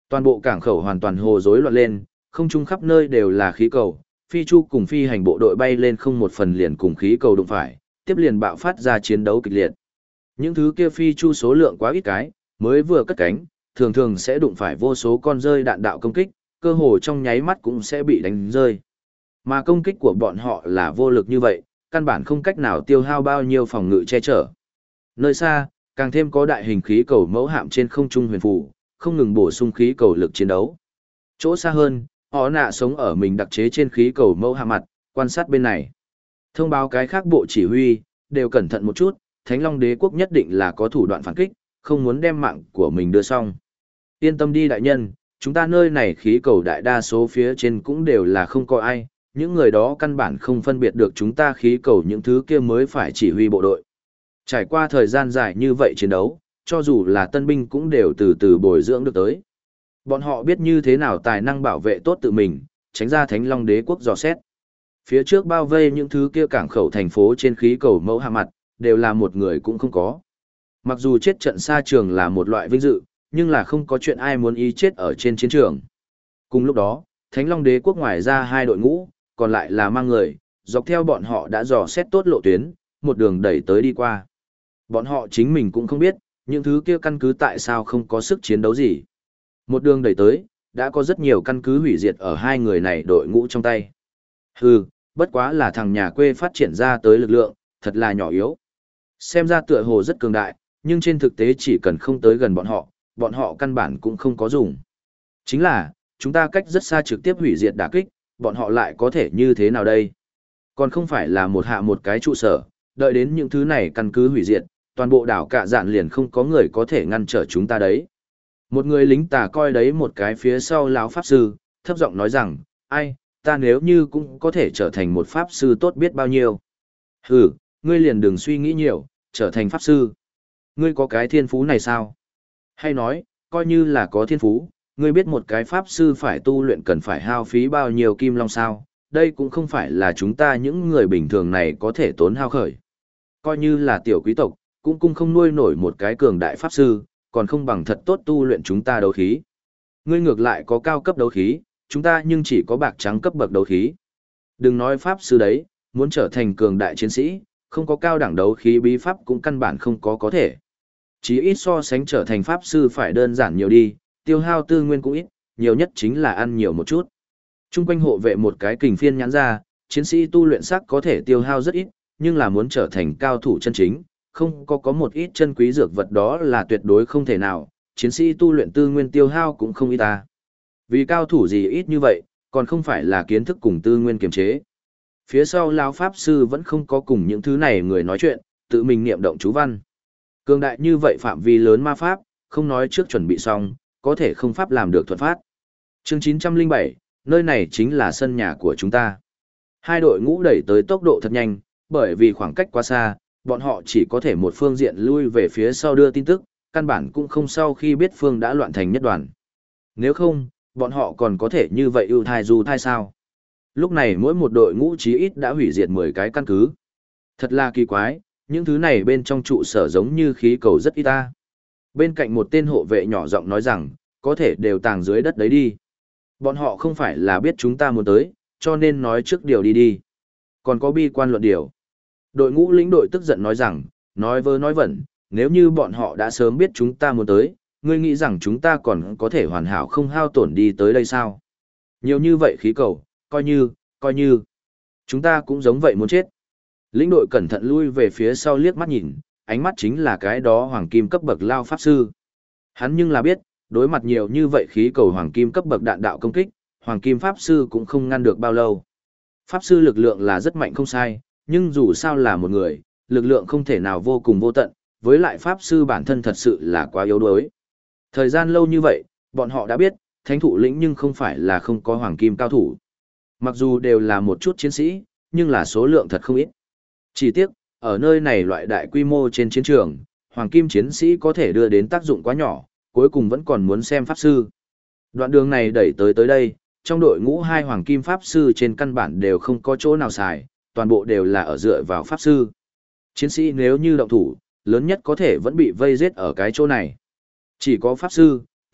Toàn bộ cảng khẩu hoàn toàn hồ rối loạn lên, không trung khắp nơi đều là khí cầu, phi chu cùng phi hành bộ đội bay lên không một phần liền cùng khí cầu đụng phải, tiếp liền bạo phát ra chiến đấu kịch liệt. Những thứ kia phi chu số lượng quá ít cái, mới vừa cất cánh, thường thường sẽ đụng phải vô số con rơi đạn đạo công kích, cơ hồ trong nháy mắt cũng sẽ bị đánh rơi. Mà công kích của bọn họ là vô lực như vậy, căn bản không cách nào tiêu hao bao nhiêu phòng ngự che chở. Nơi xa, càng thêm có đại hình khí cầu mẫu hạm trên không trung huyền phù, không ngừng bổ sung khí cầu lực chiến đấu. Chỗ xa hơn, họ nạ sống ở mình đặc chế trên khí cầu mẫu hạm mặt, quan sát bên này. Thông báo cái khác bộ chỉ huy, đều cẩn thận một chút, Thánh Long Đế quốc nhất định là có thủ đoạn phản kích, không muốn đem mạng của mình đưa xong. Yên tâm đi đại nhân, chúng ta nơi này khí cầu đại đa số phía trên cũng đều là không có ai, những người đó căn bản không phân biệt được chúng ta khí cầu những thứ kia mới phải chỉ huy bộ đội. Trải qua thời gian dài như vậy chiến đấu, cho dù là tân binh cũng đều từ từ bồi dưỡng được tới. Bọn họ biết như thế nào tài năng bảo vệ tốt tự mình, tránh ra Thánh Long Đế quốc dò xét. Phía trước bao vây những thứ kia cảng khẩu thành phố trên khí cầu mẫu hạ mặt, đều là một người cũng không có. Mặc dù chết trận xa trường là một loại vinh dự, nhưng là không có chuyện ai muốn ý chết ở trên chiến trường. Cùng lúc đó, Thánh Long Đế quốc ngoài ra hai đội ngũ, còn lại là mang người, dọc theo bọn họ đã dò xét tốt lộ tuyến, một đường đẩy tới đi qua. Bọn họ chính mình cũng không biết, những thứ kia căn cứ tại sao không có sức chiến đấu gì. Một đường đẩy tới, đã có rất nhiều căn cứ hủy diệt ở hai người này đội ngũ trong tay. Hừ, bất quá là thằng nhà quê phát triển ra tới lực lượng, thật là nhỏ yếu. Xem ra tựa hồ rất cường đại, nhưng trên thực tế chỉ cần không tới gần bọn họ căn bản cũng không có dùng. Chính là, chúng ta cách rất xa trực tiếp hủy diệt đả kích, bọn họ lại có thể như thế nào đây? Còn không phải là một hạ một cái trụ sở, đợi đến những thứ này căn cứ hủy diệt, toàn bộ đảo Cạ Dạn liền không có người có thể ngăn trở chúng ta đấy. Một người lính tà coi đấy một cái phía sau lão pháp sư, thấp giọng nói rằng, ai, ta nếu như cũng có thể trở thành một pháp sư tốt biết bao nhiêu. Hừ, ngươi liền đừng suy nghĩ nhiều, trở thành pháp sư. Ngươi có cái thiên phú này sao? Hay nói, coi như là có thiên phú, ngươi biết một cái pháp sư phải tu luyện cần phải hao phí bao nhiêu kim long sao? Đây cũng không phải là chúng ta những người bình thường này có thể tốn hao khởi. Coi như là tiểu quý tộc, cũng cung không nuôi nổi một cái cường đại pháp sư, còn không bằng thật tốt tu luyện chúng ta đấu khí. Ngươi ngược lại có cao cấp đấu khí, chúng ta nhưng chỉ có bạc trắng cấp bậc đấu khí. Đừng nói pháp sư đấy, muốn trở thành cường đại chiến sĩ, không có cao đẳng đấu khí bí pháp cũng căn bản không có thể. Chỉ ít so sánh trở thành pháp sư phải đơn giản nhiều đi, tiêu hao tư nguyên cũng ít, nhiều nhất chính là ăn nhiều một chút. Trung quanh hộ vệ một cái kình phiên nhãn ra, chiến sĩ tu luyện sắc có thể tiêu hao rất ít, nhưng là muốn trở thành cao thủ chân chính, không có một ít chân quý dược vật đó là tuyệt đối không thể nào, chiến sĩ tu luyện tư nguyên tiêu hao cũng không ít ta. Vì cao thủ gì ít như vậy, còn không phải là kiến thức cùng tư nguyên kiềm chế. Phía sau lão pháp sư vẫn không có cùng những thứ này người nói chuyện, tự mình niệm động chú văn. Cường đại như vậy phạm vi lớn ma pháp, không nói trước chuẩn bị xong, có thể không pháp làm được thuận phát. Chương 907, nơi này chính là sân nhà của chúng ta. Hai đội ngũ đẩy tới tốc độ thật nhanh, bởi vì khoảng cách quá xa, bọn họ chỉ có thể một phương diện lui về phía sau đưa tin tức, căn bản cũng không sau khi biết phương đã loạn thành nhất đoàn. Nếu không, bọn họ còn có thể như vậy ưu thai du thai sao? Lúc này mỗi một đội ngũ chí ít đã hủy diệt 10 cái căn cứ. Thật là kỳ quái, những thứ này bên trong trụ sở giống như khí cầu rất ít ta. Bên cạnh một tên hộ vệ nhỏ giọng nói rằng, có thể đều tàng dưới đất đấy đi. Bọn họ không phải là biết chúng ta muốn tới, cho nên nói trước điều đi đi. Còn có bi quan luận điều. Đội ngũ lĩnh đội tức giận nói rằng, nói vơ nói vẩn, nếu như bọn họ đã sớm biết chúng ta muốn tới, ngươi nghĩ rằng chúng ta còn có thể hoàn hảo không hao tổn đi tới đây sao? Nhiều như vậy khí cầu, coi như, chúng ta cũng giống vậy muốn chết. Lĩnh đội cẩn thận lui về phía sau liếc mắt nhìn, ánh mắt chính là cái đó hoàng kim cấp bậc lao pháp sư. Hắn nhưng là biết, đối mặt nhiều như vậy khí cầu hoàng kim cấp bậc đạn đạo công kích, hoàng kim pháp sư cũng không ngăn được bao lâu. Pháp sư lực lượng là rất mạnh không sai, nhưng dù sao là một người, lực lượng không thể nào vô cùng vô tận, với lại pháp sư bản thân thật sự là quá yếu đuối. Thời gian lâu như vậy, bọn họ đã biết, thánh thủ lĩnh nhưng không phải là không có hoàng kim cao thủ. Mặc dù đều là một chút chiến sĩ, nhưng là số lượng thật không ít. Chỉ tiếc, ở nơi này loại đại quy mô trên chiến trường, hoàng kim chiến sĩ có thể đưa đến tác dụng quá nhỏ, cuối cùng vẫn còn muốn xem pháp sư. Đoạn đường này đẩy tới đây, trong đội ngũ hai hoàng kim pháp sư trên căn bản đều không có chỗ nào xài, toàn bộ đều là ở dựa vào pháp sư. Chiến sĩ nếu như động thủ, lớn nhất có thể vẫn bị vây giết ở cái chỗ này. Chỉ có pháp sư,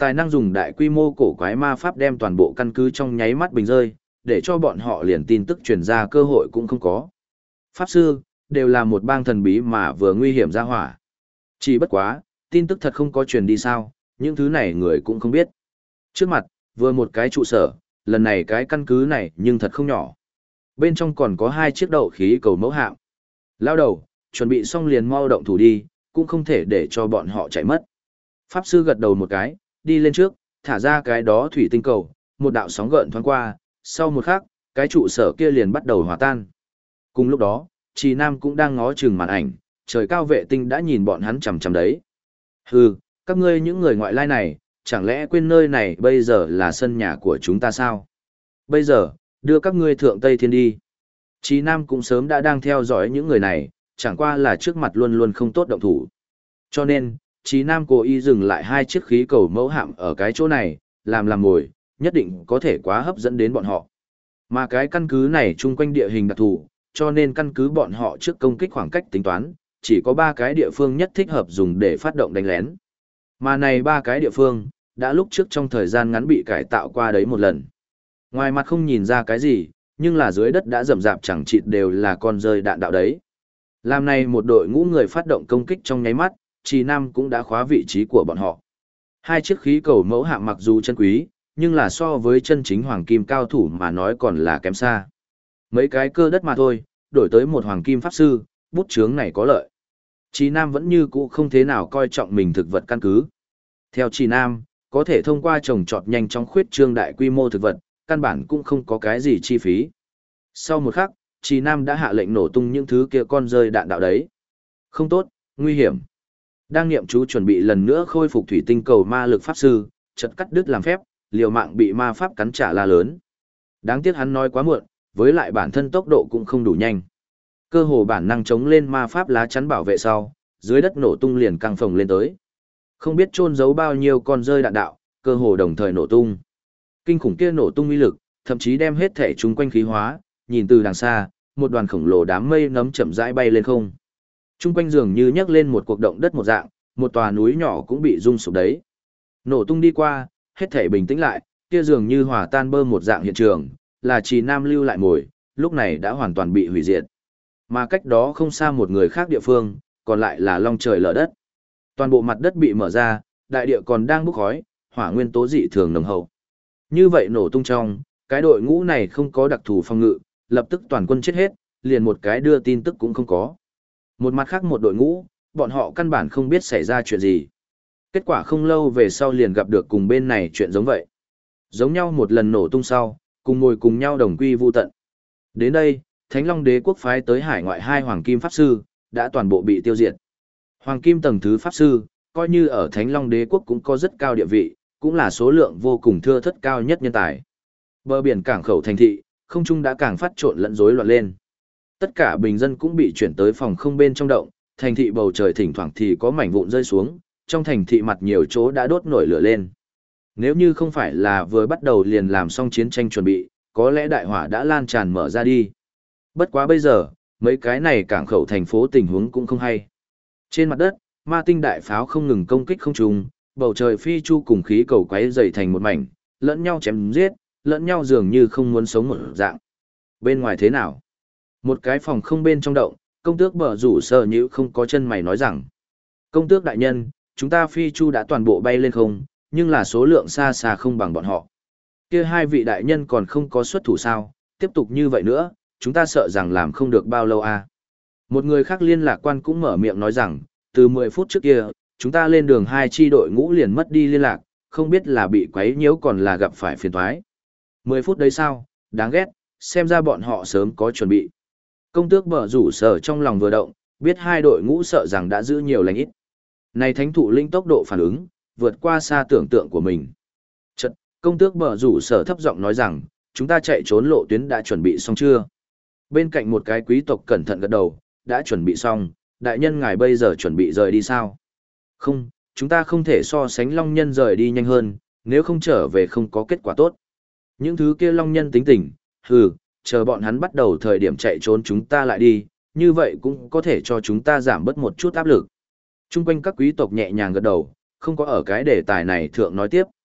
Tài năng dùng đại quy mô cổ quái ma pháp đem toàn bộ căn cứ trong nháy mắt bình rơi, để cho bọn họ liền tin tức truyền ra cơ hội cũng không có. Pháp sư, đều là một bang thần bí mà vừa nguy hiểm ra hỏa. Chỉ bất quá, tin tức thật không có truyền đi sao, những thứ này người cũng không biết. Trước mặt, vừa một cái trụ sở, lần này cái căn cứ này nhưng thật không nhỏ. Bên trong còn có 2 chiếc đậu khí cầu mẫu hạm. Lao đầu, chuẩn bị xong liền mau động thủ đi, cũng không thể để cho bọn họ chạy mất. Pháp sư gật đầu một cái, đi lên trước, thả ra cái đó thủy tinh cầu, một đạo sóng gợn thoáng qua, sau một khắc, cái trụ sở kia liền bắt đầu hòa tan. Cùng lúc đó, Trì Nam cũng đang ngó chừng màn ảnh, trời cao vệ tinh đã nhìn bọn hắn chằm chằm đấy. Hừ, các ngươi những người ngoại lai này, chẳng lẽ quên nơi này bây giờ là sân nhà của chúng ta sao? Bây giờ, đưa các ngươi thượng Tây Thiên đi. Trì Nam cũng sớm đã đang theo dõi những người này, chẳng qua là trước mặt luôn luôn không tốt động thủ. Cho nên, Trì Nam cố ý dừng lại 2 chiếc khí cầu mẫu hạm ở cái chỗ này, làm mồi, nhất định có thể quá hấp dẫn đến bọn họ. Mà cái căn cứ này chung quanh địa hình đặc thù, cho nên căn cứ bọn họ trước công kích khoảng cách tính toán, chỉ có 3 cái địa phương nhất thích hợp dùng để phát động đánh lén. Mà này 3 cái địa phương, đã lúc trước trong thời gian ngắn bị cải tạo qua đấy một lần. Ngoài mặt không nhìn ra cái gì, nhưng là dưới đất đã rậm rạp chẳng chịt đều là con rơi đạn đạo đấy. Làm này một đội ngũ người phát động công kích trong nháy mắt, Trì Nam cũng đã khóa vị trí của bọn họ. 2 chiếc khí cầu mẫu hạm mặc dù chân quý, nhưng là so với chân chính hoàng kim cao thủ mà nói còn là kém xa. Mấy cái cơ đất mà thôi, đổi tới một hoàng kim pháp sư, bút chướng này có lợi. Trì Nam vẫn như cũ không thế nào coi trọng mình thực vật căn cứ. Theo Trì Nam, có thể thông qua trồng trọt nhanh chóng khuyết trương đại quy mô thực vật, căn bản cũng không có cái gì chi phí. Sau một khắc, Trì Nam đã hạ lệnh nổ tung những thứ kia con rơi đạn đạo đấy. Không tốt, nguy hiểm. Đang niệm chú chuẩn bị lần nữa khôi phục thủy tinh cầu ma lực pháp sư, chợt cắt đứt làm phép, liều mạng bị ma pháp cắn trả la lớn. Đáng tiếc hắn nói quá muộn, với lại bản thân tốc độ cũng không đủ nhanh. Cơ hồ bản năng chống lên ma pháp lá chắn bảo vệ sau, dưới đất nổ tung liền căng phồng lên tới. Không biết chôn giấu bao nhiêu con rơi đạn đạo, cơ hồ đồng thời nổ tung. Kinh khủng kia nổ tung uy lực, thậm chí đem hết thể chúng quanh khí hóa, nhìn từ đằng xa, một đoàn khổng lồ đám mây nấm chậm rãi bay lên không. Trung quanh dường như nhấc lên một cuộc động đất một dạng, một tòa núi nhỏ cũng bị rung sụp đấy. Nổ tung đi qua, hết thể bình tĩnh lại, kia dường như hòa tan bơ một dạng hiện trường, là Trì Nam lưu lại mồi, lúc này đã hoàn toàn bị hủy diệt. Mà cách đó không xa một người khác địa phương, còn lại là long trời lở đất. Toàn bộ mặt đất bị mở ra, đại địa còn đang bốc khói, hỏa nguyên tố dị thường nồng hậu. Như vậy nổ tung trong, cái đội ngũ này không có đặc thù phòng ngự, lập tức toàn quân chết hết, liền một cái đưa tin tức cũng không có. Một mặt khác một đội ngũ, bọn họ căn bản không biết xảy ra chuyện gì. Kết quả không lâu về sau liền gặp được cùng bên này chuyện giống vậy. Giống nhau một lần nổ tung sau, cùng ngồi cùng nhau đồng quy vu tận. Đến đây, Thánh Long Đế quốc phái tới hải ngoại 2 hoàng kim pháp sư, đã toàn bộ bị tiêu diệt. Hoàng kim tầng thứ pháp sư, coi như ở Thánh Long Đế quốc cũng có rất cao địa vị, cũng là số lượng vô cùng thưa thớt cao nhất nhân tài. Bờ biển cảng khẩu thành thị, không trung đã càng phát trộn lẫn rối loạn lên. Tất cả bình dân cũng bị chuyển tới phòng không bên trong động, thành thị bầu trời thỉnh thoảng thì có mảnh vụn rơi xuống, trong thành thị mặt nhiều chỗ đã đốt nổi lửa lên. Nếu như không phải là vừa bắt đầu liền làm xong chiến tranh chuẩn bị, có lẽ đại hỏa đã lan tràn mở ra đi. Bất quá bây giờ, mấy cái này cảng khẩu thành phố tình huống cũng không hay. Trên mặt đất, ma tinh đại pháo không ngừng công kích không trung, bầu trời phi chu cùng khí cầu quấy dày thành một mảnh, lẫn nhau chém giết, lẫn nhau dường như không muốn sống một dạng. Bên ngoài thế nào? Một cái phòng không bên trong động, công tước bờ rủ sờ như không có chân mày nói rằng. Công tước đại nhân, chúng ta phi chu đã toàn bộ bay lên không, nhưng là số lượng xa xa không bằng bọn họ. Kia 2 vị đại nhân còn không có xuất thủ sao, tiếp tục như vậy nữa, chúng ta sợ rằng làm không được bao lâu à. Một người khác liên lạc quan cũng mở miệng nói rằng, từ 10 phút trước kia, chúng ta lên đường 2 chi đội ngũ liền mất đi liên lạc, không biết là bị quấy nhiễu còn là gặp phải phiền toái. 10 phút đấy sao, đáng ghét, xem ra bọn họ sớm có chuẩn bị. Công tước bờ rủ sở trong lòng vừa động, biết 2 đội ngũ sợ rằng đã giữ nhiều lành ít. Này thánh thụ linh tốc độ phản ứng, vượt qua xa tưởng tượng của mình. Chật, công tước bờ rủ sở thấp giọng nói rằng, chúng ta chạy trốn lộ tuyến đã chuẩn bị xong chưa? Bên cạnh một cái quý tộc cẩn thận gật đầu, đã chuẩn bị xong, đại nhân ngài bây giờ chuẩn bị rời đi sao? Không, chúng ta không thể so sánh long nhân rời đi nhanh hơn, nếu không trở về không có kết quả tốt. Những thứ kia long nhân tính tình, chờ bọn hắn bắt đầu thời điểm chạy trốn chúng ta lại đi, như vậy cũng có thể cho chúng ta giảm bớt một chút áp lực. Trung quanh các quý tộc nhẹ nhàng gật đầu, không có ở cái đề tài này thượng nói tiếp.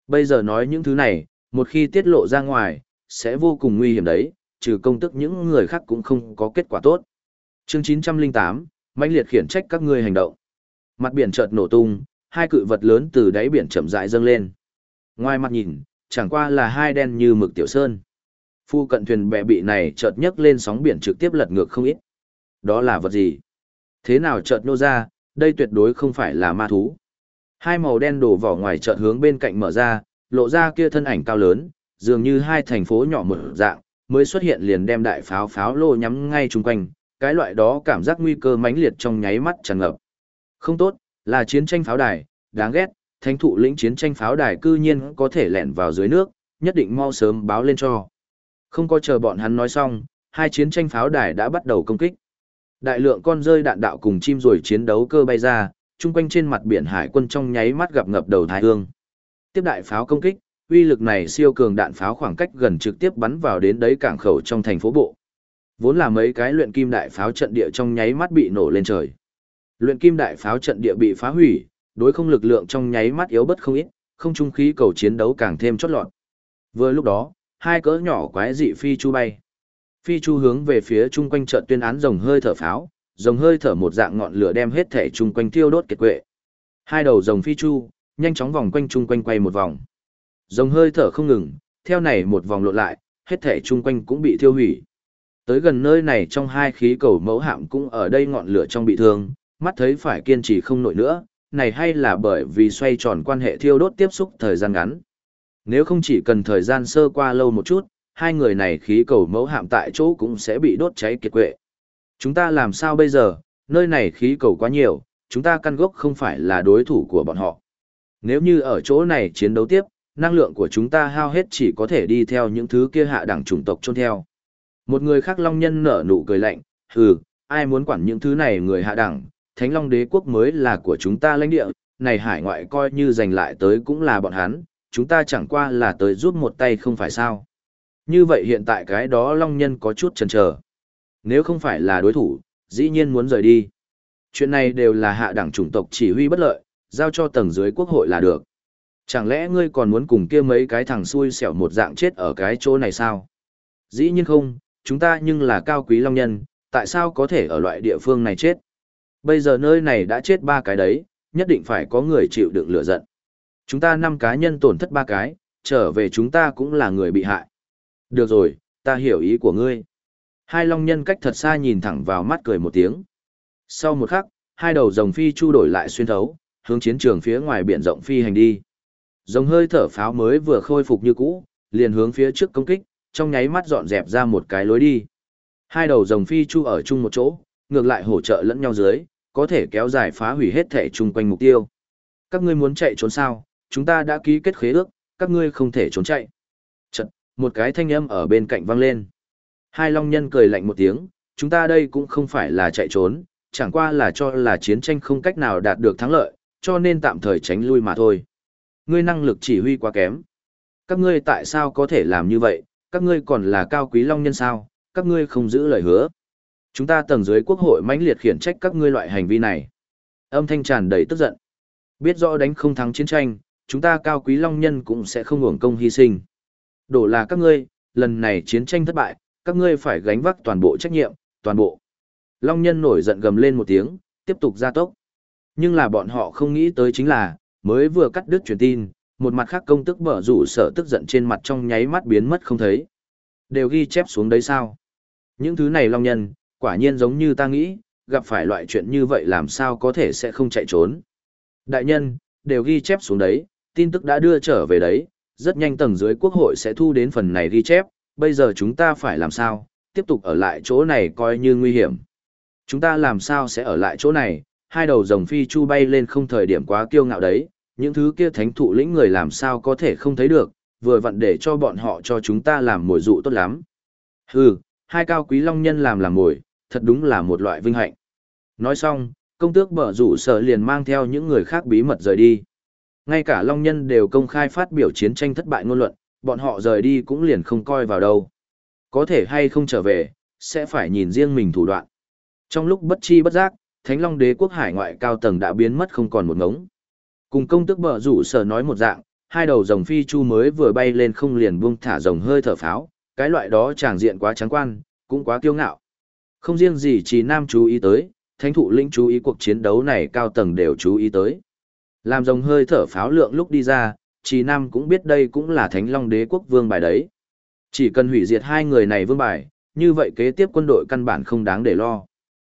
Bây giờ nói những thứ này, một khi tiết lộ ra ngoài, sẽ vô cùng nguy hiểm đấy, trừ công tức những người khác cũng không có kết quả tốt. Chương 908, mãnh liệt khiển trách các ngươi hành động. Mặt biển chợt nổ tung, hai cự vật lớn từ đáy biển chậm rãi dâng lên. Ngoài mặt nhìn, chẳng qua là hai đen như mực tiểu sơn. Phu cận thuyền bè bị này chợt nhấc lên sóng biển trực tiếp lật ngược không ít. Đó là vật gì? Thế nào chợt nô ra, đây tuyệt đối không phải là ma thú. Hai màu đen đổ vỏ ngoài chợt hướng bên cạnh mở ra, lộ ra kia thân ảnh cao lớn, dường như hai thành phố nhỏ một dạng, mới xuất hiện liền đem đại pháo lô nhắm ngay chung quanh, cái loại đó cảm giác nguy cơ mãnh liệt trong nháy mắt tràn ngập. Không tốt, là chiến tranh pháo đài, đáng ghét, thánh thụ lĩnh chiến tranh pháo đài cư nhiên có thể lẻn vào dưới nước, nhất định mau sớm báo lên cho. Không có chờ bọn hắn nói xong, hai chiến tranh pháo đài đã bắt đầu công kích. Đại lượng con rơi đạn đạo cùng chim ruồi chiến đấu cơ bay ra, chung quanh trên mặt biển hải quân trong nháy mắt gặp ngập đầu thái hương. Tiếp đại pháo công kích, uy lực này siêu cường đạn pháo khoảng cách gần trực tiếp bắn vào đến đấy cảng khẩu trong thành phố bộ. Vốn là mấy cái luyện kim đại pháo trận địa trong nháy mắt bị nổ lên trời. Luyện kim đại pháo trận địa bị phá hủy, đối không lực lượng trong nháy mắt yếu bất không ít, không trung khí cầu chiến đấu càng thêm chót lọt. Vừa lúc đó, hai cỡ nhỏ quái dị phi chu bay. Phi chu hướng về phía chung quanh trận tuyên án rồng hơi thở pháo, rồng hơi thở một dạng ngọn lửa đem hết thể chung quanh thiêu đốt kiệt quệ. Hai đầu rồng phi chu, nhanh chóng vòng quanh chung quanh quay một vòng. Rồng hơi thở không ngừng, theo này một vòng lộn lại, hết thể chung quanh cũng bị thiêu hủy. Tới gần nơi này trong hai khí cầu mẫu hạm cũng ở đây ngọn lửa trong bị thương, mắt thấy phải kiên trì không nổi nữa, này hay là bởi vì xoay tròn quan hệ thiêu đốt tiếp xúc thời gian ngắn. Nếu không chỉ cần thời gian sơ qua lâu một chút, hai người này khí cầu mẫu hạm tại chỗ cũng sẽ bị đốt cháy kiệt quệ. Chúng ta làm sao bây giờ, nơi này khí cầu quá nhiều, chúng ta căn gốc không phải là đối thủ của bọn họ. Nếu như ở chỗ này chiến đấu tiếp, năng lượng của chúng ta hao hết chỉ có thể đi theo những thứ kia hạ đẳng chủng tộc chôn theo. Một người khác long nhân nở nụ cười lạnh, hừ, ai muốn quản những thứ này người hạ đẳng, Thánh Long Đế quốc mới là của chúng ta lãnh địa, này hải ngoại coi như giành lại tới cũng là bọn hắn, chúng ta chẳng qua là tới giúp một tay không phải sao. Như vậy hiện tại cái đó long nhân có chút chần chờ. Nếu không phải là đối thủ, dĩ nhiên muốn rời đi. Chuyện này đều là hạ đẳng chủng tộc chỉ huy bất lợi, giao cho tầng dưới quốc hội là được. Chẳng lẽ ngươi còn muốn cùng kia mấy cái thằng xui xẻo một dạng chết ở cái chỗ này sao? Dĩ nhiên không, chúng ta nhưng là cao quý long nhân, tại sao có thể ở loại địa phương này chết? Bây giờ nơi này đã chết 3 cái đấy, nhất định phải có người chịu đựng lửa giận. Chúng ta 5 cá nhân tổn thất 3 cái, trở về chúng ta cũng là người bị hại. Được rồi, ta hiểu ý của ngươi. Hai long nhân cách thật xa nhìn thẳng vào mắt cười một tiếng. Sau một khắc, hai đầu rồng phi chu đổi lại xuyên thấu, hướng chiến trường phía ngoài biển rộng phi hành đi. Rồng hơi thở pháo mới vừa khôi phục như cũ, liền hướng phía trước công kích, trong nháy mắt dọn dẹp ra một cái lối đi. Hai đầu rồng phi chu ở chung một chỗ, ngược lại hỗ trợ lẫn nhau dưới, có thể kéo dài phá hủy hết thể chung quanh mục tiêu. Các ngươi muốn chạy trốn sao? Chúng ta đã ký kết khế ước, các ngươi không thể trốn chạy. Chật, một cái thanh âm ở bên cạnh vang lên. Hai long nhân cười lạnh một tiếng, chúng ta đây cũng không phải là chạy trốn, chẳng qua là cho là chiến tranh không cách nào đạt được thắng lợi, cho nên tạm thời tránh lui mà thôi. Ngươi năng lực chỉ huy quá kém. Các ngươi tại sao có thể làm như vậy? Các ngươi còn là cao quý long nhân sao? Các ngươi không giữ lời hứa. Chúng ta tầng dưới quốc hội mãnh liệt khiển trách các ngươi loại hành vi này. Âm thanh tràn đầy tức giận. Biết rõ đánh không thắng chiến tranh, chúng ta cao quý long nhân cũng sẽ không uổng công hy sinh. Đổ là các ngươi, lần này chiến tranh thất bại, các ngươi phải gánh vác toàn bộ trách nhiệm, toàn bộ. Long nhân nổi giận gầm lên một tiếng, tiếp tục gia tốc. Nhưng là bọn họ không nghĩ tới chính là, mới vừa cắt đứt truyền tin, một mặt khác công tức bở rủ sở tức giận trên mặt trong nháy mắt biến mất không thấy. Đều ghi chép xuống đấy sao? Những thứ này long nhân, quả nhiên giống như ta nghĩ, gặp phải loại chuyện như vậy làm sao có thể sẽ không chạy trốn. Đại nhân, đều ghi chép xuống đấy, tin tức đã đưa trở về đấy, rất nhanh tầng dưới quốc hội sẽ thu đến phần này ghi chép, bây giờ chúng ta phải làm sao, tiếp tục ở lại chỗ này coi như nguy hiểm. Chúng ta làm sao sẽ ở lại chỗ này, hai đầu rồng phi chu bay lên không thời điểm quá kiêu ngạo đấy, những thứ kia thánh thụ lĩnh người làm sao có thể không thấy được, vừa vặn để cho bọn họ cho chúng ta làm mồi dụ tốt lắm. Hừ, hai cao quý long nhân làm mồi, thật đúng là một loại vinh hạnh. Nói xong, công tước bở rủ sở liền mang theo những người khác bí mật rời đi. Ngay cả long nhân đều công khai phát biểu chiến tranh thất bại ngôn luận, bọn họ rời đi cũng liền không coi vào đâu. Có thể hay không trở về, sẽ phải nhìn riêng mình thủ đoạn. Trong lúc bất chi bất giác, Thánh Long Đế quốc hải ngoại cao tầng đã biến mất không còn một ngống. Cùng công tước bở rủ sở nói một dạng, hai đầu rồng phi chu mới vừa bay lên không liền buông thả rồng hơi thở pháo, cái loại đó tràng diện quá trắng quan, cũng quá kiêu ngạo. Không riêng gì Trì Nam chú ý tới, Thánh Thụ Lĩnh chú ý cuộc chiến đấu này cao tầng đều chú ý tới. Làm rồng hơi thở pháo lượng lúc đi ra, Trì Nam cũng biết đây cũng là Thánh Long Đế quốc vương bài đấy. Chỉ cần hủy diệt hai người này vương bài, như vậy kế tiếp quân đội căn bản không đáng để lo.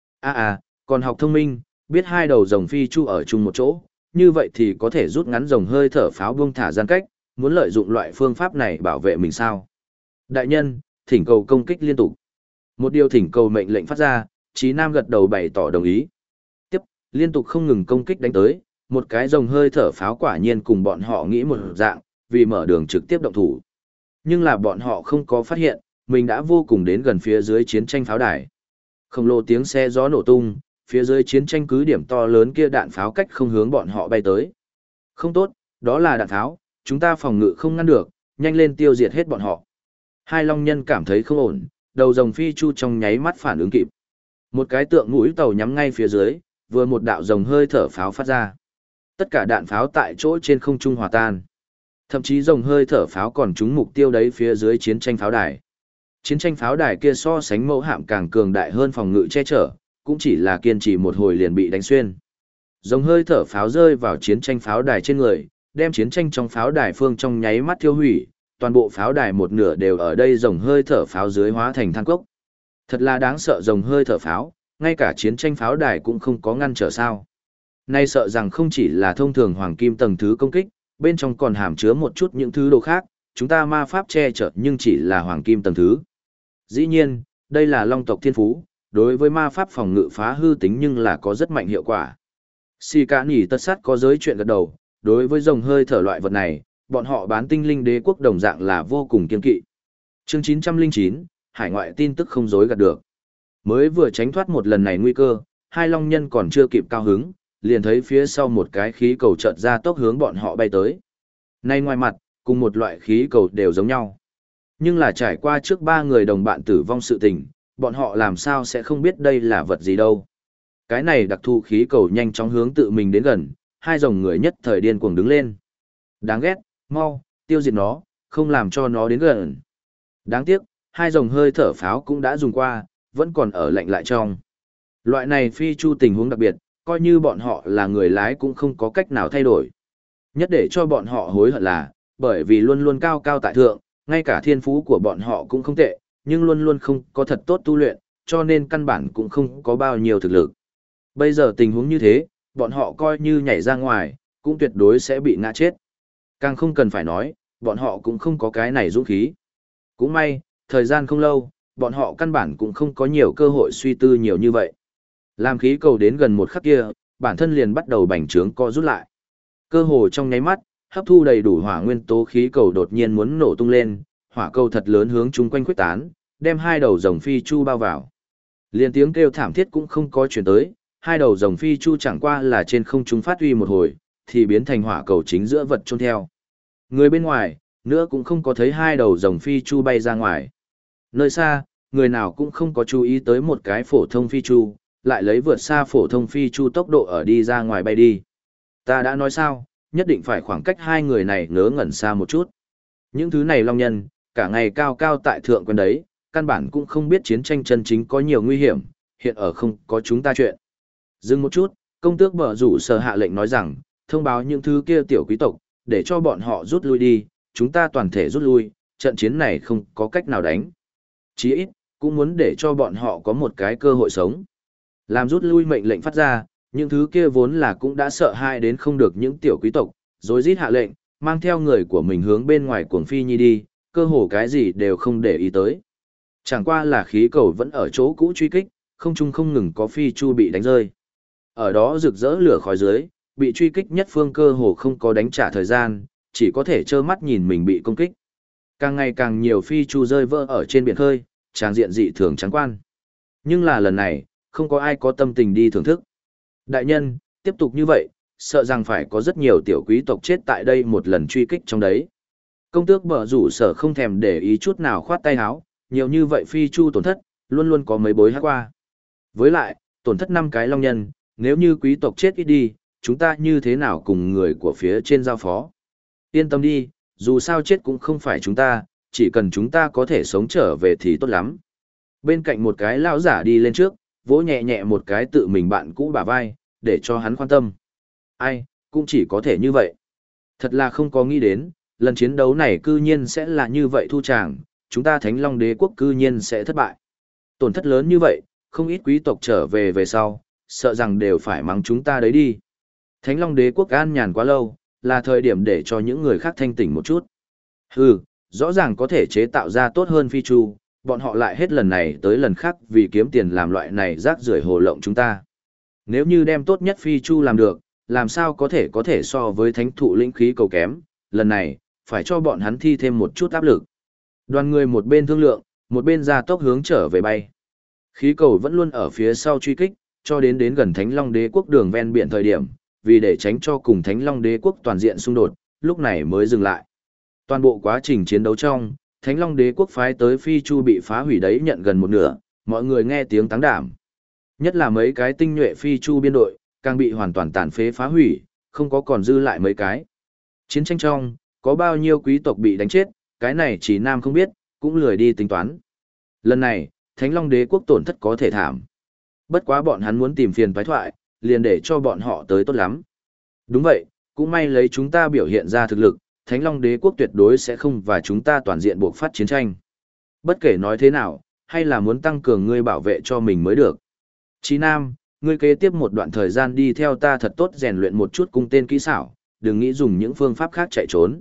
Còn học thông minh, biết hai đầu rồng phi chu ở chung một chỗ, như vậy thì có thể rút ngắn rồng hơi thở pháo buông thả gian cách, muốn lợi dụng loại phương pháp này bảo vệ mình sao. Đại nhân, thỉnh cầu công kích liên tục. Một điều thỉnh cầu mệnh lệnh phát ra, Chí Nam gật đầu bày tỏ đồng ý. Tiếp, liên tục không ngừng công kích đánh tới, một cái rồng hơi thở pháo quả nhiên cùng bọn họ nghĩ một dạng, vì mở đường trực tiếp động thủ. Nhưng là bọn họ không có phát hiện, mình đã vô cùng đến gần phía dưới chiến tranh pháo đài. Khổng lồ tiếng xe gió nổ tung, phía dưới chiến tranh cứ điểm to lớn kia đạn pháo cách không hướng bọn họ bay tới. Không tốt, đó là đạn pháo, chúng ta phòng ngự không ngăn được, nhanh lên tiêu diệt hết bọn họ. Hai long nhân cảm thấy không ổn, đầu rồng phi chu trong nháy mắt phản ứng kịp. Một cái tượng mũi tàu nhắm ngay phía dưới, vừa một đạo rồng hơi thở pháo phát ra. Tất cả đạn pháo tại chỗ trên không trung hòa tan. Thậm chí rồng hơi thở pháo còn trúng mục tiêu đấy phía dưới chiến tranh pháo đài. Chiến tranh pháo đài kia so sánh mẫu hạm càng cường đại hơn phòng ngự che chở, cũng chỉ là kiên trì một hồi liền bị đánh xuyên. Rồng hơi thở pháo rơi vào chiến tranh pháo đài trên người, đem chiến tranh trong pháo đài phương trong nháy mắt tiêu hủy, toàn bộ pháo đài một nửa đều ở đây rồng hơi thở pháo dưới hóa thành than cốc. Thật là đáng sợ rồng hơi thở pháo, ngay cả chiến tranh pháo đài cũng không có ngăn trở sao. Nay sợ rằng không chỉ là thông thường hoàng kim tầng thứ công kích, bên trong còn hàm chứa một chút những thứ đồ khác, chúng ta ma pháp che chở nhưng chỉ là hoàng kim tầng thứ. Dĩ nhiên, đây là long tộc thiên phú, đối với ma pháp phòng ngự phá hư tính nhưng là có rất mạnh hiệu quả. Xì cả nỉ tất sát có giới chuyện gật đầu, đối với rồng hơi thở loại vật này, bọn họ bán tinh linh đế quốc đồng dạng là vô cùng kiên kỵ. Chương 909, hải ngoại tin tức không dối gạt được. Mới vừa tránh thoát một lần này nguy cơ, hai long nhân còn chưa kịp cao hứng, liền thấy phía sau một cái khí cầu chợt ra tốc hướng bọn họ bay tới. Nay ngoài mặt, cùng một loại khí cầu đều giống nhau. Nhưng là trải qua trước ba người đồng bạn tử vong sự tình, bọn họ làm sao sẽ không biết đây là vật gì đâu. Cái này đặc thù khí cầu nhanh chóng hướng tự mình đến gần, hai dòng người nhất thời điên cuồng đứng lên. Đáng ghét, mau, tiêu diệt nó, không làm cho nó đến gần. Đáng tiếc, hai dòng hơi thở pháo cũng đã dùng qua, vẫn còn ở lạnh lại trong. Loại này phi chu tình huống đặc biệt, coi như bọn họ là người lái cũng không có cách nào thay đổi. Nhất để cho bọn họ hối hận là, bởi vì luôn luôn cao cao tại thượng, ngay cả thiên phú của bọn họ cũng không tệ, nhưng luôn luôn không có thật tốt tu luyện, cho nên căn bản cũng không có bao nhiêu thực lực. Bây giờ tình huống như thế, bọn họ coi như nhảy ra ngoài, cũng tuyệt đối sẽ bị ngã chết. Càng không cần phải nói, bọn họ cũng không có cái này dũng khí. Cũng may, thời gian không lâu, bọn họ căn bản cũng không có nhiều cơ hội suy tư nhiều như vậy. Làm khí cầu đến gần một khắc kia, bản thân liền bắt đầu bành trướng co rút lại. Cơ hồ trong nháy mắt, hấp thu đầy đủ hỏa nguyên tố khí cầu đột nhiên muốn nổ tung lên, hỏa cầu thật lớn hướng chung quanh khuếch tán, đem hai đầu rồng phi chu bao vào. Liên tiếng kêu thảm thiết cũng không có chuyển tới, hai đầu rồng phi chu chẳng qua là trên không trung phát uy một hồi, thì biến thành hỏa cầu chính giữa vật chôn theo. Người bên ngoài, nữa cũng không có thấy hai đầu rồng phi chu bay ra ngoài. Nơi xa, người nào cũng không có chú ý tới một cái phổ thông phi chu, lại lấy vượt xa phổ thông phi chu tốc độ ở đi ra ngoài bay đi. Ta đã nói sao, nhất định phải khoảng cách hai người này ngớ ngẩn xa một chút. Những thứ này long nhân, cả ngày cao cao tại thượng quân đấy, căn bản cũng không biết chiến tranh chân chính có nhiều nguy hiểm, hiện ở không có chúng ta chuyện. Dừng một chút, công tước bờ rủ sở hạ lệnh nói rằng, thông báo những thứ kia tiểu quý tộc, để cho bọn họ rút lui đi, chúng ta toàn thể rút lui, trận chiến này không có cách nào đánh. Chí ít, cũng muốn để cho bọn họ có một cái cơ hội sống. Làm rút lui mệnh lệnh phát ra, những thứ kia vốn là cũng đã sợ hãi đến không được những tiểu quý tộc, rồi rít hạ lệnh, mang theo người của mình hướng bên ngoài cuồng phi nhi đi, cơ hồ cái gì đều không để ý tới. Chẳng qua là khí cầu vẫn ở chỗ cũ truy kích, không trung không ngừng có phi chu bị đánh rơi. Ở đó rực rỡ lửa khói dưới, bị truy kích nhất phương cơ hồ không có đánh trả thời gian, chỉ có thể trơ mắt nhìn mình bị công kích. Càng ngày càng nhiều phi chu rơi vỡ ở trên biển khơi, tràng diện dị thường trắng quan. Nhưng là lần này, không có ai có tâm tình đi thưởng thức. Đại nhân, tiếp tục như vậy, sợ rằng phải có rất nhiều tiểu quý tộc chết tại đây một lần truy kích trong đấy. Công tước bở rủ sở không thèm để ý chút nào khoát tay áo, nhiều như vậy phi chu tổn thất, luôn luôn có mấy bối hát qua. Với lại, tổn thất 5 cái long nhân, nếu như quý tộc chết ít đi, chúng ta như thế nào cùng người của phía trên giao phó. Yên tâm đi, dù sao chết cũng không phải chúng ta, chỉ cần chúng ta có thể sống trở về thì tốt lắm. Bên cạnh một cái lão giả đi lên trước, vỗ nhẹ nhẹ một cái tự mình bạn cũ bả vai, để cho hắn quan tâm. Ai, cũng chỉ có thể như vậy. Thật là không có nghĩ đến, lần chiến đấu này cư nhiên sẽ là như vậy thu tràng, chúng ta Thánh Long Đế quốc cư nhiên sẽ thất bại. Tổn thất lớn như vậy, không ít quý tộc trở về về sau, sợ rằng đều phải mắng chúng ta đấy đi. Thánh Long Đế quốc an nhàn quá lâu, là thời điểm để cho những người khác thanh tỉnh một chút. Hừ, rõ ràng có thể chế tạo ra tốt hơn phi chu, bọn họ lại hết lần này tới lần khác vì kiếm tiền làm loại này rác rưởi hồ lộng chúng ta. Nếu như đem tốt nhất phi chu làm được, làm sao có thể so với thánh thụ lĩnh khí cầu kém, lần này, phải cho bọn hắn thi thêm một chút áp lực. Đoàn người một bên thương lượng, một bên ra tốc hướng trở về bay. Khí cầu vẫn luôn ở phía sau truy kích, cho đến gần Thánh Long Đế quốc đường ven biển thời điểm, vì để tránh cho cùng Thánh Long Đế quốc toàn diện xung đột, lúc này mới dừng lại. Toàn bộ quá trình chiến đấu trong, Thánh Long Đế quốc phái tới phi chu bị phá hủy đấy nhận gần một nửa, mọi người nghe tiếng táng đảm. Nhất là mấy cái tinh nhuệ phi chu biên đội, càng bị hoàn toàn tàn phế phá hủy, không có còn dư lại mấy cái. Chiến tranh trong, có bao nhiêu quý tộc bị đánh chết, cái này chỉ Nam không biết, cũng lười đi tính toán. Lần này, Thánh Long Đế quốc tổn thất có thể thảm. Bất quá bọn hắn muốn tìm phiền toái thoại, liền để cho bọn họ tới tốt lắm. Đúng vậy, cũng may lấy chúng ta biểu hiện ra thực lực, Thánh Long Đế quốc tuyệt đối sẽ không và chúng ta toàn diện buộc phát chiến tranh. Bất kể nói thế nào, hay là muốn tăng cường ngươi bảo vệ cho mình mới được. Chí Nam, ngươi kế tiếp một đoạn thời gian đi theo ta thật tốt rèn luyện một chút cung tên kỹ xảo, đừng nghĩ dùng những phương pháp khác chạy trốn.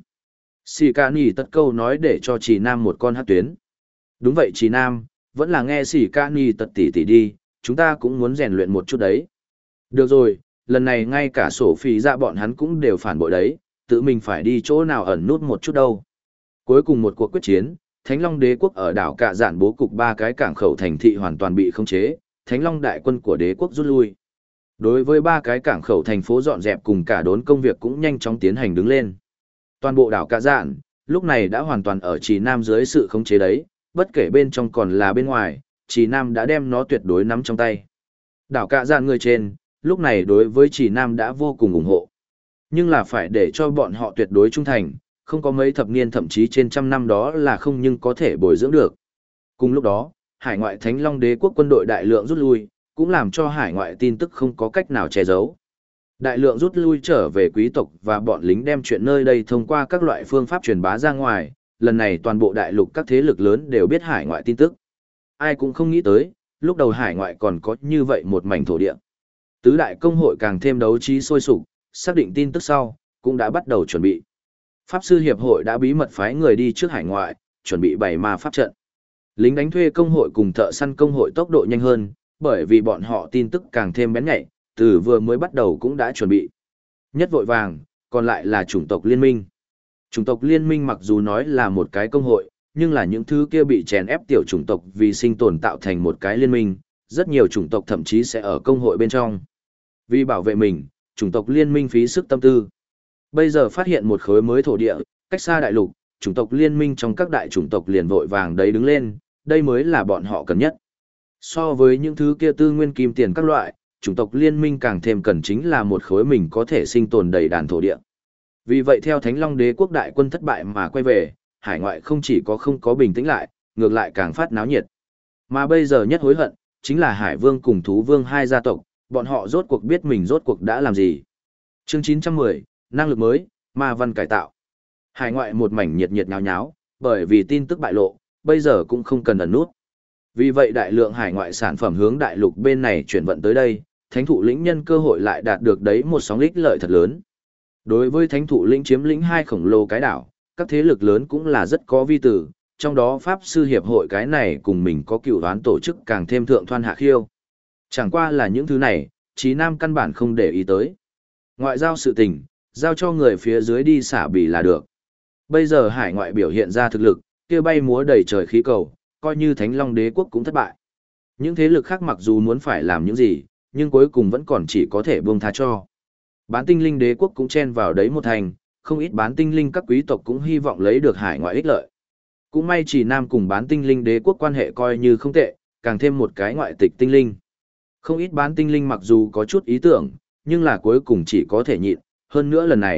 Sĩ Ca Nì tất câu nói để cho Chí Nam một con hát tuyến. Đúng vậy Chí Nam, vẫn là nghe Sĩ Ca Nì tật tỉ tỉ đi, chúng ta cũng muốn rèn luyện một chút đấy. Được rồi, lần này ngay cả sổ phí ra bọn hắn cũng đều phản bội đấy, tự mình phải đi chỗ nào ẩn nút một chút đâu. Cuối cùng một cuộc quyết chiến, Thánh Long Đế quốc ở đảo Cạ Dạn bố cục 3 cái cảng khẩu thành thị hoàn toàn bị khống chế, Thánh Long đại quân của đế quốc rút lui. Đối với 3 cái cảng khẩu thành phố dọn dẹp cùng cả đốn công việc cũng nhanh chóng tiến hành đứng lên. Toàn bộ đảo Cạ Dạn, lúc này đã hoàn toàn ở Trì Nam dưới sự khống chế đấy, bất kể bên trong còn là bên ngoài, Trì Nam đã đem nó tuyệt đối nắm trong tay. Đảo Cạ Dạn người trên, lúc này đối với Trì Nam đã vô cùng ủng hộ. Nhưng là phải để cho bọn họ tuyệt đối trung thành, không có mấy thập niên thậm chí trên trăm năm đó là không nhưng có thể bồi dưỡng được. Cùng lúc đó, hải ngoại Thánh Long Đế quốc quân đội đại lượng rút lui, cũng làm cho hải ngoại tin tức không có cách nào che giấu. Đại lượng rút lui trở về quý tộc và bọn lính đem chuyện nơi đây thông qua các loại phương pháp truyền bá ra ngoài, lần này toàn bộ đại lục các thế lực lớn đều biết hải ngoại tin tức. Ai cũng không nghĩ tới, lúc đầu hải ngoại còn có như vậy một mảnh thổ địa. Tứ đại công hội càng thêm đấu trí sôi sục, xác định tin tức sau, cũng đã bắt đầu chuẩn bị. Pháp sư hiệp hội đã bí mật phái người đi trước hải ngoại, chuẩn bị bày ma pháp trận. Lính đánh thuê công hội cùng thợ săn công hội tốc độ nhanh hơn, bởi vì bọn họ tin tức càng thêm bén nhạy, từ vừa mới bắt đầu cũng đã chuẩn bị. Nhất vội vàng, còn lại là chủng tộc liên minh. Chủng tộc liên minh mặc dù nói là một cái công hội, nhưng là những thứ kia bị chèn ép tiểu chủng tộc vì sinh tồn tạo thành một cái liên minh, rất nhiều chủng tộc thậm chí sẽ ở công hội bên trong. Vì bảo vệ mình, chủng tộc liên minh phí sức tâm tư. Bây giờ phát hiện một khối mới thổ địa, cách xa đại lục, chủng tộc liên minh trong các đại chủng tộc liền vội vàng đấy đứng lên, đây mới là bọn họ cần nhất. So với những thứ kia tư nguyên kim tiền các loại, chủng tộc liên minh càng thêm cần chính là một khối mình có thể sinh tồn đầy đàn thổ địa. Vì vậy theo Thánh Long Đế quốc đại quân thất bại mà quay về, hải ngoại không chỉ có không có bình tĩnh lại, ngược lại càng phát náo nhiệt. Mà bây giờ nhất hối hận, chính là Hải Vương cùng Thú Vương hai gia tộc, bọn họ rốt cuộc biết mình rốt cuộc đã làm gì. Chương 910, năng lực mới, ma văn cải tạo. Hải ngoại một mảnh nhiệt nhiệt nháo nháo, bởi vì tin tức bại lộ, bây giờ cũng không cần ẩn nút. Vì vậy đại lượng hải ngoại sản phẩm hướng đại lục bên này chuyển vận tới đây, thánh thụ lĩnh nhân cơ hội lại đạt được đấy một sóng ích lợi thật lớn. Đối với thánh thụ lĩnh chiếm lĩnh hai khổng lồ cái đảo, các thế lực lớn cũng là rất có vi tử, trong đó Pháp sư hiệp hội cái này cùng mình có cựu đoán tổ chức càng thêm thượng thoan hạ khiêu. Chẳng qua là những thứ này, Chí Nam căn bản không để ý tới. Ngoại giao sự tình, giao cho người phía dưới đi xả bì là được. Bây giờ hải ngoại biểu hiện ra thực lực, kia bay múa đầy trời khí cầu, coi như Thánh Long Đế quốc cũng thất bại. Những thế lực khác mặc dù muốn phải làm những gì, nhưng cuối cùng vẫn còn chỉ có thể buông tha cho. Bán tinh linh đế quốc cũng chen vào đấy một thành, không ít bán tinh linh các quý tộc cũng hy vọng lấy được hải ngoại ích lợi. Cũng may chỉ Nam cùng bán tinh linh đế quốc quan hệ coi như không tệ, càng thêm một cái ngoại tịch tinh linh. Không ít bán tinh linh mặc dù có chút ý tưởng, nhưng là cuối cùng chỉ có thể nhịn. Hơn nữa lần này,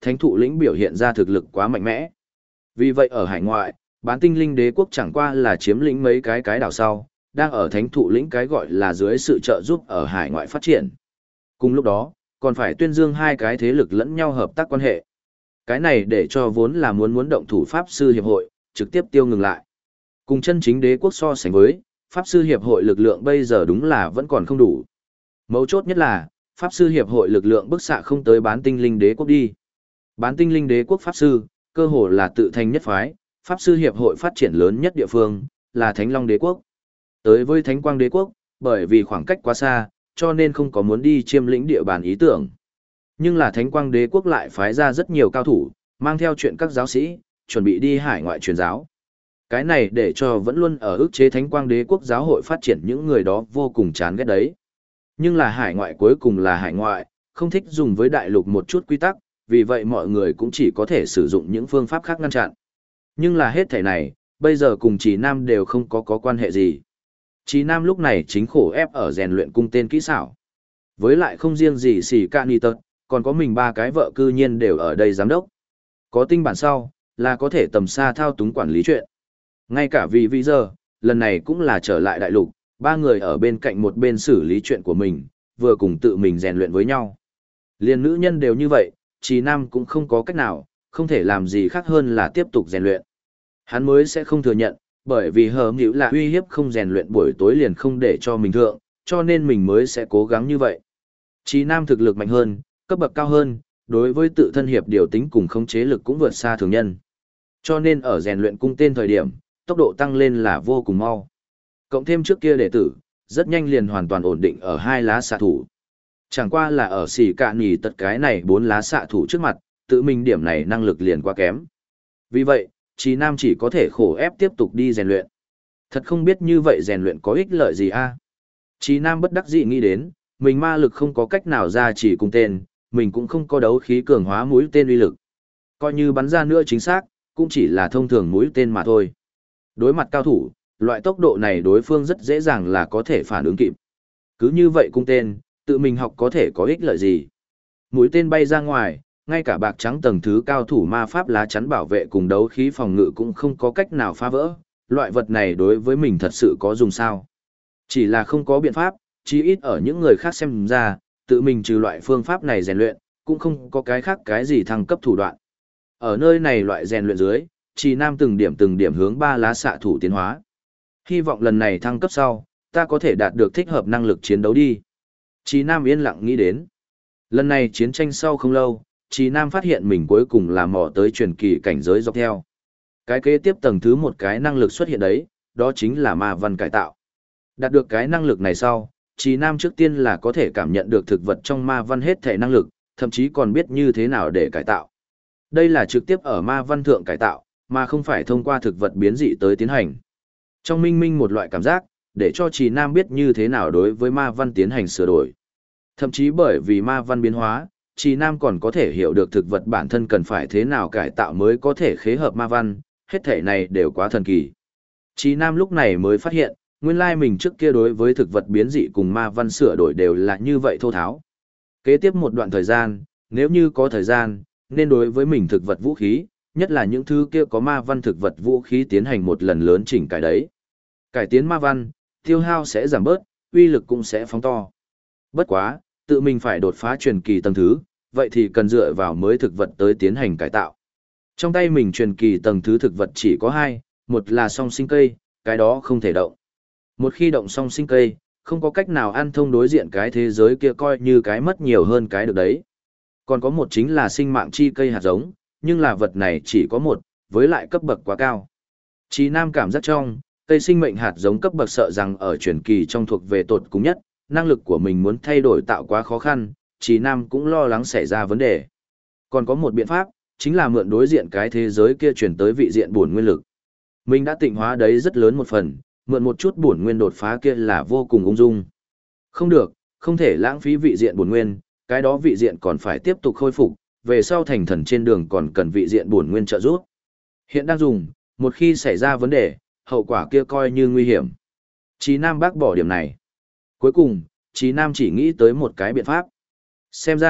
thánh thụ lĩnh biểu hiện ra thực lực quá mạnh mẽ. Vì vậy ở hải ngoại, bán tinh linh đế quốc chẳng qua là chiếm lĩnh mấy cái đảo sau, đang ở thánh thụ lĩnh cái gọi là dưới sự trợ giúp ở hải ngoại phát triển. Cùng lúc đó, còn phải tuyên dương hai cái thế lực lẫn nhau hợp tác quan hệ. Cái này để cho vốn là muốn động thủ Pháp Sư Hiệp hội, trực tiếp tiêu ngừng lại. Cùng chân chính đế quốc so sánh với, Pháp Sư Hiệp hội lực lượng bây giờ đúng là vẫn còn không đủ. Mấu chốt nhất là, Pháp Sư Hiệp hội lực lượng bức xạ không tới bán tinh linh đế quốc đi. Bán tinh linh đế quốc Pháp Sư, cơ hồ là tự thành nhất phái, Pháp Sư Hiệp hội phát triển lớn nhất địa phương, là Thánh Long đế quốc. Tới với Thánh Quang đế quốc, bởi vì khoảng cách quá xa, cho nên không có muốn đi chiêm lĩnh địa bàn ý tưởng. Nhưng là Thánh Quang đế quốc lại phái ra rất nhiều cao thủ, mang theo chuyện các giáo sĩ, chuẩn bị đi hải ngoại truyền giáo. Cái này để cho vẫn luôn ở ức chế Thánh Quang đế quốc giáo hội phát triển những người đó vô cùng chán ghét đấy. Nhưng là hải ngoại cuối cùng là hải ngoại, không thích dùng với đại lục một chút quy tắc, vì vậy mọi người cũng chỉ có thể sử dụng những phương pháp khác ngăn chặn. Nhưng là hết thảy này, bây giờ cùng Trì Nam đều không có quan hệ gì. Trì Nam lúc này chính khổ ép ở rèn luyện cung tên kỹ xảo. Với lại không riêng gì xỉ ca ni tật, còn có mình ba cái vợ cư nhiên đều ở đây giám đốc. Có tinh bản sau, là có thể tầm xa thao túng quản lý chuyện. Ngay cả vì giờ, lần này cũng là trở lại đại lục, ba người ở bên cạnh một bên xử lý chuyện của mình, vừa cùng tự mình rèn luyện với nhau. Liên nữ nhân đều như vậy, Trì Nam cũng không có cách nào, không thể làm gì khác hơn là tiếp tục rèn luyện. Hắn mới sẽ không thừa nhận, bởi vì hờ nghĩu là uy hiếp không rèn luyện buổi tối liền không để cho mình thượng, cho nên mình mới sẽ cố gắng như vậy. Trì Nam thực lực mạnh hơn, cấp bậc cao hơn, đối với tự thân hiệp điều tính cùng khống chế lực cũng vượt xa thường nhân. Cho nên ở rèn luyện cung tên thời điểm, tốc độ tăng lên là vô cùng mau. Cộng thêm trước kia đệ tử, rất nhanh liền hoàn toàn ổn định ở hai lá xạ thủ. Chẳng qua là ở xỉ cạn nhì tật cái này 4 lá xạ thủ trước mặt, tự mình điểm này năng lực liền quá kém. Vì vậy, Trì Nam chỉ có thể khổ ép tiếp tục đi rèn luyện. Thật không biết như vậy rèn luyện có ích lợi gì a? Trì Nam bất đắc dĩ nghĩ đến, mình ma lực không có cách nào ra chỉ cung tên, mình cũng không có đấu khí cường hóa mũi tên uy lực. Coi như bắn ra nữa chính xác, cũng chỉ là thông thường mũi tên mà thôi. Đối mặt cao thủ, loại tốc độ này đối phương rất dễ dàng là có thể phản ứng kịp. Cứ như vậy cung tên, tự mình học có thể có ích lợi gì? Mũi tên bay ra ngoài, ngay cả bạc trắng tầng thứ cao thủ ma pháp lá chắn bảo vệ cùng đấu khí phòng ngự cũng không có cách nào phá vỡ. Loại vật này đối với mình thật sự có dùng sao? Chỉ là không có biện pháp, chí ít ở những người khác xem ra, tự mình trừ loại phương pháp này rèn luyện, cũng không có cái khác cái gì thăng cấp thủ đoạn. Ở nơi này loại rèn luyện dưới, Trì Nam từng điểm hướng 3 lá xạ thủ tiến hóa. Hy vọng lần này thăng cấp sau, ta có thể đạt được thích hợp năng lực chiến đấu đi. Trì Nam yên lặng nghĩ đến. Lần này chiến tranh sau không lâu, Trì Nam phát hiện mình cuối cùng là mò tới truyền kỳ cảnh giới dọc theo. Cái kế tiếp tầng thứ một cái năng lực xuất hiện đấy, đó chính là ma văn cải tạo. Đạt được cái năng lực này sau, Trì Nam trước tiên là có thể cảm nhận được thực vật trong ma văn hết thể năng lực, thậm chí còn biết như thế nào để cải tạo. Đây là trực tiếp ở ma văn thượng cải tạo, mà không phải thông qua thực vật biến dị tới tiến hành. Trong minh minh một loại cảm giác, để cho Trì Nam biết như thế nào đối với ma văn tiến hành sửa đổi. Thậm chí bởi vì ma văn biến hóa, Trì Nam còn có thể hiểu được thực vật bản thân cần phải thế nào cải tạo mới có thể khế hợp ma văn, hết thể này đều quá thần kỳ. Trì Nam lúc này mới phát hiện, nguyên lai mình trước kia đối với thực vật biến dị cùng ma văn sửa đổi đều là như vậy thô tháo. Kế tiếp một đoạn thời gian, nếu như có thời gian, nên đối với mình thực vật vũ khí, nhất là những thứ kia có ma văn thực vật vũ khí tiến hành một lần lớn chỉnh cải đấy. Cải tiến ma văn, tiêu hao sẽ giảm bớt, uy lực cũng sẽ phóng to. Bất quá, tự mình phải đột phá truyền kỳ tầng thứ, vậy thì cần dựa vào mới thực vật tới tiến hành cải tạo. Trong tay mình truyền kỳ tầng thứ thực vật chỉ có 2, một là song sinh cây, cái đó không thể động. Một khi động song sinh cây, không có cách nào ăn thông đối diện cái thế giới kia coi như cái mất nhiều hơn cái được đấy. Còn có một chính là sinh mạng chi cây hạt giống, nhưng là vật này chỉ có một, với lại cấp bậc quá cao. Trì Nam cảm giác trong, cây sinh mệnh hạt giống cấp bậc sợ rằng ở truyền kỳ trong thuộc về tột cùng nhất, năng lực của mình muốn thay đổi tạo quá khó khăn, Trì Nam cũng lo lắng xảy ra vấn đề. Còn có một biện pháp, chính là mượn đối diện cái thế giới kia chuyển tới vị diện bổn nguyên lực. Mình đã tịnh hóa đấy rất lớn một phần, mượn một chút bổn nguyên đột phá kia là vô cùng ung dung. Không được, không thể lãng phí vị diện bổn nguyên, cái đó vị diện còn phải tiếp tục khôi phục, về sau thành thần trên đường còn cần vị diện bổn nguyên trợ giúp. Hiện đang dùng, một khi xảy ra vấn đề, hậu quả kia coi như nguy hiểm. Chí Nam bác bỏ điểm này. Cuối cùng, Chí Nam chỉ nghĩ tới một cái biện pháp. Xem ra,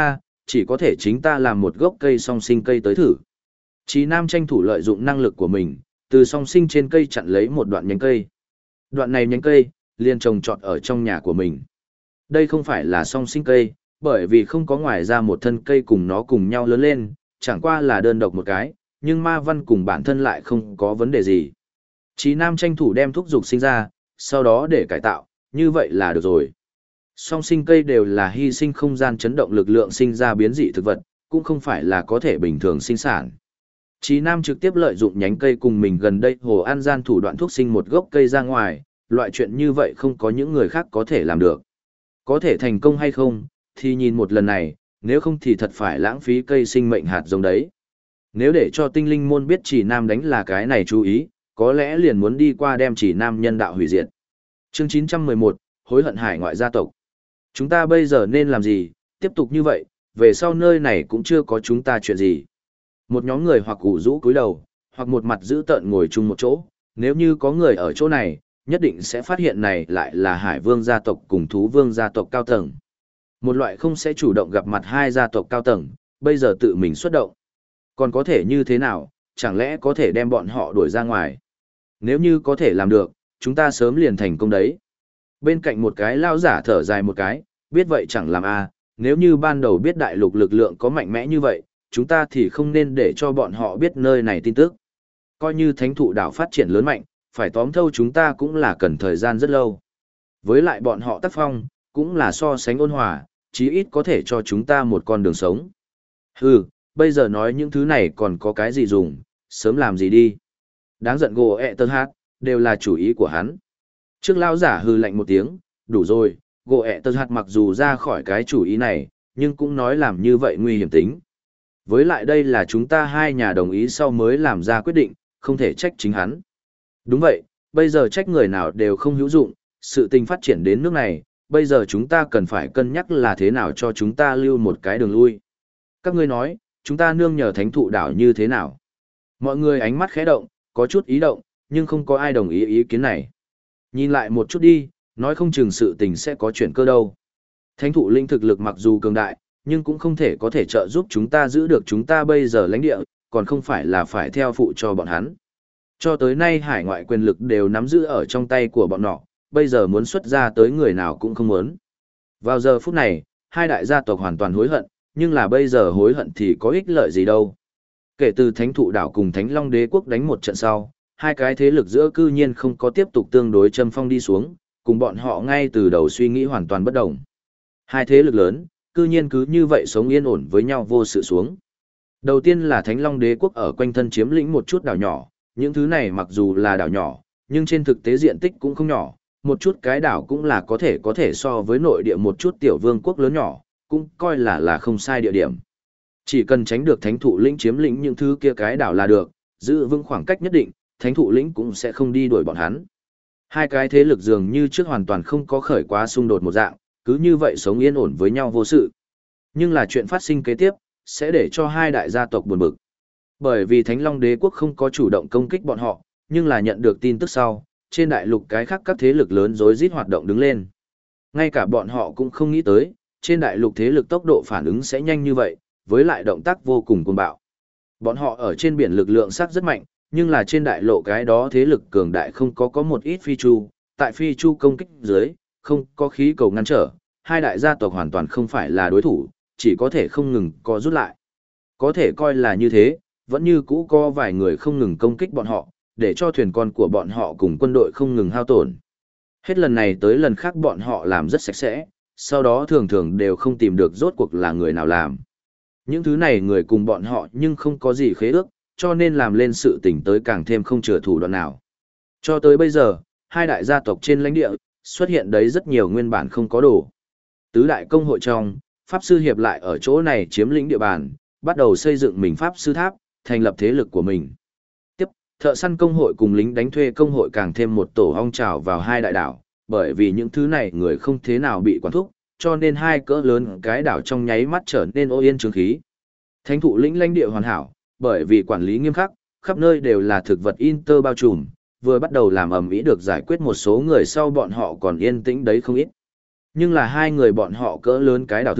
chỉ có thể chính ta làm một gốc cây song sinh cây tới thử. Chí Nam tranh thủ lợi dụng năng lực của mình, từ song sinh trên cây chặn lấy một đoạn nhánh cây. Đoạn này nhánh cây, liền trồng trọt ở trong nhà của mình. Đây không phải là song sinh cây, bởi vì không có ngoài ra một thân cây cùng nó cùng nhau lớn lên, chẳng qua là đơn độc một cái, nhưng ma văn cùng bản thân lại không có vấn đề gì. Chí Nam tranh thủ đem thúc dục sinh ra, sau đó để cải tạo, như vậy là được rồi. Song sinh cây đều là hy sinh không gian chấn động lực lượng sinh ra biến dị thực vật, cũng không phải là có thể bình thường sinh sản. Chí Nam trực tiếp lợi dụng nhánh cây cùng mình gần đây hồ an gian thủ đoạn thuốc sinh một gốc cây ra ngoài, loại chuyện như vậy không có những người khác có thể làm được. Có thể thành công hay không, thì nhìn một lần này, nếu không thì thật phải lãng phí cây sinh mệnh hạt giống đấy. Nếu để cho tinh linh môn biết Chỉ Nam đánh là cái này chú ý, có lẽ liền muốn đi qua đem Chỉ Nam nhân đạo hủy diệt. Chương 911, hối hận hải ngoại gia tộc. Chúng ta bây giờ nên làm gì, tiếp tục như vậy, về sau nơi này cũng chưa có chúng ta chuyện gì. Một nhóm người hoặc ủ rũ cúi đầu, hoặc một mặt giữ tợn ngồi chung một chỗ, nếu như có người ở chỗ này, nhất định sẽ phát hiện này lại là hải vương gia tộc cùng thú vương gia tộc cao tầng. Một loại không sẽ chủ động gặp mặt hai gia tộc cao tầng, bây giờ tự mình xuất động. Còn có thể như thế nào, chẳng lẽ có thể đem bọn họ đuổi ra ngoài? Nếu như có thể làm được, chúng ta sớm liền thành công đấy. Bên cạnh một cái lao giả thở dài một cái, biết vậy chẳng làm a, nếu như ban đầu biết đại lục lực lượng có mạnh mẽ như vậy, chúng ta thì không nên để cho bọn họ biết nơi này tin tức. Coi như thánh thụ đảo phát triển lớn mạnh, phải tóm thâu chúng ta cũng là cần thời gian rất lâu. Với lại bọn họ tác phong, cũng là so sánh ôn hòa, chí ít có thể cho chúng ta một con đường sống. Hừ, bây giờ nói những thứ này còn có cái gì dùng, sớm làm gì đi. Đáng giận gồ ẹ tơ hát, đều là chủ ý của hắn. Trước lao giả hừ lạnh một tiếng, đủ rồi, gỗ ẹ tơ hạt mặc dù ra khỏi cái chủ ý này, nhưng cũng nói làm như vậy nguy hiểm tính. Với lại đây là chúng ta hai nhà đồng ý sau mới làm ra quyết định, không thể trách chính hắn. Đúng vậy, bây giờ trách người nào đều không hữu dụng, sự tình phát triển đến nước này, bây giờ chúng ta cần phải cân nhắc là thế nào cho chúng ta lưu một cái đường lui. Các ngươi nói, chúng ta nương nhờ thánh thụ đảo như thế nào? Mọi người ánh mắt khẽ động, có chút ý động, nhưng không có ai đồng ý ý kiến này. Nhìn lại một chút đi, nói không chừng sự tình sẽ có chuyển cơ đâu. Thánh thụ linh thực lực mặc dù cường đại, nhưng cũng không thể có thể trợ giúp chúng ta giữ được chúng ta bây giờ lãnh địa, còn không phải là phải theo phụ cho bọn hắn. Cho tới nay hải ngoại quyền lực đều nắm giữ ở trong tay của bọn họ, bây giờ muốn xuất ra tới người nào cũng không muốn. Vào giờ phút này, hai đại gia tộc hoàn toàn hối hận, nhưng là bây giờ hối hận thì có ích lợi gì đâu. Kể từ Thánh Thụ Đảo cùng Thánh Long Đế quốc đánh một trận sau, hai cái thế lực giữa cư nhiên không có tiếp tục tương đối châm phong đi xuống, cùng bọn họ ngay từ đầu suy nghĩ hoàn toàn bất đồng. Hai thế lực lớn, cư nhiên cứ như vậy sống yên ổn với nhau vô sự xuống. Đầu tiên là Thánh Long Đế quốc ở quanh thân chiếm lĩnh một chút đảo nhỏ, những thứ này mặc dù là đảo nhỏ, nhưng trên thực tế diện tích cũng không nhỏ, một chút cái đảo cũng là có thể so với nội địa một chút tiểu vương quốc lớn nhỏ, cũng coi là không sai địa điểm. Chỉ cần tránh được thánh thụ lĩnh chiếm lĩnh những thứ kia cái đảo là được, giữ vững khoảng cách nhất định, thánh thụ lĩnh cũng sẽ không đi đuổi bọn hắn. Hai cái thế lực dường như trước hoàn toàn không có khởi quá xung đột một dạng, cứ như vậy sống yên ổn với nhau vô sự. Nhưng là chuyện phát sinh kế tiếp, sẽ để cho hai đại gia tộc buồn bực. Bởi vì Thánh Long Đế quốc không có chủ động công kích bọn họ, nhưng là nhận được tin tức sau, trên đại lục cái khác các thế lực lớn rối rít hoạt động đứng lên. Ngay cả bọn họ cũng không nghĩ tới, trên đại lục thế lực tốc độ phản ứng sẽ nhanh như vậy, với lại động tác vô cùng cuồng bạo. Bọn họ ở trên biển lực lượng sắc rất mạnh, nhưng là trên đại lộ cái đó thế lực cường đại không có một ít phi chu, tại phi chu công kích dưới, không có khí cầu ngăn trở, hai đại gia tộc hoàn toàn không phải là đối thủ, chỉ có thể không ngừng co rút lại. Có thể coi là như thế, vẫn như cũ có vài người không ngừng công kích bọn họ, để cho thuyền con của bọn họ cùng quân đội không ngừng hao tổn. Hết lần này tới lần khác bọn họ làm rất sạch sẽ, sau đó thường thường đều không tìm được rốt cuộc là người nào làm. Những thứ này người cùng bọn họ nhưng không có gì khế ước, cho nên làm lên sự tình tới càng thêm không chừa thủ đoạn nào. Cho tới bây giờ, hai đại gia tộc trên lãnh địa, xuất hiện đấy rất nhiều nguyên bản không có đồ. Tứ đại công hội trong, Pháp Sư Hiệp lại ở chỗ này chiếm lĩnh địa bàn, bắt đầu xây dựng mình Pháp Sư Tháp, thành lập thế lực của mình. Tiếp, thợ săn công hội cùng lính đánh thuê công hội càng thêm một tổ ong trào vào hai đại đảo, bởi vì những thứ này người không thế nào bị quản thúc, cho nên hai cỡ lớn cái đảo trong nháy mắt trở nên ô yên trướng khí. Thánh thụ lĩnh lãnh địa hoàn hảo, bởi vì quản lý nghiêm khắc, khắp nơi đều là thực vật inter bao trùm, vừa bắt đầu làm ầm ĩ được giải quyết một số người sau bọn họ còn yên tĩnh đấy không ít. Nhưng là hai người bọn họ cỡ lớn cái đảo thượng,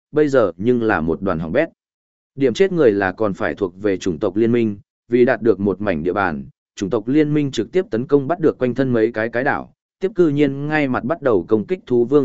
bây giờ nhưng là một đoàn hỏng bét. Điểm chết người là còn phải thuộc về chủng tộc liên minh, vì đạt được một mảnh địa bàn, chủng tộc liên minh trực tiếp tấn công bắt được quanh thân mấy cái đảo, tiếp cư nhiên ngay mặt bắt đầu công kích thú vương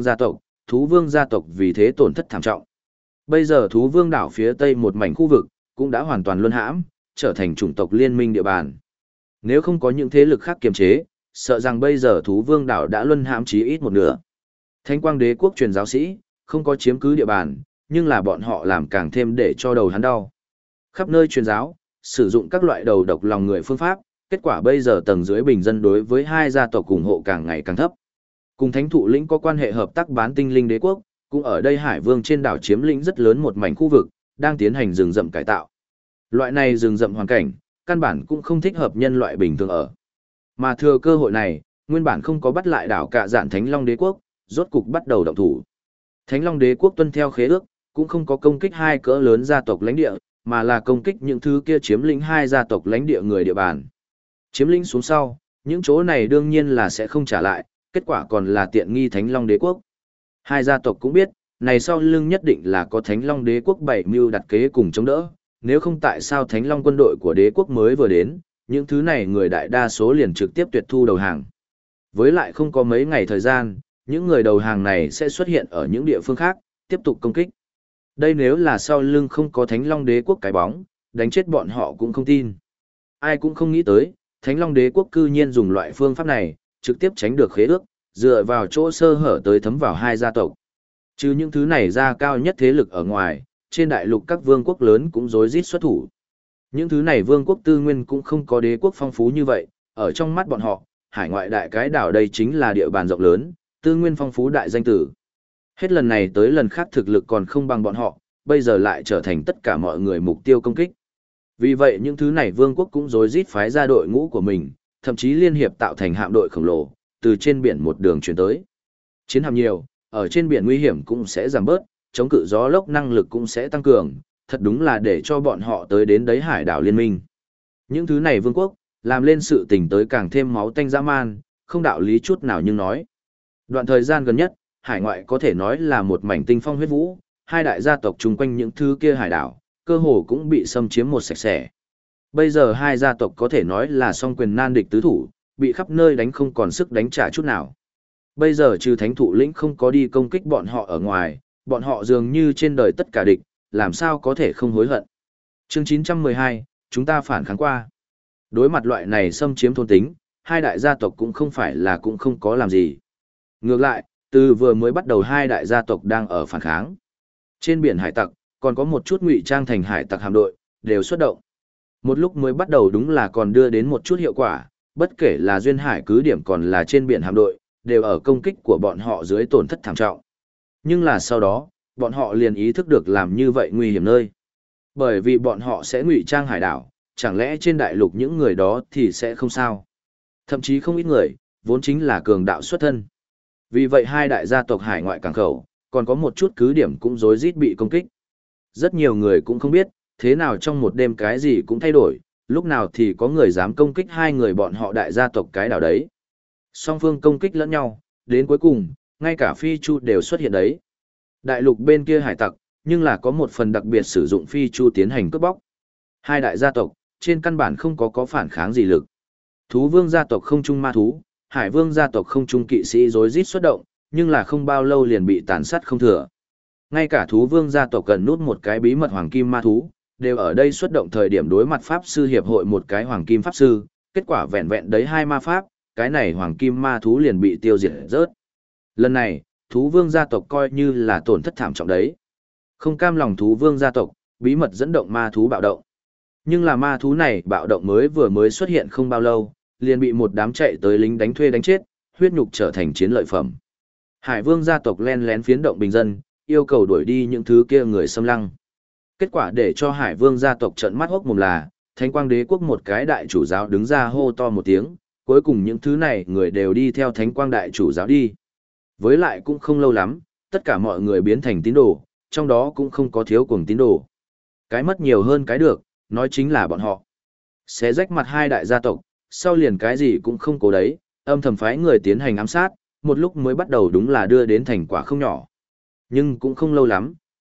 gia tộc vì thế tổn thất thảm trọng. Bây giờ thú vương đảo phía tây một mảnh khu vực, cũng đã hoàn toàn luân hãm, trở thành chủng tộc liên minh địa bàn. Nếu không có những thế lực khác kiềm chế, sợ rằng bây giờ thú vương đảo đã luân hãm chí ít một nửa. Thánh quang đế quốc truyền giáo sĩ, không có chiếm cứ địa bàn, nhưng là bọn họ làm càng thêm để cho đầu hắn đau. Khắp nơi truyền giáo, sử dụng các loại đầu độc lòng người phương pháp, kết quả bây giờ tầng dưới bình dân đối với hai gia tộc ủng hộ càng ngày càng thấp. Cùng thánh thụ lĩnh có quan hệ hợp tác bán tinh linh đế quốc, cũng ở đây Hải Vương trên đảo chiếm lĩnh rất lớn một mảnh khu vực, đang tiến hành rừng rậm cải tạo. Loại này rừng rậm hoàn cảnh, căn bản cũng không thích hợp nhân loại bình thường ở. Mà thừa cơ hội này, nguyên bản không có bắt lại đảo Cạ Dạn Thánh Long đế quốc, rốt cục bắt đầu động thủ. Thánh Long đế quốc tuân theo khế ước, cũng không có công kích hai cỡ lớn gia tộc lãnh địa, mà là công kích những thứ kia chiếm lĩnh hai gia tộc lãnh địa người địa bàn. Chiếm lĩnh xuống sau, những chỗ này đương nhiên là sẽ không trả lại, kết quả còn là tiện nghi Thánh Long đế quốc. Hai gia tộc cũng biết, này sau lưng nhất định là có Thánh Long đế quốc bảy mưu đặt kế cùng chống đỡ, nếu không tại sao Thánh Long quân đội của đế quốc mới vừa đến, những thứ này người đại đa số liền trực tiếp tuyệt thu đầu hàng. Với lại không có mấy ngày thời gian, những người đầu hàng này sẽ xuất hiện ở những địa phương khác, tiếp tục công kích. Đây nếu là sau lưng không có Thánh Long đế quốc cái bóng, đánh chết bọn họ cũng không tin. Ai cũng không nghĩ tới, Thánh Long đế quốc cư nhiên dùng loại phương pháp này, trực tiếp tránh được khế ước, dựa vào chỗ sơ hở tới thấm vào hai gia tộc. Trừ những thứ này ra cao nhất thế lực ở ngoài, trên đại lục các vương quốc lớn cũng rối rít xuất thủ. Những thứ này vương quốc tư nguyên cũng không có đế quốc phong phú như vậy, ở trong mắt bọn họ, hải ngoại đại cái đảo đây chính là địa bàn rộng lớn, tư nguyên phong phú đại danh tử. Hết lần này tới lần khác thực lực còn không bằng bọn họ, bây giờ lại trở thành tất cả mọi người mục tiêu công kích. Vì vậy những thứ này vương quốc cũng rối rít phái ra đội ngũ của mình, thậm chí liên hiệp tạo thành hạm đội khổng lồ, từ trên biển một đường chuyển tới. Chiến hạm nhiều, ở trên biển nguy hiểm cũng sẽ giảm bớt, chống cự gió lốc năng lực cũng sẽ tăng cường, thật đúng là để cho bọn họ tới đến đấy hải đảo liên minh. Những thứ này vương quốc, làm lên sự tình tới càng thêm máu tanh dã man, không đạo lý chút nào nhưng nói. Đoạn thời gian gần nhất, hải ngoại có thể nói là một mảnh tinh phong huyết vũ, hai đại gia tộc chung quanh những thứ kia hải đảo, cơ hồ cũng bị xâm chiếm một sạch sẽ. Bây giờ hai gia tộc có thể nói là song quyền nan địch tứ thủ, bị khắp nơi đánh không còn sức đánh trả chút nào. Bây giờ trừ thánh thụ lĩnh không có đi công kích bọn họ ở ngoài, bọn họ dường như trên đời tất cả địch, làm sao có thể không hối hận. Chương 912, chúng ta phản kháng qua. Đối mặt loại này xâm chiếm thôn tính, hai đại gia tộc cũng không phải là cũng không có làm gì. Ngược lại, từ vừa mới bắt đầu hai đại gia tộc đang ở phản kháng. Trên biển hải tặc, còn có một chút ngụy trang thành hải tặc hạm đội, đều xuất động. Một lúc mới bắt đầu đúng là còn đưa đến một chút hiệu quả, bất kể là duyên hải cứ điểm còn là trên biển hạm đội, đều ở công kích của bọn họ dưới tổn thất thảm trọng. Nhưng là sau đó, bọn họ liền ý thức được làm như vậy nguy hiểm nơi. Bởi vì bọn họ sẽ ngụy trang hải đảo, chẳng lẽ trên đại lục những người đó thì sẽ không sao. Thậm chí không ít người, vốn chính là cường đạo xuất thân. Vì vậy hai đại gia tộc hải ngoại cảng khẩu, còn có một chút cứ điểm cũng rối rít bị công kích. Rất nhiều người cũng không biết, thế nào trong một đêm cái gì cũng thay đổi, lúc nào thì có người dám công kích hai người bọn họ đại gia tộc cái đảo đấy. Song phương công kích lẫn nhau, đến cuối cùng, ngay cả phi chu đều xuất hiện đấy. Đại lục bên kia hải tặc, nhưng là có một phần đặc biệt sử dụng phi chu tiến hành cướp bóc. Hai đại gia tộc, trên căn bản không có phản kháng gì lực. Thú vương gia tộc không trung ma thú, hải vương gia tộc không trung kỵ sĩ rối rít xuất động, nhưng là không bao lâu liền bị tàn sát không thừa. Ngay cả thú vương gia tộc cần nút một cái bí mật hoàng kim ma thú, đều ở đây xuất động thời điểm đối mặt pháp sư hiệp hội một cái hoàng kim pháp sư, kết quả vẹn vẹn đấy hai ma pháp, cái này hoàng kim ma thú liền bị tiêu diệt rớt. Lần này, thú vương gia tộc coi như là tổn thất thảm trọng đấy. Không cam lòng thú vương gia tộc, bí mật dẫn động ma thú bạo động. Nhưng là ma thú này bạo động vừa mới xuất hiện không bao lâu, liền bị một đám chạy tới lính đánh thuê đánh chết, huyết nhục trở thành chiến lợi phẩm. Hải vương gia tộc len lén phiến động bình dân, yêu cầu đuổi đi những thứ kia người xâm lăng. Kết quả để cho Hải vương gia tộc trợn mắt hốc mồm là, Thánh quang đế quốc một cái đại chủ giáo đứng ra hô to một tiếng, cuối cùng những thứ này người đều đi theo Thánh quang đại chủ giáo đi. Với lại cũng không lâu lắm, tất cả mọi người biến thành tín đồ, trong đó cũng không có thiếu cuồng tín đồ. Cái mất nhiều hơn cái được, nói chính là bọn họ. Xé rách mặt hai đại gia tộc, sau liền cái gì cũng không cố đấy, âm thầm phái người tiến hành ám sát, một lúc mới bắt đầu đúng là đưa đến thành quả không nhỏ. Nhưng cũng không lâu lắm,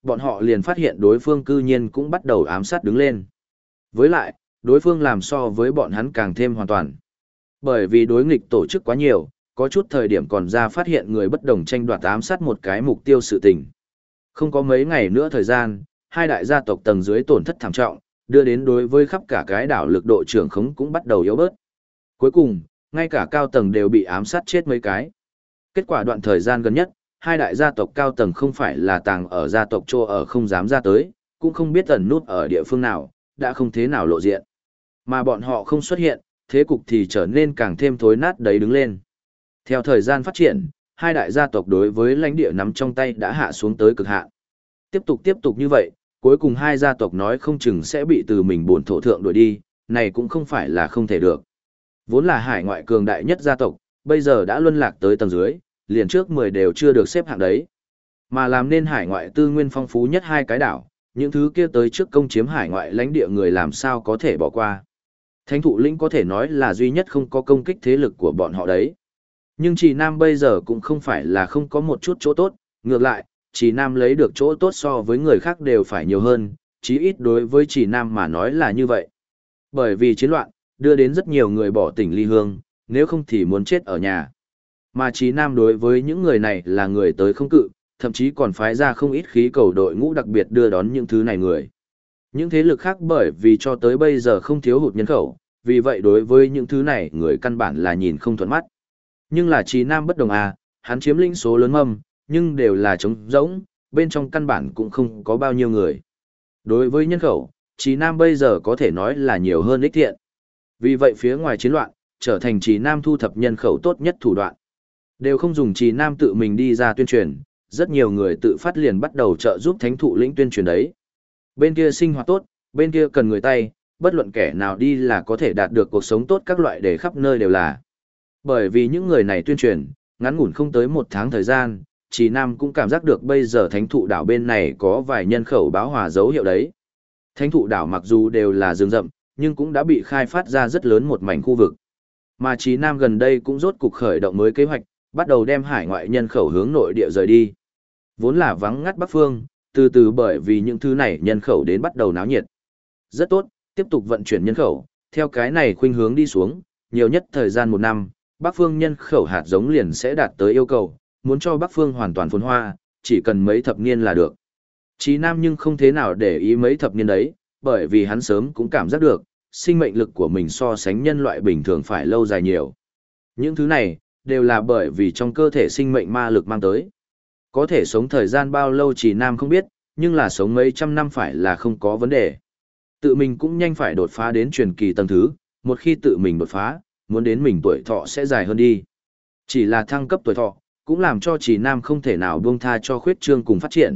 bọn họ liền phát hiện đối phương cư nhiên cũng bắt đầu ám sát đứng lên. Với lại, đối phương làm so với bọn hắn càng thêm hoàn toàn. Bởi vì đối nghịch tổ chức quá nhiều, có chút thời điểm còn ra phát hiện người bất đồng tranh đoạt ám sát một cái mục tiêu sự tình. Không có mấy ngày nữa thời gian, hai đại gia tộc tầng dưới tổn thất thảm trọng, đưa đến đối với khắp cả cái đảo lực độ trưởng khống cũng bắt đầu yếu bớt. Cuối cùng, ngay cả cao tầng đều bị ám sát chết mấy cái. Kết quả đoạn thời gian gần nhất, hai đại gia tộc cao tầng không phải là tàng ở gia tộc chỗ ở không dám ra tới, cũng không biết ẩn nút ở địa phương nào, đã không thế nào lộ diện. Mà bọn họ không xuất hiện, thế cục thì trở nên càng thêm thối nát đấy đứng lên. Theo thời gian phát triển, hai đại gia tộc đối với lãnh địa nắm trong tay đã hạ xuống tới cực hạn. Tiếp tục như vậy, cuối cùng hai gia tộc nói không chừng sẽ bị từ mình buồn thổ thượng đuổi đi, này cũng không phải là không thể được. Vốn là hải ngoại cường đại nhất gia tộc, bây giờ đã luân lạc tới tầng dưới, liền trước 10 đều chưa được xếp hạng đấy. Mà làm nên hải ngoại tư nguyên phong phú nhất hai cái đảo, những thứ kia tới trước công chiếm hải ngoại lãnh địa người làm sao có thể bỏ qua. Thánh thụ lĩnh có thể nói là duy nhất không có công kích thế lực của bọn họ đấy. Nhưng Trì Nam bây giờ cũng không phải là không có một chút chỗ tốt, ngược lại, Trì Nam lấy được chỗ tốt so với người khác đều phải nhiều hơn, chí ít đối với Trì Nam mà nói là như vậy. Bởi vì chiến loạn, đưa đến rất nhiều người bỏ tỉnh ly hương, nếu không thì muốn chết ở nhà. Mà Trì Nam đối với những người này là người tới không cự, thậm chí còn phái ra không ít khí cầu đội ngũ đặc biệt đưa đón những thứ này người. Những thế lực khác bởi vì cho tới bây giờ không thiếu hụt nhân khẩu, vì vậy đối với những thứ này người căn bản là nhìn không thuận mắt. Nhưng là Trì Nam bất đồng à, hắn chiếm lĩnh số lớn mâm, nhưng đều là trống rỗng, bên trong căn bản cũng không có bao nhiêu người. Đối với nhân khẩu, Trì Nam bây giờ có thể nói là nhiều hơn ích thiện. Vì vậy phía ngoài chiến loạn, trở thành Trì Nam thu thập nhân khẩu tốt nhất thủ đoạn. Đều không dùng Trì Nam tự mình đi ra tuyên truyền, rất nhiều người tự phát liền bắt đầu trợ giúp thánh thụ lĩnh tuyên truyền đấy. Bên kia sinh hoạt tốt, bên kia cần người tay, bất luận kẻ nào đi là có thể đạt được cuộc sống tốt các loại để khắp nơi đều là. Bởi vì những người này tuyên truyền, ngắn ngủn không tới 1 tháng thời gian, Trì Nam cũng cảm giác được bây giờ thánh thụ đảo bên này có vài nhân khẩu báo hòa dấu hiệu đấy. Thánh thụ đảo mặc dù đều là rừng rậm, nhưng cũng đã bị khai phát ra rất lớn một mảnh khu vực. Mà Trì Nam gần đây cũng rốt cục khởi động mới kế hoạch, bắt đầu đem hải ngoại nhân khẩu hướng nội địa rời đi. Vốn là vắng ngắt Bắc Phương, từ từ bởi vì những thứ này nhân khẩu đến bắt đầu náo nhiệt. Rất tốt, tiếp tục vận chuyển nhân khẩu, theo cái này khuynh hướng đi xuống, nhiều nhất thời gian 1 năm, Bắc Phương nhân khẩu hạt giống liền sẽ đạt tới yêu cầu, muốn cho Bắc Phương hoàn toàn phồn hoa, chỉ cần mấy thập niên là được. Chí Nam nhưng không thế nào để ý mấy thập niên đấy, bởi vì hắn sớm cũng cảm giác được, sinh mệnh lực của mình so sánh nhân loại bình thường phải lâu dài nhiều. Những thứ này, đều là bởi vì trong cơ thể sinh mệnh ma lực mang tới. Có thể sống thời gian bao lâu Chí Nam không biết, nhưng là sống mấy trăm năm phải là không có vấn đề. Tự mình cũng nhanh phải đột phá đến truyền kỳ tầng thứ, một khi tự mình đột phá, muốn đến mình tuổi thọ sẽ dài hơn đi. Chỉ là thăng cấp tuổi thọ, cũng làm cho Chí Nam không thể nào buông tha cho khuyết trương cùng phát triển.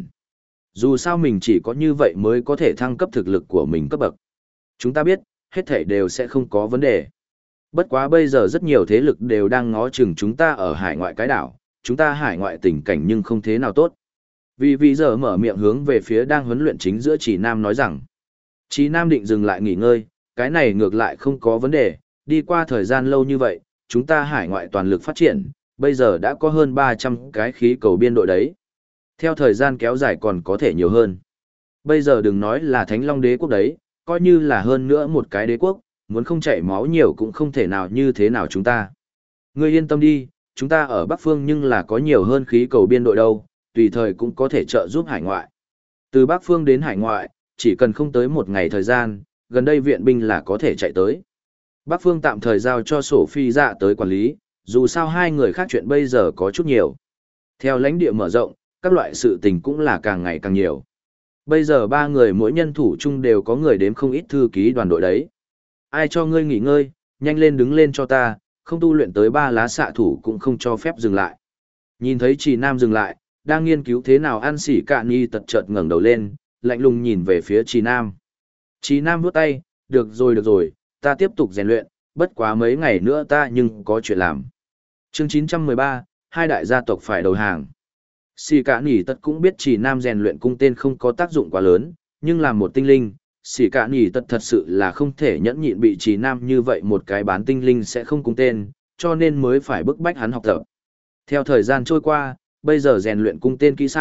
Dù sao mình chỉ có như vậy mới có thể thăng cấp thực lực của mình cấp bậc. Chúng ta biết, hết thảy đều sẽ không có vấn đề. Bất quá bây giờ rất nhiều thế lực đều đang ngó chừng chúng ta ở hải ngoại cái đảo, chúng ta hải ngoại tình cảnh nhưng không thế nào tốt. Vì giờ mở miệng hướng về phía đang huấn luyện chính giữa Chí Nam nói rằng, Chí Nam định dừng lại nghỉ ngơi, cái này ngược lại không có vấn đề, đi qua thời gian lâu như vậy, chúng ta hải ngoại toàn lực phát triển, bây giờ đã có hơn 300 cái khí cầu biên đội đấy. Theo thời gian kéo dài còn có thể nhiều hơn. Bây giờ đừng nói là Thánh Long đế quốc đấy, coi như là hơn nữa một cái đế quốc, muốn không chảy máu nhiều cũng không thể nào như thế nào chúng ta. Ngươi yên tâm đi, chúng ta ở Bắc Phương nhưng là có nhiều hơn khí cầu biên đội đâu, tùy thời cũng có thể trợ giúp hải ngoại. Từ Bắc Phương đến hải ngoại, chỉ cần không tới 1 ngày thời gian, gần đây viện binh là có thể chạy tới. Bắc Phương tạm thời giao cho Sophie dạ tới quản lý, dù sao hai người khác chuyện bây giờ có chút nhiều. Theo lãnh địa mở rộng, các loại sự tình cũng là càng ngày càng nhiều. Bây giờ 3 người mỗi nhân thủ chung đều có người đếm không ít thư ký đoàn đội đấy. Ai cho ngươi nghỉ ngơi, nhanh lên đứng lên cho ta, không tu luyện tới 3 lá xạ thủ cũng không cho phép dừng lại. Nhìn thấy Trì Nam dừng lại, đang nghiên cứu thế nào ăn xỉ cạn nhi tật chợt ngẩng đầu lên, lạnh lùng nhìn về phía Trì Nam. Trì Nam vuốt tay, được rồi, ta tiếp tục rèn luyện, bất quá mấy ngày nữa ta nhưng có chuyện làm. Chương 913, hai đại gia tộc phải đầu hàng. Xỉ cạn nhi tật cũng biết Trì Nam rèn luyện cung tên không có tác dụng quá lớn, nhưng làm một tinh linh, xỉ cạn nhi tật thật sự là không thể nhẫn nhịn bị Trì Nam như vậy một cái bán tinh linh sẽ không cung tên, cho nên mới phải bức bách hắn học tập. Theo thời gian trôi qua, bây giờ rèn luyện cung tên kỹ xảo,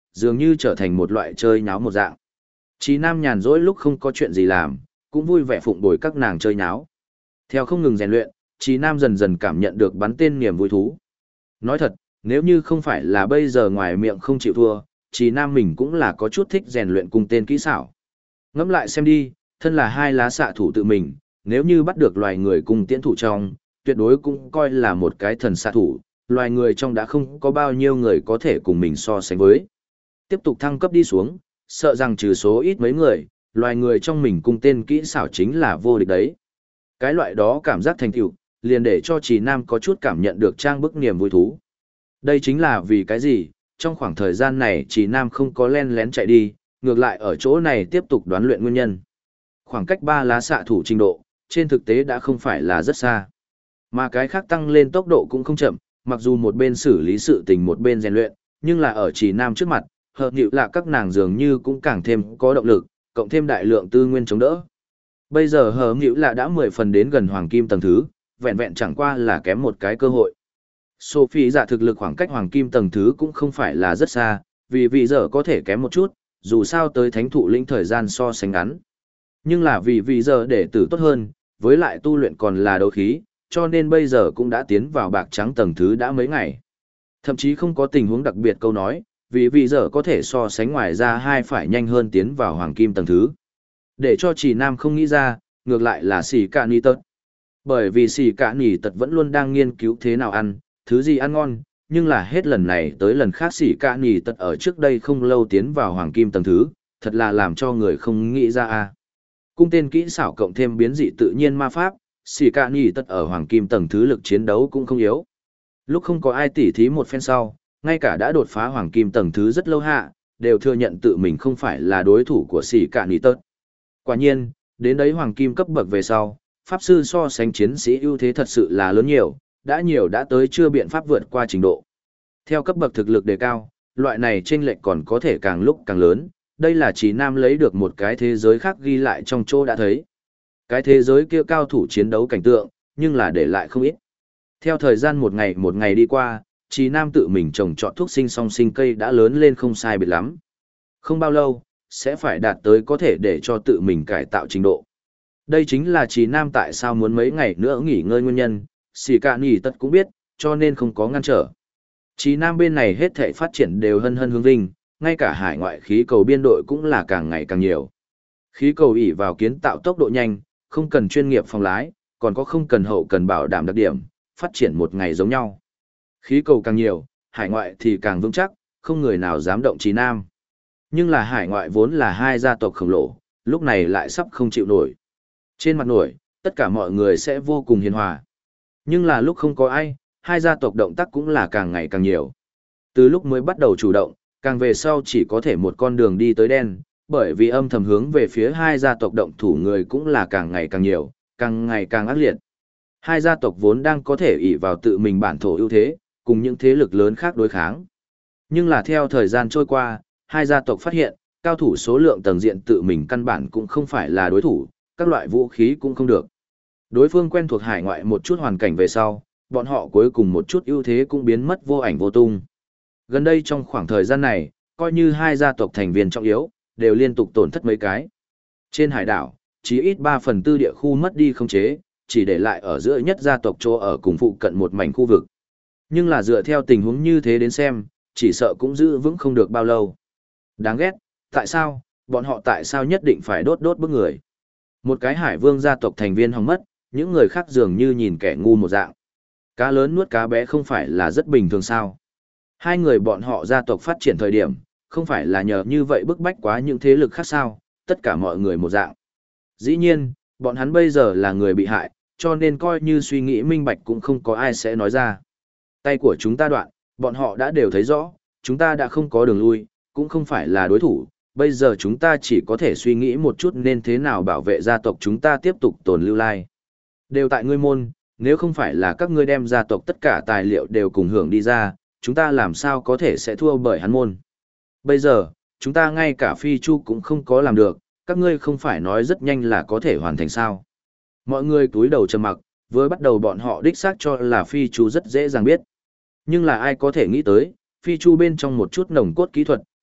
dường như trở thành một loại chơi nháo một dạng. Chí Nam nhàn rỗi lúc không có chuyện gì làm, cũng vui vẻ phụng bồi các nàng chơi nháo. Theo không ngừng rèn luyện, Chí Nam dần dần cảm nhận được bắn tên niềm vui thú. Nói thật, nếu như không phải là bây giờ ngoài miệng không chịu thua, Chí Nam mình cũng là có chút thích rèn luyện cung tên kỹ xảo. Ngẫm lại xem đi, thân là hai lá xạ thủ tự mình, nếu như bắt được loài người cùng tiễn thủ trong, tuyệt đối cũng coi là một cái thần xạ thủ, loài người trong đã không có bao nhiêu người có thể cùng mình so sánh với. Tiếp tục thăng cấp đi xuống, sợ rằng trừ số ít mấy người, loài người trong mình cung tên kỹ xảo chính là vô địch đấy. Cái loại đó cảm giác thành tựu, liền để cho Trì Nam có chút cảm nhận được trang bức niềm vui thú. Đây chính là vì cái gì, trong khoảng thời gian này Trì Nam không có len lén chạy đi, ngược lại ở chỗ này tiếp tục đoán luyện nguyên nhân. Khoảng cách 3 lá xạ thủ trình độ, trên thực tế đã không phải là rất xa. Mà cái khác tăng lên tốc độ cũng không chậm, mặc dù một bên xử lý sự tình một bên rèn luyện, nhưng là ở Trì Nam trước mặt, hợp nhịu là các nàng dường như cũng càng thêm có động lực, cộng thêm đại lượng tư nguyên chống đỡ. Bây giờ hờ nhịu là đã 10 phần đến gần hoàng kim tầng thứ, vẹn vẹn chẳng qua là kém một cái cơ hội. Sophie giả thực lực khoảng cách hoàng kim tầng thứ cũng không phải là rất xa, vì giờ có thể kém một chút, dù sao tới thánh thụ lĩnh thời gian so sánh ngắn. Nhưng là vì giờ để tử tốt hơn, với lại tu luyện còn là đấu khí, cho nên bây giờ cũng đã tiến vào bạc trắng tầng thứ đã mấy ngày. Thậm chí không có tình huống đặc biệt câu nói, vì giờ có thể so sánh ngoài ra hai phải nhanh hơn tiến vào hoàng kim tầng thứ. Để cho Trì Nam không nghĩ ra, ngược lại là xì cả nì tật. Bởi vì xì cả nì tật vẫn luôn đang nghiên cứu thế nào ăn, thứ gì ăn ngon, nhưng là hết lần này tới lần khác xì cả nì tật ở trước đây không lâu tiến vào hoàng kim tầng thứ, thật là làm cho người không nghĩ ra a. Cung tên kỹ xảo cộng thêm biến dị tự nhiên ma pháp, xì cả nì tật ở hoàng kim tầng thứ lực chiến đấu cũng không yếu. Lúc không có ai tỉ thí một phen sau, ngay cả đã đột phá hoàng kim tầng thứ rất lâu hạ, đều thừa nhận tự mình không phải là đối thủ của xì cả nì tật. Quả nhiên, đến đấy hoàng kim cấp bậc về sau, pháp sư so sánh chiến sĩ ưu thế thật sự là lớn nhiều đã tới chưa biện pháp vượt qua trình độ. Theo cấp bậc thực lực đề cao, loại này chênh lệch còn có thể càng lúc càng lớn, đây là Trì Nam lấy được một cái thế giới khác ghi lại trong chỗ đã thấy. Cái thế giới kia cao thủ chiến đấu cảnh tượng, nhưng là để lại không ít. Theo thời gian một ngày đi qua, Trì Nam tự mình trồng trọt thuốc sinh song sinh cây đã lớn lên không sai biệt lắm. Không bao lâu, sẽ phải đạt tới có thể để cho tự mình cải tạo trình độ. Đây chính là Trì Nam tại sao muốn mấy ngày nữa nghỉ ngơi nguyên nhân, xì cả nghỉ tất cũng biết, cho nên không có ngăn trở. Trì Nam bên này hết thể phát triển đều hân hân hướng vinh, ngay cả hải ngoại khí cầu biên đội cũng là càng ngày càng nhiều. Khí cầu ỷ vào kiến tạo tốc độ nhanh, không cần chuyên nghiệp phòng lái, còn có không cần hậu cần bảo đảm đặc điểm, phát triển một ngày giống nhau. Khí cầu càng nhiều, hải ngoại thì càng vững chắc, không người nào dám động Trì Nam. Nhưng là hải ngoại vốn là hai gia tộc khổng lồ, lúc này lại sắp không chịu nổi. Trên mặt nổi, tất cả mọi người sẽ vô cùng hiền hòa. Nhưng là lúc không có ai, hai gia tộc động tác cũng là càng ngày càng nhiều. Từ lúc mới bắt đầu chủ động, càng về sau chỉ có thể một con đường đi tới đen, bởi vì âm thầm hướng về phía hai gia tộc động thủ người cũng là càng ngày càng nhiều, càng ngày càng ác liệt. Hai gia tộc vốn đang có thể ỷ vào tự mình bản thổ ưu thế, cùng những thế lực lớn khác đối kháng. Nhưng là theo thời gian trôi qua, hai gia tộc phát hiện, cao thủ số lượng tầng diện tự mình căn bản cũng không phải là đối thủ, các loại vũ khí cũng không được. Đối phương quen thuộc hải ngoại một chút hoàn cảnh về sau, bọn họ cuối cùng một chút ưu thế cũng biến mất vô ảnh vô tung. Gần đây trong khoảng thời gian này, coi như hai gia tộc thành viên trọng yếu, đều liên tục tổn thất mấy cái. Trên hải đảo, chỉ ít 3/4 địa khu mất đi không chế, chỉ để lại ở giữa nhất gia tộc chỗ ở cùng phụ cận một mảnh khu vực. Nhưng là dựa theo tình huống như thế đến xem, chỉ sợ cũng giữ vững không được bao lâu. Đáng ghét, tại sao, bọn họ tại sao nhất định phải đốt bức người. Một cái hải vương gia tộc thành viên hỏng mất, những người khác dường như nhìn kẻ ngu một dạng. Cá lớn nuốt cá bé không phải là rất bình thường sao. Hai người bọn họ gia tộc phát triển thời điểm, không phải là nhờ như vậy bức bách quá những thế lực khác sao, tất cả mọi người một dạng. Dĩ nhiên, bọn hắn bây giờ là người bị hại, cho nên coi như suy nghĩ minh bạch cũng không có ai sẽ nói ra. Tay của chúng ta đoạn, bọn họ đã đều thấy rõ, chúng ta đã không có đường lui, cũng không phải là đối thủ, bây giờ chúng ta chỉ có thể suy nghĩ một chút nên thế nào bảo vệ gia tộc chúng ta tiếp tục tồn lưu lai. Đều tại ngươi môn, nếu không phải là các ngươi đem gia tộc tất cả tài liệu đều cùng hưởng đi ra, chúng ta làm sao có thể sẽ thua bởi hắn môn. Bây giờ, chúng ta ngay cả phi chu cũng không có làm được, các ngươi không phải nói rất nhanh là có thể hoàn thành sao. Mọi người túi đầu trầm mặc, với bắt đầu bọn họ đích xác cho là phi chu rất dễ dàng biết. Nhưng là ai có thể nghĩ tới, phi chu bên trong một chút nồng cốt kỹ thuật,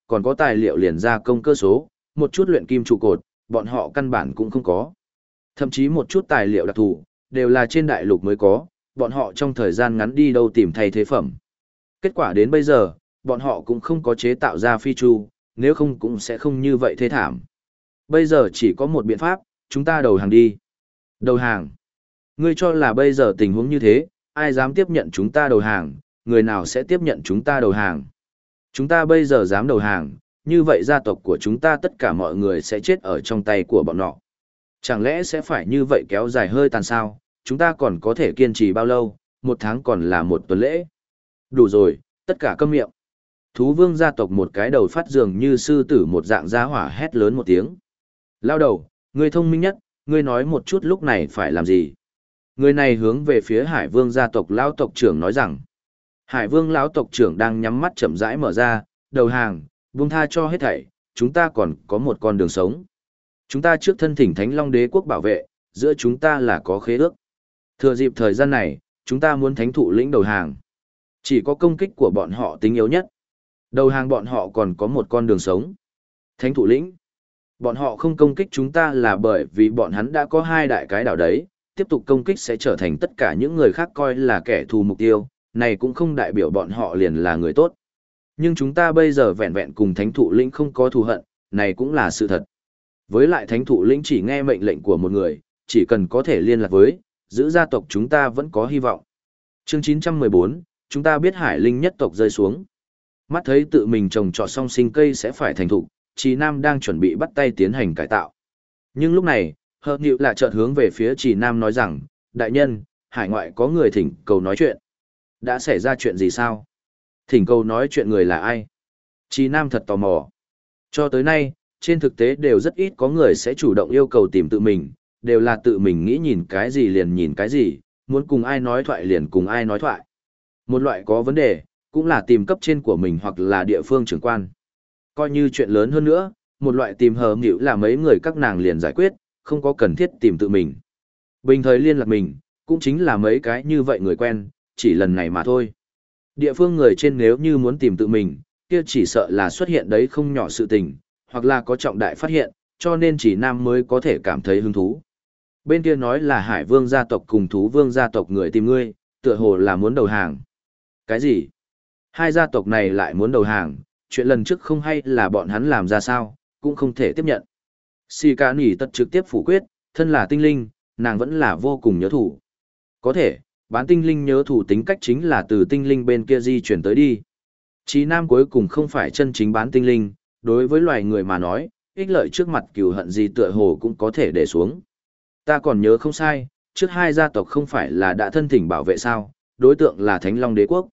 còn có tài liệu liền gia công cơ số, một chút luyện kim trụ cột, bọn họ căn bản cũng không có. Thậm chí một chút tài liệu đặc thù, đều là trên đại lục mới có, bọn họ trong thời gian ngắn đi đâu tìm thay thế phẩm. Kết quả đến bây giờ, bọn họ cũng không có chế tạo ra phi chu, nếu không cũng sẽ không như vậy thế thảm. Bây giờ chỉ có một biện pháp, chúng ta đầu hàng đi. Đầu hàng. Ngươi cho là bây giờ tình huống như thế, ai dám tiếp nhận chúng ta đầu hàng, người nào sẽ tiếp nhận chúng ta đầu hàng. Chúng ta bây giờ dám đầu hàng, như vậy gia tộc của chúng ta tất cả mọi người sẽ chết ở trong tay của bọn họ. Chẳng lẽ sẽ phải như vậy kéo dài hơi tàn sao, chúng ta còn có thể kiên trì bao lâu, một tháng còn là một tuần lễ. Đủ rồi, tất cả câm miệng. Thú vương gia tộc một cái đầu phát dường như sư tử một dạng giá hỏa hét lớn một tiếng. Lao đầu, ngươi thông minh nhất, ngươi nói một chút lúc này phải làm gì. Người này hướng về phía Hải Vương gia tộc lão tộc trưởng nói rằng. Hải Vương lão tộc trưởng đang nhắm mắt chậm rãi mở ra, đầu hàng, buông tha cho hết thảy, chúng ta còn có một con đường sống. Chúng ta trước thân thỉnh Thánh Long Đế quốc bảo vệ, giữa chúng ta là có khế ước. Thừa dịp thời gian này, chúng ta muốn thánh thụ lĩnh đầu hàng. Chỉ có công kích của bọn họ tính yếu nhất. Đầu hàng bọn họ còn có một con đường sống. Thánh thụ lĩnh. Bọn họ không công kích chúng ta là bởi vì bọn hắn đã có hai đại cái đảo đấy, tiếp tục công kích sẽ trở thành tất cả những người khác coi là kẻ thù mục tiêu, này cũng không đại biểu bọn họ liền là người tốt. Nhưng chúng ta bây giờ vẹn vẹn cùng thánh thụ lĩnh không có thù hận, này cũng là sự thật. Với lại thánh thụ lĩnh chỉ nghe mệnh lệnh của một người, chỉ cần có thể liên lạc với, giữ gia tộc chúng ta vẫn có hy vọng. Chương 914, chúng ta biết Hải Linh nhất tộc rơi xuống. Mắt thấy tự mình trồng trọt xong sinh cây sẽ phải thành thụ, Trì Nam đang chuẩn bị bắt tay tiến hành cải tạo. Nhưng lúc này, Hợp Nhự lại chợt hướng về phía Trì Nam nói rằng, đại nhân, hải ngoại có người thỉnh cầu nói chuyện. Đã xảy ra chuyện gì sao? Thỉnh cầu nói chuyện người là ai? Trì Nam thật tò mò. Cho tới nay, trên thực tế đều rất ít có người sẽ chủ động yêu cầu tìm tự mình, đều là tự mình nghĩ nhìn cái gì liền nhìn cái gì, muốn cùng ai nói thoại liền cùng ai nói thoại. Một loại có vấn đề, cũng là tìm cấp trên của mình hoặc là địa phương trưởng quan. Coi như chuyện lớn hơn nữa, một loại tìm hờ nghịu là mấy người các nàng liền giải quyết, không có cần thiết tìm tự mình. Bình thời liên lạc mình, cũng chính là mấy cái như vậy người quen, chỉ lần này mà thôi. Địa phương người trên nếu như muốn tìm tự mình, kia chỉ sợ là xuất hiện đấy không nhỏ sự tình, hoặc là có trọng đại phát hiện, cho nên chỉ Nam mới có thể cảm thấy hứng thú. Bên kia nói là Hải Vương gia tộc cùng Thú Vương gia tộc người tìm ngươi, tựa hồ là muốn đầu hàng. Cái gì? Hai gia tộc này lại muốn đầu hàng, chuyện lần trước không hay là bọn hắn làm ra sao, cũng không thể tiếp nhận. Xì Cả Nỉ Tật trực tiếp phủ quyết, thân là tinh linh, nàng vẫn là vô cùng nhớ thủ. Có thể, bán tinh linh nhớ thủ tính cách chính là từ tinh linh bên kia di chuyển tới đi. Chí Nam cuối cùng không phải chân chính bán tinh linh, đối với loài người mà nói, ích lợi trước mặt cừu hận gì tựa hồ cũng có thể để xuống. Ta còn nhớ không sai, trước hai gia tộc không phải là đã thân thỉnh bảo vệ sao, đối tượng là Thánh Long Đế quốc.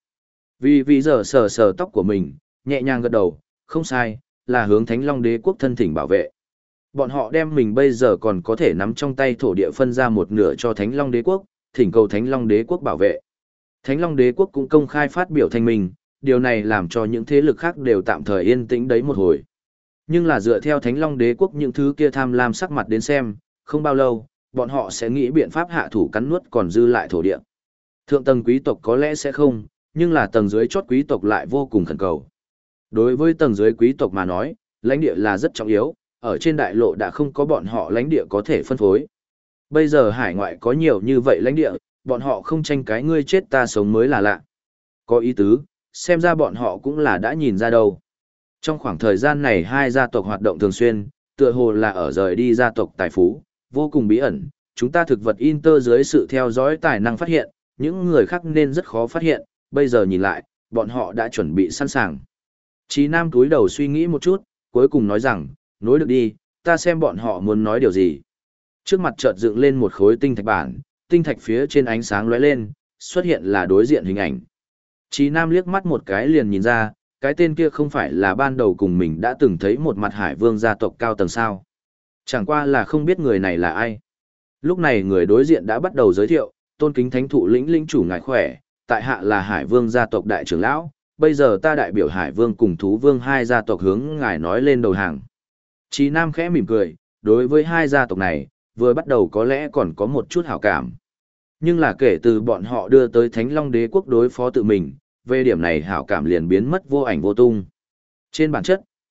Vì giờ sờ sờ tóc của mình, nhẹ nhàng gật đầu, không sai, là hướng Thánh Long Đế quốc thân thỉnh bảo vệ. Bọn họ đem mình bây giờ còn có thể nắm trong tay thổ địa phân ra một nửa cho Thánh Long Đế quốc, thỉnh cầu Thánh Long Đế quốc bảo vệ. Thánh Long Đế quốc cũng công khai phát biểu thanh minh, điều này làm cho những thế lực khác đều tạm thời yên tĩnh đấy một hồi. Nhưng là dựa theo Thánh Long Đế quốc những thứ kia tham lam sắc mặt đến xem, không bao lâu, bọn họ sẽ nghĩ biện pháp hạ thủ cắn nuốt còn dư lại thổ địa. Thượng tầng quý tộc có lẽ sẽ không, nhưng là tầng dưới chót quý tộc lại vô cùng khẩn cầu. Đối với tầng dưới quý tộc mà nói, lãnh địa là rất trọng yếu, ở trên đại lộ đã không có bọn họ lãnh địa có thể phân phối. Bây giờ hải ngoại có nhiều như vậy lãnh địa, bọn họ không tranh cái ngươi chết ta sống mới là lạ. Có ý tứ, xem ra bọn họ cũng là đã nhìn ra đâu. Trong khoảng thời gian này hai gia tộc hoạt động thường xuyên, tựa hồ là ở rời đi gia tộc tài phú, vô cùng bí ẩn, chúng ta thực vật Inter dưới sự theo dõi tài năng phát hiện, những người khác nên rất khó phát hiện, bây giờ nhìn lại, bọn họ đã chuẩn bị sẵn sàng. Chí Nam túi đầu suy nghĩ một chút, cuối cùng nói rằng, nối được đi, ta xem bọn họ muốn nói điều gì. Trước mặt chợt dựng lên một khối tinh thạch bản, tinh thạch phía trên ánh sáng lóe lên, xuất hiện là đối diện hình ảnh. Chí Nam liếc mắt một cái liền nhìn ra, cái tên kia không phải là ban đầu cùng mình đã từng thấy một mặt Hải Vương gia tộc cao tầng sao. Chẳng qua là không biết người này là ai. Lúc này người đối diện đã bắt đầu giới thiệu, tôn kính thánh thụ lĩnh lĩnh chủ ngài khỏe, tại hạ là Hải Vương gia tộc đại trưởng lão, bây giờ ta đại biểu Hải Vương cùng Thú Vương hai gia tộc hướng ngài nói lên đầu hàng. Chí Nam khẽ mỉm cười, đối với hai gia tộc này, vừa bắt đầu có lẽ còn có một chút hảo cảm. Nhưng là kể từ bọn họ đưa tới Thánh Long Đế quốc đối phó tự mình, về điểm này hảo cảm liền biến mất vô ảnh vô tung. Trên bản chất,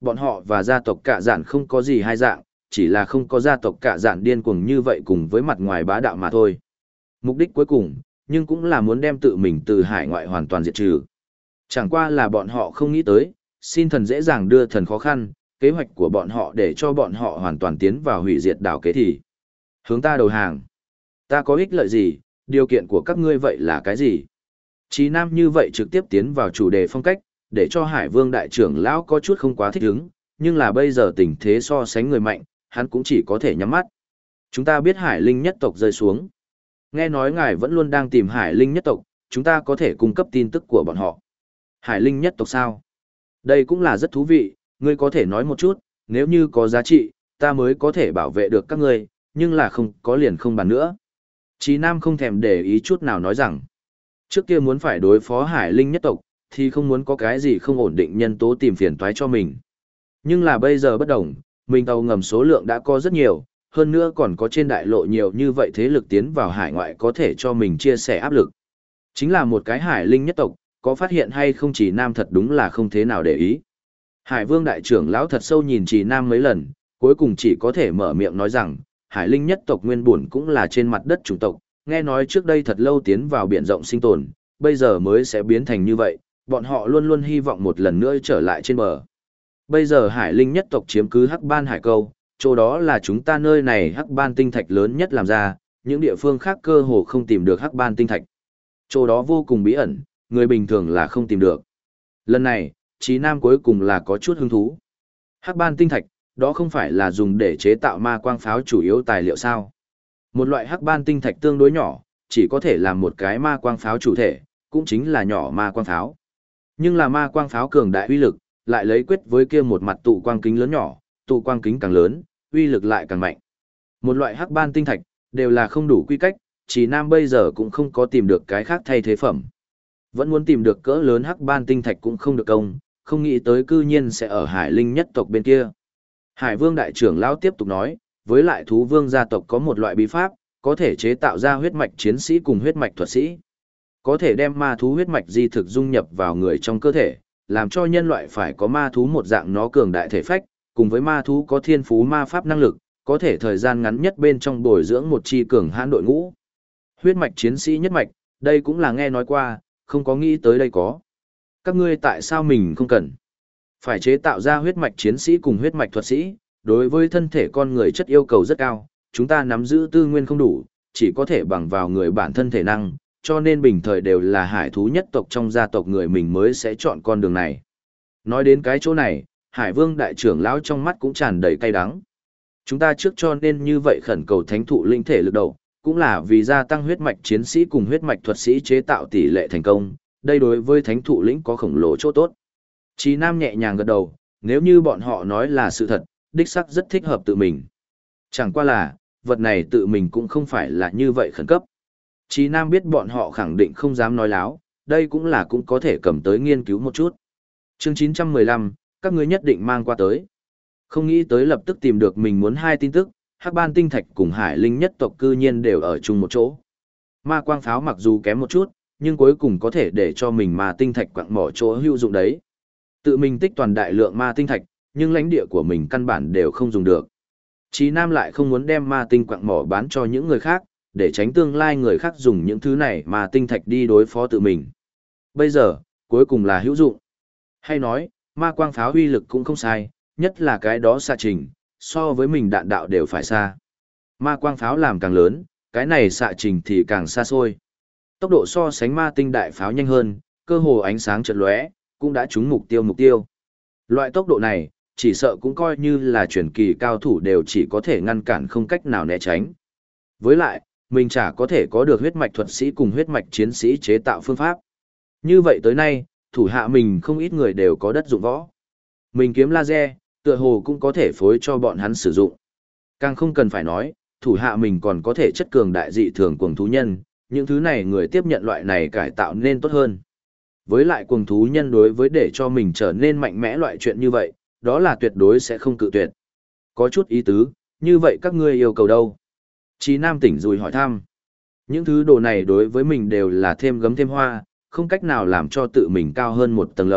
Bọn họ và gia tộc Cạ Dạn không có gì hai dạng, chỉ là không có gia tộc Cạ Dạn điên cuồng như vậy cùng với mặt ngoài bá đạo mà thôi. Mục đích cuối cùng, nhưng cũng là muốn đem tự mình từ hải ngoại hoàn toàn diệt trừ. Chẳng qua là bọn họ không nghĩ tới, xin thần dễ dàng đưa thần khó khăn, kế hoạch của bọn họ để cho bọn họ hoàn toàn tiến vào hủy diệt đảo kế thì. Hướng ta đầu hàng. Ta có ích lợi gì, điều kiện của các ngươi vậy là cái gì? Chí Nam như vậy trực tiếp tiến vào chủ đề phong cách, để cho Hải Vương đại trưởng lão có chút không quá thích ứng, nhưng là bây giờ tình thế so sánh người mạnh, hắn cũng chỉ có thể nhắm mắt. Chúng ta biết Hải Linh nhất tộc rơi xuống. Nghe nói ngài vẫn luôn đang tìm Hải Linh nhất tộc, chúng ta có thể cung cấp tin tức của bọn họ. Hải Linh nhất tộc sao? Đây cũng là rất thú vị, ngươi có thể nói một chút, nếu như có giá trị, ta mới có thể bảo vệ được các ngươi, nhưng là không có liền không bàn nữa. Chí Nam không thèm để ý chút nào nói rằng, trước kia muốn phải đối phó Hải Linh nhất tộc, thì không muốn có cái gì không ổn định nhân tố tìm phiền toái cho mình. Nhưng là bây giờ bất đồng, mình tàu ngầm số lượng đã có rất nhiều, hơn nữa còn có trên đại lộ nhiều như vậy thế lực tiến vào hải ngoại có thể cho mình chia sẻ áp lực. Chính là một cái Hải Linh nhất tộc, có phát hiện hay không Chỉ Nam thật đúng là không thế nào để ý. Hải Vương đại trưởng lão thật sâu nhìn Chỉ Nam mấy lần, cuối cùng chỉ có thể mở miệng nói rằng, Hải Linh nhất tộc nguyên bổn cũng là trên mặt đất chủng tộc, nghe nói trước đây thật lâu tiến vào biển rộng sinh tồn, bây giờ mới sẽ biến thành như vậy, bọn họ luôn luôn hy vọng một lần nữa trở lại trên bờ. Bây giờ Hải Linh nhất tộc chiếm cứ Hắc Ban Hải Câu, chỗ đó là chúng ta nơi này Hắc Ban tinh thạch lớn nhất làm ra, những địa phương khác cơ hồ không tìm được Hắc Ban tinh thạch. Chỗ đó vô cùng bí ẩn, người bình thường là không tìm được. Lần này, Chí Nam cuối cùng là có chút hứng thú. Hắc Ban tinh thạch, đó không phải là dùng để chế tạo ma quang pháo chủ yếu tài liệu sao? Một loại Hắc Ban tinh thạch tương đối nhỏ, chỉ có thể làm một cái ma quang pháo chủ thể, cũng chính là nhỏ ma quang pháo. Nhưng là ma quang pháo cường đại uy lực, lại lấy quyết với kia một mặt tụ quang kính lớn nhỏ, tụ quang kính càng lớn, uy lực lại càng mạnh. Một loại Hắc Ban tinh thạch, đều là không đủ quy cách, Chỉ Nam bây giờ cũng không có tìm được cái khác thay thế phẩm. Vẫn muốn tìm được cỡ lớn Hắc Ban tinh thạch cũng không được công, không nghĩ tới cư nhiên sẽ ở Hải Linh nhất tộc bên kia. Hải Vương đại trưởng lão tiếp tục nói, với lại thú vương gia tộc có một loại bí pháp, có thể chế tạo ra huyết mạch chiến sĩ cùng huyết mạch thuật sĩ. Có thể đem ma thú huyết mạch di thực dung nhập vào người trong cơ thể, làm cho nhân loại phải có ma thú một dạng nó cường đại thể phách, cùng với ma thú có thiên phú ma pháp năng lực, có thể thời gian ngắn nhất bên trong bồi dưỡng một chi cường hãn đội ngũ. Huyết mạch chiến sĩ nhất mạch, đây cũng là nghe nói qua, không có nghĩ tới đây có. Các ngươi tại sao mình không cần? Phải chế tạo ra huyết mạch chiến sĩ cùng huyết mạch thuật sĩ, đối với thân thể con người chất yêu cầu rất cao, chúng ta nắm giữ tư nguyên không đủ, chỉ có thể bằng vào người bản thân thể năng, cho nên bình thời đều là hải thú nhất tộc trong gia tộc người mình mới sẽ chọn con đường này. Nói đến cái chỗ này, Hải Vương đại trưởng lão trong mắt cũng tràn đầy cay đắng. Chúng ta trước cho nên như vậy khẩn cầu thánh thụ linh thể lực đầu, cũng là vì gia tăng huyết mạch chiến sĩ cùng huyết mạch thuật sĩ chế tạo tỷ lệ thành công, đây đối với thánh thụ lĩnh có khổng lồ chỗ tốt. Chí Nam nhẹ nhàng gật đầu, nếu như bọn họ nói là sự thật, đích xác rất thích hợp tự mình. Chẳng qua là, vật này tự mình cũng không phải là như vậy khẩn cấp. Chí Nam biết bọn họ khẳng định không dám nói láo, đây cũng là cũng có thể cầm tới nghiên cứu một chút. Chương 915, các ngươi nhất định mang qua tới. Không nghĩ tới lập tức tìm được mình muốn hai tin tức, Hắc Ban tinh thạch cùng Hải Linh nhất tộc cư nhiên đều ở chung một chỗ. Ma quang pháo mặc dù kém một chút, nhưng cuối cùng có thể để cho mình ma tinh thạch quặng mỏ chỗ hữu dụng đấy. Tự mình tích toàn đại lượng ma tinh thạch, nhưng lãnh địa của mình căn bản đều không dùng được. Chí Nam lại không muốn đem ma tinh quặng mỏ bán cho những người khác, để tránh tương lai người khác dùng những thứ này mà tinh thạch đi đối phó tự mình. Bây giờ, cuối cùng là hữu dụng. Hay nói, ma quang pháo uy lực cũng không sai, nhất là cái đó xạ trình, so với mình đạn đạo đều phải xa. Ma quang pháo làm càng lớn, cái này xạ trình thì càng xa xôi. Tốc độ so sánh ma tinh đại pháo nhanh hơn, cơ hồ ánh sáng chợt lóe, cũng đã trúng mục tiêu. Loại tốc độ này, chỉ sợ cũng coi như là truyền kỳ cao thủ đều chỉ có thể ngăn cản không cách nào né tránh. Với lại, mình chả có thể có được huyết mạch thuật sĩ cùng huyết mạch chiến sĩ chế tạo phương pháp. Như vậy tới nay, thủ hạ mình không ít người đều có đất dụng võ. Mình kiếm laser, tựa hồ cũng có thể phối cho bọn hắn sử dụng. Càng không cần phải nói, thủ hạ mình còn có thể chất cường đại dị thường cuồng thú nhân, những thứ này người tiếp nhận loại này cải tạo nên tốt hơn. Với lại cuồng thú nhân đối với để cho mình trở nên mạnh mẽ loại chuyện như vậy, đó là tuyệt đối sẽ không cự tuyệt. Có chút ý tứ, như vậy các ngươi yêu cầu đâu? Chí Nam tỉnh rồi hỏi thăm. Những thứ đồ này đối với mình đều là thêm gấm thêm hoa, không cách nào làm cho tự mình cao hơn một tầng lầu,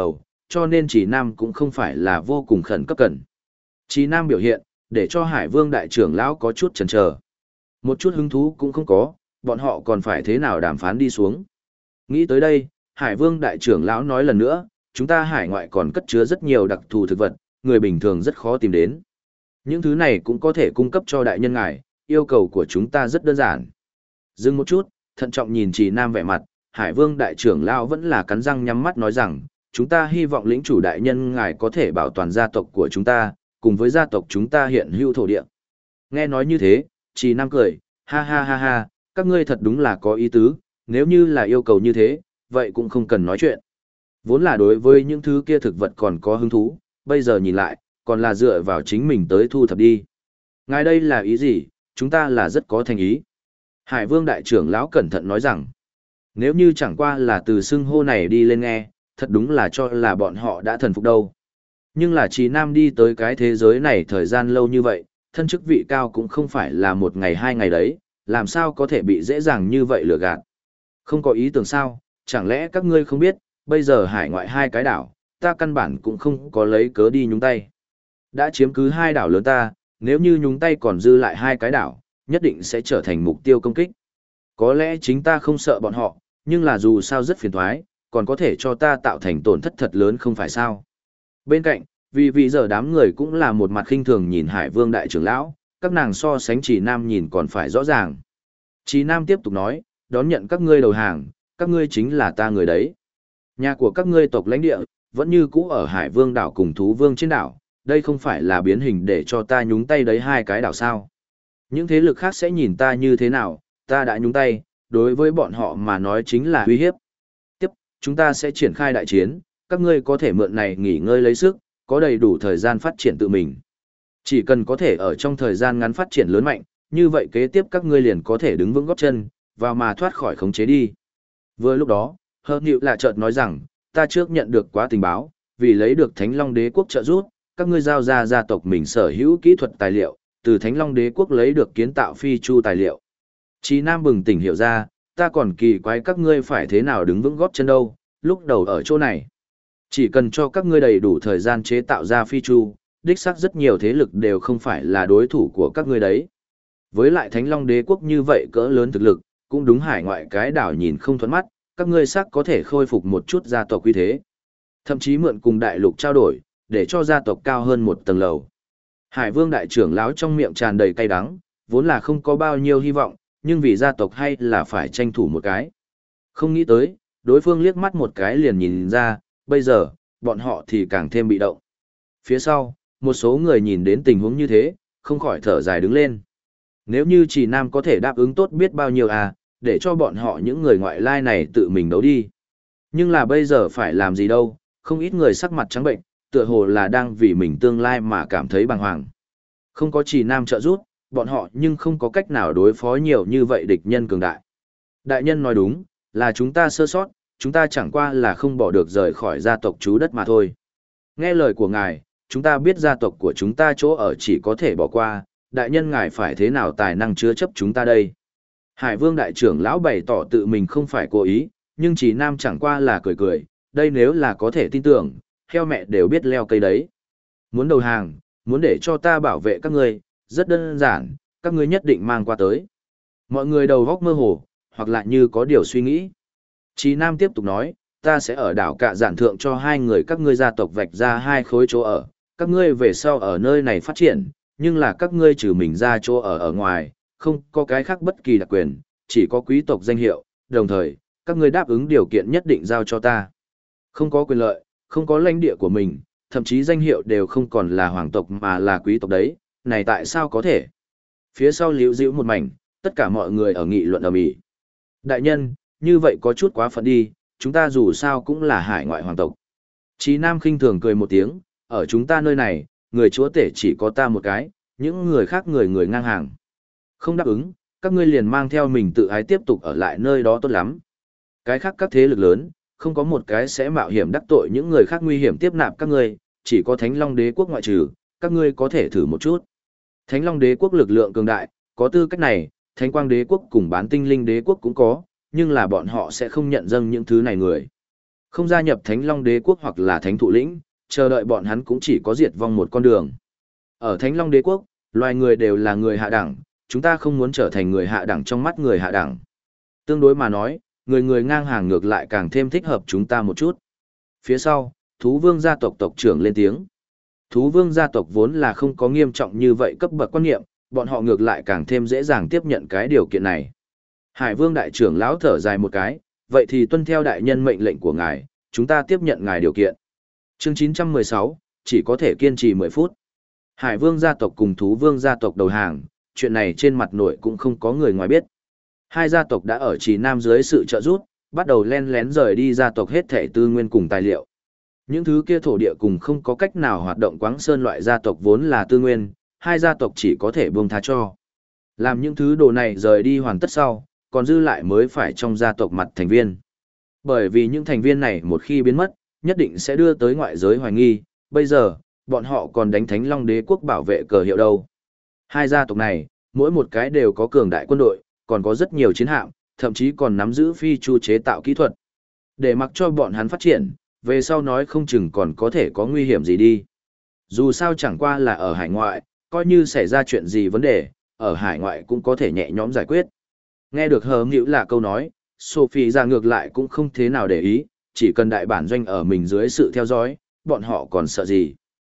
cho nên Trì Nam cũng không phải là vô cùng khẩn cấp cần. Trì Nam biểu hiện, để cho Hải Vương đại trưởng lão có chút chần chờ. Một chút hứng thú cũng không có, bọn họ còn phải thế nào đàm phán đi xuống. Nghĩ tới đây, Hải Vương đại trưởng lão nói lần nữa, chúng ta hải ngoại còn cất chứa rất nhiều đặc thù thực vật, người bình thường rất khó tìm đến. Những thứ này cũng có thể cung cấp cho đại nhân ngài, yêu cầu của chúng ta rất đơn giản. Dừng một chút, thận trọng nhìn Trì Nam vẻ mặt, Hải Vương đại trưởng lão vẫn là cắn răng nhắm mắt nói rằng, chúng ta hy vọng lĩnh chủ đại nhân ngài có thể bảo toàn gia tộc của chúng ta, cùng với gia tộc chúng ta hiện hữu thổ địa. Nghe nói như thế, Trì Nam cười, ha ha ha ha, các ngươi thật đúng là có ý tứ, nếu như là yêu cầu như thế, vậy cũng không cần nói chuyện. Vốn là đối với những thứ kia thực vật còn có hứng thú, bây giờ nhìn lại, còn là dựa vào chính mình tới thu thập đi. Ngài đây là ý gì, chúng ta là rất có thành ý. Hải Vương đại trưởng lão cẩn thận nói rằng, nếu như chẳng qua là từ xưng hô này đi lên nghe, thật đúng là cho là bọn họ đã thần phục đâu. Nhưng là Trì Nam đi tới cái thế giới này thời gian lâu như vậy, thân chức vị cao cũng không phải là một ngày hai ngày đấy, làm sao có thể bị dễ dàng như vậy lừa gạt. Không có ý tưởng sao, chẳng lẽ các ngươi không biết, bây giờ hải ngoại hai cái đảo, ta căn bản cũng không có lấy cớ đi nhúng tay. Đã chiếm cứ hai đảo lớn ta, nếu như nhúng tay còn dư lại hai cái đảo, nhất định sẽ trở thành mục tiêu công kích. Có lẽ chính ta không sợ bọn họ, nhưng là dù sao rất phiền toái, còn có thể cho ta tạo thành tổn thất thật lớn không phải sao. Bên cạnh, vì giờ đám người cũng là một mặt khinh thường nhìn Hải Vương đại trưởng lão, các nàng so sánh Trì Nam nhìn còn phải rõ ràng. Trì Nam tiếp tục nói, đón nhận các ngươi đầu hàng, các ngươi chính là ta người đấy. Nhà của các ngươi tộc lãnh địa, vẫn như cũ ở Hải Vương đảo cùng Thú Vương trên đảo, đây không phải là biến hình để cho ta nhúng tay đấy hai cái đảo sao. Những thế lực khác sẽ nhìn ta như thế nào, ta đã nhúng tay, đối với bọn họ mà nói chính là uy hiếp. Tiếp, chúng ta sẽ triển khai đại chiến, các ngươi có thể mượn này nghỉ ngơi lấy sức, có đầy đủ thời gian phát triển tự mình. Chỉ cần có thể ở trong thời gian ngắn phát triển lớn mạnh, như vậy kế tiếp các ngươi liền có thể đứng vững gót chân, vào mà thoát khỏi khống chế đi. Vừa lúc đó, Hờ Nịu là chợt nói rằng, ta trước nhận được quá tình báo, vì lấy được Thánh Long Đế quốc trợ giúp, các ngươi giao ra gia tộc mình sở hữu kỹ thuật tài liệu, từ Thánh Long Đế quốc lấy được kiến tạo phi chu tài liệu. Chí Nam bừng tỉnh hiểu ra, ta còn kỳ quái các ngươi phải thế nào đứng vững gót chân đâu, lúc đầu ở chỗ này. Chỉ cần cho các ngươi đầy đủ thời gian chế tạo ra phi chu, đích xác rất nhiều thế lực đều không phải là đối thủ của các ngươi đấy. Với lại Thánh Long Đế quốc như vậy cỡ lớn thực lực, cũng đúng hải ngoại cái đảo nhìn không thuận mắt, các ngươi xác có thể khôi phục một chút gia tộc uy thế. Thậm chí mượn cùng đại lục trao đổi, để cho gia tộc cao hơn một tầng lầu. Hải Vương đại trưởng lão trong miệng tràn đầy cay đắng, vốn là không có bao nhiêu hy vọng, nhưng vì gia tộc hay là phải tranh thủ một cái. Không nghĩ tới, đối phương liếc mắt một cái liền nhìn ra, bây giờ, bọn họ thì càng thêm bị động. Phía sau, một số người nhìn đến tình huống như thế, không khỏi thở dài đứng lên. Nếu như Trì Nam có thể đáp ứng tốt biết bao nhiêu à, để cho bọn họ những người ngoại lai này tự mình đấu đi. Nhưng là bây giờ phải làm gì đâu, không ít người sắc mặt trắng bệnh, tựa hồ là đang vì mình tương lai mà cảm thấy bàng hoàng. Không có Trì Nam trợ giúp, bọn họ nhưng không có cách nào đối phó nhiều như vậy địch nhân cường đại. Đại nhân nói đúng, là chúng ta sơ sót, chúng ta chẳng qua là không bỏ được rời khỏi gia tộc chú đất mà thôi. Nghe lời của ngài, chúng ta biết gia tộc của chúng ta chỗ ở chỉ có thể bỏ qua, đại nhân ngài phải thế nào tài năng chứa chấp chúng ta đây. Hải Vương đại trưởng lão bày tỏ tự mình không phải cố ý, nhưng Trì Nam chẳng qua là cười cười, đây nếu là có thể tin tưởng, heo mẹ đều biết leo cây đấy. Muốn đầu hàng, muốn để cho ta bảo vệ các ngươi, rất đơn giản, các ngươi nhất định mang qua tới. Mọi người đầu góc mơ hồ, hoặc là như có điều suy nghĩ. Trì Nam tiếp tục nói, ta sẽ ở đảo Cạ Giản Thượng cho hai người các ngươi gia tộc vạch ra hai khối chỗ ở, các ngươi về sau ở nơi này phát triển, nhưng là các ngươi trừ mình ra chỗ ở ngoài, không có cái khác bất kỳ đặc quyền, chỉ có quý tộc danh hiệu, đồng thời, các ngươi đáp ứng điều kiện nhất định giao cho ta. Không có quyền lợi, không có lãnh địa của mình, thậm chí danh hiệu đều không còn là hoàng tộc mà là quý tộc đấy, này tại sao có thể? Phía sau liễu dĩu một mảnh, tất cả mọi người ở nghị luận ầm ĩ. Đại nhân, như vậy có chút quá phận đi, chúng ta dù sao cũng là hải ngoại hoàng tộc. Chí Nam khinh thường cười một tiếng, ở chúng ta nơi này, người chúa tể chỉ có ta một cái, những người khác người ngang hàng. Không đáp ứng, các ngươi liền mang theo mình tự ái tiếp tục ở lại nơi đó tốt lắm. Cái khác các thế lực lớn, không có một cái sẽ mạo hiểm đắc tội những người khác nguy hiểm tiếp nạp các ngươi, chỉ có Thánh Long Đế quốc ngoại trừ, các ngươi có thể thử một chút. Thánh Long Đế quốc lực lượng cường đại, có tư cách này, Thánh Quang Đế quốc cùng Bán Tinh Linh Đế quốc cũng có, nhưng là bọn họ sẽ không nhận dâng những thứ này người. Không gia nhập Thánh Long Đế quốc hoặc là Thánh Thụ lĩnh, chờ đợi bọn hắn cũng chỉ có diệt vong một con đường. Ở Thánh Long Đế quốc, loài người đều là người hạ đẳng, chúng ta không muốn trở thành người hạ đẳng trong mắt người hạ đẳng. Tương đối mà nói, người người ngang hàng ngược lại càng thêm thích hợp chúng ta một chút. Phía sau, Thú Vương gia tộc tộc trưởng lên tiếng. Thú Vương gia tộc vốn là không có nghiêm trọng như vậy cấp bậc quan niệm, bọn họ ngược lại càng thêm dễ dàng tiếp nhận cái điều kiện này. Hải Vương đại trưởng lão thở dài một cái, vậy thì tuân theo đại nhân mệnh lệnh của ngài, chúng ta tiếp nhận ngài điều kiện. Chương 916, chỉ có thể kiên trì 10 phút. Hải Vương gia tộc cùng Thú Vương gia tộc đầu hàng, chuyện này trên mặt nội cũng không có người ngoài biết. Hai gia tộc đã ở Trì Nam dưới sự trợ giúp, bắt đầu len lén rời đi gia tộc hết thảy tư nguyên cùng tài liệu. Những thứ kia thổ địa cùng không có cách nào hoạt động quáng sơn loại gia tộc vốn là tư nguyên, hai gia tộc chỉ có thể buông tha cho. Làm những thứ đồ này rời đi hoàn tất sau, còn dư lại mới phải trong gia tộc mặt thành viên. Bởi vì những thành viên này một khi biến mất, nhất định sẽ đưa tới ngoại giới hoài nghi, bây giờ, bọn họ còn đánh Thánh Long Đế quốc bảo vệ cờ hiệu đâu. Hai gia tộc này, mỗi một cái đều có cường đại quân đội, còn có rất nhiều chiến hạm, thậm chí còn nắm giữ phi chu chế tạo kỹ thuật. Để mặc cho bọn hắn phát triển, về sau nói không chừng còn có thể có nguy hiểm gì đi. Dù sao chẳng qua là ở hải ngoại, coi như xảy ra chuyện gì vấn đề, ở hải ngoại cũng có thể nhẹ nhõm giải quyết. Nghe được hờ nghĩu là câu nói, Sophie ra ngược lại cũng không thế nào để ý, chỉ cần đại bản doanh ở mình dưới sự theo dõi, bọn họ còn sợ gì.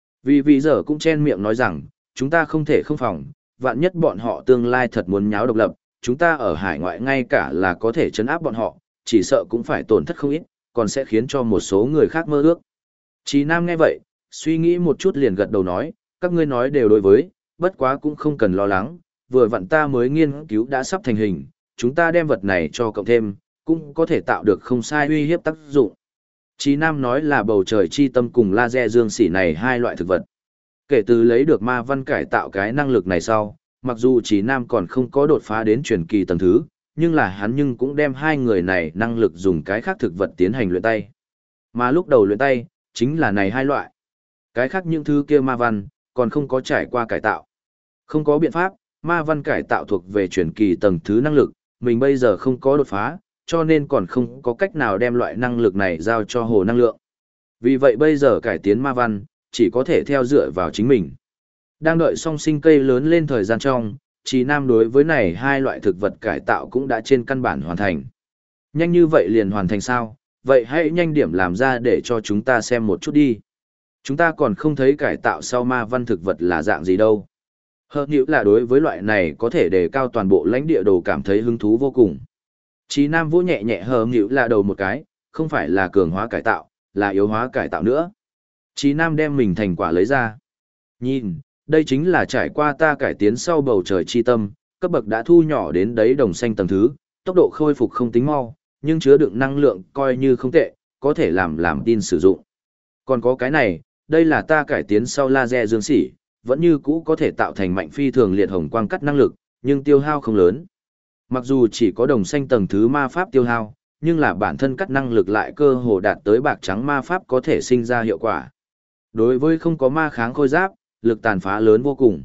Vì giờ cũng chen miệng nói rằng, chúng ta không thể không phòng, vạn nhất bọn họ tương lai thật muốn nháo độc lập, chúng ta ở hải ngoại ngay cả là có thể trấn áp bọn họ, chỉ sợ cũng phải tổn thất không ít, còn sẽ khiến cho một số người khác mơ ước. Chí Nam nghe vậy, suy nghĩ một chút liền gật đầu nói, các ngươi nói đều đối với, bất quá cũng không cần lo lắng, vừa vặn ta mới nghiên cứu đã sắp thành hình, chúng ta đem vật này cho cộng thêm, cũng có thể tạo được không sai uy hiếp tác dụng. Chí Nam nói là bầu trời chi tâm cùng laser dương xỉ này hai loại thực vật. Kể từ lấy được ma văn cải tạo cái năng lực này sau, mặc dù Chí Nam còn không có đột phá đến truyền kỳ tầng thứ, nhưng là hắn nhưng cũng đem hai người này năng lực dùng cái khác thực vật tiến hành luyện tay. Mà lúc đầu luyện tay, chính là này hai loại. Cái khác những thứ kia ma văn, còn không có trải qua cải tạo. Không có biện pháp, ma văn cải tạo thuộc về truyền kỳ tầng thứ năng lực, mình bây giờ không có đột phá, cho nên còn không có cách nào đem loại năng lực này giao cho hồ năng lượng. Vì vậy bây giờ cải tiến ma văn, chỉ có thể theo dựa vào chính mình. Đang đợi song sinh cây lớn lên thời gian trong, Chí Nam đối với này hai loại thực vật cải tạo cũng đã trên căn bản hoàn thành. Nhanh như vậy liền hoàn thành sao? Vậy hãy nhanh điểm làm ra để cho chúng ta xem một chút đi. Chúng ta còn không thấy cải tạo sau ma văn thực vật là dạng gì đâu. Hơn nữa là đối với loại này có thể đề cao toàn bộ lãnh địa đồ cảm thấy hứng thú vô cùng. Chí Nam vỗ nhẹ nhẹ hơn nữa là đầu một cái, không phải là cường hóa cải tạo, là yếu hóa cải tạo nữa. Chí Nam đem mình thành quả lấy ra. Nhìn, đây chính là trải qua ta cải tiến sau bầu trời chi tâm, cấp bậc đã thu nhỏ đến đấy đồng xanh tầng thứ, tốc độ khôi phục không tính mau, nhưng chứa đựng năng lượng coi như không tệ, có thể làm tin sử dụng. Còn có cái này, đây là ta cải tiến sau laser dương xỉ, vẫn như cũ có thể tạo thành mạnh phi thường liệt hồng quang cắt năng lực, nhưng tiêu hao không lớn. Mặc dù chỉ có đồng xanh tầng thứ ma pháp tiêu hao, nhưng là bản thân cắt năng lực lại cơ hồ đạt tới bạc trắng ma pháp có thể sinh ra hiệu quả. Đối với không có ma kháng khôi giáp, lực tàn phá lớn vô cùng.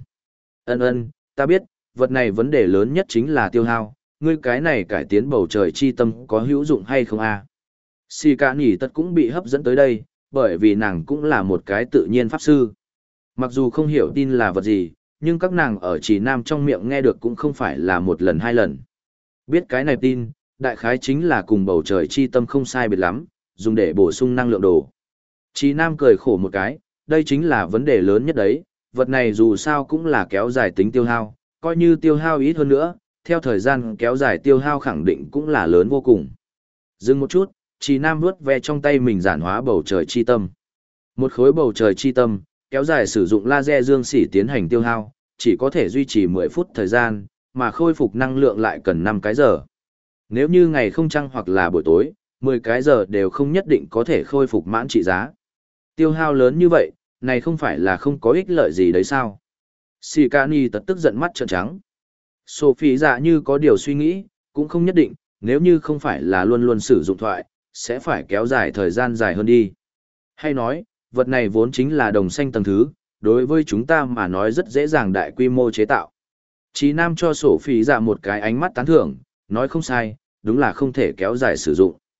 Ta biết, vật này vấn đề lớn nhất chính là tiêu hao, ngươi cái này cải tiến bầu trời chi tâm có hữu dụng hay không a? Xì cả nỉ tật cũng bị hấp dẫn tới đây, bởi vì nàng cũng là một cái tự nhiên pháp sư. Mặc dù không hiểu tin là vật gì, nhưng các nàng ở Chí Nam trong miệng nghe được cũng không phải là một lần hai lần. Biết cái này tin, đại khái chính là cùng bầu trời chi tâm không sai biệt lắm, dùng để bổ sung năng lượng đồ. Chí Nam cười khổ một cái, đây chính là vấn đề lớn nhất đấy, vật này dù sao cũng là kéo dài tính tiêu hao, coi như tiêu hao ít hơn nữa, theo thời gian kéo dài tiêu hao khẳng định cũng là lớn vô cùng. Dừng một chút, Chí Nam vuốt ve trong tay mình giản hóa bầu trời chi tâm. Một khối bầu trời chi tâm, kéo dài sử dụng laser dương xỉ tiến hành tiêu hao, chỉ có thể duy trì 10 phút thời gian, mà khôi phục năng lượng lại cần 5 cái giờ. Nếu như ngày không trăng hoặc là buổi tối, 10 cái giờ đều không nhất định có thể khôi phục mãn trị giá. Tiêu hao lớn như vậy, này không phải là không có ích lợi gì đấy sao? Sikani tật tức giận mắt trợn trắng. Sophie dạ như có điều suy nghĩ, cũng không nhất định, nếu như không phải là luôn luôn sử dụng thoại, sẽ phải kéo dài thời gian dài hơn đi. Hay nói, vật này vốn chính là đồng xanh tầng thứ, đối với chúng ta mà nói rất dễ dàng đại quy mô chế tạo. Chí Nam cho Sophie dạ một cái ánh mắt tán thưởng, nói không sai, đúng là không thể kéo dài sử dụng.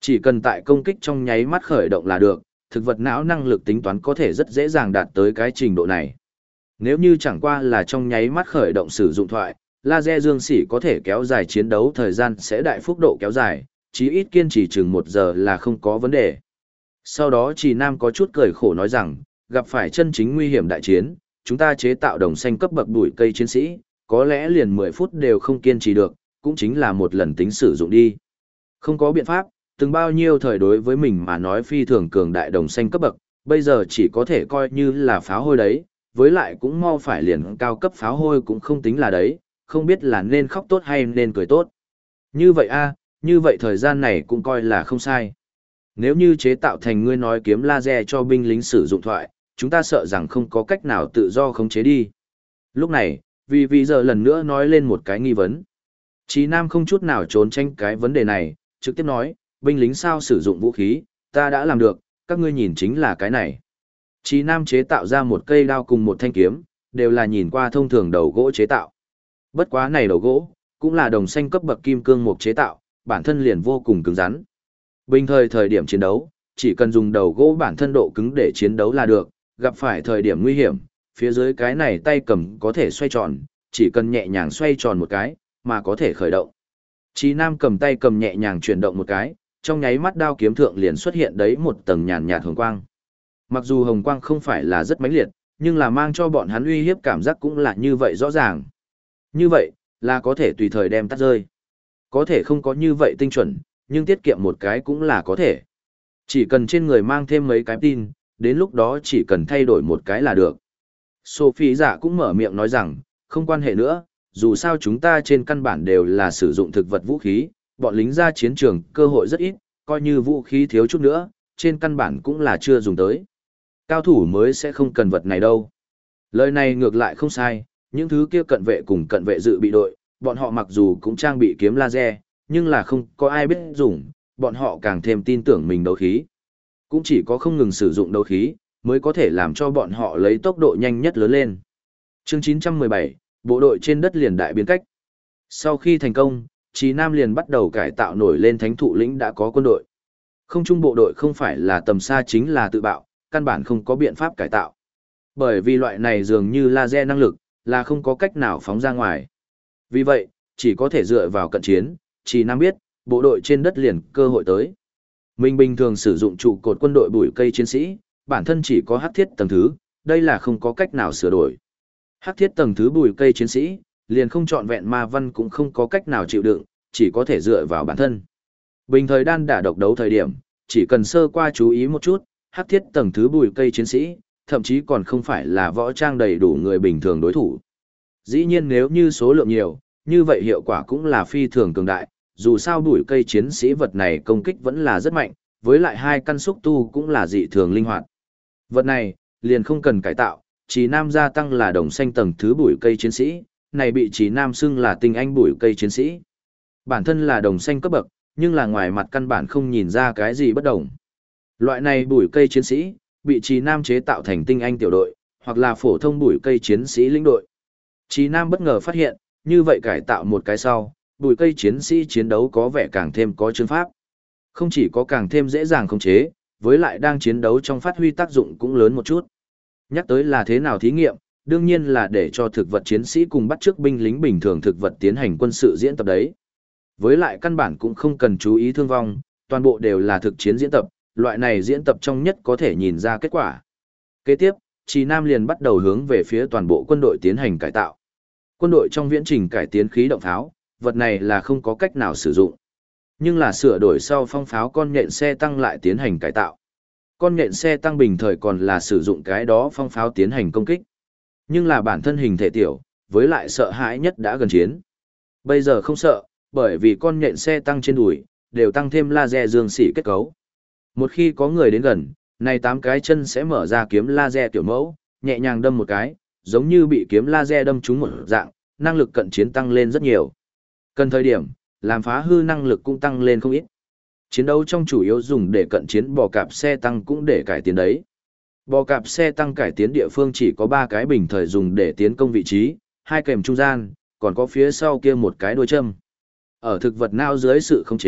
Chỉ cần tại công kích trong nháy mắt khởi động là được, thực vật não năng lực tính toán có thể rất dễ dàng đạt tới cái trình độ này. Nếu như chẳng qua là trong nháy mắt khởi động sử dụng thoại, laser dương sỉ có thể kéo dài chiến đấu thời gian sẽ đại phúc độ kéo dài, chí ít kiên trì chừng 1 giờ là không có vấn đề. Sau đó Trì Nam có chút cười khổ nói rằng, gặp phải chân chính nguy hiểm đại chiến, chúng ta chế tạo đồng xanh cấp bậc bụi cây chiến sĩ, có lẽ liền 10 phút đều không kiên trì được, cũng chính là một lần tính sử dụng đi. Không có biện pháp, từng bao nhiêu thời đối với mình mà nói phi thường cường đại đồng xanh cấp bậc, bây giờ chỉ có thể coi như là pháo hôi đấy, với lại cũng mau phải liền cao cấp pháo hôi cũng không tính là đấy, không biết là nên khóc tốt hay nên cười tốt. Như vậy như vậy thời gian này cũng coi là không sai. Nếu như chế tạo thành ngươi nói kiếm laser cho binh lính sử dụng thoại, chúng ta sợ rằng không có cách nào tự do khống chế đi. Lúc này, vì giờ lần nữa nói lên một cái nghi vấn. Chí Nam không chút nào trốn tránh cái vấn đề này, trực tiếp nói, binh lính sao sử dụng vũ khí, ta đã làm được, các ngươi nhìn chính là cái này. Chí Nam chế tạo ra một cây đao cùng một thanh kiếm, đều là nhìn qua thông thường đầu gỗ chế tạo. Bất quá này đầu gỗ, cũng là đồng xanh cấp bậc kim cương mục chế tạo, bản thân liền vô cùng cứng rắn. Bình thời điểm chiến đấu, chỉ cần dùng đầu gỗ bản thân độ cứng để chiến đấu là được, gặp phải thời điểm nguy hiểm, phía dưới cái này tay cầm có thể xoay tròn, chỉ cần nhẹ nhàng xoay tròn một cái, mà có thể khởi động. Chí Nam cầm tay cầm nhẹ nhàng chuyển động một cái, trong nháy mắt đao kiếm thượng liền xuất hiện đấy một tầng nhàn nhạt hồng quang. Mặc dù hồng quang không phải là rất mãnh liệt, nhưng là mang cho bọn hắn uy hiếp cảm giác cũng là như vậy rõ ràng. Như vậy, là có thể tùy thời đem tắt rơi. Có thể không có như vậy tinh chuẩn, nhưng tiết kiệm một cái cũng là có thể. Chỉ cần trên người mang thêm mấy cái tin, đến lúc đó chỉ cần thay đổi một cái là được. Sophie giả cũng mở miệng nói rằng, không quan hệ nữa, dù sao chúng ta trên căn bản đều là sử dụng thực vật vũ khí, bọn lính ra chiến trường cơ hội rất ít, coi như vũ khí thiếu chút nữa, trên căn bản cũng là chưa dùng tới. Cao thủ mới sẽ không cần vật này đâu. Lời này ngược lại không sai, những thứ kia cận vệ cùng cận vệ dự bị đội, bọn họ mặc dù cũng trang bị kiếm laser, nhưng là không có ai biết dùng, bọn họ càng thêm tin tưởng mình đấu khí. Cũng chỉ có không ngừng sử dụng đấu khí, mới có thể làm cho bọn họ lấy tốc độ nhanh nhất lớn lên. Chương 917, bộ đội trên đất liền đại biến cách. Sau khi thành công, Chí Nam liền bắt đầu cải tạo nổi lên thánh thụ lĩnh đã có quân đội. Không trung bộ đội không phải là tầm xa chính là tự bạo, căn bản không có biện pháp cải tạo. Bởi vì loại này dường như laser năng lực, là không có cách nào phóng ra ngoài. Vì vậy, chỉ có thể dựa vào cận chiến, Chí Nam biết, bộ đội trên đất liền cơ hội tới. Mình bình thường sử dụng trụ cột quân đội bụi cây chiến sĩ, bản thân chỉ có hắc thiết tầng thứ, đây là không có cách nào sửa đổi. Hắc thiết tầng thứ bụi cây chiến sĩ, liền không trọn vẹn ma văn cũng không có cách nào chịu đựng, chỉ có thể dựa vào bản thân. Bình thời đan đả độc đấu thời điểm, chỉ cần sơ qua chú ý một chút, hắc thiết tầng thứ bụi cây chiến sĩ, thậm chí còn không phải là võ trang đầy đủ người bình thường đối thủ. Dĩ nhiên nếu như số lượng nhiều, như vậy hiệu quả cũng là phi thường cường đại, dù sao bụi cây chiến sĩ vật này công kích vẫn là rất mạnh, với lại hai căn xúc tu cũng là dị thường linh hoạt. Vật này, liền không cần cải tạo, Chí Nam gia tăng là đồng xanh tầng thứ bụi cây chiến sĩ, này bị Chí Nam xưng là tinh anh bụi cây chiến sĩ. Bản thân là đồng xanh cấp bậc, nhưng là ngoài mặt căn bản không nhìn ra cái gì bất đồng. Loại này bụi cây chiến sĩ, bị Chí Nam chế tạo thành tinh anh tiểu đội, hoặc là phổ thông bụi cây chiến sĩ lĩnh đội. Chí Nam bất ngờ phát hiện, như vậy cải tạo một cái sau, bụi cây chiến sĩ chiến đấu có vẻ càng thêm có chương pháp. Không chỉ có càng thêm dễ dàng khống chế, với lại đang chiến đấu trong phát huy tác dụng cũng lớn một chút. Nhắc tới là thế nào thí nghiệm, đương nhiên là để cho thực vật chiến sĩ cùng bắt chước binh lính bình thường thực vật tiến hành quân sự diễn tập đấy. Với lại căn bản cũng không cần chú ý thương vong, toàn bộ đều là thực chiến diễn tập, loại này diễn tập trong nhất có thể nhìn ra kết quả. Kế tiếp, Chí Nam liền bắt đầu hướng về phía toàn bộ quân đội tiến hành cải tạo. Quân đội trong viễn trình cải tiến khí động pháo, vật này là không có cách nào sử dụng. Nhưng là sửa đổi sau phong pháo con nhện xe tăng lại tiến hành cải tạo. Con nhện xe tăng bình thời còn là sử dụng cái đó phong pháo tiến hành công kích. Nhưng là bản thân hình thể tiểu, với lại sợ hãi nhất đã gần chiến. Bây giờ không sợ, bởi vì con nhện xe tăng trên đùi, đều tăng thêm laser dương xỉ kết cấu. Một khi có người đến gần, này 8 cái chân sẽ mở ra kiếm laser tiểu mẫu, nhẹ nhàng đâm một cái, giống như bị kiếm laser đâm trúng một dạng, năng lực cận chiến tăng lên rất nhiều. Cần thời điểm, làm phá hư năng lực cũng tăng lên không ít. Chiến đấu trong chủ yếu dùng để cận chiến bò cạp xe tăng cũng để cải tiến đấy. Bò cạp xe tăng cải tiến địa phương chỉ có 3 cái bình thời dùng để tiến công vị trí, 2 kèm trung gian, còn có phía sau kia một cái đuôi châm. Ở thực vật não dưới sự khống chế,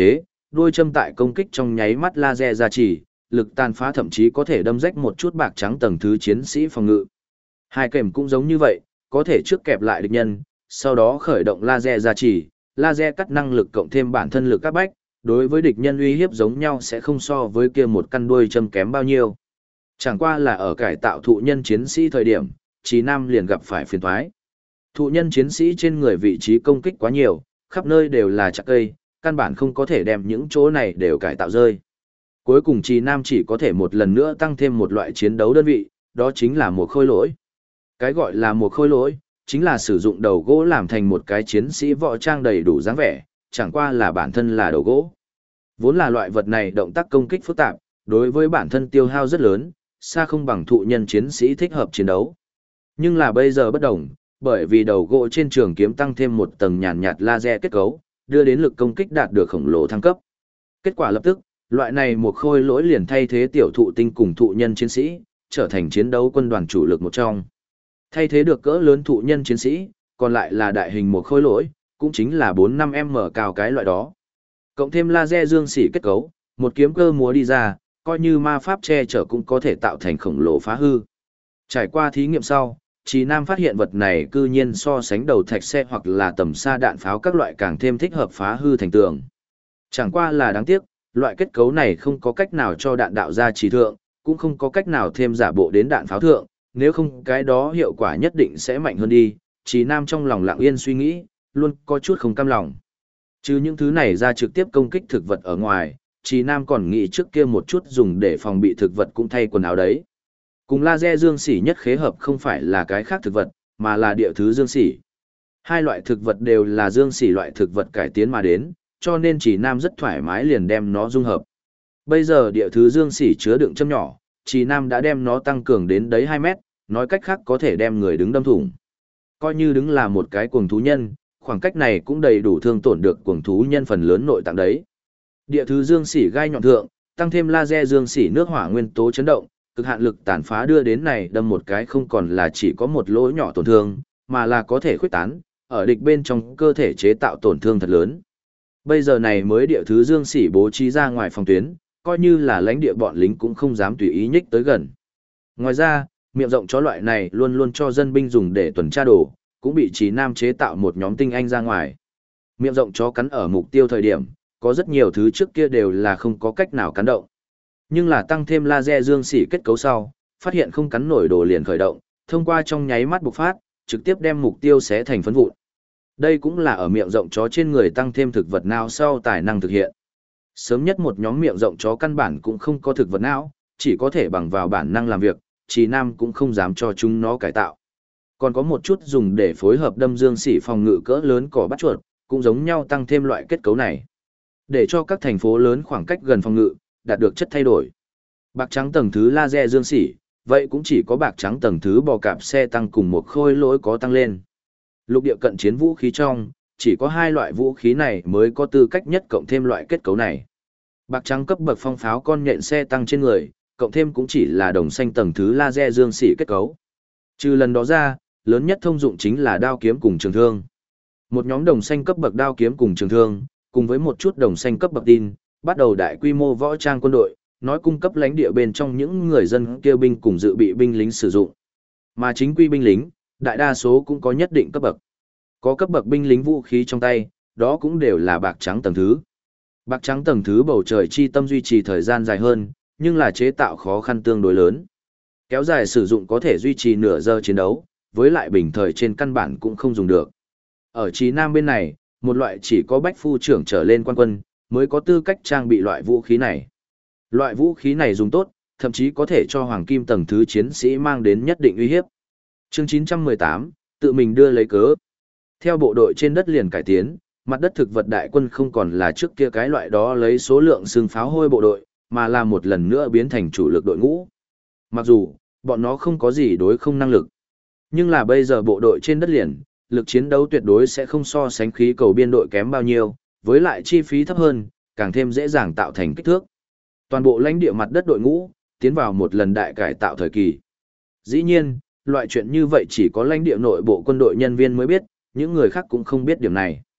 đuôi châm tại công kích trong nháy mắt laser ra chỉ, lực tàn phá thậm chí có thể đâm rách một chút bạc trắng tầng thứ chiến sĩ phòng ngự. Hai kèm cũng giống như vậy, có thể trước kẹp lại địch nhân, sau đó khởi động laser ra chỉ, laser cắt năng lực cộng thêm bản thân lực các bách, đối với địch nhân uy hiếp giống nhau sẽ không so với kia một căn đuôi châm kém bao nhiêu. Chẳng qua là ở cải tạo thụ nhân chiến sĩ thời điểm, Chí Nam liền gặp phải phiền toái. Thụ nhân chiến sĩ trên người vị trí công kích quá nhiều, khắp nơi đều là chặt cây, căn bản không có thể đem những chỗ này đều cải tạo rơi. Cuối cùng Chí Nam chỉ có thể một lần nữa tăng thêm một loại chiến đấu đơn vị, đó chính là một khôi lỗi. Cái gọi là một khôi lỗi, chính là sử dụng đầu gỗ làm thành một cái chiến sĩ võ trang đầy đủ dáng vẻ, chẳng qua là bản thân là đầu gỗ. Vốn là loại vật này động tác công kích phức tạp, đối với bản thân tiêu hao rất lớn, xa không bằng thụ nhân chiến sĩ thích hợp chiến đấu. Nhưng là bây giờ bất đồng, bởi vì đầu gỗ trên trường kiếm tăng thêm một tầng nhàn nhạt laser kết cấu, đưa đến lực công kích đạt được khổng lồ thăng cấp. Kết quả lập tức, loại này một khôi lỗi liền thay thế tiểu thụ tinh cùng thụ nhân chiến sĩ, trở thành chiến đấu quân đoàn chủ lực một trong. Thay thế được cỡ lớn thụ nhân chiến sĩ, còn lại là đại hình một khôi lỗi, cũng chính là 4-5m cao cái loại đó. Cộng thêm laser dương xỉ kết cấu, một kiếm cơ múa đi ra, coi như ma pháp che chở cũng có thể tạo thành khổng lồ phá hư. Trải qua thí nghiệm sau, Chí Nam phát hiện vật này cư nhiên so sánh đầu thạch xe hoặc là tầm xa đạn pháo các loại càng thêm thích hợp phá hư thành tường. Chẳng qua là đáng tiếc, loại kết cấu này không có cách nào cho đạn đạo ra chỉ thượng, cũng không có cách nào thêm giả bộ đến đạn pháo thượng, nếu không cái đó hiệu quả nhất định sẽ mạnh hơn đi. Chí Nam trong lòng lặng yên suy nghĩ, luôn có chút không cam lòng. Chứ những thứ này ra trực tiếp công kích thực vật ở ngoài, Chí Nam còn nghĩ trước kia một chút dùng để phòng bị thực vật cũng thay quần áo đấy. Cùng laser dương sỉ nhất khế hợp không phải là cái khác thực vật, mà là địa thứ dương sỉ. Hai loại thực vật đều là dương sỉ loại thực vật cải tiến mà đến, cho nên Chí Nam rất thoải mái liền đem nó dung hợp. Bây giờ địa thứ dương sỉ chứa đựng châm nhỏ, Chí Nam đã đem nó tăng cường đến đấy 2 mét, nói cách khác có thể đem người đứng đâm thủng. Coi như đứng là một cái cuồng thú nhân, khoảng cách này cũng đầy đủ thương tổn được cuồng thú nhân phần lớn nội tạng đấy. Địa thứ dương sỉ gai nhọn thượng, tăng thêm laser dương sỉ nước hỏa nguyên tố chấn động, cực hạn lực tàn phá đưa đến này đâm một cái không còn là chỉ có một lỗ nhỏ tổn thương, mà là có thể khuếch tán, ở địch bên trong cơ thể chế tạo tổn thương thật lớn. Bây giờ này mới địa thứ dương sỉ bố trí ra ngoài phòng tuyến, coi như là lãnh địa bọn lính cũng không dám tùy ý nhích tới gần. Ngoài ra, miệng rộng chó loại này luôn luôn cho dân binh dùng để tuần tra đồ, cũng bị Chí Nam chế tạo một nhóm tinh anh ra ngoài. Miệng rộng chó cắn ở mục tiêu thời điểm, có rất nhiều thứ trước kia đều là không có cách nào cắn động. Nhưng là tăng thêm laser dương sỉ kết cấu sau, phát hiện không cắn nổi đồ liền khởi động, thông qua trong nháy mắt bộc phát, trực tiếp đem mục tiêu xé thành phấn vụn. Đây cũng là ở miệng rộng chó trên người tăng thêm thực vật não sau tài năng thực hiện. Sớm nhất một nhóm miệng rộng chó căn bản cũng không có thực vật não, chỉ có thể bằng vào bản năng làm việc, Chí Nam cũng không dám cho chúng nó cải tạo. Còn có một chút dùng để phối hợp đâm dương sỉ phòng ngự cỡ lớn cỏ bắt chuột, cũng giống nhau tăng thêm loại kết cấu này. Để cho các thành phố lớn khoảng cách gần phòng ngự, đạt được chất thay đổi. Bạc trắng tầng thứ laser dương sỉ, vậy cũng chỉ có bạc trắng tầng thứ bò cạp xe tăng cùng một khôi lỗi có tăng lên. Lục địa cận chiến vũ khí trong, chỉ có 2 loại vũ khí này mới có tư cách nhất cộng thêm loại kết cấu này. Bạc trắng cấp bậc phong pháo con nhện xe tăng trên người, cộng thêm cũng chỉ là đồng xanh tầng thứ laser dương sỉ kết cấu. Trừ lần đó ra, lớn nhất thông dụng chính là đao kiếm cùng trường thương. Một nhóm đồng xanh cấp bậc đao kiếm cùng trường thương, cùng với một chút đồng xanh cấp bậc tin, bắt đầu đại quy mô võ trang quân đội, nói cung cấp lãnh địa bên trong những người dân kêu binh cùng dự bị binh lính sử dụng. Mà chính quy binh lính, đại đa số cũng có nhất định cấp bậc. Có cấp bậc binh lính vũ khí trong tay, đó cũng đều là bạc trắng tầng thứ. Bạc trắng tầng thứ bầu trời chi tâm duy trì thời gian dài hơn, nhưng là chế tạo khó khăn tương đối lớn. Kéo dài sử dụng có thể duy trì nửa giờ chiến đấu, với lại bình thời trên căn bản cũng không dùng được. Ở Chí Nam bên này, một loại chỉ có bách phu trưởng trở lên quan quân, mới có tư cách trang bị loại vũ khí này. Loại vũ khí này dùng tốt, thậm chí có thể cho hoàng kim tầng thứ chiến sĩ mang đến nhất định uy hiếp. Chương 918, tự mình đưa lấy cớ. Theo bộ đội trên đất liền cải tiến, mặt đất thực vật đại quân không còn là trước kia cái loại đó lấy số lượng sừng pháo hôi bộ đội, mà là một lần nữa biến thành chủ lực đội ngũ. Mặc dù, bọn nó không có gì đối không năng lực. Nhưng là bây giờ bộ đội trên đất liền, lực chiến đấu tuyệt đối sẽ không so sánh khí cầu biên đội kém bao nhiêu, với lại chi phí thấp hơn, càng thêm dễ dàng tạo thành kích thước. Toàn bộ lãnh địa mặt đất đội ngũ, tiến vào một lần đại cải tạo thời kỳ. Dĩ nhiên, loại chuyện như vậy chỉ có lãnh địa nội bộ quân đội nhân viên mới biết, những người khác cũng không biết điểm này.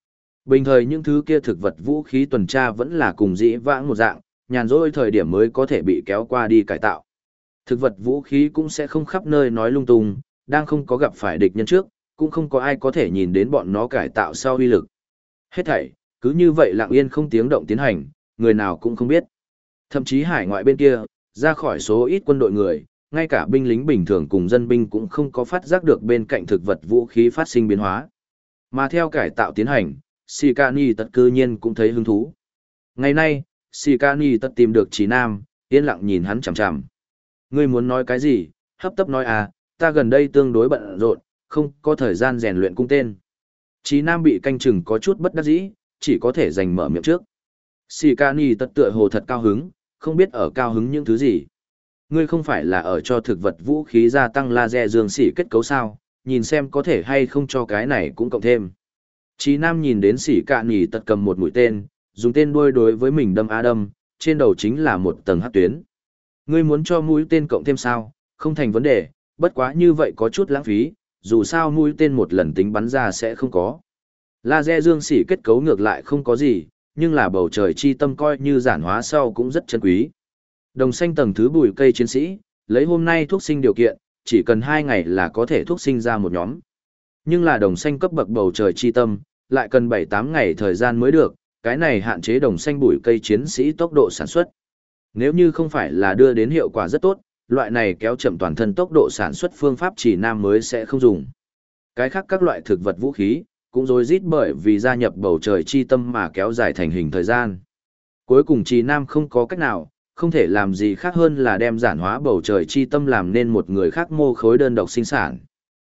Bình thời những thứ kia thực vật vũ khí tuần tra vẫn là cùng dĩ vãng một dạng, nhàn rỗi thời điểm mới có thể bị kéo qua đi cải tạo. Thực vật vũ khí cũng sẽ không khắp nơi nói lung tung, đang không có gặp phải địch nhân trước, cũng không có ai có thể nhìn đến bọn nó cải tạo sau uy lực. Hết thảy, cứ như vậy lặng yên không tiếng động tiến hành, người nào cũng không biết. Thậm chí hải ngoại bên kia, ra khỏi số ít quân đội người, ngay cả binh lính bình thường cùng dân binh cũng không có phát giác được bên cạnh thực vật vũ khí phát sinh biến hóa. Mà theo cải tạo tiến hành, Shikani tất cư nhiên cũng thấy hứng thú. Ngày nay, Shikani tất tìm được Trí Nam, yên lặng nhìn hắn chằm chằm. Ngươi muốn nói cái gì? Hấp tấp nói à, ta gần đây tương đối bận rộn, không có thời gian rèn luyện cung tên. Trí Nam bị canh chừng có chút bất đắc dĩ, chỉ có thể giành mở miệng trước. Shikani tất tựa hồ thật cao hứng, không biết ở cao hứng những thứ gì. Ngươi không phải là ở cho thực vật vũ khí gia tăng laser dương xỉ kết cấu sao, nhìn xem có thể hay không cho cái này cũng cộng thêm. Trí Nam nhìn đến Shikani tất cầm một mũi tên, dùng tên đuôi đối với mình đâm a đâm, trên đầu chính là một tầng hắc tuyến. Ngươi muốn cho mũi tên cộng thêm sao, không thành vấn đề, bất quá như vậy có chút lãng phí, dù sao mũi tên một lần tính bắn ra sẽ không có. Laser dương xỉ kết cấu ngược lại không có gì, nhưng là bầu trời chi tâm coi như giản hóa sau cũng rất chân quý. Đồng xanh tầng thứ bùi cây chiến sĩ, lấy hôm nay thuốc sinh điều kiện, chỉ cần 2 ngày là có thể thuốc sinh ra một nhóm. Nhưng là đồng xanh cấp bậc bầu trời chi tâm, lại cần 7-8 ngày thời gian mới được, cái này hạn chế đồng xanh bùi cây chiến sĩ tốc độ sản xuất. Nếu như không phải là đưa đến hiệu quả rất tốt, loại này kéo chậm toàn thân tốc độ sản xuất phương pháp chỉ nam mới sẽ không dùng. Cái khác các loại thực vật vũ khí, cũng rối rít bởi vì gia nhập bầu trời chi tâm mà kéo dài thành hình thời gian. Cuối cùng chỉ nam không có cách nào, không thể làm gì khác hơn là đem giản hóa bầu trời chi tâm làm nên một người khác mô khối đơn độc sinh sản.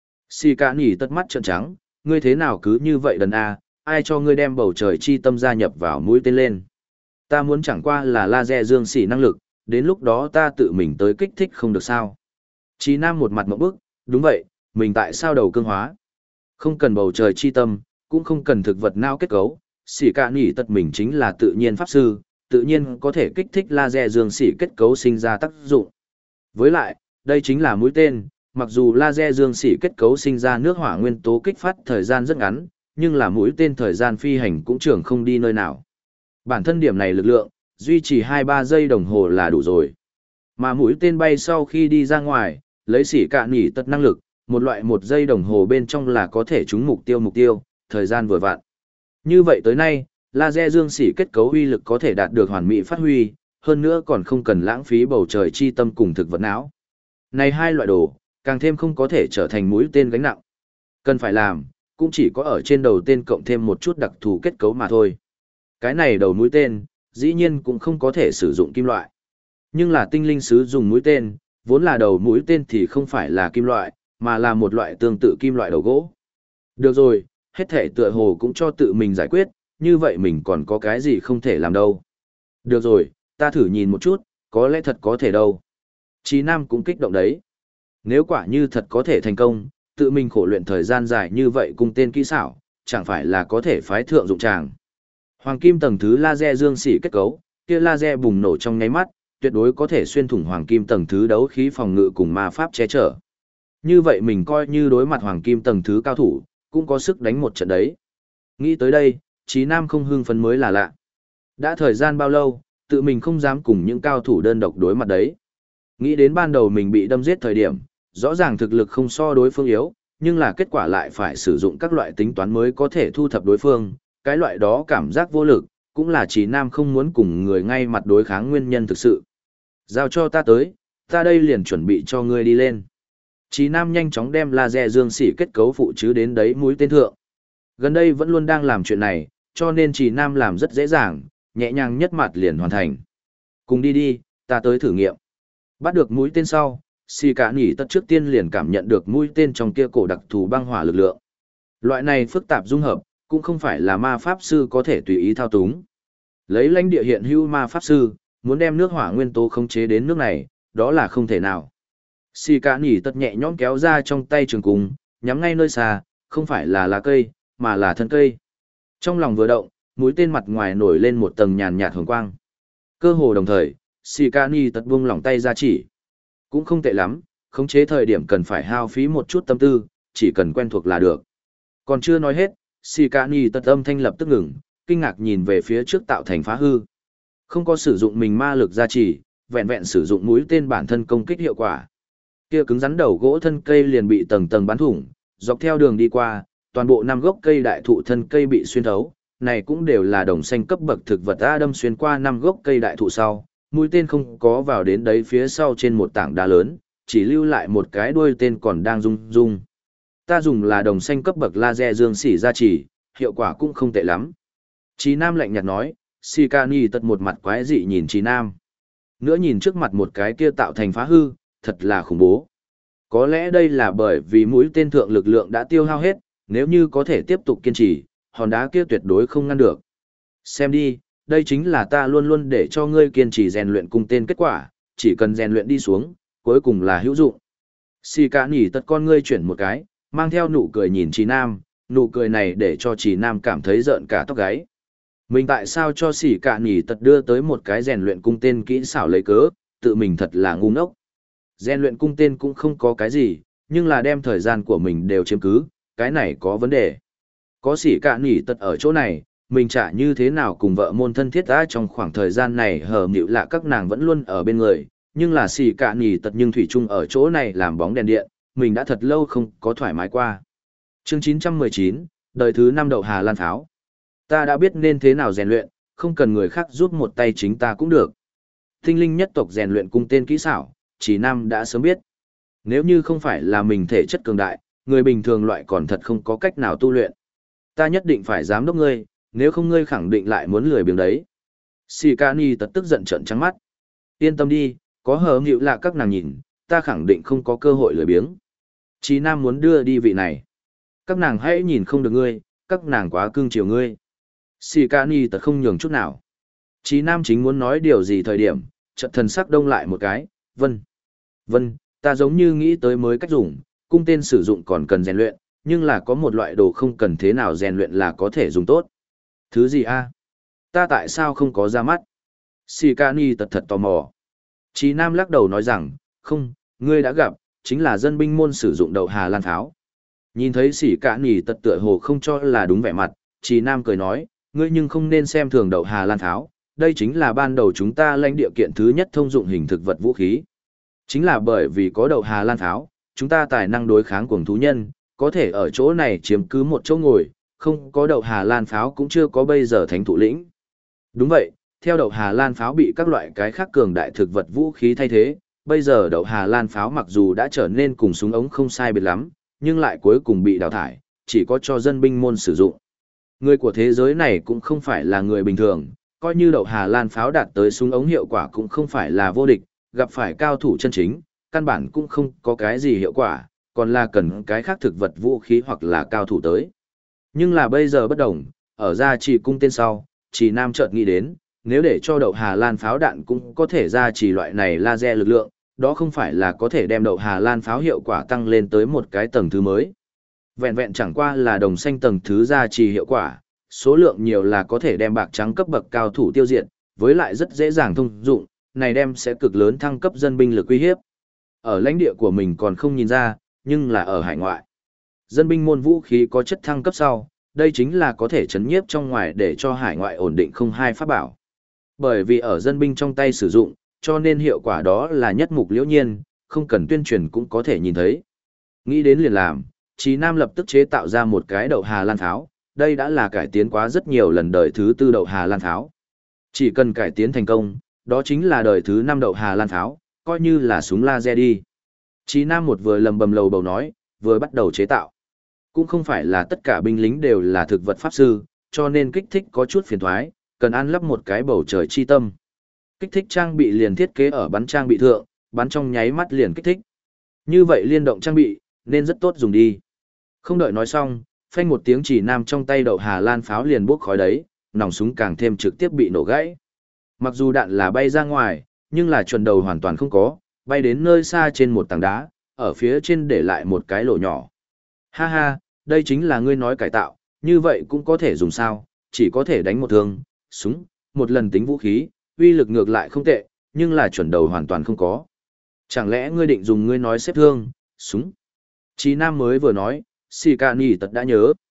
Xì cả nhỉ tất mắt trợn trắng, ngươi thế nào cứ như vậy đần a, ai cho ngươi đem bầu trời chi tâm gia nhập vào mũi tên lên. Ta muốn chẳng qua là laser dương xỉ năng lực, đến lúc đó ta tự mình tới kích thích không được sao. Chí Nam một mặt mộng bức, đúng vậy, mình tại sao đầu cương hóa. Không cần bầu trời chi tâm, cũng không cần thực vật não kết cấu, xỉ cả nhỉ tật mình chính là tự nhiên pháp sư, tự nhiên có thể kích thích laser dương xỉ kết cấu sinh ra tác dụng. Với lại, đây chính là mũi tên, mặc dù laser dương xỉ kết cấu sinh ra nước hỏa nguyên tố kích phát thời gian rất ngắn, nhưng là mũi tên thời gian phi hành cũng trưởng không đi nơi nào. Bản thân điểm này lực lượng, duy trì 2-3 giây đồng hồ là đủ rồi. Mà mũi tên bay sau khi đi ra ngoài, lấy xỉ cạn nỉ tật năng lực, một loại 1 giây đồng hồ bên trong là có thể trúng mục tiêu, thời gian vừa vặn. Như vậy tới nay, laser dương xỉ kết cấu uy lực có thể đạt được hoàn mỹ phát huy, hơn nữa còn không cần lãng phí bầu trời chi tâm cùng thực vật não. Này hai loại đồ, càng thêm không có thể trở thành mũi tên gánh nặng. Cần phải làm, cũng chỉ có ở trên đầu tên cộng thêm một chút đặc thù kết cấu mà thôi. Cái này đầu mũi tên, dĩ nhiên cũng không có thể sử dụng kim loại. Nhưng là tinh linh sứ dùng mũi tên, vốn là đầu mũi tên thì không phải là kim loại, mà là một loại tương tự kim loại đầu gỗ. Được rồi, hết thể tựa hồ cũng cho tự mình giải quyết, như vậy mình còn có cái gì không thể làm đâu. Được rồi, ta thử nhìn một chút, có lẽ thật có thể đâu. Chí Nam cũng kích động đấy. Nếu quả như thật có thể thành công, tự mình khổ luyện thời gian dài như vậy cùng tên kỹ xảo, chẳng phải là có thể phái thượng dụng tràng. Hoàng kim tầng thứ laser dương xỉ kết cấu, kia laser bùng nổ trong nháy mắt, tuyệt đối có thể xuyên thủng hoàng kim tầng thứ đấu khí phòng ngự cùng ma pháp che chở. Như vậy mình coi như đối mặt hoàng kim tầng thứ cao thủ, cũng có sức đánh một trận đấy. Nghĩ tới đây, Chí Nam không hưng phấn mới là lạ. Đã thời gian bao lâu, tự mình không dám cùng những cao thủ đơn độc đối mặt đấy. Nghĩ đến ban đầu mình bị đâm giết thời điểm, rõ ràng thực lực không so đối phương yếu, nhưng là kết quả lại phải sử dụng các loại tính toán mới có thể thu thập đối phương, cái loại đó cảm giác vô lực, cũng là Chí Nam không muốn cùng người ngay mặt đối kháng nguyên nhân thực sự. Giao cho ta tới, ta đây liền chuẩn bị cho ngươi đi lên. Chí Nam nhanh chóng đem laser dương xỉ kết cấu phụ chứ đến đấy mũi tên thượng. Gần đây vẫn luôn đang làm chuyện này, cho nên Chí Nam làm rất dễ dàng, nhẹ nhàng nhất mặt liền hoàn thành. Cùng đi đi, ta tới thử nghiệm. Bắt được mũi tên sau, xì cả nỉ tất trước tiên liền cảm nhận được mũi tên trong kia cổ đặc thù băng hỏa lực lượng. Loại này phức tạp dung hợp, cũng không phải là ma pháp sư có thể tùy ý thao túng. Lấy lãnh địa hiện hữu ma pháp sư, muốn đem nước hỏa nguyên tố khống chế đến nước này, đó là không thể nào. Xì cả nỉ tất nhẹ nhõm kéo ra trong tay trường cung, nhắm ngay nơi xa, không phải là lá cây, mà là thân cây. Trong lòng vừa động, mũi tên mặt ngoài nổi lên một tầng nhàn nhạt hồng quang. Cơ hồ đồng thời, xì cả nỉ tất buông lỏng tay ra chỉ. Cũng không tệ lắm, khống chế thời điểm cần phải hao phí một chút tâm tư, chỉ cần quen thuộc là được. Còn chưa nói hết, Xì Cả Nỉ Tật âm thanh lập tức ngừng, kinh ngạc nhìn về phía trước tạo thành phá hư. Không có sử dụng mình ma lực gia trì, vẹn vẹn sử dụng mũi tên bản thân công kích hiệu quả. Kia cứng rắn đầu gỗ thân cây liền bị tầng tầng bắn thủng, dọc theo đường đi qua, toàn bộ 5 gốc cây đại thụ thân cây bị xuyên thấu, này cũng đều là đồng xanh cấp bậc thực vật đã đâm xuyên qua 5 gốc cây đại thụ sau, mũi tên không có vào đến đấy phía sau trên một tảng đá lớn, chỉ lưu lại một cái đuôi tên còn đang rung rung. Ta dùng là đồng xanh cấp bậc laser dương xỉ gia trì, hiệu quả cũng không tệ lắm. Chí Nam lạnh nhạt nói, Xì Cả Nỉ Tật một mặt quái dị nhìn Chí Nam. Nữa nhìn trước mặt một cái kia tạo thành phá hư, thật là khủng bố. Có lẽ đây là bởi vì mũi tên thượng lực lượng đã tiêu hao hết, nếu như có thể tiếp tục kiên trì, hòn đá kia tuyệt đối không ngăn được. Xem đi, đây chính là ta luôn luôn để cho ngươi kiên trì rèn luyện cung tên kết quả, chỉ cần rèn luyện đi xuống, cuối cùng là hữu dụng. Xì Cả Nỉ Tật con ngươi chuyển một cái, mang theo nụ cười nhìn Chí Nam, nụ cười này để cho Chí Nam cảm thấy rợn cả tóc gáy. Mình tại sao cho Xì Cả Nỉ Tật đưa tới một cái rèn luyện cung tên kỹ xảo lấy cớ, tự mình thật là ngu ngốc. Rèn luyện cung tên cũng không có cái gì, nhưng là đem thời gian của mình đều chiếm cứ, cái này có vấn đề. Có Xì Cả Nỉ Tật ở chỗ này, mình chả như thế nào cùng vợ môn thân thiết đã trong khoảng thời gian này hờ mịu lạ các nàng vẫn luôn ở bên người, nhưng là Xì Cả Nỉ Tật nhưng thủy chung ở chỗ này làm bóng đèn điện, mình đã thật lâu không có thoải mái qua. Chương 919, đời thứ 5 đậu Hà Lan pháo. Ta đã biết nên thế nào rèn luyện, không cần người khác giúp một tay chính ta cũng được. Tinh linh nhất tộc rèn luyện cung tên kỹ xảo, Chí Nam đã sớm biết. Nếu như không phải là mình thể chất cường đại, người bình thường loại còn thật không có cách nào tu luyện. Ta nhất định phải giám đốc ngươi, nếu không ngươi khẳng định lại muốn lười biếng đấy. Xì Cả Nỉ Tật tức giận trợn trắng mắt. Yên tâm đi, có hờ nghịu lạ các nàng nhìn, ta khẳng định không có cơ hội lười biếng. Chí Nam muốn đưa đi vị này. Các nàng hãy nhìn không được ngươi, các nàng quá cưng chiều ngươi. Xì Cả Nỉ Tật không nhường chút nào. Chí Nam chính muốn nói điều gì thời điểm, chợt thần sắc đông lại một cái, Vân, ta giống như nghĩ tới mới cách dùng, cung tên sử dụng còn cần rèn luyện, nhưng là có một loại đồ không cần thế nào rèn luyện là có thể dùng tốt. Thứ gì a? Ta tại sao không có ra mắt? Xì Cả Nỉ Tật thật tò mò. Chí Nam lắc đầu nói rằng, không, ngươi đã gặp, chính là dân binh môn sử dụng đậu Hà Lan pháo. Nhìn thấy Xì Cả Nỉ Tật tựa hồ không cho là đúng vẻ mặt, Chí Nam cười nói, ngươi nhưng không nên xem thường đậu Hà Lan pháo, đây chính là ban đầu chúng ta lãnh địa kiện thứ nhất thông dụng hình thực vật vũ khí. Chính là bởi vì có đậu Hà Lan pháo, chúng ta tài năng đối kháng cuồng thú nhân, có thể ở chỗ này chiếm cứ một chỗ ngồi, không có đậu Hà Lan pháo cũng chưa có bây giờ thánh thủ lĩnh. Đúng vậy, theo đậu Hà Lan pháo bị các loại cái khác cường đại thực vật vũ khí thay thế, bây giờ đậu Hà Lan pháo mặc dù đã trở nên cùng súng ống không sai biệt lắm, nhưng lại cuối cùng bị đào thải, chỉ có cho dân binh môn sử dụng. Người của thế giới này cũng không phải là người bình thường, coi như đậu Hà Lan pháo đạt tới súng ống hiệu quả cũng không phải là vô địch, gặp phải cao thủ chân chính, căn bản cũng không có cái gì hiệu quả, còn là cần cái khác thực vật vũ khí hoặc là cao thủ tới. Nhưng là bây giờ bất đồng, ở gia trì cung tên sau, Chí Nam chợt nghĩ đến, nếu để cho đậu Hà Lan pháo đạn cũng có thể gia trì loại này laser lực lượng, đó không phải là có thể đem đậu Hà Lan pháo hiệu quả tăng lên tới một cái tầng thứ mới. Vẹn vẹn chẳng qua là đồng xanh tầng thứ gia trì hiệu quả, số lượng nhiều là có thể đem bạc trắng cấp bậc cao thủ tiêu diệt, với lại rất dễ dàng thông dụng, này đem sẽ cực lớn thăng cấp dân binh lực uy hiếp. Ở lãnh địa của mình còn không nhìn ra, nhưng là ở hải ngoại. Dân binh môn vũ khí có chất thăng cấp sau, đây chính là có thể chấn nhiếp trong ngoài để cho hải ngoại ổn định không hai pháp bảo. Bởi vì ở dân binh trong tay sử dụng, cho nên hiệu quả đó là nhất mục liễu nhiên, không cần tuyên truyền cũng có thể nhìn thấy. Nghĩ đến liền làm, Chí Nam lập tức chế tạo ra một cái đậu Hà Lan pháo, đây đã là cải tiến quá rất nhiều lần đời thứ 4 đậu Hà Lan pháo. Chỉ cần cải tiến thành công, đó chính là đời thứ 5 đậu Hà Lan pháo, coi như là súng laser đi. Chí Nam một vừa lầm bầm lầu bầu nói, vừa bắt đầu chế tạo. Cũng không phải là tất cả binh lính đều là thực vật pháp sư, cho nên kích thích có chút phiền thoái, cần ăn lắp một cái bầu trời chi tâm. Kích thích trang bị liền thiết kế ở bắn trang bị thượng, bắn trong nháy mắt liền kích thích. Như vậy liên động trang bị, nên rất tốt dùng đi. Không đợi nói xong, phanh một tiếng Chí Nam trong tay đậu Hà Lan pháo liền bốc khói đấy, nòng súng càng thêm trực tiếp bị nổ gãy. Mặc dù đạn là bay ra ngoài, nhưng là chuẩn đầu hoàn toàn không có, bay đến nơi xa trên một tảng đá, ở phía trên để lại một cái lỗ nhỏ. Ha ha, đây chính là ngươi nói cải tạo, như vậy cũng có thể dùng sao, chỉ có thể đánh một thương, súng, một lần tính vũ khí, uy lực ngược lại không tệ, nhưng là chuẩn đầu hoàn toàn không có. Chẳng lẽ ngươi định dùng ngươi nói xếp thương, súng? Chí Nam mới vừa nói, Xì Cả Nỉ Tật đã nhớ.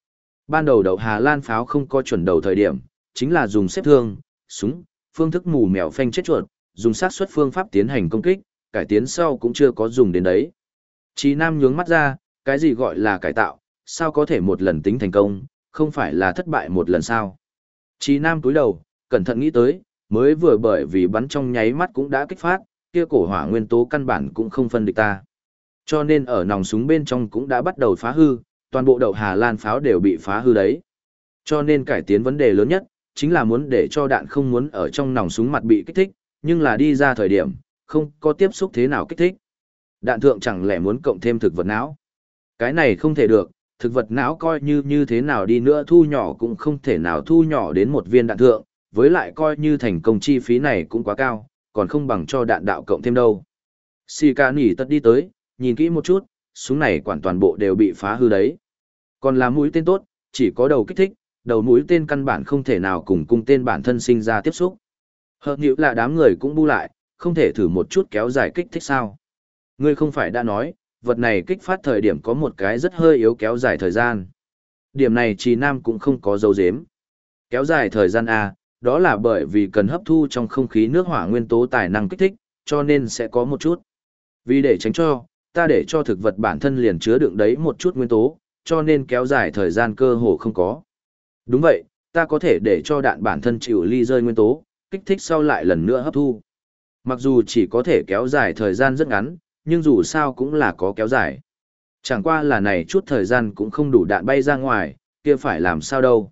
Ban đầu đậu Hà Lan pháo không có chuẩn đầu thời điểm, chính là dùng xếp thương, súng, phương thức mù mèo phanh chết chuột, dùng xác suất phương pháp tiến hành công kích, cải tiến sau cũng chưa có dùng đến đấy. Chí Nam nhướng mắt ra, cái gì gọi là cải tạo, sao có thể một lần tính thành công, không phải là thất bại một lần sao. Chí Nam túi đầu, cẩn thận nghĩ tới, mới vừa bởi vì bắn trong nháy mắt cũng đã kích phát, kia cổ hỏa nguyên tố căn bản cũng không phân địch ta. Cho nên ở nòng súng bên trong cũng đã bắt đầu phá hư, toàn bộ đậu Hà Lan pháo đều bị phá hư đấy. Cho nên cải tiến vấn đề lớn nhất, chính là muốn để cho đạn không muốn ở trong nòng súng mặt bị kích thích, nhưng là đi ra thời điểm, không có tiếp xúc thế nào kích thích. Đạn thượng chẳng lẽ muốn cộng thêm thực vật não. Cái này không thể được, thực vật não coi như thế nào đi nữa thu nhỏ cũng không thể nào thu nhỏ đến một viên đạn thượng, với lại coi như thành công chi phí này cũng quá cao, còn không bằng cho đạn đạo cộng thêm đâu. Xì ca nỉ tật đi tới, nhìn kỹ một chút, súng này quản toàn bộ đều bị phá hư đấy. Còn là mũi tên tốt, chỉ có đầu kích thích, đầu mũi tên căn bản không thể nào cùng cung tên bản thân sinh ra tiếp xúc. Hợp nhữ là đám người cũng bu lại, không thể thử một chút kéo dài kích thích sao. Ngươi không phải đã nói, vật này kích phát thời điểm có một cái rất hơi yếu kéo dài thời gian. Điểm này Trì Nam cũng không có dấu dếm. Kéo dài thời gian A, đó là bởi vì cần hấp thu trong không khí nước hỏa nguyên tố tài năng kích thích, cho nên sẽ có một chút. Vì để tránh cho, ta để cho thực vật bản thân liền chứa đựng đấy một chút nguyên tố, cho nên kéo dài thời gian cơ hồ không có. Đúng vậy, ta có thể để cho đạn bản thân chịu ly rơi nguyên tố, kích thích sau lại lần nữa hấp thu. Mặc dù chỉ có thể kéo dài thời gian rất ngắn, nhưng dù sao cũng là có kéo dài. Chẳng qua là này chút thời gian cũng không đủ đạn bay ra ngoài, kia phải làm sao đâu.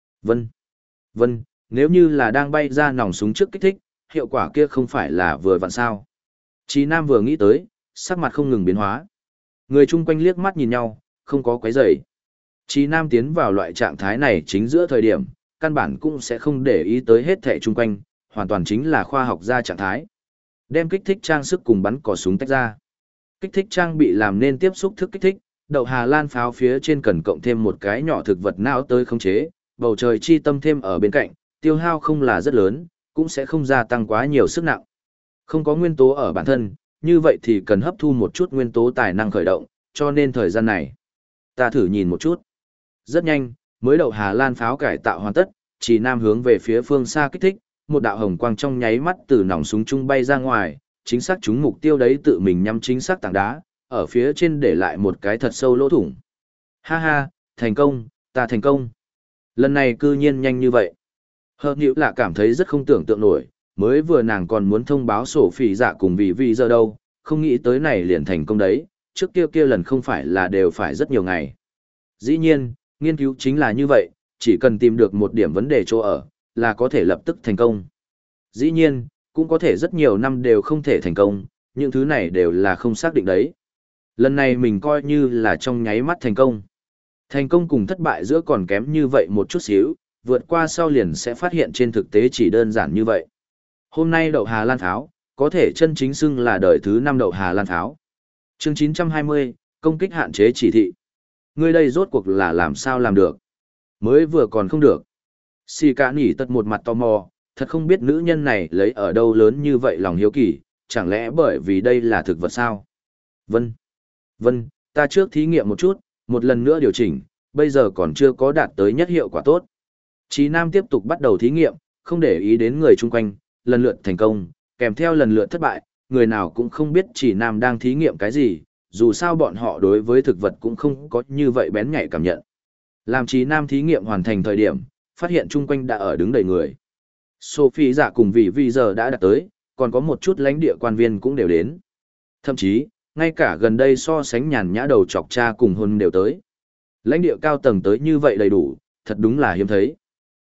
Vân, nếu như là đang bay ra nòng súng trước kích thích, hiệu quả kia không phải là vừa vặn sao. Chí Nam vừa nghĩ tới, sắc mặt không ngừng biến hóa. Người chung quanh liếc mắt nhìn nhau, không có quấy rầy. Chí Nam tiến vào loại trạng thái này chính giữa thời điểm, căn bản cũng sẽ không để ý tới hết thảy chung quanh, hoàn toàn chính là khoa học gia trạng thái. Đem kích thích trang sức cùng bắn cò súng tách ra. Kích thích trang bị làm nên tiếp xúc thức kích thích, đậu Hà Lan pháo phía trên cần cộng thêm một cái nhỏ thực vật não tới khống chế, bầu trời chi tâm thêm ở bên cạnh, tiêu hao không là rất lớn, cũng sẽ không gia tăng quá nhiều sức nặng. Không có nguyên tố ở bản thân, như vậy thì cần hấp thu một chút nguyên tố tài năng khởi động, cho nên thời gian này, ta thử nhìn một chút. Rất nhanh, mới đậu Hà Lan pháo cải tạo hoàn tất, Chỉ Nam hướng về phía phương xa kích thích, một đạo hồng quang trong nháy mắt từ nòng súng trung bay ra ngoài, chính xác trúng mục tiêu đấy tự mình nhắm chính xác tảng đá, ở phía trên để lại một cái thật sâu lỗ thủng. Ha ha, thành công, ta thành công. Lần này cư nhiên nhanh như vậy. Hợp nhữ là cảm thấy rất không tưởng tượng nổi, mới vừa nàng còn muốn thông báo sổ phỉ dạ cùng vì giờ đâu, không nghĩ tới này liền thành công đấy, trước kia lần không phải là đều phải rất nhiều ngày. Dĩ nhiên, nghiên cứu chính là như vậy, chỉ cần tìm được một điểm vấn đề chỗ ở, là có thể lập tức thành công. Dĩ nhiên, cũng có thể rất nhiều năm đều không thể thành công, những thứ này đều là không xác định đấy. Lần này mình coi như là trong nháy mắt thành công. Thành công cùng thất bại giữa còn kém như vậy một chút xíu, vượt qua sau liền sẽ phát hiện trên thực tế chỉ đơn giản như vậy. Hôm nay đậu Hà Lan pháo, có thể chân chính xưng là đời thứ 5 đậu Hà Lan pháo. Chương 920, công kích hạn chế chỉ thị. Ngươi đây rốt cuộc là làm sao làm được? Mới vừa còn không được. Xì cả nỉ tật một mặt tò mò, thật không biết nữ nhân này lấy ở đâu lớn như vậy lòng hiếu kỳ, chẳng lẽ bởi vì đây là thực vật sao? Vân, ta trước thí nghiệm một chút, một lần nữa điều chỉnh, bây giờ còn chưa có đạt tới nhất hiệu quả tốt. Chí Nam tiếp tục bắt đầu thí nghiệm, không để ý đến người chung quanh, lần lượt thành công, kèm theo lần lượt thất bại, người nào cũng không biết Chí Nam đang thí nghiệm cái gì, dù sao bọn họ đối với thực vật cũng không có như vậy bén nhạy cảm nhận. Làm Chí Nam thí nghiệm hoàn thành thời điểm, phát hiện chung quanh đã ở đứng đầy người. Sophie dạ cùng vì giờ đã đạt tới, còn có một chút lãnh địa quan viên cũng đều đến. Thậm chí, ngay cả gần đây so sánh nhàn nhã đầu chọc cha cùng hôn đều tới. Lãnh địa cao tầng tới như vậy đầy đủ, thật đúng là hiếm thấy.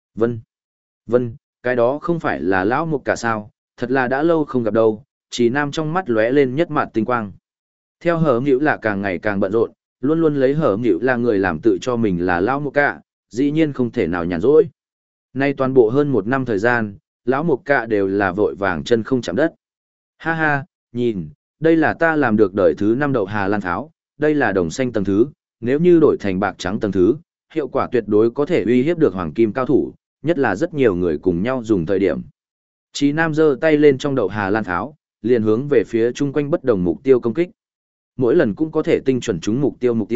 Vân, cái đó không phải là lão mục cả sao, thật là đã lâu không gặp đâu, Chỉ Nam trong mắt lóe lên nhất mặt tinh quang. Theo hở nghĩu là càng ngày càng bận rộn, luôn luôn lấy hở nghĩu là người làm tự cho mình là lão mục cả, dĩ nhiên không thể nào nhàn rỗi. Nay toàn bộ hơn 1 năm thời gian, lão mục cả đều là vội vàng chân không chạm đất. Ha ha, nhìn, đây là ta làm được đời thứ 5 đậu Hà Lan pháo, đây là đồng xanh tầng thứ, nếu như đổi thành bạc trắng tầng thứ, hiệu quả tuyệt đối có thể uy hiếp được hoàng kim cao thủ, nhất là rất nhiều người cùng nhau dùng thời điểm. Chí Nam giơ tay lên trong đậu Hà Lan pháo, liền hướng về phía chung quanh bất đồng mục tiêu công kích. Mỗi lần cũng có thể tinh chuẩn trúng mục tiêu,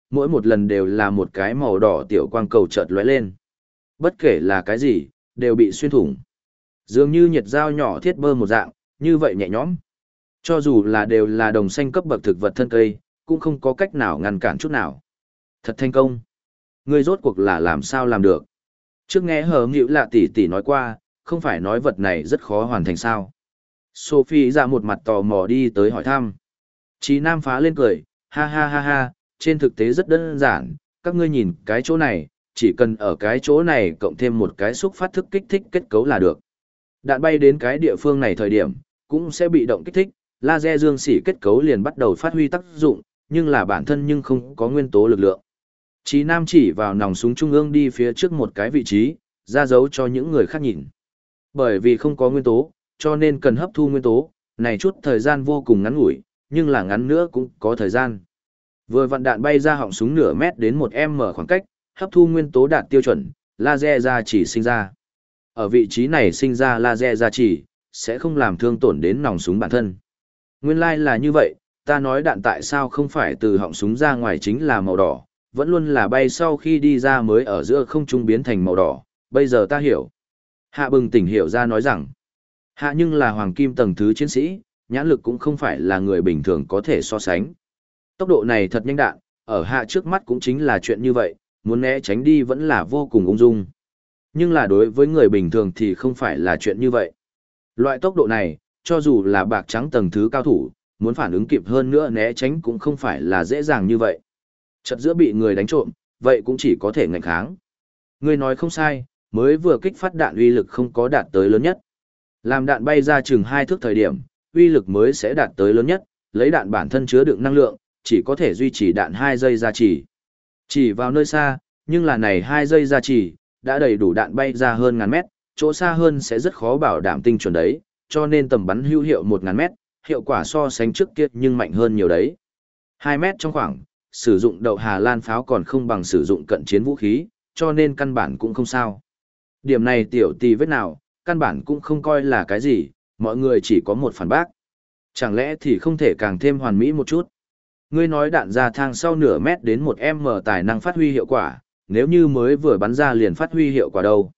mỗi một lần đều là một cái màu đỏ tiểu quang cầu chợt lóe lên. Bất kể là cái gì, đều bị xuyên thủng. Dường như nhiệt dao nhỏ thiết bơ một dạng, như vậy nhẹ nhõm. Cho dù là đều là đồng xanh cấp bậc thực vật thân cây, cũng không có cách nào ngăn cản chút nào. Thật thành công. Ngươi rốt cuộc là làm sao làm được. Trước nghe hờ nghịu lạ tỷ tỷ nói qua, không phải nói vật này rất khó hoàn thành sao. Sophie ra một mặt tò mò đi tới hỏi thăm. Chí Nam phá lên cười, ha ha ha ha, trên thực tế rất đơn giản, các ngươi nhìn cái chỗ này, chỉ cần ở cái chỗ này cộng thêm một cái xúc phát thức kích thích kết cấu là được. Đạn bay đến cái địa phương này thời điểm, cũng sẽ bị động kích thích, laser dương xỉ kết cấu liền bắt đầu phát huy tác dụng, nhưng là bản thân nhưng không có nguyên tố lực lượng. Chí Nam chỉ vào nòng súng trung ương đi phía trước một cái vị trí, ra dấu cho những người khác nhìn. Bởi vì không có nguyên tố, cho nên cần hấp thu nguyên tố, này chút thời gian vô cùng ngắn ngủi, nhưng là ngắn nữa cũng có thời gian. Vừa vặn đạn bay ra họng súng nửa mét đến 1 m khoảng cách, hấp thu nguyên tố đạt tiêu chuẩn, laser ra chỉ sinh ra. Ở vị trí này sinh ra laser ra chỉ, sẽ không làm thương tổn đến nòng súng bản thân. Nguyên lai là như vậy, ta nói đạn tại sao không phải từ họng súng ra ngoài chính là màu đỏ, vẫn luôn là bay sau khi đi ra mới ở giữa không trung biến thành màu đỏ, bây giờ ta hiểu. Hạ bừng tỉnh hiểu ra nói rằng, hạ nhưng là hoàng kim tầng thứ chiến sĩ, nhãn lực cũng không phải là người bình thường có thể so sánh. Tốc độ này thật nhanh đạn, ở hạ trước mắt cũng chính là chuyện như vậy, muốn né tránh đi vẫn là vô cùng ung dung. Nhưng là đối với người bình thường thì không phải là chuyện như vậy. Loại tốc độ này, cho dù là bạc trắng tầng thứ cao thủ, muốn phản ứng kịp hơn nữa né tránh cũng không phải là dễ dàng như vậy. Chợt giữa bị người đánh trộm, vậy cũng chỉ có thể ngạnh kháng. Người nói không sai, mới vừa kích phát đạn uy lực không có đạt tới lớn nhất. Làm đạn bay ra chừng 2 thước thời điểm, uy lực mới sẽ đạt tới lớn nhất, lấy đạn bản thân chứa đựng năng lượng, chỉ có thể duy trì đạn 2 giây gia trì. Chỉ vào nơi xa, nhưng là này 2 giây gia trì, đã đầy đủ đạn bay ra hơn ngàn mét, chỗ xa hơn sẽ rất khó bảo đảm tinh chuẩn đấy, cho nên tầm bắn hữu hiệu 1000 mét, hiệu quả so sánh trước kia nhưng mạnh hơn nhiều đấy. 2 mét trong khoảng, sử dụng đậu Hà Lan pháo còn không bằng sử dụng cận chiến vũ khí, cho nên căn bản cũng không sao. Điểm này tiểu tì vết nào, căn bản cũng không coi là cái gì, mọi người chỉ có một phản bác. Chẳng lẽ thì không thể càng thêm hoàn mỹ một chút? Ngươi nói đạn ra thang sau nửa mét đến 1 m tài năng phát huy hiệu quả, nếu như mới vừa bắn ra liền phát huy hiệu quả đâu.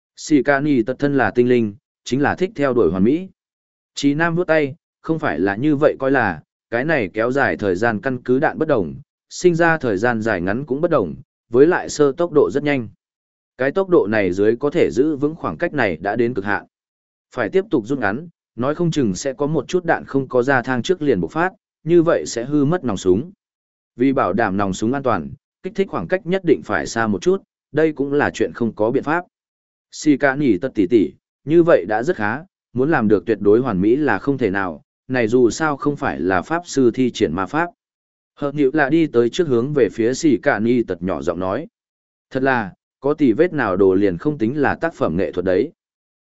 Sikani tật thân là tinh linh, chính là thích theo đuổi hoàn mỹ. Chí Nam vuốt tay, không phải là như vậy coi là, cái này kéo dài thời gian căn cứ đạn bất đồng, sinh ra thời gian dài ngắn cũng bất đồng, với lại sơ tốc độ rất nhanh. Cái tốc độ này dưới có thể giữ vững khoảng cách này đã đến cực hạn. Phải tiếp tục rút ngắn, nói không chừng sẽ có một chút đạn không có ra thang trước liền bộc phát, như vậy sẽ hư mất nòng súng. Vì bảo đảm nòng súng an toàn, kích thích khoảng cách nhất định phải xa một chút, đây cũng là chuyện không có biện pháp. Sikani tất tỉ, như vậy đã rất khá, muốn làm được tuyệt đối hoàn mỹ là không thể nào, này dù sao không phải là pháp sư thi triển ma pháp. Hợp nhữ là đi tới trước hướng về phía Sikani tật nhỏ giọng nói. Thật là, có tỉ vết nào đồ liền không tính là tác phẩm nghệ thuật đấy.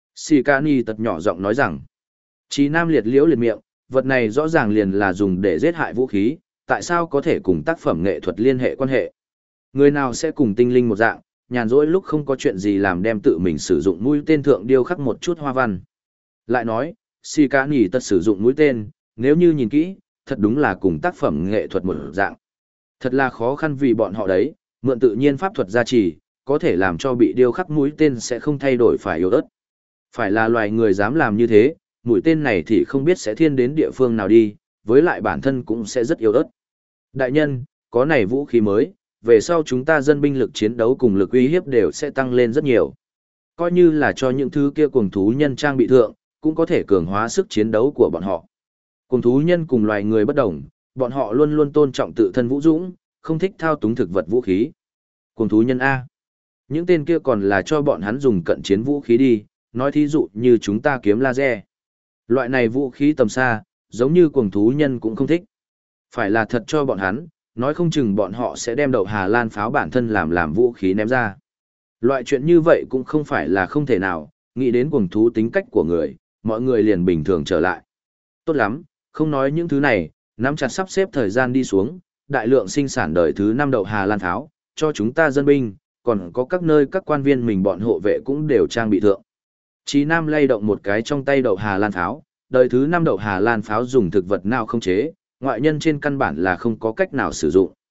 Sikani tật nhỏ giọng nói rằng, Chí Nam liệt liễu liệt miệng, vật này rõ ràng liền là dùng để giết hại vũ khí, tại sao có thể cùng tác phẩm nghệ thuật liên hệ quan hệ. Người nào sẽ cùng tinh linh một dạng, nhàn rỗi lúc không có chuyện gì làm đem tự mình sử dụng mũi tên thượng điêu khắc một chút hoa văn. Lại nói, Sikani tật sử dụng mũi tên, nếu như nhìn kỹ, thật đúng là cùng tác phẩm nghệ thuật một dạng. Thật là khó khăn vì bọn họ đấy, mượn tự nhiên pháp thuật gia trì, có thể làm cho bị điêu khắc mũi tên sẽ không thay đổi phải yếu ớt. Phải là loài người dám làm như thế, mũi tên này thì không biết sẽ thiên đến địa phương nào đi, với lại bản thân cũng sẽ rất yếu ớt. Đại nhân, có này vũ khí mới, về sau chúng ta dân binh lực chiến đấu cùng lực uy hiếp đều sẽ tăng lên rất nhiều. Coi như là cho những thứ kia cuồng thú nhân trang bị thượng, cũng có thể cường hóa sức chiến đấu của bọn họ. Cuồng thú nhân cùng loài người bất đồng, bọn họ luôn luôn tôn trọng tự thân vũ dũng, không thích thao túng thực vật vũ khí. Cuồng thú nhân A. Những tên kia còn là cho bọn hắn dùng cận chiến vũ khí đi, nói thí dụ như chúng ta kiếm laser. Loại này vũ khí tầm xa, giống như cuồng thú nhân cũng không thích. Phải là thật cho bọn hắn, nói không chừng bọn họ sẽ đem đậu Hà Lan pháo bản thân làm vũ khí ném ra. Loại chuyện như vậy cũng không phải là không thể nào, nghĩ đến cuồng thú tính cách của người, mọi người liền bình thường trở lại. Tốt lắm, không nói những thứ này, nắm chặt sắp xếp thời gian đi xuống, đại lượng sinh sản đời thứ 5 đậu Hà Lan pháo, cho chúng ta dân binh, còn có các nơi các quan viên mình bọn hộ vệ cũng đều trang bị thượng. Chí Nam lay động một cái trong tay đậu Hà Lan pháo, đời thứ 5 đậu Hà Lan pháo dùng thực vật nào không chế, ngoại nhân trên căn bản là không có cách nào sử dụng.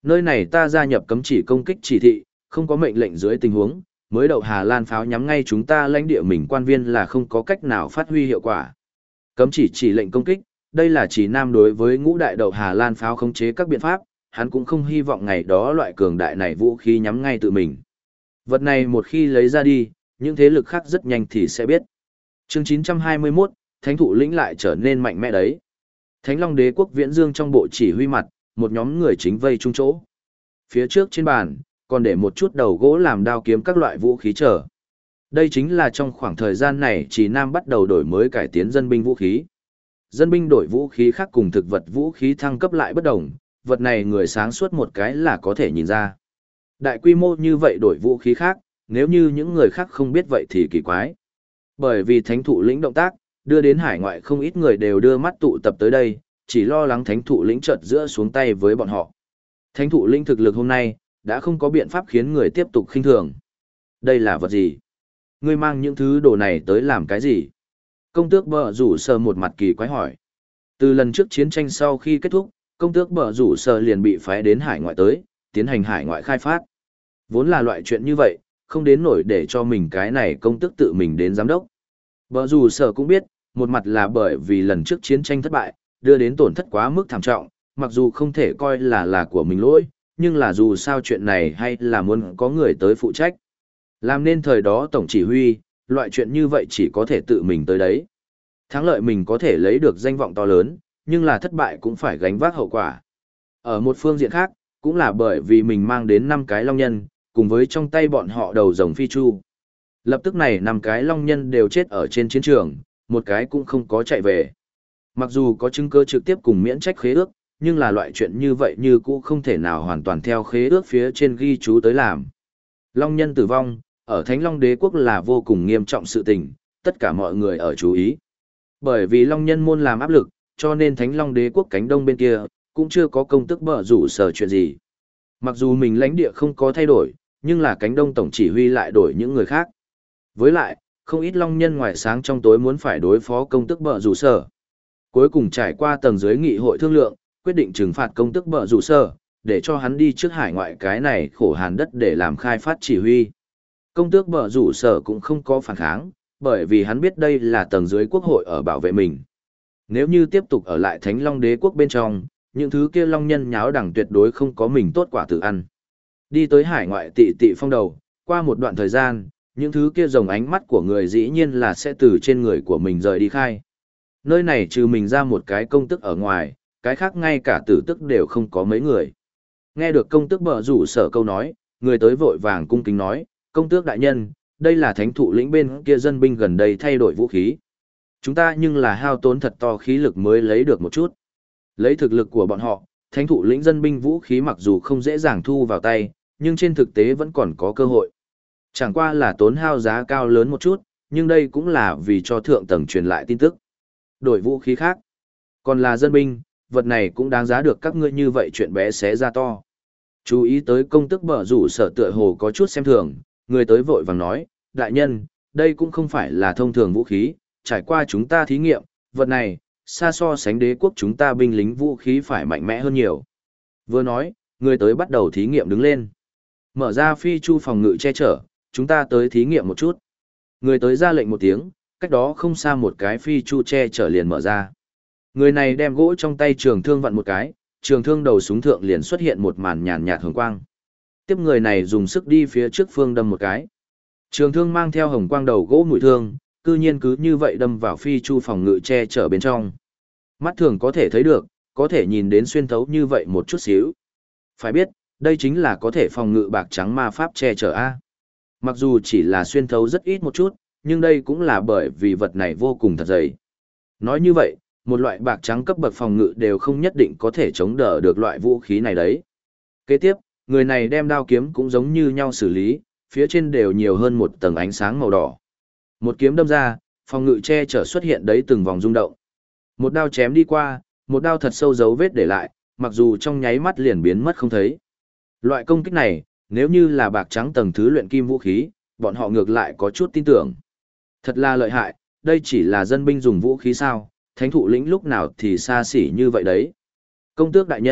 Nơi này ta gia nhập cấm chỉ công kích chỉ thị, không có mệnh lệnh dưới tình huống, mới đậu Hà Lan pháo nhắm ngay chúng ta lãnh địa mình quan viên là không có cách nào phát huy hiệu quả. Cấm chỉ lệnh công kích, đây là chỉ Nam đối với ngũ đại đậu Hà Lan pháo khống chế các biện pháp, hắn cũng không hy vọng ngày đó loại cường đại này vũ khí nhắm ngay tự mình. Vật này một khi lấy ra đi, những thế lực khác rất nhanh thì sẽ biết. Chương 921, Thánh thụ lĩnh lại trở nên mạnh mẽ đấy. Thánh Long Đế quốc Viễn Dương trong bộ chỉ huy mặt, một nhóm người chính vây chung chỗ. Phía trước trên bàn, còn để một chút đầu gỗ làm đao kiếm các loại vũ khí trở. Đây chính là trong khoảng thời gian này chỉ Nam bắt đầu đổi mới cải tiến dân binh vũ khí. Dân binh đổi vũ khí khác cùng thực vật vũ khí thăng cấp lại bất đồng, vật này người sáng suốt một cái là có thể nhìn ra. Đại quy mô như vậy đổi vũ khí khác, nếu như những người khác không biết vậy thì kỳ quái. Bởi vì thánh thụ lĩnh động tác, đưa đến hải ngoại không ít người đều đưa mắt tụ tập tới đây, chỉ lo lắng thánh thụ lĩnh chợt giữa xuống tay với bọn họ. Thánh thụ lĩnh thực lực hôm nay, đã không có biện pháp khiến người tiếp tục khinh thường. Đây là vật gì? Ngươi mang những thứ đồ này tới làm cái gì? Công tước bờ rủ sờ một mặt kỳ quái hỏi. Từ lần trước chiến tranh sau khi kết thúc, công tước bờ rủ sờ liền bị phái đến hải ngoại tới, tiến hành hải ngoại khai phát. Vốn là loại chuyện như vậy, không đến nổi để cho mình cái này công tước tự mình đến giám đốc. Bờ rủ sờ cũng biết, một mặt là bởi vì lần trước chiến tranh thất bại, đưa đến tổn thất quá mức thảm trọng, mặc dù không thể coi là của mình lỗi, nhưng là dù sao chuyện này hay là muốn có người tới phụ trách. Làm nên thời đó tổng chỉ huy, loại chuyện như vậy chỉ có thể tự mình tới đấy. Thắng lợi mình có thể lấy được danh vọng to lớn, nhưng là thất bại cũng phải gánh vác hậu quả. Ở một phương diện khác, cũng là bởi vì mình mang đến 5 cái long nhân, cùng với trong tay bọn họ đầu rồng phi chu. Lập tức này 5 cái long nhân đều chết ở trên chiến trường, một cái cũng không có chạy về. Mặc dù có chứng cứ trực tiếp cùng miễn trách khế ước, nhưng là loại chuyện như vậy như cũ không thể nào hoàn toàn theo khế ước phía trên ghi chú tới làm. Long nhân tử vong, ở Thánh Long Đế quốc là vô cùng nghiêm trọng sự tình, tất cả mọi người ở chú ý. Bởi vì Long nhân môn làm áp lực, cho nên Thánh Long Đế quốc cánh đông bên kia, cũng chưa có công tức bở rủ sở chuyện gì. Mặc dù mình lãnh địa không có thay đổi, nhưng là cánh đông tổng chỉ huy lại đổi những người khác. Với lại, không ít Long nhân ngoài sáng trong tối muốn phải đối phó công tức bở rủ sở. Cuối cùng trải qua tầng dưới nghị hội thương lượng, quyết định trừng phạt công tức bở rủ sở, để cho hắn đi trước hải ngoại cái này khổ hàn đất để làm khai phát chỉ huy. Công tước bở rủ sở cũng không có phản kháng, bởi vì hắn biết đây là tầng dưới quốc hội ở bảo vệ mình. Nếu như tiếp tục ở lại Thánh Long Đế quốc bên trong, những thứ kia long nhân nháo đẳng tuyệt đối không có mình tốt quả tự ăn. Đi tới hải ngoại tị phong đầu, qua một đoạn thời gian, những thứ kia rồng ánh mắt của người dĩ nhiên là sẽ từ trên người của mình rời đi khai. Nơi này trừ mình ra một cái công tức ở ngoài, cái khác ngay cả tử tức đều không có mấy người. Nghe được công tước bở rủ sở câu nói, người tới vội vàng cung kính nói, công tước đại nhân, đây là thánh thụ lĩnh bên kia dân binh gần đây thay đổi vũ khí. Chúng ta nhưng là hao tốn thật to khí lực mới lấy được một chút. Lấy thực lực của bọn họ, thánh thụ lĩnh dân binh vũ khí mặc dù không dễ dàng thu vào tay, nhưng trên thực tế vẫn còn có cơ hội. Chẳng qua là tốn hao giá cao lớn một chút, nhưng đây cũng là vì cho thượng tầng truyền lại tin tức. Đổi vũ khí khác. Còn là dân binh, vật này cũng đáng giá được các ngươi như vậy chuyện bé xé ra to. Chú ý tới công tức bở rủ sở tựa hồ có chút xem thường, người tới vội vàng nói, đại nhân, đây cũng không phải là thông thường vũ khí, trải qua chúng ta thí nghiệm, vật này, xa so sánh đế quốc chúng ta binh lính vũ khí phải mạnh mẽ hơn nhiều. Vừa nói, người tới bắt đầu thí nghiệm đứng lên. Mở ra phi chu phòng ngự che chở, chúng ta tới thí nghiệm một chút. Người tới ra lệnh một tiếng, cách đó không xa một cái phi chu che chở liền mở ra. Người này đem gỗ trong tay trường thương vặn một cái, trường thương đầu súng thượng liền xuất hiện một màn nhàn nhạt hồng quang. Tiếp người này dùng sức đi phía trước phương đâm một cái. Trường thương mang theo hồng quang đầu gỗ mũi thương, cư nhiên cứ như vậy đâm vào phi chu phòng ngự che chở bên trong. Mắt thường có thể thấy được, có thể nhìn đến xuyên thấu như vậy một chút xíu. Phải biết, đây chính là có thể phòng ngự bạc trắng ma pháp che chở A. Mặc dù chỉ là xuyên thấu rất ít một chút, nhưng đây cũng là bởi vì vật này vô cùng thật dày. Nói như vậy, một loại bạc trắng cấp bậc phòng ngự đều không nhất định có thể chống đỡ được loại vũ khí này đấy. Kế tiếp, người này đem đao kiếm cũng giống như nhau xử lý, phía trên đều nhiều hơn một tầng ánh sáng màu đỏ. Một kiếm đâm ra, phòng ngự che chở xuất hiện đấy từng vòng rung động. Một đao chém đi qua, một đao thật sâu dấu vết để lại, mặc dù trong nháy mắt liền biến mất không thấy. Loại công kích này, nếu như là bạc trắng tầng thứ luyện kim vũ khí, bọn họ ngược lại có chút tin tưởng. Thật là lợi hại, đây chỉ là dân binh dùng vũ khí sao, thánh thụ lĩnh lúc nào thì xa xỉ như vậy đấy. Công tước đại nhân,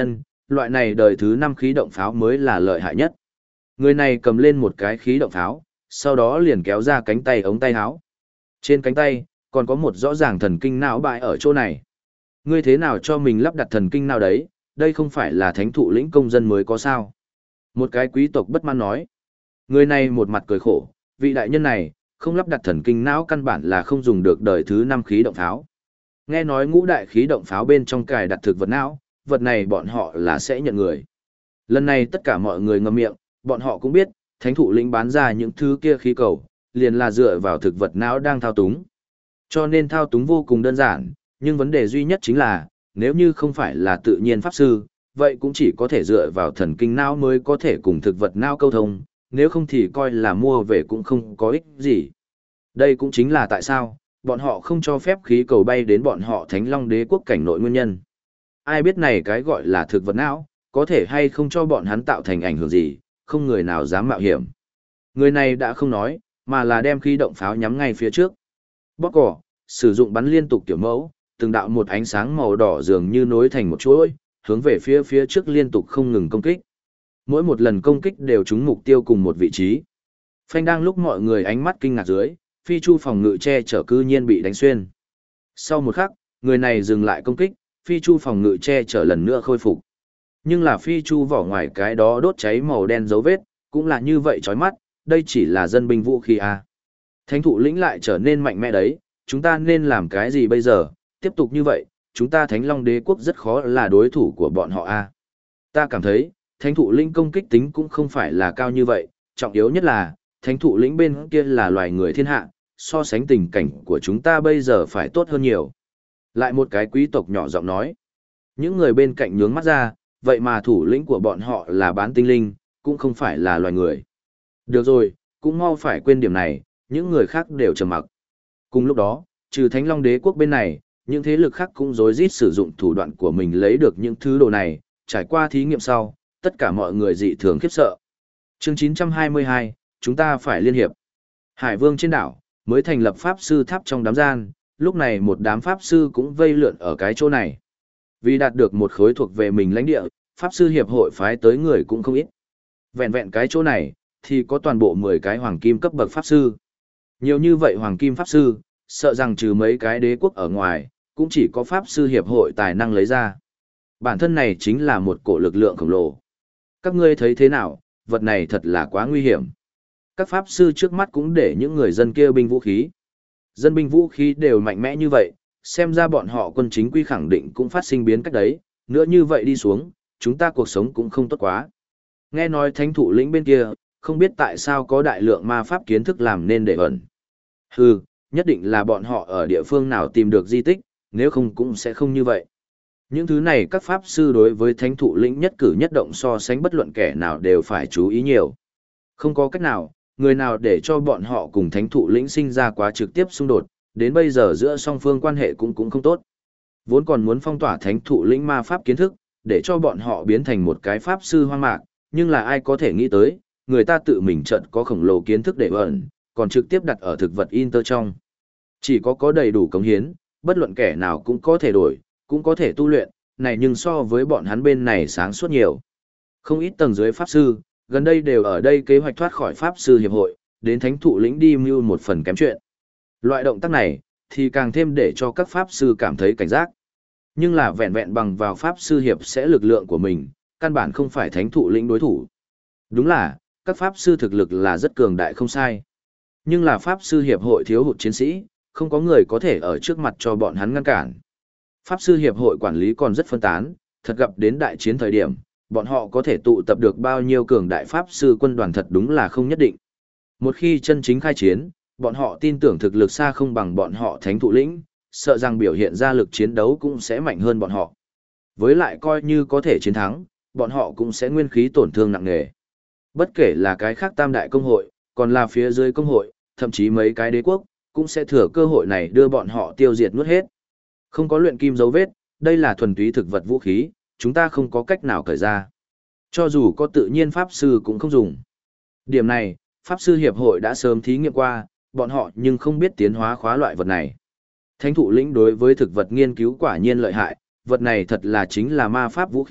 loại này đời thứ 5 khí động pháo mới là lợi hại nhất. Người này cầm lên một cái khí động pháo, sau đó liền kéo ra cánh tay ống tay áo. Trên cánh tay, còn có một rõ ràng thần kinh não bại ở chỗ này. Ngươi thế nào cho mình lắp đặt thần kinh nào đấy, đây không phải là thánh thụ lĩnh công dân mới có sao. Một cái quý tộc bất mãn nói. Người này một mặt cười khổ, vị đại nhân này, không lắp đặt thần kinh não căn bản là không dùng được đời thứ 5 khí động pháo. Nghe nói ngũ đại khí động pháo bên trong cài đặt thực vật não, vật này bọn họ là sẽ nhận người. Lần này tất cả mọi người ngậm miệng, bọn họ cũng biết, thánh thụ lĩnh bán ra những thứ kia khí cầu, liền là dựa vào thực vật não đang thao túng. Cho nên thao túng vô cùng đơn giản, nhưng vấn đề duy nhất chính là, nếu như không phải là tự nhiên pháp sư, vậy cũng chỉ có thể dựa vào thần kinh não mới có thể cùng thực vật não câu thông, nếu không thì coi là mua về cũng không có ích gì. Đây cũng chính là tại sao, bọn họ không cho phép khí cầu bay đến bọn họ Thánh Long Đế quốc cảnh nội nguyên nhân. Ai biết này cái gọi là thực vật não, có thể hay không cho bọn hắn tạo thành ảnh hưởng gì, không người nào dám mạo hiểm. Người này đã không nói, mà là đem khí động pháo nhắm ngay phía trước. Bóp cỏ, sử dụng bắn liên tục tiểu mẫu, từng đạo một ánh sáng màu đỏ dường như nối thành một chuỗi, hướng về phía trước liên tục không ngừng công kích. Mỗi một lần công kích đều trúng mục tiêu cùng một vị trí. Phanh đang lúc mọi người ánh mắt kinh ngạc dưới, phi chu phòng ngự che chở cư nhiên bị đánh xuyên. Sau một khắc, người này dừng lại công kích, phi chu phòng ngự che chở lần nữa khôi phục. Nhưng là phi chu vỏ ngoài cái đó đốt cháy màu đen dấu vết, cũng là như vậy chói mắt, đây chỉ là dân binh vũ khí à. Thánh thụ lĩnh lại trở nên mạnh mẽ đấy, chúng ta nên làm cái gì bây giờ, tiếp tục như vậy, chúng ta Thánh Long Đế quốc rất khó là đối thủ của bọn họ à. Ta cảm thấy, thánh thụ lĩnh công kích tính cũng không phải là cao như vậy, trọng yếu nhất là, thánh thụ lĩnh bên kia là loài người thiên hạ, so sánh tình cảnh của chúng ta bây giờ phải tốt hơn nhiều. Lại một cái quý tộc nhỏ giọng nói, những người bên cạnh nhướng mắt ra, vậy mà thủ lĩnh của bọn họ là bán tinh linh, cũng không phải là loài người. Được rồi, cũng mau phải quên điểm này, những người khác đều trầm mặc. Cùng lúc đó, trừ Thánh Long Đế quốc bên này, những thế lực khác cũng rối rít sử dụng thủ đoạn của mình lấy được những thứ đồ này, trải qua thí nghiệm sau, tất cả mọi người dị thường khiếp sợ. Chương 922, chúng ta phải liên hiệp. Hải Vương trên đảo, mới thành lập pháp sư tháp trong đám gian, lúc này một đám pháp sư cũng vây lượn ở cái chỗ này. Vì đạt được một khối thuộc về mình lãnh địa, pháp sư hiệp hội phái tới người cũng không ít. Vẹn vẹn cái chỗ này, thì có toàn bộ 10 cái hoàng kim cấp bậc pháp sư. Nhiều như vậy hoàng kim pháp sư, sợ rằng trừ mấy cái đế quốc ở ngoài, cũng chỉ có pháp sư hiệp hội tài năng lấy ra. Bản thân này chính là một cổ lực lượng khổng lồ. Các ngươi thấy thế nào, vật này thật là quá nguy hiểm. Các pháp sư trước mắt cũng để những người dân kia binh vũ khí. Dân binh vũ khí đều mạnh mẽ như vậy, xem ra bọn họ quân chính quy khẳng định cũng phát sinh biến cách đấy, nữa như vậy đi xuống, chúng ta cuộc sống cũng không tốt quá. Nghe nói thánh thụ lĩnh bên kia, không biết tại sao có đại lượng ma pháp kiến thức làm nên để ẩn. Hừ, nhất định là bọn họ ở địa phương nào tìm được di tích, nếu không cũng sẽ không như vậy. Những thứ này các pháp sư đối với thánh thụ lĩnh nhất cử nhất động so sánh bất luận kẻ nào đều phải chú ý nhiều. Không có cách nào, người nào để cho bọn họ cùng thánh thụ lĩnh sinh ra quá trực tiếp xung đột, đến bây giờ giữa song phương quan hệ cũng không tốt. Vốn còn muốn phong tỏa thánh thụ lĩnh ma pháp kiến thức, để cho bọn họ biến thành một cái pháp sư hoang mạc, nhưng là ai có thể nghĩ tới, người ta tự mình chợt có khổng lồ kiến thức để ẩn, còn trực tiếp đặt ở thực vật Inter trong. Chỉ có đầy đủ cống hiến, bất luận kẻ nào cũng có thể đổi, cũng có thể tu luyện, này nhưng so với bọn hắn bên này sáng suốt nhiều. Không ít tầng dưới pháp sư, gần đây đều ở đây kế hoạch thoát khỏi pháp sư hiệp hội, đến thánh thụ lĩnh đi mưu một phần kém chuyện. Loại động tác này, thì càng thêm để cho các pháp sư cảm thấy cảnh giác. Nhưng là vẹn vẹn bằng vào pháp sư hiệp sẽ lực lượng của mình, căn bản không phải thánh thụ lĩnh đối thủ. Đúng là, các pháp sư thực lực là rất cường đại không sai. Nhưng là pháp sư hiệp hội thiếu hụt chiến sĩ, không có người có thể ở trước mặt cho bọn hắn ngăn cản. Pháp sư hiệp hội quản lý còn rất phân tán, thật gặp đến đại chiến thời điểm, bọn họ có thể tụ tập được bao nhiêu cường đại pháp sư quân đoàn thật đúng là không nhất định. Một khi chân chính khai chiến, bọn họ tin tưởng thực lực xa không bằng bọn họ thánh thụ lĩnh, sợ rằng biểu hiện ra lực chiến đấu cũng sẽ mạnh hơn bọn họ. Với lại coi như có thể chiến thắng, bọn họ cũng sẽ nguyên khí tổn thương nặng nề. Bất kể là cái khác tam đại công hội, còn là phía dưới công hội, thậm chí mấy cái đế quốc, cũng sẽ thừa cơ hội này đưa bọn họ tiêu diệt nuốt hết. Không có luyện kim dấu vết, đây là thuần túy thực vật vũ khí, chúng ta không có cách nào cởi ra. Cho dù có tự nhiên pháp sư cũng không dùng. Điểm này, pháp sư hiệp hội đã sớm thí nghiệm qua, bọn họ nhưng không biết tiến hóa khóa loại vật này. Thánh thụ lĩnh đối với thực vật nghiên cứu quả nhiên lợi hại, vật này thật là chính là ma pháp vũ khí,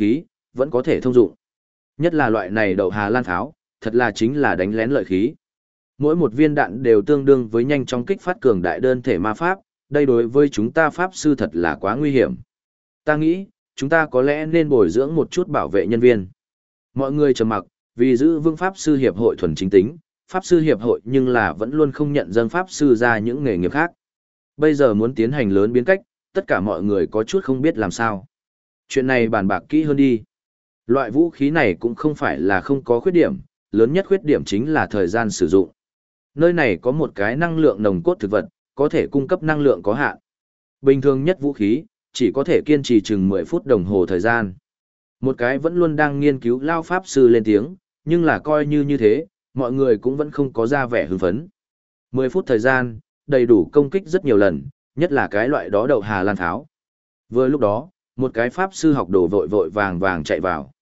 vẫn có thể thông dụng. Nhất là loại này đậu Hà Lan pháo, thật là chính là đánh lén lợi khí. Mỗi một viên đạn đều tương đương với nhanh chóng kích phát cường đại đơn thể ma pháp, đây đối với chúng ta pháp sư thật là quá nguy hiểm. Ta nghĩ, chúng ta có lẽ nên bồi dưỡng một chút bảo vệ nhân viên. Mọi người trầm mặc, vì giữ vững pháp sư hiệp hội thuần chính tính, pháp sư hiệp hội nhưng là vẫn luôn không nhận dâng pháp sư ra những nghề nghiệp khác. Bây giờ muốn tiến hành lớn biến cách, tất cả mọi người có chút không biết làm sao. Chuyện này bàn bạc kỹ hơn đi. Loại vũ khí này cũng không phải là không có khuyết điểm, lớn nhất khuyết điểm chính là thời gian sử dụng. Nơi này có một cái năng lượng nồng cốt thực vật, có thể cung cấp năng lượng có hạn. Bình thường nhất vũ khí, chỉ có thể kiên trì chừng 10 phút đồng hồ thời gian. Một cái vẫn luôn đang nghiên cứu lao pháp sư lên tiếng, nhưng là coi như thế, mọi người cũng vẫn không có ra vẻ hưng phấn. 10 phút thời gian, đầy đủ công kích rất nhiều lần, nhất là cái loại đó đậu Hà Lan tháo. Vừa lúc đó, một cái pháp sư học đồ vội vội vàng vàng chạy vào.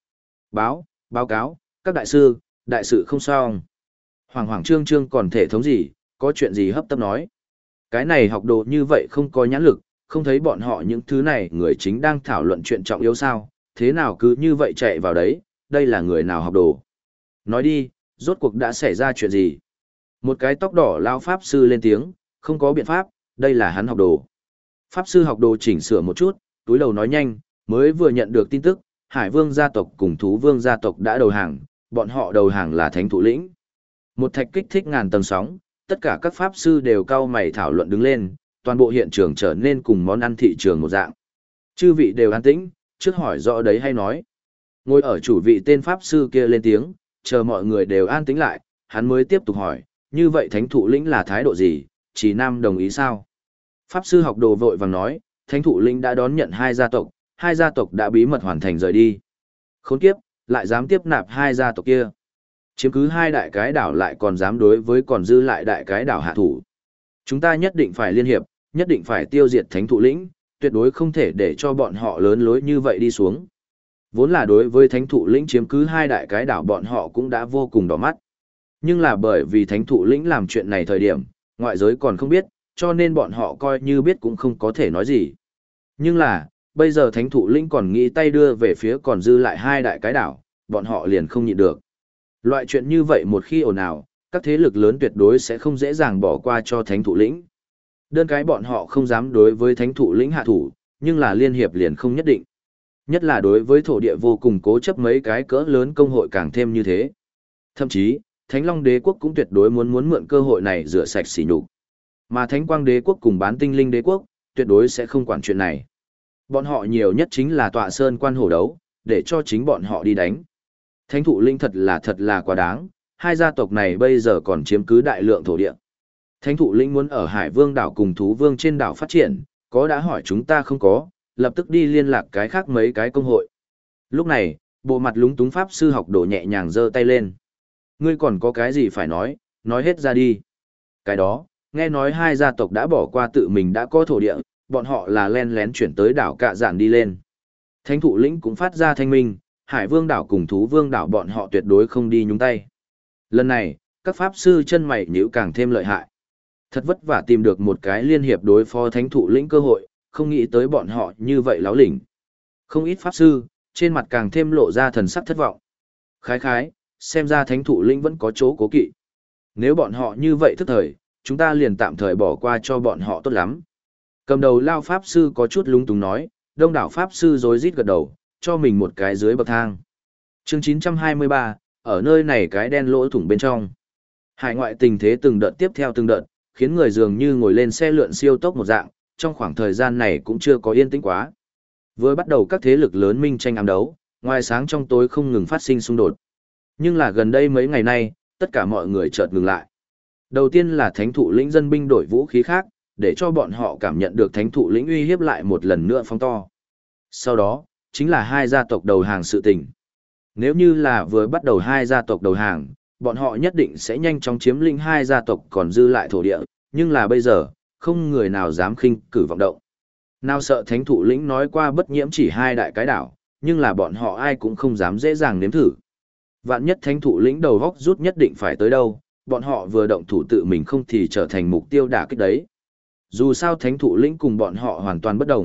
Báo cáo, các đại sự không xong. Hoàng trương trương còn thể thống gì, có chuyện gì hấp tấp nói. Cái này học đồ như vậy không có nhãn lực, không thấy bọn họ những thứ này người chính đang thảo luận chuyện trọng yếu sao, thế nào cứ như vậy chạy vào đấy, đây là người nào học đồ. Nói đi, rốt cuộc đã xảy ra chuyện gì? Một cái tóc đỏ lao pháp sư lên tiếng, không có biện pháp, đây là hắn học đồ. Pháp sư học đồ chỉnh sửa một chút, túi đầu nói nhanh, mới vừa nhận được tin tức, Hải Vương gia tộc cùng Thú Vương gia tộc đã đầu hàng, bọn họ đầu hàng là thánh thủ lĩnh. Một thạch kích thích ngàn tầng sóng, tất cả các pháp sư đều cau mày thảo luận đứng lên, toàn bộ hiện trường trở nên cùng món ăn thị trường một dạng. Chư vị đều an tĩnh, trước hỏi rõ đấy hay nói. Ngồi ở chủ vị tên pháp sư kia lên tiếng, chờ mọi người đều an tĩnh lại, hắn mới tiếp tục hỏi, như vậy thánh thủ lĩnh là thái độ gì, chỉ nam đồng ý sao? Pháp sư học đồ vội vàng nói, thánh thủ lĩnh đã đón nhận hai gia tộc đã bí mật hoàn thành rời đi. Khốn kiếp, lại dám tiếp nạp hai gia tộc kia. Chiếm cứ hai đại cái đảo lại còn dám đối với còn dư lại đại cái đảo hạ thủ. Chúng ta nhất định phải liên hiệp, nhất định phải tiêu diệt thánh thủ lĩnh, tuyệt đối không thể để cho bọn họ lớn lối như vậy đi xuống. Vốn là đối với thánh thủ lĩnh chiếm cứ hai đại cái đảo bọn họ cũng đã vô cùng đỏ mắt. Nhưng là bởi vì thánh thủ lĩnh làm chuyện này thời điểm, ngoại giới còn không biết, cho nên bọn họ coi như biết cũng không có thể nói gì. Nhưng là, bây giờ thánh thủ lĩnh còn nghĩ tay đưa về phía còn dư lại hai đại cái đảo, bọn họ liền không nhịn được. Loại chuyện như vậy một khi ồn ào, các thế lực lớn tuyệt đối sẽ không dễ dàng bỏ qua cho thánh thủ lĩnh. Đơn cái bọn họ không dám đối với thánh thủ lĩnh hạ thủ, nhưng là liên hiệp liền không nhất định. Nhất là đối với thổ địa vô cùng cố chấp mấy cái cỡ lớn công hội càng thêm như thế. Thậm chí, Thánh Long Đế quốc cũng tuyệt đối muốn mượn cơ hội này rửa sạch sỉ nhục. Mà Thánh Quang Đế quốc cùng Bán Tinh Linh Đế quốc, tuyệt đối sẽ không quản chuyện này. Bọn họ nhiều nhất chính là tọa sơn quan hổ đấu, để cho chính bọn họ đi đánh. Thánh thủ lĩnh thật là quá đáng, hai gia tộc này bây giờ còn chiếm cứ đại lượng thổ địa. Thánh thủ lĩnh muốn ở Hải Vương đảo cùng Thú Vương trên đảo phát triển, có đã hỏi chúng ta không có, lập tức đi liên lạc cái khác mấy cái công hội. Lúc này, bộ mặt lúng túng pháp sư học đồ nhẹ nhàng giơ tay lên. Ngươi còn có cái gì phải nói hết ra đi. Cái đó, nghe nói hai gia tộc đã bỏ qua tự mình đã có thổ địa, bọn họ là len lén chuyển tới đảo Cạ Dạn đi lên. Thánh thủ lĩnh cũng phát ra thanh minh, Hải Vương đảo cùng Thú Vương đảo bọn họ tuyệt đối không đi nhúng tay. Lần này, các pháp sư chân mày nhíu càng thêm lợi hại. Thật vất vả tìm được một cái liên hiệp đối phó thánh thủ lĩnh cơ hội, không nghĩ tới bọn họ như vậy láo lỉnh. Không ít pháp sư, trên mặt càng thêm lộ ra thần sắc thất vọng. Khái, xem ra thánh thủ lĩnh vẫn có chỗ cố kỵ. Nếu bọn họ như vậy thức thời, chúng ta liền tạm thời bỏ qua cho bọn họ tốt lắm. Cầm đầu lao pháp sư có chút lung túng nói, đông đảo pháp sư rối rít gật đầu, cho mình một cái dưới bậc thang. Chương 923, ở nơi này cái đen lỗ thủng bên trong. Hải ngoại tình thế từng đợt tiếp theo từng đợt, khiến người dường như ngồi lên xe lượn siêu tốc một dạng, trong khoảng thời gian này cũng chưa có yên tĩnh quá. Vừa bắt đầu các thế lực lớn minh tranh ám đấu, ngoài sáng trong tối không ngừng phát sinh xung đột. Nhưng là gần đây mấy ngày nay, tất cả mọi người chợt ngừng lại. Đầu tiên là thánh thụ lĩnh dân binh đổi vũ khí khác, để cho bọn họ cảm nhận được thánh thụ lĩnh uy hiếp lại một lần nữa phóng to. Sau đó, chính là hai gia tộc đầu hàng sự tình. Nếu như là vừa bắt đầu hai gia tộc đầu hàng, bọn họ nhất định sẽ nhanh chóng chiếm lĩnh hai gia tộc còn dư lại thổ địa, nhưng là bây giờ, không người nào dám khinh cử vọng động. Nào sợ thánh thụ lĩnh nói qua bất nhiễm chỉ hai đại cái đảo, nhưng là bọn họ ai cũng không dám dễ dàng nếm thử. Vạn nhất thánh thụ lĩnh đầu góc rút nhất định phải tới đâu, bọn họ vừa động thủ tự mình không thì trở thành mục tiêu đả kích đấy. Dù sao thánh thụ lĩnh cùng bọn họ hoàn toàn bất đồng,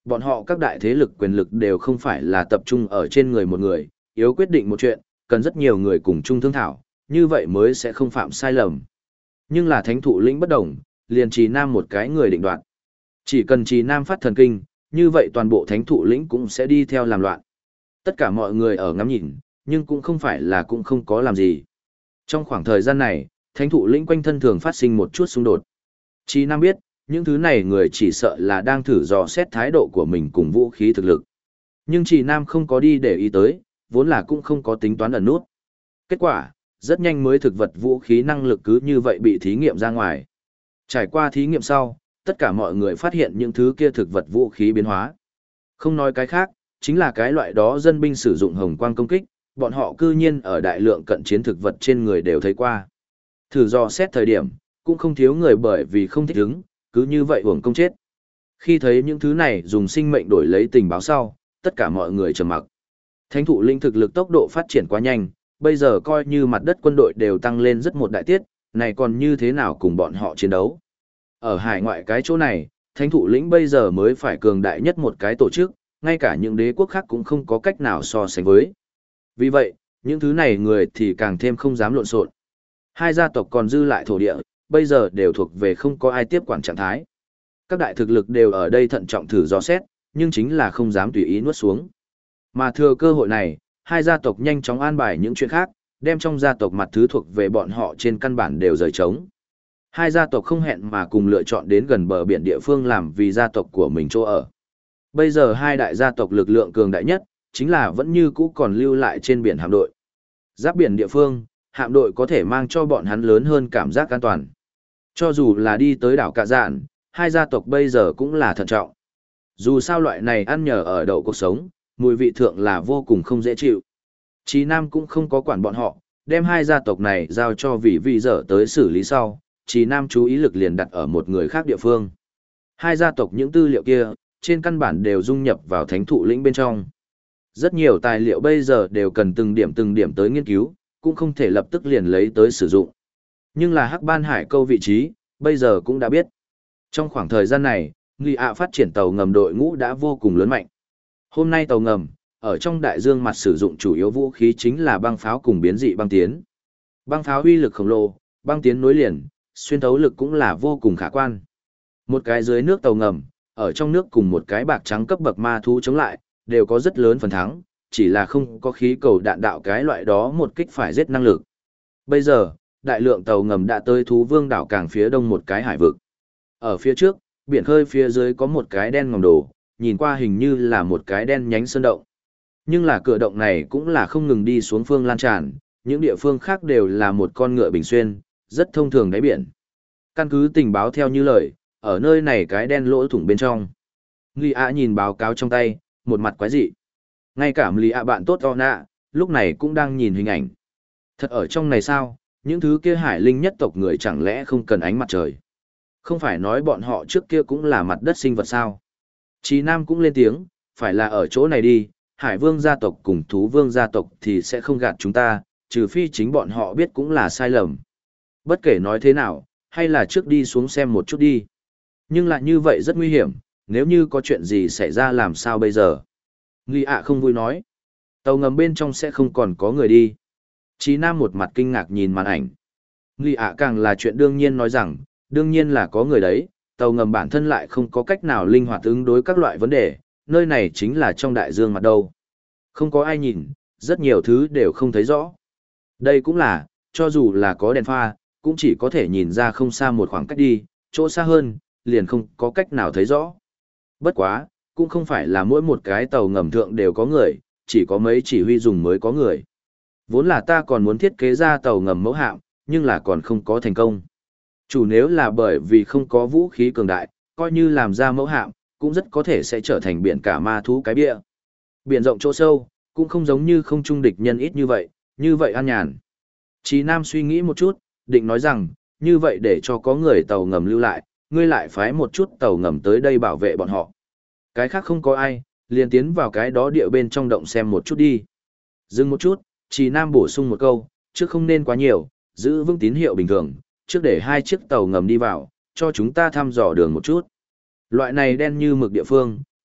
Bọn họ các đại thế lực quyền lực đều không phải là tập trung ở trên người một người, yếu quyết định một chuyện, cần rất nhiều người cùng chung thương thảo, như vậy mới sẽ không phạm sai lầm. Nhưng là thánh thụ lĩnh bất đồng, liền Trì Nam một cái người định đoạt. Chỉ cần Trì Nam phát thần kinh, như vậy toàn bộ thánh thụ lĩnh cũng sẽ đi theo làm loạn. Tất cả mọi người ở ngắm nhìn, nhưng cũng không phải là cũng không có làm gì. Trong khoảng thời gian này, thánh thụ lĩnh quanh thân thường phát sinh một chút xung đột. Trì Nam biết, những thứ này người chỉ sợ là đang thử dò xét thái độ của mình cùng vũ khí thực lực. Nhưng Trì Nam không có đi để ý tới, vốn là cũng không có tính toán ẩn nút. Kết quả, rất nhanh mới thực vật vũ khí năng lực cứ như vậy bị thí nghiệm ra ngoài. Trải qua thí nghiệm sau, tất cả mọi người phát hiện những thứ kia thực vật vũ khí biến hóa. Không nói cái khác, chính là cái loại đó dân binh sử dụng hồng quang công kích, bọn họ cư nhiên ở đại lượng cận chiến thực vật trên người đều thấy qua. Thử dò xét thời điểm, cũng không thiếu người bởi vì không thích ứng, cứ như vậy uổng công chết. Khi thấy những thứ này dùng sinh mệnh đổi lấy tình báo sau, tất cả mọi người trầm mặc. Thánh thụ linh thực lực tốc độ phát triển quá nhanh, bây giờ coi như mặt đất quân đội đều tăng lên rất một đại tiết, này còn như thế nào cùng bọn họ chiến đấu. Ở hải ngoại cái chỗ này, thánh thụ lĩnh bây giờ mới phải cường đại nhất một cái tổ chức, ngay cả những đế quốc khác cũng không có cách nào so sánh với. Vì vậy, những thứ này người thì càng thêm không dám lộn xộn. Hai gia tộc còn dư lại thổ địa, bây giờ đều thuộc về không có ai tiếp quản trạng thái. Các đại thực lực đều ở đây thận trọng thử dò xét, nhưng chính là không dám tùy ý nuốt xuống. Mà thừa cơ hội này, hai gia tộc nhanh chóng an bài những chuyện khác, đem trong gia tộc mặt thứ thuộc về bọn họ trên căn bản đều rời trống. Hai gia tộc không hẹn mà cùng lựa chọn đến gần bờ biển địa phương làm vì gia tộc của mình chỗ ở. Bây giờ hai đại gia tộc lực lượng cường đại nhất, chính là vẫn như cũ còn lưu lại trên biển hạm đội. Giáp biển địa phương, hạm đội có thể mang cho bọn hắn lớn hơn cảm giác an toàn. Cho dù là đi tới đảo Cạ Dạn, hai gia tộc bây giờ cũng là thận trọng. Dù sao loại này ăn nhờ ở đậu cuộc sống, mùi vị thượng là vô cùng không dễ chịu. Chí Nam cũng không có quản bọn họ, đem hai gia tộc này giao cho vị dở tới xử lý sau, Chí Nam chú ý lực liền đặt ở một người khác địa phương. Hai gia tộc những tư liệu kia, trên căn bản đều dung nhập vào thánh thụ lĩnh bên trong. Rất nhiều tài liệu bây giờ đều cần từng điểm tới nghiên cứu, cũng không thể lập tức liền lấy tới sử dụng. Nhưng là Hắc Ban Hải câu vị trí, bây giờ cũng đã biết. Trong khoảng thời gian này, Ngụy ạ phát triển tàu ngầm đội ngũ đã vô cùng lớn mạnh. Hôm nay tàu ngầm, ở trong đại dương mặt sử dụng chủ yếu vũ khí chính là băng pháo cùng biến dị băng tiến. Băng pháo uy lực khổng lồ, băng tiến nối liền, xuyên thấu lực cũng là vô cùng khả quan. Một cái dưới nước tàu ngầm, ở trong nước cùng một cái bạc trắng cấp bậc ma thú chống lại, đều có rất lớn phần thắng, chỉ là không có khí cầu đạn đạo cái loại đó một kích phải giết năng lực. Bây giờ, đại lượng tàu ngầm đã tới Thú Vương đảo cảng phía đông một cái hải vực. Ở phía trước, biển khơi phía dưới có một cái đen ngòm đồ, nhìn qua hình như là một cái đen nhánh sơn động. Nhưng là cửa động này cũng là không ngừng đi xuống phương lan tràn, những địa phương khác đều là một con ngựa bình xuyên, rất thông thường đáy biển. Căn cứ tình báo theo như lời, ở nơi này cái đen lỗ thủng bên trong. Nghi ạ nhìn báo cáo trong tay, một mặt quái dị. Ngay cả Lý ạ bạn tốt Ona, lúc này cũng đang nhìn hình ảnh. Thật ở trong này sao, những thứ kia hải linh nhất tộc người chẳng lẽ không cần ánh mặt trời. Không phải nói bọn họ trước kia cũng là mặt đất sinh vật sao. Chí Nam cũng lên tiếng, phải là ở chỗ này đi, Hải Vương gia tộc cùng Thú Vương gia tộc thì sẽ không gạt chúng ta, trừ phi chính bọn họ biết cũng là sai lầm. Bất kể nói thế nào, hay là trước đi xuống xem một chút đi. Nhưng lại như vậy rất nguy hiểm, nếu như có chuyện gì xảy ra làm sao bây giờ. Nghi ạ không vui nói. Tàu ngầm bên trong sẽ không còn có người đi. Chí Nam một mặt kinh ngạc nhìn màn ảnh. Nghi ạ càng là chuyện đương nhiên nói rằng, đương nhiên là có người đấy, tàu ngầm bản thân lại không có cách nào linh hoạt ứng đối các loại vấn đề, nơi này chính là trong đại dương mặt đâu. Không có ai nhìn, rất nhiều thứ đều không thấy rõ. Đây cũng là, cho dù là có đèn pha, cũng chỉ có thể nhìn ra không xa một khoảng cách đi, chỗ xa hơn, liền không có cách nào thấy rõ. Bất quá, cũng không phải là mỗi một cái tàu ngầm thượng đều có người, chỉ có mấy chỉ huy dùng mới có người. Vốn là ta còn muốn thiết kế ra tàu ngầm mẫu hạm, nhưng là còn không có thành công. Chủ nếu là bởi vì không có vũ khí cường đại, coi như làm ra mẫu hạm, cũng rất có thể sẽ trở thành biển cả ma thú cái bia. Biển rộng chỗ sâu, cũng không giống như không trung địch nhân ít như vậy an nhàn. Chí Nam suy nghĩ một chút, định nói rằng, như vậy để cho có người tàu ngầm lưu lại, ngươi lại phái một chút tàu ngầm tới đây bảo vệ bọn họ. Cái khác không có ai, liền tiến vào cái đó địa bên trong động xem một chút đi. Dừng một chút, Chí Nam bổ sung một câu, trước không nên quá nhiều, giữ vững tín hiệu bình thường, trước để hai chiếc tàu ngầm đi vào, cho chúng ta thăm dò đường một chút. Loại này đen như mực địa phương,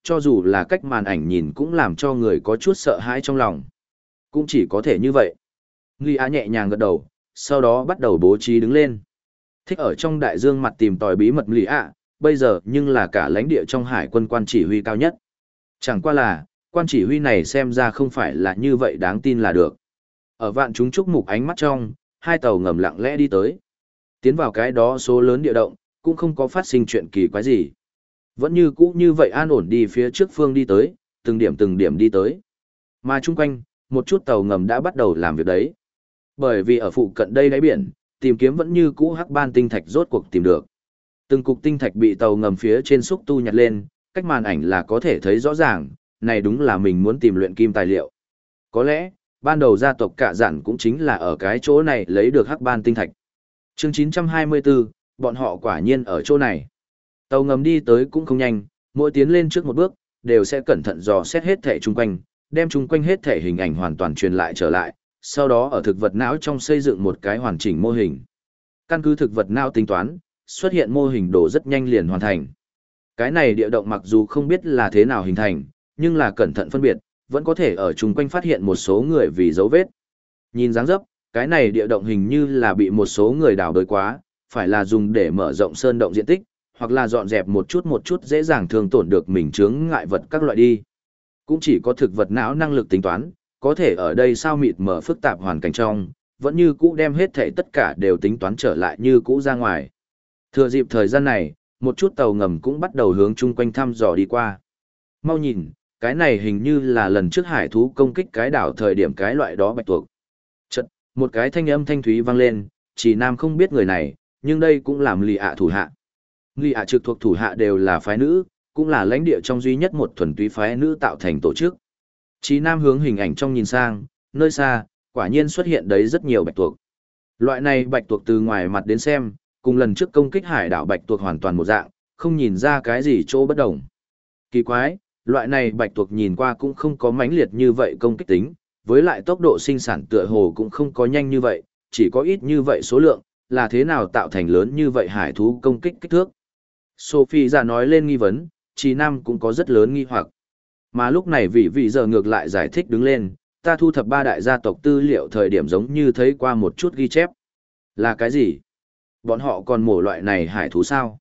cho dù là cách màn ảnh nhìn cũng làm cho người có chút sợ hãi trong lòng. Cũng chỉ có thể như vậy. Nghi Á nhẹ nhàng gật đầu, sau đó bắt đầu bố trí đứng lên. Thích ở trong đại dương mặt tìm tòi bí mật Nghi Á, bây giờ nhưng là cả lãnh địa trong hải quân quan chỉ huy cao nhất. Chẳng qua là, quan chỉ huy này xem ra không phải là như vậy đáng tin là được. Ở vạn chúng chúc mục ánh mắt trong, hai tàu ngầm lặng lẽ đi tới. Tiến vào cái đó số lớn địa động, cũng không có phát sinh chuyện kỳ quái gì. Vẫn như cũ như vậy an ổn đi phía trước phương đi tới, từng điểm đi tới. Mà chung quanh, một chút tàu ngầm đã bắt đầu làm việc đấy. Bởi vì ở phụ cận đây đáy biển, tìm kiếm vẫn như cũ hắc ban tinh thạch rốt cuộc tìm được. Từng cục tinh thạch bị tàu ngầm phía trên xúc tu nhặt lên, cách màn ảnh là có thể thấy rõ ràng, này đúng là mình muốn tìm luyện kim tài liệu. Có lẽ, ban đầu gia tộc Cạ Dặn cũng chính là ở cái chỗ này lấy được hắc ban tinh thạch. Chương 924, bọn họ quả nhiên ở chỗ này. Tàu ngầm đi tới cũng không nhanh, mỗi tiến lên trước một bước, đều sẽ cẩn thận dò xét hết thể chung quanh, đem chung quanh hết thể hình ảnh hoàn toàn truyền lại trở lại, sau đó ở thực vật não trong xây dựng một cái hoàn chỉnh mô hình. Căn cứ thực vật não tính toán, xuất hiện mô hình đồ rất nhanh liền hoàn thành. Cái này địa động mặc dù không biết là thế nào hình thành, nhưng là cẩn thận phân biệt, vẫn có thể ở chung quanh phát hiện một số người vì dấu vết. Nhìn dáng dấp, cái này địa động hình như là bị một số người đào bới quá, phải là dùng để mở rộng sơn động diện tích, hoặc là dọn dẹp một chút dễ dàng thương tổn được mình chướng ngại vật các loại đi. Cũng chỉ có thực vật não năng lực tính toán, có thể ở đây sao mịt mở phức tạp hoàn cảnh trong, vẫn như cũ đem hết thảy tất cả đều tính toán trở lại như cũ ra ngoài. Thừa dịp thời gian này, một chút tàu ngầm cũng bắt đầu hướng chung quanh thăm dò đi qua. Mau nhìn, cái này hình như là lần trước hải thú công kích cái đảo thời điểm cái loại đó bạch tuộc. Chật, một cái thanh âm thanh thúy vang lên, chỉ nam không biết người này, nhưng đây cũng làm lì ạ thủ hạ. Lì ạ trực thuộc thủ hạ đều là phái nữ, cũng là lãnh địa trong duy nhất một thuần túy phái nữ tạo thành tổ chức. Chí nam hướng hình ảnh trong nhìn sang, nơi xa, quả nhiên xuất hiện đấy rất nhiều bạch tuộc. Loại này bạch tuộc từ ngoài mặt đến xem, cùng lần trước công kích hải đảo bạch tuộc hoàn toàn một dạng, không nhìn ra cái gì chỗ bất đồng. Kỳ quái, loại này bạch tuộc nhìn qua cũng không có mãnh liệt như vậy công kích tính, với lại tốc độ sinh sản tựa hồ cũng không có nhanh như vậy, chỉ có ít như vậy số lượng, là thế nào tạo thành lớn như vậy hải thú công kích kích thước. Sophie ra nói lên nghi vấn, Chí Nam cũng có rất lớn nghi hoặc. Mà lúc này vị giờ ngược lại giải thích đứng lên, ta thu thập ba đại gia tộc tư liệu thời điểm giống như thấy qua một chút ghi chép. Là cái gì? Bọn họ còn mổ loại này hải thú sao?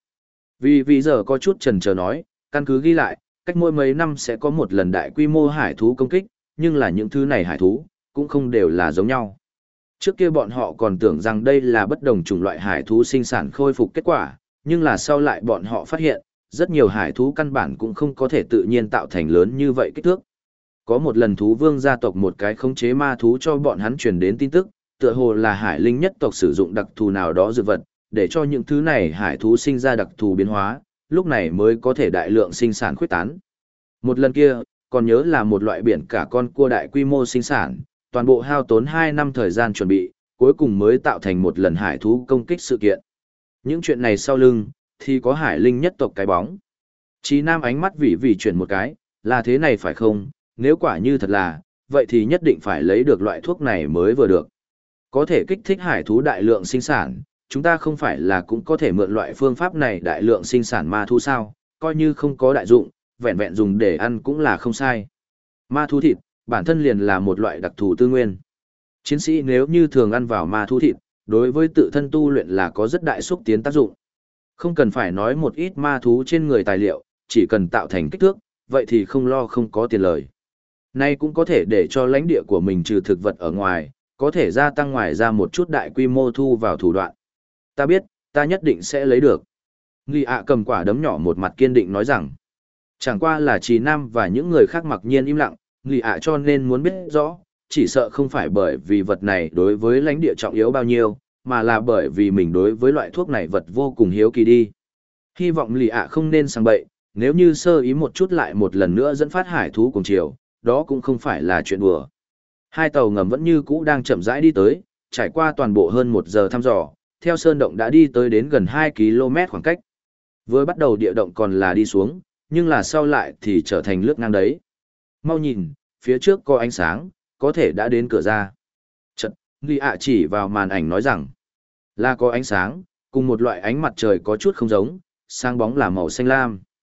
Vì giờ có chút chần chờ nói, căn cứ ghi lại, cách mỗi mấy năm sẽ có một lần đại quy mô hải thú công kích, nhưng là những thứ này hải thú, cũng không đều là giống nhau. Trước kia bọn họ còn tưởng rằng đây là bất đồng chủng loại hải thú sinh sản khôi phục kết quả, nhưng là sau lại bọn họ phát hiện, rất nhiều hải thú căn bản cũng không có thể tự nhiên tạo thành lớn như vậy kích thước. Có một lần thú vương gia tộc một cái khống chế ma thú cho bọn hắn truyền đến tin tức, tựa hồ là hải linh nhất tộc sử dụng đặc thù nào đó dược vật, để cho những thứ này hải thú sinh ra đặc thù biến hóa, lúc này mới có thể đại lượng sinh sản khuyết tán. Một lần kia, còn nhớ là một loại biển cả con cua đại quy mô sinh sản, toàn bộ hao tốn 2 năm thời gian chuẩn bị, cuối cùng mới tạo thành một lần hải thú công kích sự kiện. Những chuyện này sau lưng, thì có hải linh nhất tộc cái bóng. Chí Nam ánh mắt vì chuyển một cái, là thế này phải không, nếu quả như thật là, vậy thì nhất định phải lấy được loại thuốc này mới vừa được. Có thể kích thích hải thú đại lượng sinh sản, chúng ta không phải là cũng có thể mượn loại phương pháp này đại lượng sinh sản ma thú sao, coi như không có đại dụng, vẹn vẹn dùng để ăn cũng là không sai. Ma thú thịt, bản thân liền là một loại đặc thù tư nguyên. Chiến sĩ nếu như thường ăn vào ma thú thịt, đối với tự thân tu luyện là có rất đại xúc tiến tác dụng. Không cần phải nói một ít ma thú trên người tài liệu, chỉ cần tạo thành kích thước, vậy thì không lo không có tiền lời. Nay cũng có thể để cho lãnh địa của mình trừ thực vật ở ngoài, có thể gia tăng ngoài ra một chút đại quy mô thu vào thủ đoạn. Ta biết, ta nhất định sẽ lấy được. Nghi ạ cầm quả đấm nhỏ một mặt kiên định nói rằng, chẳng qua là Chí Nam và những người khác mặc nhiên im lặng, Nghi ạ cho nên muốn biết rõ, chỉ sợ không phải bởi vì vật này đối với lãnh địa trọng yếu bao nhiêu, mà là bởi vì mình đối với loại thuốc này vật vô cùng hiếu kỳ đi. Hy vọng Nghi ạ không nên sang bậy, nếu như sơ ý một chút lại một lần nữa dẫn phát hải thú cùng chiều, đó cũng không phải là chuyện đùa. Hai tàu ngầm vẫn như cũ đang chậm rãi đi tới, trải qua toàn bộ hơn 1 giờ thăm dò, theo sơn động đã đi tới đến gần 2 km khoảng cách. Vừa bắt đầu địa động còn là đi xuống, nhưng là sau lại thì trở thành lướt ngang đấy. Mau nhìn, phía trước có ánh sáng, có thể đã đến cửa ra. Chật, Nghi ạ chỉ vào màn ảnh nói rằng, là có ánh sáng, cùng một loại ánh mặt trời có chút không giống, sáng bóng là màu xanh lam.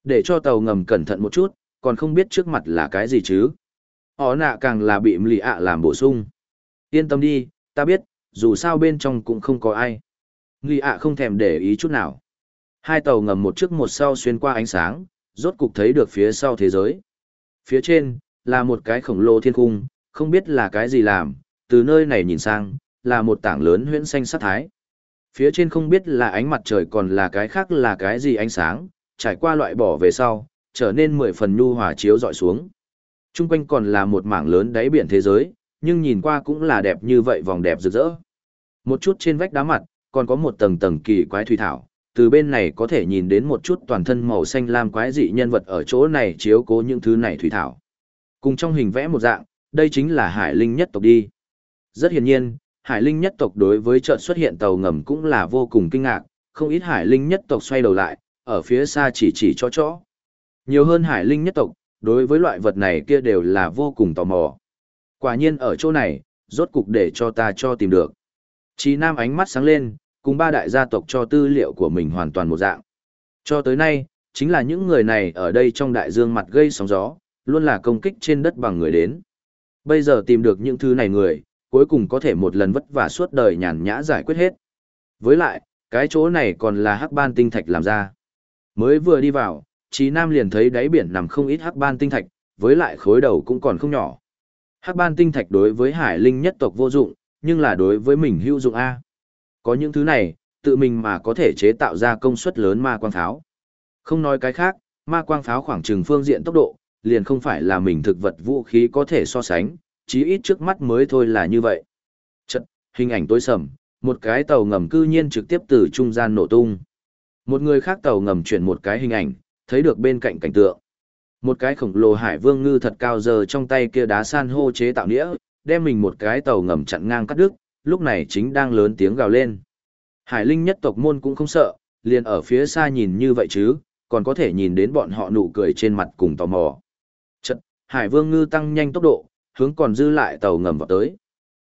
Để cho tàu ngầm cẩn thận một chút, còn không biết trước mặt là cái gì chứ. Họ nạ càng là bị lì ạ làm bổ sung. Yên tâm đi, ta biết, dù sao bên trong cũng không có ai. Lì ạ không thèm để ý chút nào. Hai tàu ngầm một trước một sau xuyên qua ánh sáng, rốt cục thấy được phía sau thế giới. Phía trên, là một cái khổng lồ thiên cung, không biết là cái gì làm, từ nơi này nhìn sang, là một tảng lớn huyễn xanh sắc thái. Phía trên không biết là ánh mặt trời còn là cái khác là cái gì ánh sáng, trải qua loại bỏ về sau, trở nên 10 phần nhu hòa chiếu dọi xuống. Trung quanh còn là một mảng lớn đáy biển thế giới, nhưng nhìn qua cũng là đẹp như vậy, vòng đẹp rực rỡ. Một chút trên vách đá mặt, còn có một tầng tầng kỳ quái thủy thảo, từ bên này có thể nhìn đến một chút toàn thân màu xanh lam quái dị nhân vật ở chỗ này chiếu cố những thứ này thủy thảo. Cùng trong hình vẽ một dạng, đây chính là hải linh nhất tộc đi. Rất hiển nhiên, hải linh nhất tộc đối với chợt xuất hiện tàu ngầm cũng là vô cùng kinh ngạc, không ít hải linh nhất tộc xoay đầu lại, ở phía xa chỉ cho. Nhiều hơn hải linh nhất tộc, đối với loại vật này kia đều là vô cùng tò mò. Quả nhiên ở chỗ này, rốt cục để cho ta tìm được. Chí Nam ánh mắt sáng lên, cùng ba đại gia tộc cho tư liệu của mình hoàn toàn một dạng. Cho tới nay, chính là những người này ở đây trong đại dương mặt gây sóng gió, luôn là công kích trên đất bằng người đến. Bây giờ tìm được những thứ này người, cuối cùng có thể một lần vất vả suốt đời nhàn nhã giải quyết hết. Với lại, cái chỗ này còn là hắc ban tinh thạch làm ra. Mới vừa đi vào, Chí Nam liền thấy đáy biển nằm không ít hắc ban tinh thạch, với lại khối đầu cũng còn không nhỏ. Hắc ban tinh thạch đối với hải linh nhất tộc vô dụng, nhưng là đối với mình hữu dụng A. Có những thứ này, tự mình mà có thể chế tạo ra công suất lớn ma quang pháo. Không nói cái khác, ma quang pháo khoảng chừng phương diện tốc độ, liền không phải là mình thực vật vũ khí có thể so sánh, chí ít trước mắt mới thôi là như vậy. Chật, hình ảnh tối sầm, một cái tàu ngầm cư nhiên trực tiếp từ trung gian nổ tung. Một người khác tàu ngầm chuyển một cái hình ảnh, thấy được bên cạnh cảnh tượng. Một cái khổng lồ hải vương ngư thật cao giờ trong tay kia đá san hô chế tạo nĩa, đem mình một cái tàu ngầm chặn ngang cắt đứt, lúc này chính đang lớn tiếng gào lên. Hải linh nhất tộc môn cũng không sợ, liền ở phía xa nhìn như vậy chứ, còn có thể nhìn đến bọn họ nụ cười trên mặt cùng tò mò. Chật, hải vương ngư tăng nhanh tốc độ, hướng còn dư lại tàu ngầm vào tới.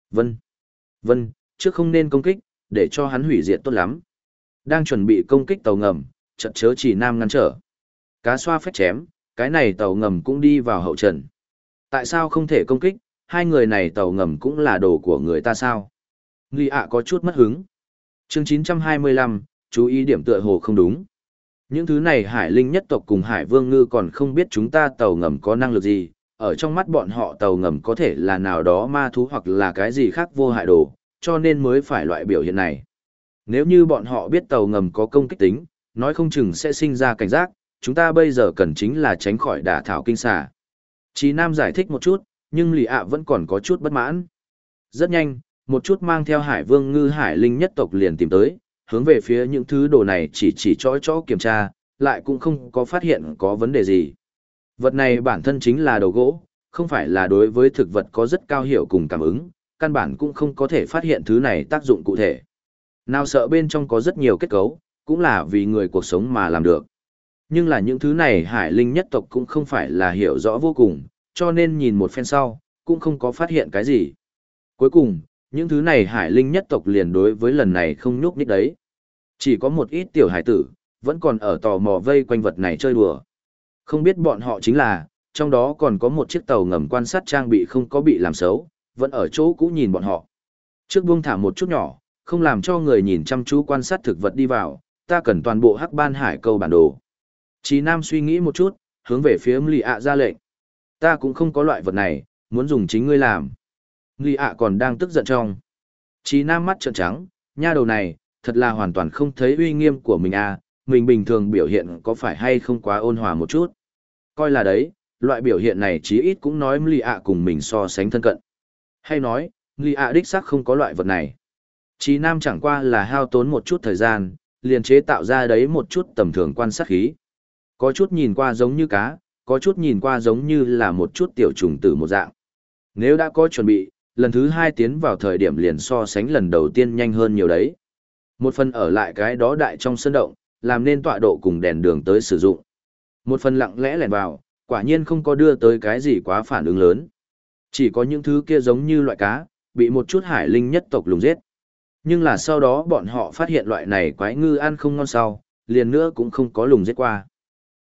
Vân, trước không nên công kích, để cho hắn hủy diệt tốt lắm. Đang chuẩn bị công kích tàu ngầm, chợt chớ chỉ Nam ngăn trở. Cá xoa phách chém, cái này tàu ngầm cũng đi vào hậu trần. Tại sao không thể công kích, hai người này tàu ngầm cũng là đồ của người ta sao? Nghi ạ có chút mất hứng. Chương 925, chú ý điểm tựa hồ không đúng. Những thứ này hải linh nhất tộc cùng hải vương ngư còn không biết chúng ta tàu ngầm có năng lực gì, ở trong mắt bọn họ tàu ngầm có thể là nào đó ma thú hoặc là cái gì khác vô hại đồ, cho nên mới phải loại biểu hiện này. Nếu như bọn họ biết tàu ngầm có công kích tính, nói không chừng sẽ sinh ra cảnh giác, chúng ta bây giờ cần chính là tránh khỏi đả thảo kinh xà. Chí Nam giải thích một chút, nhưng lì ạ vẫn còn có chút bất mãn. Rất nhanh, một chút mang theo hải vương ngư hải linh nhất tộc liền tìm tới, hướng về phía những thứ đồ này chỉ cho kiểm tra, lại cũng không có phát hiện có vấn đề gì. Vật này bản thân chính là đầu gỗ, không phải là đối với thực vật có rất cao hiệu cùng cảm ứng, căn bản cũng không có thể phát hiện thứ này tác dụng cụ thể. Nào sợ bên trong có rất nhiều kết cấu, cũng là vì người cuộc sống mà làm được. Nhưng là những thứ này hải linh nhất tộc cũng không phải là hiểu rõ vô cùng, cho nên nhìn một phen sau, cũng không có phát hiện cái gì. Cuối cùng, những thứ này hải linh nhất tộc liền đối với lần này không nhúc nhích đấy. Chỉ có một ít tiểu hải tử, vẫn còn ở tò mò vây quanh vật này chơi đùa. Không biết bọn họ chính là, trong đó còn có một chiếc tàu ngầm quan sát trang bị không có bị làm xấu, vẫn ở chỗ cũ nhìn bọn họ. Trước buông thả một chút nhỏ, không làm cho người nhìn chăm chú quan sát thực vật đi vào, ta cần toàn bộ hắc ban hải câu bản đồ. Chí Nam suy nghĩ một chút, hướng về phía Lì ạ ra lệnh. Ta cũng không có loại vật này, muốn dùng chính ngươi làm. Lì ạ còn đang tức giận trong. Chí Nam mắt trợn trắng, nha đầu này, thật là hoàn toàn không thấy uy nghiêm của mình à, mình bình thường biểu hiện có phải hay không quá ôn hòa một chút. Coi là đấy, loại biểu hiện này chí ít cũng nói Lì ạ cùng mình so sánh thân cận. Hay nói, Lì ạ đích xác không có loại vật này. Chí Nam chẳng qua là hao tốn một chút thời gian, liền chế tạo ra đấy một chút tầm thường quan sát khí. Có chút nhìn qua giống như cá, có chút nhìn qua giống như là một chút tiểu trùng tử một dạng. Nếu đã có chuẩn bị, lần thứ hai tiến vào thời điểm liền so sánh lần đầu tiên nhanh hơn nhiều đấy. Một phần ở lại cái đó đại trong sân động, làm nên tọa độ cùng đèn đường tới sử dụng. Một phần lặng lẽ lẻn vào, quả nhiên không có đưa tới cái gì quá phản ứng lớn. Chỉ có những thứ kia giống như loại cá, bị một chút hải linh nhất tộc lùng giết. Nhưng là sau đó bọn họ phát hiện loại này quái ngư ăn không ngon sau, liền nữa cũng không có lùng giết qua.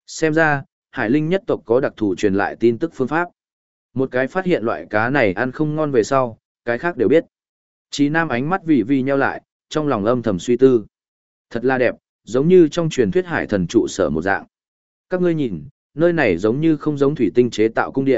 Xem ra, hải linh nhất tộc có đặc thù truyền lại tin tức phương pháp. Một cái phát hiện loại cá này ăn không ngon về sau, cái khác đều biết. Chí Nam ánh mắt vì nheo lại, trong lòng âm thầm suy tư. Thật là đẹp, giống như trong truyền thuyết hải thần trụ sở một dạng. Các ngươi nhìn, nơi này giống như không giống thủy tinh chế tạo cung điện.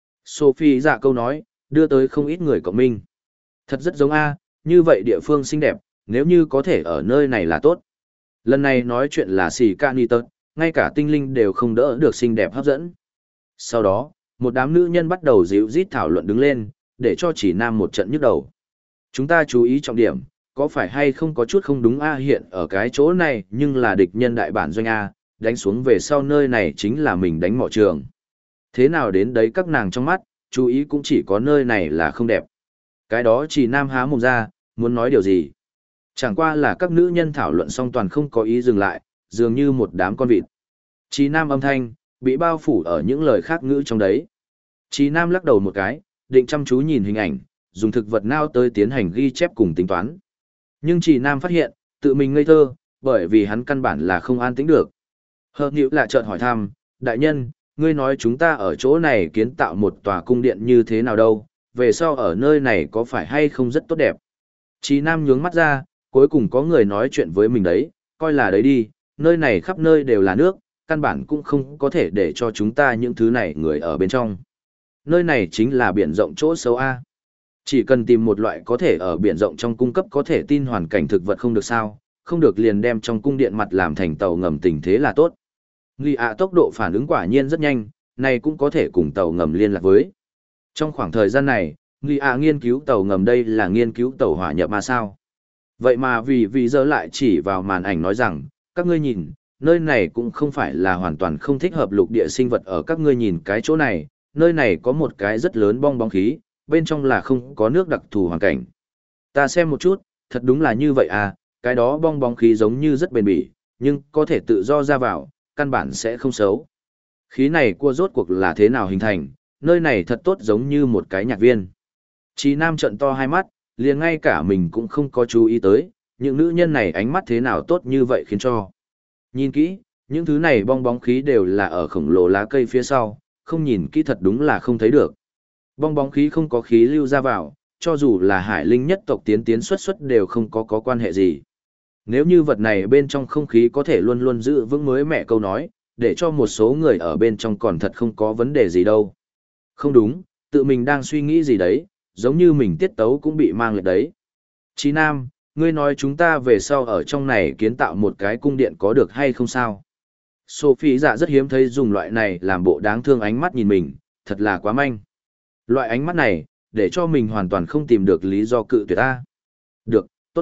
Sophie dạ câu nói, đưa tới không ít người cộng minh. Thật rất giống A, như vậy địa phương xinh đẹp, nếu như có thể ở nơi này là tốt. Lần này nói chuyện là xì ca ni tật, ngay cả tinh linh đều không đỡ được xinh đẹp hấp dẫn. Sau đó, một đám nữ nhân bắt đầu díu dít thảo luận đứng lên, để cho chỉ Nam một trận nhức đầu. Chúng ta chú ý trọng điểm, có phải hay không có chút không đúng A hiện ở cái chỗ này nhưng là địch nhân đại bản doanh A, đánh xuống về sau nơi này chính là mình đánh mỏ trường. Thế nào đến đấy các nàng trong mắt, chú ý cũng chỉ có nơi này là không đẹp. Cái đó chỉ Nam há mồm ra, muốn nói điều gì. Chẳng qua là các nữ nhân thảo luận xong toàn không có ý dừng lại, dường như một đám con vịt. Chỉ Nam âm thanh, bị bao phủ ở những lời khác ngữ trong đấy. Chỉ Nam lắc đầu một cái, định chăm chú nhìn hình ảnh, dùng thực vật nao tới tiến hành ghi chép cùng tính toán. Nhưng Chỉ Nam phát hiện, tự mình ngây thơ, bởi vì hắn căn bản là không an tĩnh được. Hợp Nhiễu lại chợt hỏi thăm, đại nhân, ngươi nói chúng ta ở chỗ này kiến tạo một tòa cung điện như thế nào đâu, về sau ở nơi này có phải hay không rất tốt đẹp. Chí Nam nhướng mắt ra, cuối cùng có người nói chuyện với mình đấy, coi là đấy đi, nơi này khắp nơi đều là nước, căn bản cũng không có thể để cho chúng ta những thứ này người ở bên trong. Nơi này chính là biển rộng chỗ xấu A. Chỉ cần tìm một loại có thể ở biển rộng trong cung cấp có thể tin hoàn cảnh thực vật không được sao, không được liền đem trong cung điện mặt làm thành tàu ngầm tình thế là tốt. Nghi ạ tốc độ phản ứng quả nhiên rất nhanh, này cũng có thể cùng tàu ngầm liên lạc với. Trong khoảng thời gian này, Nghi ạ nghiên cứu tàu ngầm đây là nghiên cứu tàu hỏa nhập mà sao. Vậy mà vì giờ lại chỉ vào màn ảnh nói rằng, các ngươi nhìn, nơi này cũng không phải là hoàn toàn không thích hợp lục địa sinh vật ở các ngươi nhìn cái chỗ này, nơi này có một cái rất lớn bong bóng khí, bên trong là không có nước đặc thù hoàn cảnh. Ta xem một chút, thật đúng là như vậy à, cái đó bong bóng khí giống như rất bền bỉ, nhưng có thể tự do ra vào, căn bản sẽ không xấu. Khí này cua rốt cuộc là thế nào hình thành, nơi này thật tốt giống như một cái nhạc viên. Chí Nam trận to hai mắt, liền ngay cả mình cũng không có chú ý tới, những nữ nhân này ánh mắt thế nào tốt như vậy khiến cho. Nhìn kỹ, những thứ này bong bóng khí đều là ở khổng lồ lá cây phía sau, không nhìn kỹ thật đúng là không thấy được. Bong bóng khí không có khí lưu ra vào, cho dù là hải linh nhất tộc tiến xuất đều không có quan hệ gì. Nếu như vật này bên trong không khí có thể luôn luôn giữ vững mới mẹ câu nói, để cho một số người ở bên trong còn thật không có vấn đề gì đâu. Không đúng, tự mình đang suy nghĩ gì đấy, giống như mình tiết tấu cũng bị mang lệch đấy. Chí Nam, ngươi nói chúng ta về sau ở trong này kiến tạo một cái cung điện có được hay không sao? Sophie dạ rất hiếm thấy dùng loại này làm bộ đáng thương ánh mắt nhìn mình, thật là quá manh. Loại ánh mắt này, để cho mình hoàn toàn không tìm được lý do cự tuyệt ta. Được, tốt.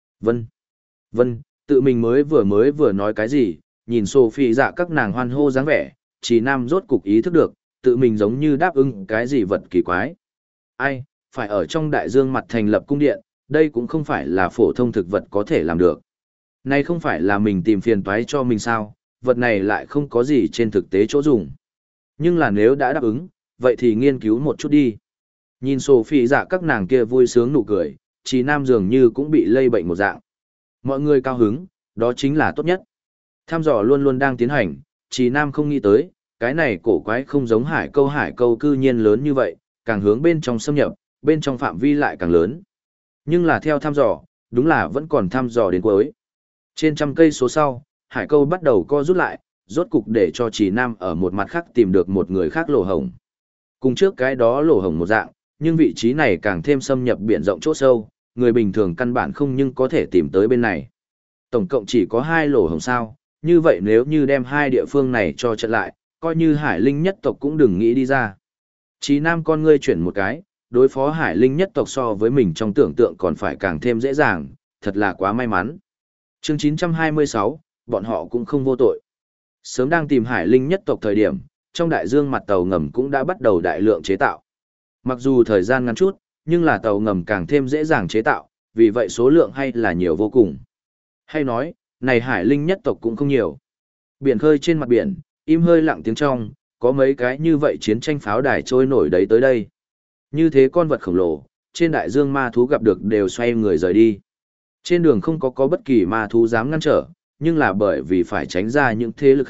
Vân, tự mình mới vừa nói cái gì, nhìn Sophie dạ các nàng hoan hô dáng vẻ, Chí Nam rốt cục ý thức được, tự mình giống như đáp ứng cái gì vật kỳ quái. Ai, phải ở trong đại dương mặt thành lập cung điện, đây cũng không phải là phổ thông thực vật có thể làm được. Này không phải là mình tìm phiền toái cho mình sao, vật này lại không có gì trên thực tế chỗ dùng. Nhưng là nếu đã đáp ứng, vậy thì nghiên cứu một chút đi. Nhìn Sophie dạ các nàng kia vui sướng nụ cười, Chí Nam dường như cũng bị lây bệnh một dạng. Mọi người cao hứng, đó chính là tốt nhất. Thăm dò luôn luôn đang tiến hành, Chí Nam không nghĩ tới, cái này cổ quái không giống hải câu cư nhiên lớn như vậy, càng hướng bên trong xâm nhập, bên trong phạm vi lại càng lớn. Nhưng là theo thăm dò, đúng là vẫn còn thăm dò đến cuối. Trên trăm cây số sau, hải câu bắt đầu co rút lại, rốt cục để cho Chí Nam ở một mặt khác tìm được một người khác lỗ hổng. Cùng trước cái đó lỗ hổng một dạng, nhưng vị trí này càng thêm xâm nhập biển rộng chỗ sâu, người bình thường căn bản không nhưng có thể tìm tới bên này. Tổng cộng chỉ có 2 lỗ hổng sao, như vậy nếu như đem 2 địa phương này cho trận lại, coi như hải linh nhất tộc cũng đừng nghĩ đi ra. Chí Nam con ngươi chuyển một cái, đối phó hải linh nhất tộc so với mình trong tưởng tượng còn phải càng thêm dễ dàng, thật là quá may mắn. Chương 926, bọn họ cũng không vô tội. Sớm đang tìm hải linh nhất tộc thời điểm, trong đại dương mặt tàu ngầm cũng đã bắt đầu đại lượng chế tạo. Mặc dù thời gian ngắn chút, nhưng là tàu ngầm càng thêm dễ dàng chế tạo, vì vậy số lượng hay là nhiều vô cùng. Hay nói, này hải linh nhất tộc cũng không nhiều. Biển khơi trên mặt biển, im hơi lặng tiếng trong, có mấy cái như vậy chiến tranh pháo đài trôi nổi đấy tới đây. Như thế con vật khổng lồ, trên đại dương ma thú gặp được đều xoay người rời đi. Trên đường không có bất kỳ ma thú dám ngăn trở, nhưng là bởi vì phải tránh ra những thế lực khác,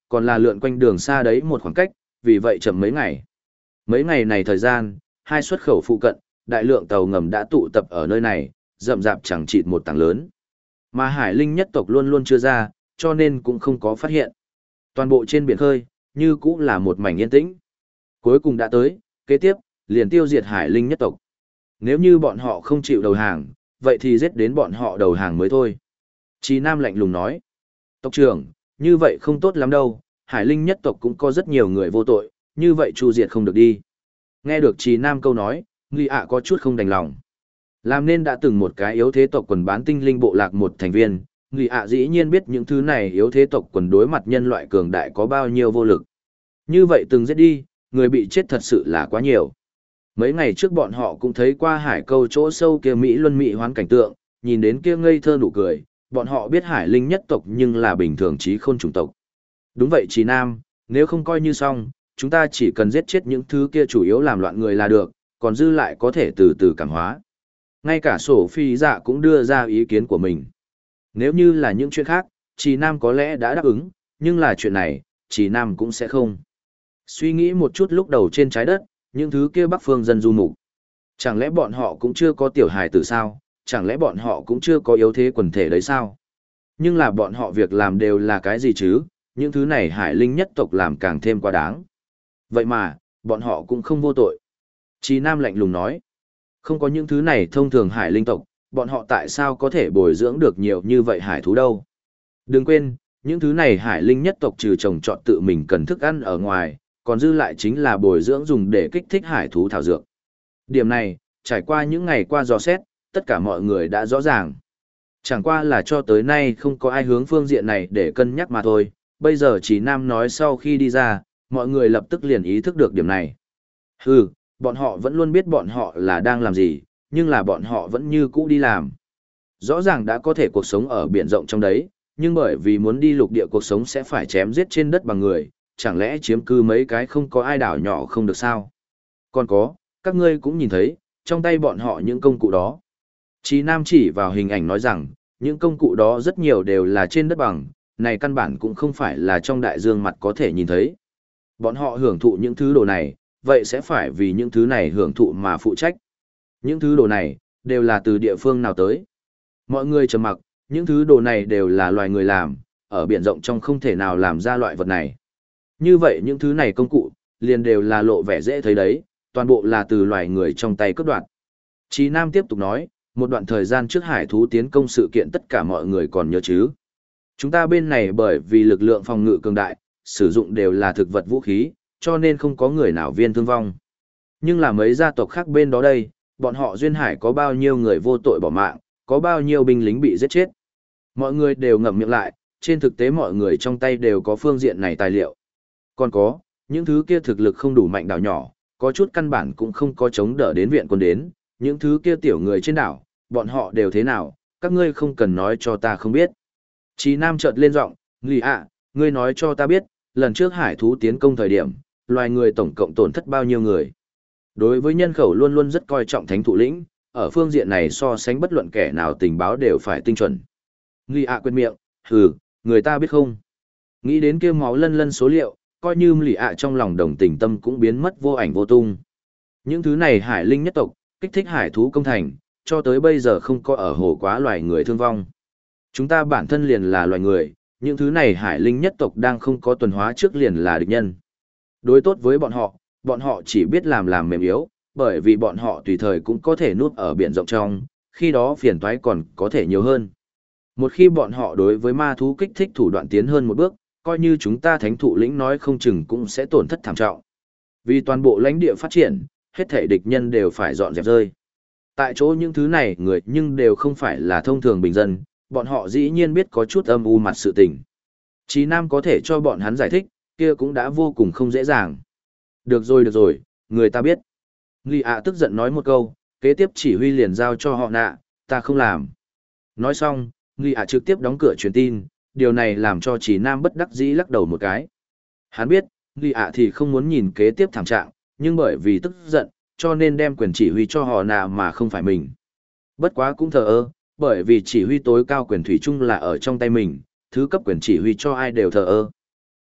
còn là lượn quanh đường xa đấy một khoảng cách, vì vậy chậm mấy ngày. Mấy ngày này thời gian, hai xuất khẩu phụ cận, đại lượng tàu ngầm đã tụ tập ở nơi này, rậm rạp chẳng chịt một tảng lớn. Mà Hải Linh nhất tộc luôn luôn chưa ra, cho nên cũng không có phát hiện. Toàn bộ trên biển khơi, như cũng là một mảnh yên tĩnh. Cuối cùng đã tới, kế tiếp, liền tiêu diệt Hải Linh nhất tộc. Nếu như bọn họ không chịu đầu hàng, vậy thì giết đến bọn họ đầu hàng mới thôi. Chí Nam lạnh lùng nói. Tộc trưởng, như vậy không tốt lắm đâu, Hải Linh nhất tộc cũng có rất nhiều người vô tội, như vậy chu diệt không được đi. Nghe được Chí Nam câu nói, Ngụy ạ có chút không đành lòng. Làm nên đã từng một cái yếu thế tộc quần bán tinh linh bộ lạc một thành viên, Ngụy ạ dĩ nhiên biết những thứ này yếu thế tộc quần đối mặt nhân loại cường đại có bao nhiêu vô lực. Như vậy từng giết đi, người bị chết thật sự là quá nhiều. Mấy ngày trước bọn họ cũng thấy qua hải câu chỗ sâu kia Mỹ Luân Mỹ hoán cảnh tượng, nhìn đến kia ngây thơ nụ cười, bọn họ biết Hải Linh nhất tộc nhưng là bình thường trí khôn chủng tộc. Đúng vậy Chí Nam, nếu không coi như xong, chúng ta chỉ cần giết chết những thứ kia chủ yếu làm loạn người là được, còn dư lại có thể từ từ cảm hóa. Ngay cả sổ phi dạ cũng đưa ra ý kiến của mình. Nếu như là những chuyện khác, Chí Nam có lẽ đã đáp ứng, nhưng là chuyện này, Chí Nam cũng sẽ không. Suy nghĩ một chút lúc đầu trên trái đất, những thứ kia Bắc phương dân du mục. Chẳng lẽ bọn họ cũng chưa có tiểu hài tử sao? Chẳng lẽ bọn họ cũng chưa có yếu thế quần thể đấy sao? Nhưng là bọn họ việc làm đều là cái gì chứ? Những thứ này Hải Linh nhất tộc làm càng thêm quá đáng. Vậy mà, bọn họ cũng không vô tội. Chí Nam lạnh lùng nói. Không có những thứ này thông thường Hải Linh tộc, bọn họ tại sao có thể bồi dưỡng được nhiều như vậy hải thú đâu? Đừng quên, những thứ này Hải Linh nhất tộc trừ trồng trọt tự mình cần thức ăn ở ngoài, còn dư lại chính là bồi dưỡng dùng để kích thích hải thú thảo dược. Điểm này, trải qua những ngày qua dò xét, tất cả mọi người đã rõ ràng. Chẳng qua là cho tới nay không có ai hướng phương diện này để cân nhắc mà thôi, bây giờ Chí Nam nói sau khi đi ra, mọi người lập tức liền ý thức được điểm này. Hừ, bọn họ vẫn luôn biết bọn họ là đang làm gì, nhưng là bọn họ vẫn như cũ đi làm. Rõ ràng đã có thể cuộc sống ở biển rộng trong đấy, nhưng bởi vì muốn đi lục địa cuộc sống sẽ phải chém giết trên đất bằng người, chẳng lẽ chiếm cư mấy cái không có ai đảo nhỏ không được sao? Còn có, các ngươi cũng nhìn thấy, trong tay bọn họ những công cụ đó. Chí Nam chỉ vào hình ảnh nói rằng, những công cụ đó rất nhiều đều là trên đất bằng, này căn bản cũng không phải là trong đại dương mặt có thể nhìn thấy. Bọn họ hưởng thụ những thứ đồ này, vậy sẽ phải vì những thứ này hưởng thụ mà phụ trách. Những thứ đồ này, đều là từ địa phương nào tới. Mọi người trầm mặc, những thứ đồ này đều là loài người làm, ở biển rộng trong không thể nào làm ra loại vật này. Như vậy những thứ này công cụ, liền đều là lộ vẻ dễ thấy đấy, toàn bộ là từ loài người trong tay cướp đoạt. Chí Nam tiếp tục nói, một đoạn thời gian trước hải thú tiến công sự kiện tất cả mọi người còn nhớ chứ. Chúng ta bên này bởi vì lực lượng phòng ngự cường đại, sử dụng đều là thực vật vũ khí, cho nên không có người nào viên thương vong. Nhưng là mấy gia tộc khác bên đó đây, bọn họ duyên hải có bao nhiêu người vô tội bỏ mạng, có bao nhiêu binh lính bị giết chết. Mọi người đều ngậm miệng lại, trên thực tế mọi người trong tay đều có phương diện này tài liệu. Còn có, những thứ kia thực lực không đủ mạnh đảo nhỏ, có chút căn bản cũng không có chống đỡ đến viện quân đến, những thứ kia tiểu người trên đảo, bọn họ đều thế nào, các ngươi không cần nói cho ta không biết. Chí Nam chợt lên giọng, Ngụy ạ, ngươi nói cho ta biết, lần trước hải thú tiến công thời điểm, loài người tổng cộng tổn thất bao nhiêu người. Đối với nhân khẩu luôn luôn rất coi trọng thánh thủ lĩnh, ở phương diện này so sánh bất luận kẻ nào tình báo đều phải tinh chuẩn. Ngụy ạ quên miệng, hừ, người ta biết không. Nghĩ đến kia máu lân lân số liệu, coi như Ngụy ạ trong lòng đồng tình tâm cũng biến mất vô ảnh vô tung. Những thứ này hải linh nhất tộc, kích thích hải thú công thành, cho tới bây giờ không có ở hồ quá loài người thương vong. Chúng ta bản thân liền là loài người, những thứ này hải linh nhất tộc đang không có tuần hóa trước liền là địch nhân. Đối tốt với bọn họ chỉ biết làm mềm yếu, bởi vì bọn họ tùy thời cũng có thể nuốt ở biển rộng trong, khi đó phiền toái còn có thể nhiều hơn. Một khi bọn họ đối với ma thú kích thích thủ đoạn tiến hơn một bước, coi như chúng ta thánh thụ lĩnh nói không chừng cũng sẽ tổn thất thảm trọng. Vì toàn bộ lãnh địa phát triển, hết thể địch nhân đều phải dọn dẹp rơi. Tại chỗ những thứ này người nhưng đều không phải là thông thường bình dân, bọn họ dĩ nhiên biết có chút âm u mặt sự tình. Chí Nam có thể cho bọn hắn giải thích, kia cũng đã vô cùng không dễ dàng. Được rồi, người ta biết. Ngụy ạ tức giận nói một câu, kế tiếp chỉ huy liền giao cho họ nạ, ta không làm. Nói xong, Ngụy ạ trực tiếp đóng cửa truyền tin, điều này làm cho Chí Nam bất đắc dĩ lắc đầu một cái. Hắn biết, Ngụy ạ thì không muốn nhìn kế tiếp thảm trạng, nhưng bởi vì tức giận, cho nên đem quyền chỉ huy cho họ nạ mà không phải mình. Bất quá cũng thờ ơ, bởi vì chỉ huy tối cao quyền thủy chung là ở trong tay mình, thứ cấp quyền chỉ huy cho ai đều thờ ơ.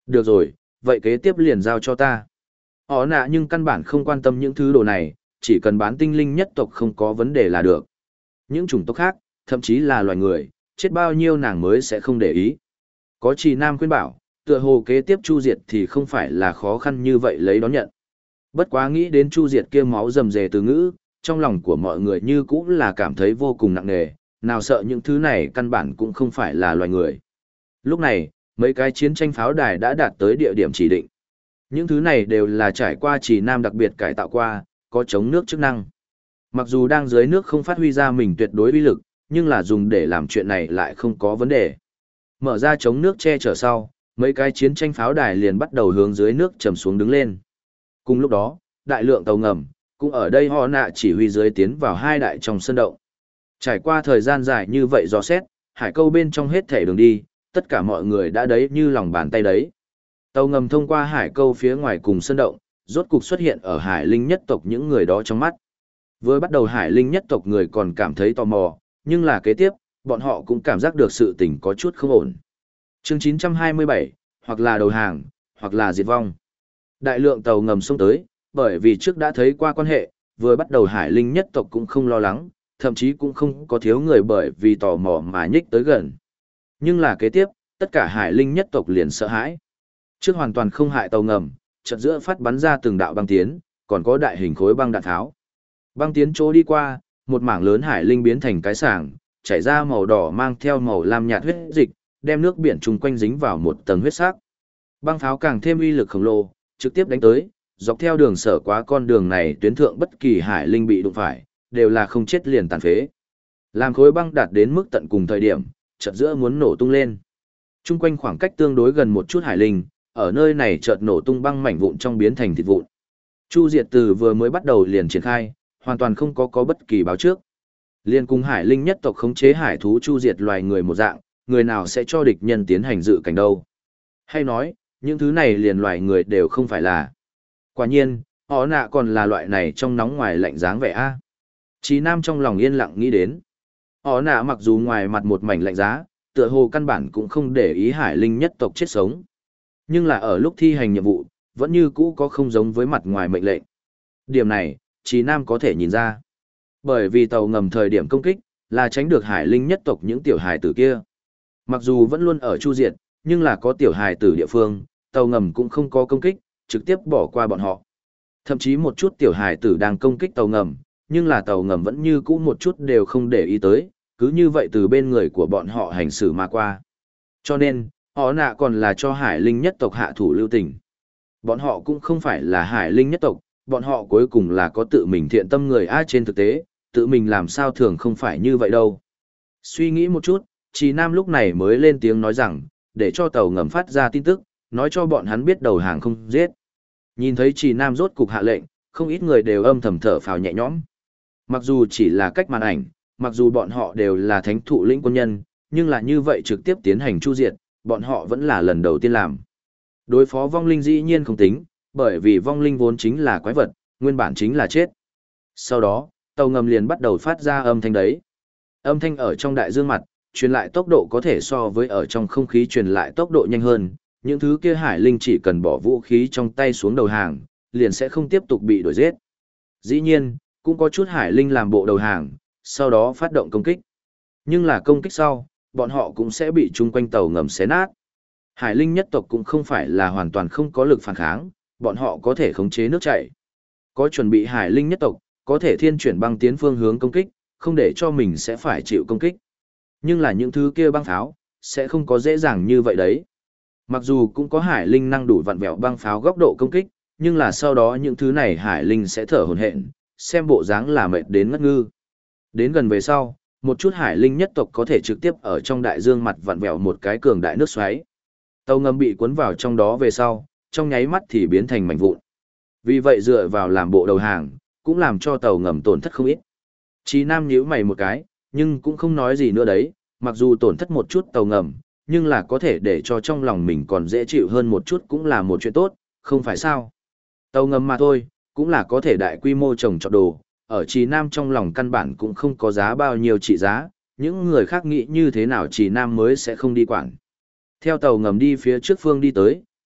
Được rồi, vậy kế tiếp liền giao cho ta. Họ nạ nhưng căn bản không quan tâm những thứ đồ này, chỉ cần bán tinh linh nhất tộc không có vấn đề là được. Những chủng tộc khác, thậm chí là loài người, chết bao nhiêu nàng mới sẽ không để ý. Có Trì Nam khuyên bảo, tựa hồ kế tiếp chu diệt thì không phải là khó khăn như vậy lấy đón nhận. Bất quá nghĩ đến chu diệt kia máu rầm rề từ ngữ, trong lòng của mọi người như cũng là cảm thấy vô cùng nặng nề, nào sợ những thứ này căn bản cũng không phải là loài người. Lúc này, mấy cái chiến tranh pháo đài đã đạt tới địa điểm chỉ định. Những thứ này đều là trải qua Trì Nam đặc biệt cải tạo qua, có chống nước chức năng. Mặc dù đang dưới nước không phát huy ra mình tuyệt đối uy lực, nhưng là dùng để làm chuyện này lại không có vấn đề. Mở ra chống nước che chở sau, mấy cái chiến tranh pháo đài liền bắt đầu hướng dưới nước trầm xuống đứng lên. Cùng lúc đó, đại lượng tàu ngầm, cũng ở đây họ nạ chỉ huy dưới tiến vào hai đại trong sân động. Trải qua thời gian dài như vậy dò xét, hải câu bên trong hết thể đường đi, tất cả mọi người đã đấy như lòng bàn tay đấy. Tàu ngầm thông qua hải câu phía ngoài cùng sân động, rốt cục xuất hiện ở hải linh nhất tộc những người đó trong mắt. Vừa bắt đầu hải linh nhất tộc người còn cảm thấy tò mò, nhưng là kế tiếp, bọn họ cũng cảm giác được sự tình có chút không ổn. Chương 927, hoặc là đầu hàng, hoặc là diệt vong. Đại lượng tàu ngầm xông tới, bởi vì trước đã thấy qua quan hệ, vừa bắt đầu hải linh nhất tộc cũng không lo lắng, thậm chí cũng không có thiếu người bởi vì tò mò mà nhích tới gần. Nhưng là kế tiếp, tất cả hải linh nhất tộc liền sợ hãi. Trước hoàn toàn không hại tàu ngầm, chợt giữa phát bắn ra từng đạo băng tiến, còn có đại hình khối băng đạn tháo. Băng tiến chỗ đi qua, một mảng lớn hải linh biến thành cái sảng, chảy ra màu đỏ mang theo màu lam nhạt huyết dịch, đem nước biển chung quanh dính vào một tầng huyết sắc. Băng pháo càng thêm uy lực khổng lồ, trực tiếp đánh tới, dọc theo đường sở quá con đường này tuyến thượng bất kỳ hải linh bị đụng phải, đều là không chết liền tàn phế. Làm khối băng đạt đến mức tận cùng thời điểm, chợt giữa muốn nổ tung lên. Chung quanh khoảng cách tương đối gần một chút hải linh, ở nơi này chợt nổ tung băng mảnh vụn trong biến thành thịt vụn. Chu diệt từ vừa mới bắt đầu liền triển khai, hoàn toàn không có bất kỳ báo trước. Liên cùng hải linh nhất tộc khống chế hải thú chu diệt loài người một dạng, người nào sẽ cho địch nhân tiến hành dự cảnh đâu. Hay nói, những thứ này liền loài người đều không phải là. Quả nhiên, họ nạ còn là loại này trong nóng ngoài lạnh dáng vẻ a. Chí Nam trong lòng yên lặng nghĩ đến. Họ nạ mặc dù ngoài mặt một mảnh lạnh giá, tựa hồ căn bản cũng không để ý hải linh nhất tộc chết sống. Nhưng là ở lúc thi hành nhiệm vụ, vẫn như cũ có không giống với mặt ngoài mệnh lệnh. Điểm này, Chí Nam có thể nhìn ra. Bởi vì tàu ngầm thời điểm công kích, là tránh được hải linh nhất tộc những tiểu hài tử kia. Mặc dù vẫn luôn ở chu diệt, nhưng là có tiểu hài tử địa phương, tàu ngầm cũng không có công kích, trực tiếp bỏ qua bọn họ. Thậm chí một chút tiểu hài tử đang công kích tàu ngầm, nhưng là tàu ngầm vẫn như cũ một chút đều không để ý tới, cứ như vậy từ bên người của bọn họ hành xử mà qua. Cho nên, họ nạ còn là cho hải linh nhất tộc hạ thủ lưu tình. Bọn họ cũng không phải là hải linh nhất tộc, bọn họ cuối cùng là có tự mình thiện tâm người ai trên thực tế, tự mình làm sao thường không phải như vậy đâu. Suy nghĩ một chút, Trì Nam lúc này mới lên tiếng nói rằng, để cho tàu ngầm phát ra tin tức, nói cho bọn hắn biết đầu hàng không giết. Nhìn thấy Trì Nam rốt cục hạ lệnh, không ít người đều âm thầm thở phào nhẹ nhõm. Mặc dù chỉ là cách màn ảnh, mặc dù bọn họ đều là thánh thụ lĩnh quân nhân, nhưng là như vậy trực tiếp tiến hành chu diệt, bọn họ vẫn là lần đầu tiên làm. Đối phó vong linh dĩ nhiên không tính, bởi vì vong linh vốn chính là quái vật, nguyên bản chính là chết. Sau đó, tàu ngầm liền bắt đầu phát ra âm thanh đấy. Âm thanh ở trong đại dương mặt, truyền lại tốc độ có thể so với ở trong không khí truyền lại tốc độ nhanh hơn. Những thứ kia hải linh chỉ cần bỏ vũ khí trong tay xuống đầu hàng, liền sẽ không tiếp tục bị đuổi giết. Dĩ nhiên, cũng có chút hải linh làm bộ đầu hàng, sau đó phát động công kích. Nhưng là công kích sau, bọn họ cũng sẽ bị chung quanh tàu ngầm xé nát. Hải linh nhất tộc cũng không phải là hoàn toàn không có lực phản kháng, bọn họ có thể khống chế nước chảy. Có chuẩn bị hải linh nhất tộc, có thể thiên chuyển băng tiến phương hướng công kích, không để cho mình sẽ phải chịu công kích. Nhưng là những thứ kia băng pháo, sẽ không có dễ dàng như vậy đấy. Mặc dù cũng có hải linh năng đủ vặn vẹo băng pháo góc độ công kích, nhưng là sau đó những thứ này hải linh sẽ thở hổn hển, xem bộ dáng là mệt đến ngất ngư. Đến gần về sau, một chút hải linh nhất tộc có thể trực tiếp ở trong đại dương mặt vặn vẹo một cái cường đại nước xoáy. Tàu ngầm bị cuốn vào trong đó về sau, trong nháy mắt thì biến thành mảnh vụn. Vì vậy dựa vào làm bộ đầu hàng, cũng làm cho tàu ngầm tổn thất không ít. Chí Nam nhíu mày một cái, nhưng cũng không nói gì nữa đấy, mặc dù tổn thất một chút tàu ngầm, nhưng là có thể để cho trong lòng mình còn dễ chịu hơn một chút cũng là một chuyện tốt, không phải sao. Tàu ngầm mà thôi, cũng là có thể đại quy mô trồng trọt đồ, ở Chí Nam trong lòng căn bản cũng không có giá bao nhiêu trị giá, những người khác nghĩ như thế nào Chí Nam mới sẽ không đi quản. Theo tàu ngầm đi phía trước phương đi tới,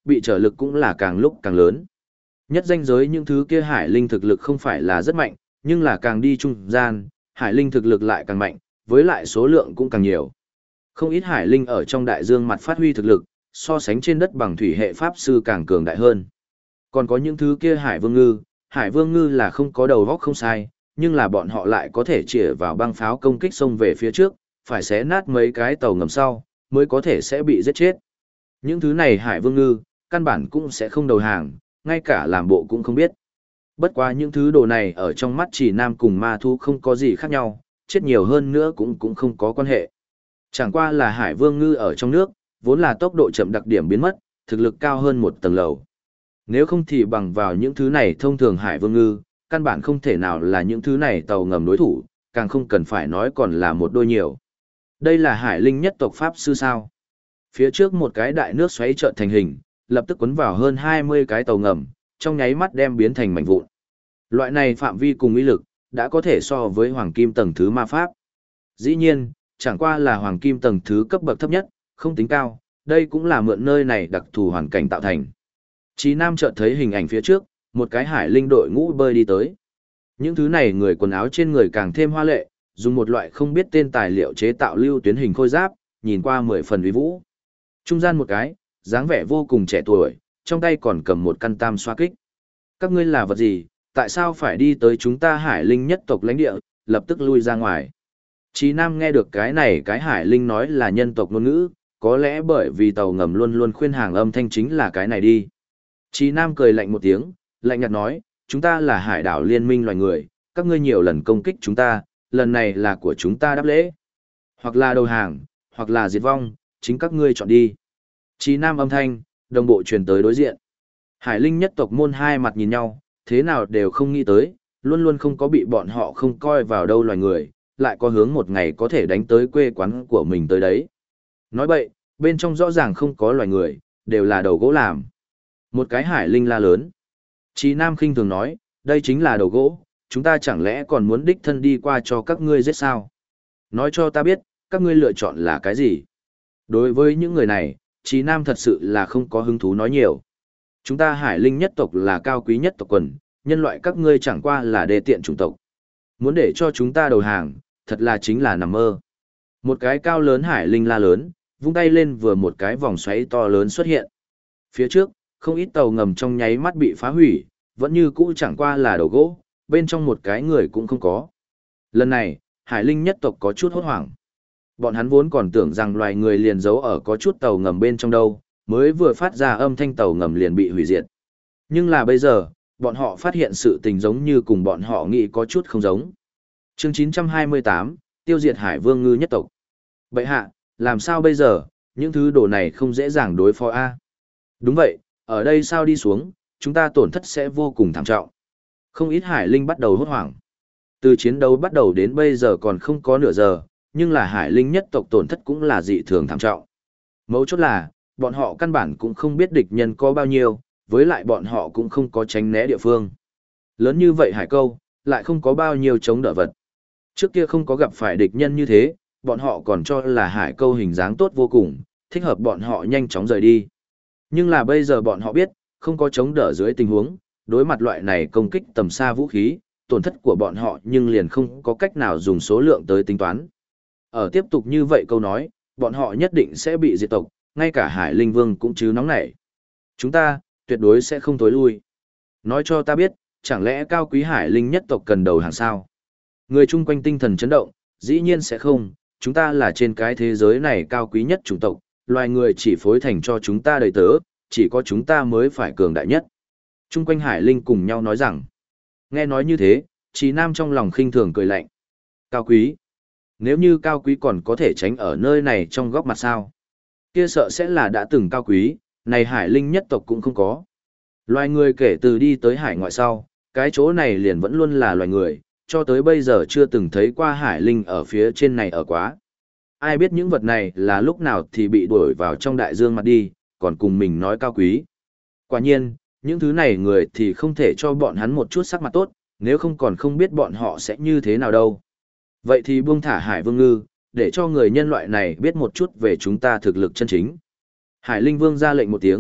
bị trở lực cũng là càng lúc càng lớn. Nhất danh giới những thứ kia hải linh thực lực không phải là rất mạnh, nhưng là càng đi trung gian, hải linh thực lực lại càng mạnh, với lại số lượng cũng càng nhiều. Không ít hải linh ở trong đại dương mặt phát huy thực lực, so sánh trên đất bằng thủy hệ pháp sư càng cường đại hơn. Còn có những thứ kia hải vương ngư là không có đầu góc không sai, nhưng là bọn họ lại có thể chĩa vào băng pháo công kích xông về phía trước, phải xé nát mấy cái tàu ngầm sau, mới có thể sẽ bị giết chết. Những thứ này hải vương ngư, căn bản cũng sẽ không đầu hàng, ngay cả làm bộ cũng không biết. Bất quá những thứ đồ này ở trong mắt chỉ nam cùng ma thu không có gì khác nhau, chết nhiều hơn nữa cũng không có quan hệ. Chẳng qua là hải vương ngư ở trong nước, vốn là tốc độ chậm đặc điểm biến mất, thực lực cao hơn một tầng lầu. Nếu không thì bằng vào những thứ này thông thường hải vương ngư, căn bản không thể nào là những thứ này tàu ngầm đối thủ, càng không cần phải nói còn là một đôi nhiều. Đây là hải linh nhất tộc Pháp sư sao. Phía trước một cái đại nước xoáy chợt thành hình, lập tức cuốn vào hơn 20 cái tàu ngầm, trong nháy mắt đem biến thành mảnh vụn. Loại này phạm vi cùng uy lực, đã có thể so với hoàng kim tầng thứ ma pháp. Dĩ nhiên, chẳng qua là hoàng kim tầng thứ cấp bậc thấp nhất, không tính cao, đây cũng là mượn nơi này đặc thù hoàn cảnh tạo thành. Chí Nam chợt thấy hình ảnh phía trước, một cái hải linh đội ngũ bơi đi tới. Những thứ này người quần áo trên người càng thêm hoa lệ, dùng một loại không biết tên tài liệu chế tạo lưu tuyến hình khôi giáp, nhìn qua 10 phần uy vũ. Trung gian một cái, dáng vẻ vô cùng trẻ tuổi, trong tay còn cầm một căn tam xoa kích. Các ngươi là vật gì, tại sao phải đi tới chúng ta hải linh nhất tộc lãnh địa, lập tức lui ra ngoài. Chí Nam nghe được cái này cái hải linh nói là nhân tộc ngôn ngữ, có lẽ bởi vì tàu ngầm luôn luôn khuyên hàng âm thanh chính là cái này đi. Chí Nam cười lạnh một tiếng, lạnh nhạt nói, chúng ta là hải đảo liên minh loài người, các ngươi nhiều lần công kích chúng ta, lần này là của chúng ta đáp lễ. Hoặc là đầu hàng, hoặc là diệt vong, chính các ngươi chọn đi. Chí Nam âm thanh, đồng bộ truyền tới đối diện. Hải linh nhất tộc môn hai mặt nhìn nhau, thế nào đều không nghĩ tới, luôn luôn không có bị bọn họ không coi vào đâu loài người, lại có hướng một ngày có thể đánh tới quê quán của mình tới đấy. Nói bậy, bên trong rõ ràng không có loài người, đều là đầu gỗ làm. Một cái hải linh la lớn. Chí Nam khinh thường nói, đây chính là đầu gỗ, chúng ta chẳng lẽ còn muốn đích thân đi qua cho các ngươi giết sao? Nói cho ta biết, các ngươi lựa chọn là cái gì? Đối với những người này, Chí Nam thật sự là không có hứng thú nói nhiều. Chúng ta hải linh nhất tộc là cao quý nhất tộc quần, nhân loại các ngươi chẳng qua là đề tiện chủng tộc. Muốn để cho chúng ta đầu hàng, thật là chính là nằm mơ. Một cái cao lớn hải linh la lớn, vung tay lên vừa một cái vòng xoáy to lớn xuất hiện. Phía trước, không ít tàu ngầm trong nháy mắt bị phá hủy, vẫn như cũ chẳng qua là đầu gỗ, bên trong một cái người cũng không có. Lần này, hải linh nhất tộc có chút hốt hoảng. Bọn hắn vốn còn tưởng rằng loài người liền giấu ở có chút tàu ngầm bên trong đâu, mới vừa phát ra âm thanh tàu ngầm liền bị hủy diệt. Nhưng là bây giờ, bọn họ phát hiện sự tình giống như cùng bọn họ nghĩ có chút không giống. Chương 928, tiêu diệt hải vương ngư nhất tộc. Bệ hạ, làm sao bây giờ, những thứ đồ này không dễ dàng đối phó a. Đúng vậy, ở đây sao đi xuống, chúng ta tổn thất sẽ vô cùng thảm trọng. Không ít hải linh bắt đầu hốt hoảng. Từ chiến đấu bắt đầu đến bây giờ còn không có nửa giờ, nhưng là hải linh nhất tộc tổn thất cũng là dị thường thảm trọng. Mấu chốt là, bọn họ căn bản cũng không biết địch nhân có bao nhiêu, với lại bọn họ cũng không có tránh né địa phương. Lớn như vậy hải câu, lại không có bao nhiêu chống đỡ vật. Trước kia không có gặp phải địch nhân như thế, bọn họ còn cho là hải câu hình dáng tốt vô cùng, thích hợp bọn họ nhanh chóng rời đi. Nhưng là bây giờ bọn họ biết, không có chống đỡ dưới tình huống, đối mặt loại này công kích tầm xa vũ khí, tổn thất của bọn họ nhưng liền không có cách nào dùng số lượng tới tính toán. Ở tiếp tục như vậy câu nói, bọn họ nhất định sẽ bị diệt tộc, ngay cả Hải Linh Vương cũng chứ nóng nảy. Chúng ta, tuyệt đối sẽ không tối lui. Nói cho ta biết, chẳng lẽ cao quý Hải Linh nhất tộc cần đầu hàng sao? Người chung quanh tinh thần chấn động, dĩ nhiên sẽ không, chúng ta là trên cái thế giới này cao quý nhất chủng tộc, loài người chỉ phối thành cho chúng ta đầy tớ, chỉ có chúng ta mới phải cường đại nhất. Chung quanh Hải Linh cùng nhau nói rằng, nghe nói như thế, Trí Nam trong lòng khinh thường cười lạnh. Cao quý. Nếu như cao quý còn có thể tránh ở nơi này trong góc mặt sao? Kia sợ sẽ là đã từng cao quý, này Hải Linh nhất tộc cũng không có. Loài người kể từ đi tới hải ngoại sau, cái chỗ này liền vẫn luôn là loài người, cho tới bây giờ chưa từng thấy qua Hải Linh ở phía trên này ở quá. Ai biết những vật này là lúc nào thì bị đuổi vào trong đại dương mặt đi, còn cùng mình nói cao quý. Quả nhiên, những thứ này người thì không thể cho bọn hắn một chút sắc mặt tốt, nếu không còn không biết bọn họ sẽ như thế nào đâu. Vậy thì buông thả Hải Vương Ngư, để cho người nhân loại này biết một chút về chúng ta thực lực chân chính. Hải Linh Vương ra lệnh một tiếng,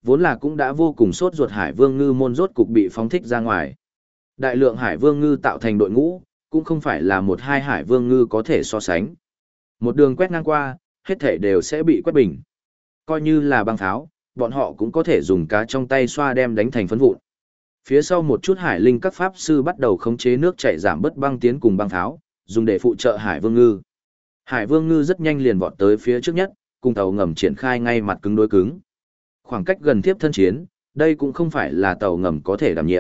Vốn là cũng đã vô cùng sốt ruột Hải Vương Ngư môn rốt cục bị phóng thích ra ngoài. Đại lượng Hải Vương Ngư tạo thành đội ngũ, cũng không phải là một hai Hải Vương Ngư có thể so sánh. Một đường quét ngang qua, hết thể đều sẽ bị quét bình. Coi như là băng pháo, bọn họ cũng có thể dùng cá trong tay xoa đem đánh thành phấn vụn. Phía sau một chút hải linh các pháp sư bắt đầu khống chế nước chảy giảm bớt băng tiến cùng băng pháo, dùng để phụ trợ Hải Vương Ngư. Hải Vương Ngư rất nhanh liền vọt tới phía trước nhất, cùng tàu ngầm triển khai ngay mặt cứng đối cứng. Khoảng cách gần tiếp thân chiến, đây cũng không phải là tàu ngầm có thể đảm nhiệm.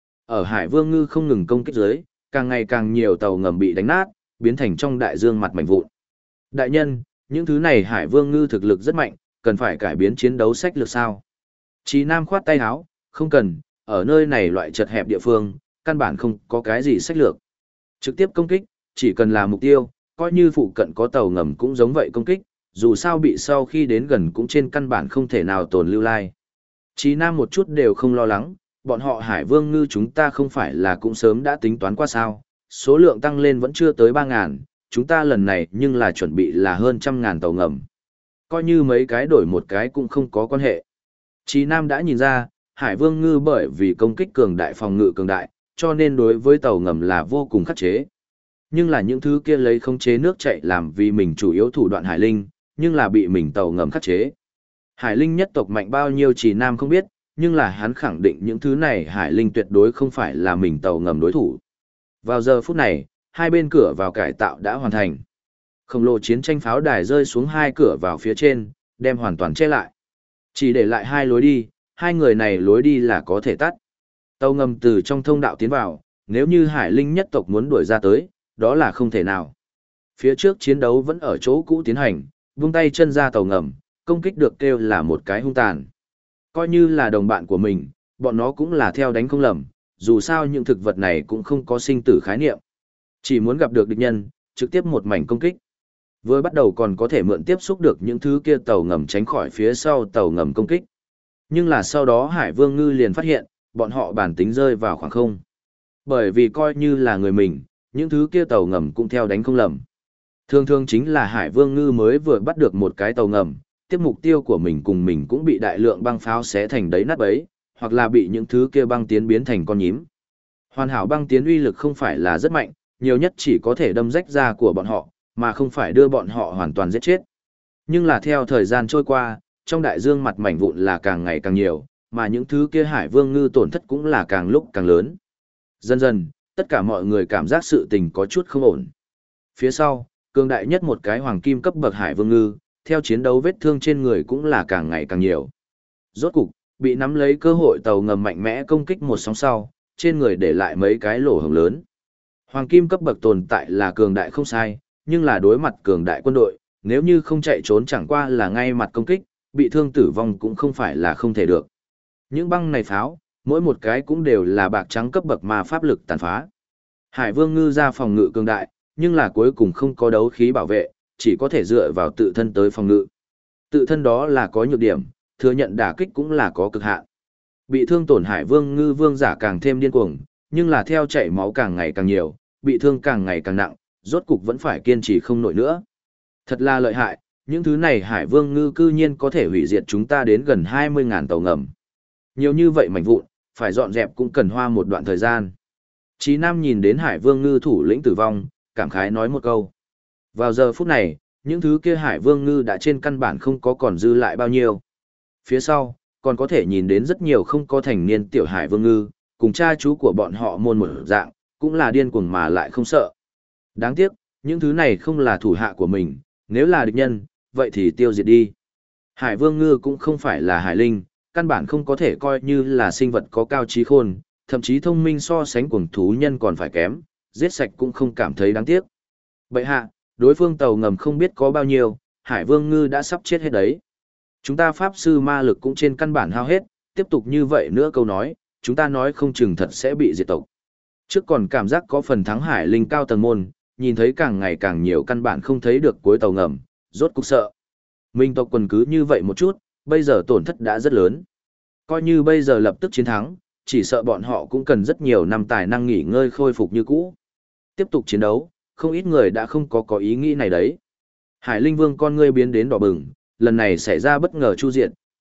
Ở Hải Vương Ngư không ngừng công kích dưới, càng ngày càng nhiều tàu ngầm bị đánh nát, biến thành trong đại dương mặt mảnh vụn. Đại nhân, những thứ này Hải Vương Ngư thực lực rất mạnh, cần phải cải biến chiến đấu sách lược sao? Chí Nam khoát tay áo, không cần, ở nơi này loại chật hẹp địa phương, căn bản không có cái gì sách lược. Trực tiếp công kích, chỉ cần là mục tiêu, coi như phụ cận có tàu ngầm cũng giống vậy công kích, dù sao bị sau khi đến gần cũng trên căn bản không thể nào tồn lưu lai. Chí Nam một chút đều không lo lắng, bọn họ Hải Vương Ngư chúng ta không phải là cũng sớm đã tính toán qua sao, số lượng tăng lên vẫn chưa tới 3.000, chúng ta lần này nhưng là chuẩn bị là hơn 100.000 tàu ngầm. Coi như mấy cái đổi một cái cũng không có quan hệ. Chí Nam đã nhìn ra, Hải Vương Ngư bởi vì công kích cường đại phòng ngự cường đại, cho nên đối với tàu ngầm là vô cùng khắc chế. Nhưng là những thứ kia lấy khống chế nước chảy làm vì mình chủ yếu thủ đoạn Hải Linh, nhưng là bị mình tàu ngầm khắc chế. Hải Linh nhất tộc mạnh bao nhiêu Chí Nam không biết, nhưng là hắn khẳng định những thứ này Hải Linh tuyệt đối không phải là mình tàu ngầm đối thủ. Vào giờ phút này, hai bên cửa vào cải tạo đã hoàn thành. Khổng lồ chiến tranh pháo đài rơi xuống hai cửa vào phía trên, đem hoàn toàn che lại. Chỉ để lại hai lối đi, hai người này lối đi là có thể tắt. Tàu ngầm từ trong thông đạo tiến vào, nếu như Hải Linh nhất tộc muốn đuổi ra tới, đó là không thể nào. Phía trước chiến đấu vẫn ở chỗ cũ tiến hành, vung tay chân ra tàu ngầm, công kích được kêu là một cái hung tàn. Coi như là đồng bạn của mình, bọn nó cũng là theo đánh không lầm, dù sao những thực vật này cũng không có sinh tử khái niệm. Chỉ muốn gặp được địch nhân, trực tiếp một mảnh công kích. Vừa bắt đầu còn có thể mượn tiếp xúc được những thứ kia tàu ngầm tránh khỏi phía sau tàu ngầm công kích. Nhưng là sau đó Hải Vương Ngư liền phát hiện, bọn họ bản tính rơi vào khoảng không. Bởi vì coi như là người mình, những thứ kia tàu ngầm cũng theo đánh không lầm. Thường thường chính là Hải Vương Ngư mới vừa bắt được một cái tàu ngầm, tiếp mục tiêu của mình cùng mình cũng bị đại lượng băng pháo xé thành đấy nát bấy, hoặc là bị những thứ kia băng tiến biến thành con nhím. Hoàn hảo băng tiến uy lực không phải là rất mạnh, nhiều nhất chỉ có thể đâm rách da của bọn họ, mà không phải đưa bọn họ hoàn toàn giết chết. Nhưng là theo thời gian trôi qua, trong đại dương mặt mảnh vụn là càng ngày càng nhiều, mà những thứ kia Hải Vương Ngư tổn thất cũng là càng lúc càng lớn. Dần dần, tất cả mọi người cảm giác sự tình có chút không ổn. Phía sau, cường đại nhất một cái hoàng kim cấp bậc Hải Vương Ngư, theo chiến đấu vết thương trên người cũng là càng ngày càng nhiều. Rốt cục, bị nắm lấy cơ hội tàu ngầm mạnh mẽ công kích một sóng sau, trên người để lại mấy cái lỗ hổng lớn. Hoàng kim cấp bậc tồn tại là cường đại không sai, nhưng là đối mặt cường đại quân đội, nếu như không chạy trốn chẳng qua là ngay mặt công kích, bị thương tử vong cũng không phải là không thể được. Những băng này pháo, mỗi một cái cũng đều là bạc trắng cấp bậc mà pháp lực tàn phá. Hải Vương Ngư ra phòng ngự cường đại, nhưng là cuối cùng không có đấu khí bảo vệ, chỉ có thể dựa vào tự thân tới phòng ngự. Tự thân đó là có nhược điểm, thừa nhận đả kích cũng là có cực hạn. Bị thương tổn Hải Vương Ngư vương giả càng thêm điên cuồng, nhưng là theo chảy máu càng ngày càng nhiều, bị thương càng ngày càng nặng, rốt cục vẫn phải kiên trì không nổi nữa. Thật là lợi hại, những thứ này Hải Vương Ngư cư nhiên có thể hủy diệt chúng ta đến gần 20.000 tàu ngầm. Nhiều như vậy mảnh vụn, phải dọn dẹp cũng cần hoa một đoạn thời gian. Chí Nam nhìn đến Hải Vương Ngư thủ lĩnh tử vong, cảm khái nói một câu. Vào giờ phút này, những thứ kia Hải Vương Ngư đã trên căn bản không có còn dư lại bao nhiêu. Phía sau, còn có thể nhìn đến rất nhiều không có thành niên tiểu Hải Vương Ngư, cùng cha chú của bọn họ môn một dạng, cũng là điên cuồng mà lại không sợ. Đáng tiếc, những thứ này không là thủ hạ của mình, nếu là địch nhân, vậy thì tiêu diệt đi. Hải Vương Ngư cũng không phải là hải linh, căn bản không có thể coi như là sinh vật có cao trí khôn, thậm chí thông minh so sánh cuồng thú nhân còn phải kém, giết sạch cũng không cảm thấy đáng tiếc. Bậy hạ, đối phương tàu ngầm không biết có bao nhiêu, Hải Vương Ngư đã sắp chết hết đấy. Chúng ta pháp sư ma lực cũng trên căn bản hao hết, tiếp tục như vậy nữa câu nói, chúng ta nói không chừng thật sẽ bị diệt tộc. Trước còn cảm giác có phần thắng hải linh cao tầng môn, nhìn thấy càng ngày càng nhiều căn bản không thấy được cuối tàu ngầm, rốt cục sợ. Minh tộc quần cứ như vậy một chút, bây giờ tổn thất đã rất lớn. Coi như bây giờ lập tức chiến thắng, chỉ sợ bọn họ cũng cần rất nhiều năm tài năng nghỉ ngơi khôi phục như cũ. Tiếp tục chiến đấu, không ít người đã không có ý nghĩ này đấy. Hải Linh Vương con ngươi biến đến đỏ bừng, lần này xảy ra bất ngờ chu diện,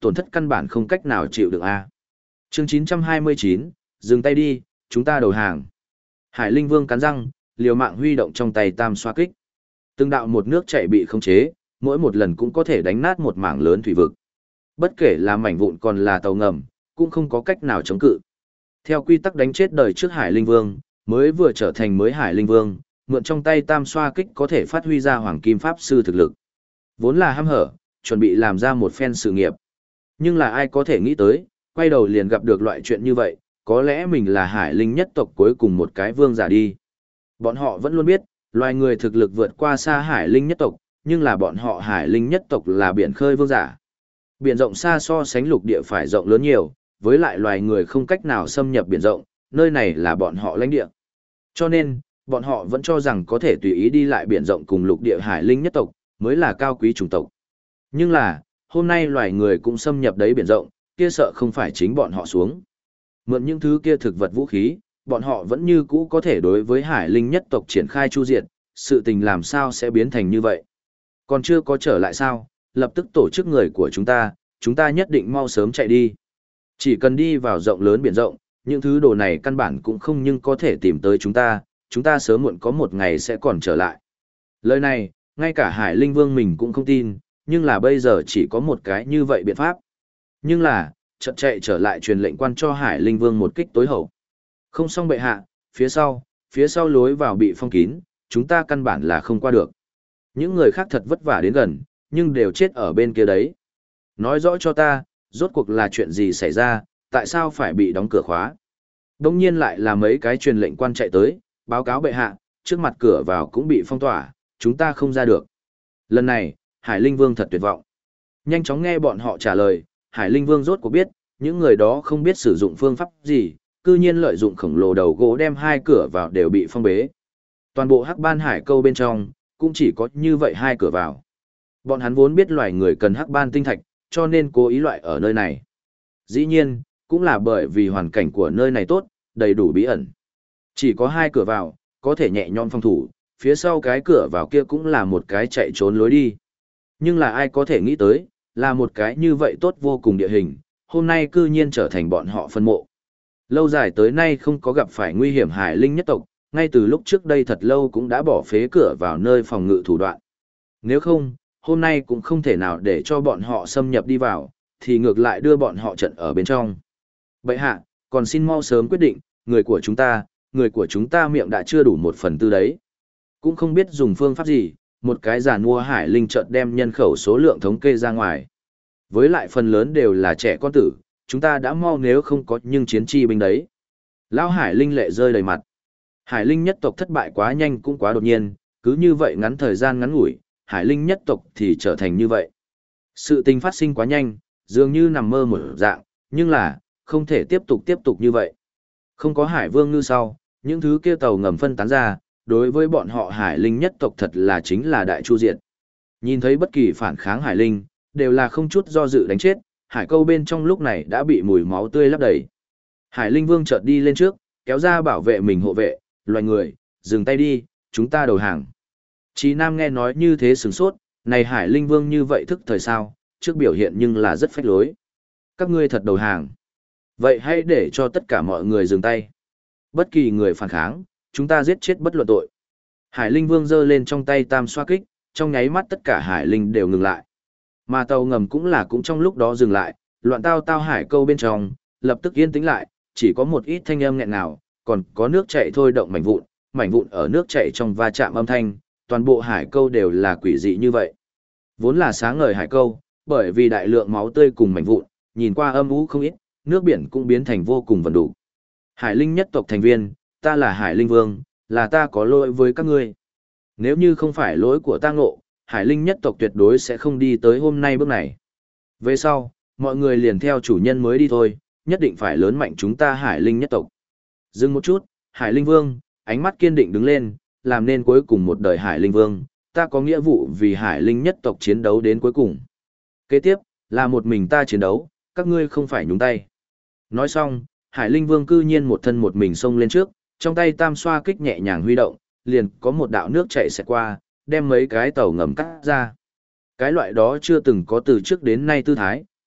tổn thất căn bản không cách nào chịu được a. Chương 929, dừng tay đi, chúng ta đầu hàng. Hải Linh Vương cắn răng, liều mạng huy động trong tay tam xoa kích. Từng đạo một nước chảy bị khống chế, mỗi một lần cũng có thể đánh nát một mảng lớn thủy vực. Bất kể là mảnh vụn còn là tàu ngầm, cũng không có cách nào chống cự. Theo quy tắc đánh chết đời trước Hải Linh Vương, mới vừa trở thành mới Hải Linh Vương, mượn trong tay tam xoa kích có thể phát huy ra Hoàng Kim Pháp Sư thực lực. Vốn là hăm hở, chuẩn bị làm ra một phen sự nghiệp. Nhưng là ai có thể nghĩ tới, quay đầu liền gặp được loại chuyện như vậy, có lẽ mình là Hải Linh nhất tộc cuối cùng một cái vương giả đi. Bọn họ vẫn luôn biết, loài người thực lực vượt qua xa Hải Linh nhất tộc, nhưng là bọn họ Hải Linh nhất tộc là biển khơi vương giả. Biển rộng xa so sánh lục địa phải rộng lớn nhiều, với lại loài người không cách nào xâm nhập biển rộng, nơi này là bọn họ lãnh địa. Cho nên, bọn họ vẫn cho rằng có thể tùy ý đi lại biển rộng cùng lục địa Hải Linh nhất tộc, mới là cao quý chủng tộc. Nhưng là, hôm nay loài người cũng xâm nhập đấy biển rộng, kia sợ không phải chính bọn họ xuống. Mượn những thứ kia thực vật vũ khí, bọn họ vẫn như cũ có thể đối với Hải Linh nhất tộc triển khai chu diệt, sự tình làm sao sẽ biến thành như vậy. Còn chưa có trở lại sao, lập tức tổ chức người của chúng ta nhất định mau sớm chạy đi. Chỉ cần đi vào rộng lớn biển rộng, những thứ đồ này căn bản cũng không nhưng có thể tìm tới chúng ta sớm muộn có một ngày sẽ còn trở lại. Lời này, ngay cả Hải Linh Vương mình cũng không tin, nhưng là bây giờ chỉ có một cái như vậy biện pháp. Nhưng là, chợt chạy trở lại truyền lệnh quan cho Hải Linh Vương một kích tối hậu. Không xong bệ hạ, phía sau lối vào bị phong kín, chúng ta căn bản là không qua được. Những người khác thật vất vả đến gần, nhưng đều chết ở bên kia đấy. Nói rõ cho ta, rốt cuộc là chuyện gì xảy ra, tại sao phải bị đóng cửa khóa. Đông nhiên lại là mấy cái truyền lệnh quan chạy tới, báo cáo bệ hạ, trước mặt cửa vào cũng bị phong tỏa, chúng ta không ra được. Lần này, Hải Linh Vương thật tuyệt vọng. Nhanh chóng nghe bọn họ trả lời, Hải Linh Vương rốt cuộc biết, những người đó không biết sử dụng phương pháp gì, cư nhiên lợi dụng khổng lồ đầu gỗ đem hai cửa vào đều bị phong bế. Toàn bộ Hắc Ban Hải Câu bên trong, cũng chỉ có như vậy hai cửa vào. Bọn hắn vốn biết loài người cần Hắc Ban tinh thạch, cho nên cố ý loại ở nơi này. Dĩ nhiên, cũng là bởi vì hoàn cảnh của nơi này tốt, đầy đủ bí ẩn. Chỉ có hai cửa vào, có thể nhẹ nhõm phòng thủ, phía sau cái cửa vào kia cũng là một cái chạy trốn lối đi. Nhưng là ai có thể nghĩ tới, là một cái như vậy tốt vô cùng địa hình, hôm nay cư nhiên trở thành bọn họ phân mộ. Lâu dài tới nay không có gặp phải nguy hiểm Hải Linh nhất tộc, ngay từ lúc trước đây thật lâu cũng đã bỏ phế cửa vào nơi phòng ngự thủ đoạn. Nếu không, hôm nay cũng không thể nào để cho bọn họ xâm nhập đi vào, thì ngược lại đưa bọn họ trận ở bên trong. Bệ hạ, còn xin mau sớm quyết định, người của chúng ta miệng đã chưa đủ 1/4 đấy. Cũng không biết dùng phương pháp gì, một cái giả mua Hải Linh chợt đem nhân khẩu số lượng thống kê ra ngoài. Với lại phần lớn đều là trẻ con tử, chúng ta đã mau nếu không có nhưng chiến chi binh đấy. Lão Hải Linh lệ rơi đầy mặt. Hải Linh nhất tộc thất bại quá nhanh cũng quá đột nhiên, cứ như vậy ngắn thời gian ngắn ngủi, Hải Linh nhất tộc thì trở thành như vậy. Sự tình phát sinh quá nhanh, dường như nằm mơ một dạng, nhưng là, không thể tiếp tục như vậy. Không có Hải Vương Ngư sau, những thứ kia tàu ngầm phân tán ra, đối với bọn họ Hải Linh nhất tộc thật là chính là đại chu diệt. Nhìn thấy bất kỳ phản kháng Hải Linh, đều là không chút do dự đánh chết, Hải Câu bên trong lúc này đã bị mùi máu tươi lấp đầy. Hải Linh Vương chợt đi lên trước, kéo ra bảo vệ mình hộ vệ, loài người, dừng tay đi, chúng ta đầu hàng. Chí Nam nghe nói như thế sửng sốt, này Hải Linh Vương như vậy thức thời sao, trước biểu hiện nhưng là rất phách lối. Các ngươi thật đầu hàng. Vậy hãy để cho tất cả mọi người dừng tay. Bất kỳ người phản kháng, chúng ta giết chết bất luận tội. Hải Linh Vương giơ lên trong tay tam xoa kích, trong nháy mắt tất cả Hải Linh đều ngừng lại. Mà tàu ngầm cũng trong lúc đó dừng lại, loạn tao Hải Câu bên trong, lập tức yên tĩnh lại, chỉ có một ít thanh âm nghẹn ngào, còn có nước chảy thôi động mảnh vụn ở nước chảy trong va chạm âm thanh, toàn bộ Hải Câu đều là quỷ dị như vậy. Vốn là sáng ngời Hải Câu, bởi vì đại lượng máu tươi cùng mảnh vụn, nhìn qua âm u không ít, nước biển cũng biến thành vô cùng vần đủ. Hải Linh nhất tộc thành viên, ta là Hải Linh Vương, là ta có lỗi với các ngươi. Nếu như không phải lỗi của ta ngộ, Hải Linh nhất tộc tuyệt đối sẽ không đi tới hôm nay bước này. Về sau, mọi người liền theo chủ nhân mới đi thôi, nhất định phải lớn mạnh chúng ta Hải Linh nhất tộc. Dừng một chút, Hải Linh Vương, ánh mắt kiên định đứng lên, làm nên cuối cùng một đời Hải Linh Vương, ta có nghĩa vụ vì Hải Linh nhất tộc chiến đấu đến cuối cùng. Kế tiếp, là một mình ta chiến đấu, các ngươi không phải nhúng tay. Nói xong, Hải Linh Vương cư nhiên một thân một mình xông lên trước, trong tay tam xoa kích nhẹ nhàng huy động, liền có một đạo nước chảy xẹt qua, đem mấy cái tàu ngầm cắt ra. Cái loại đó chưa từng có từ trước đến nay tư thái,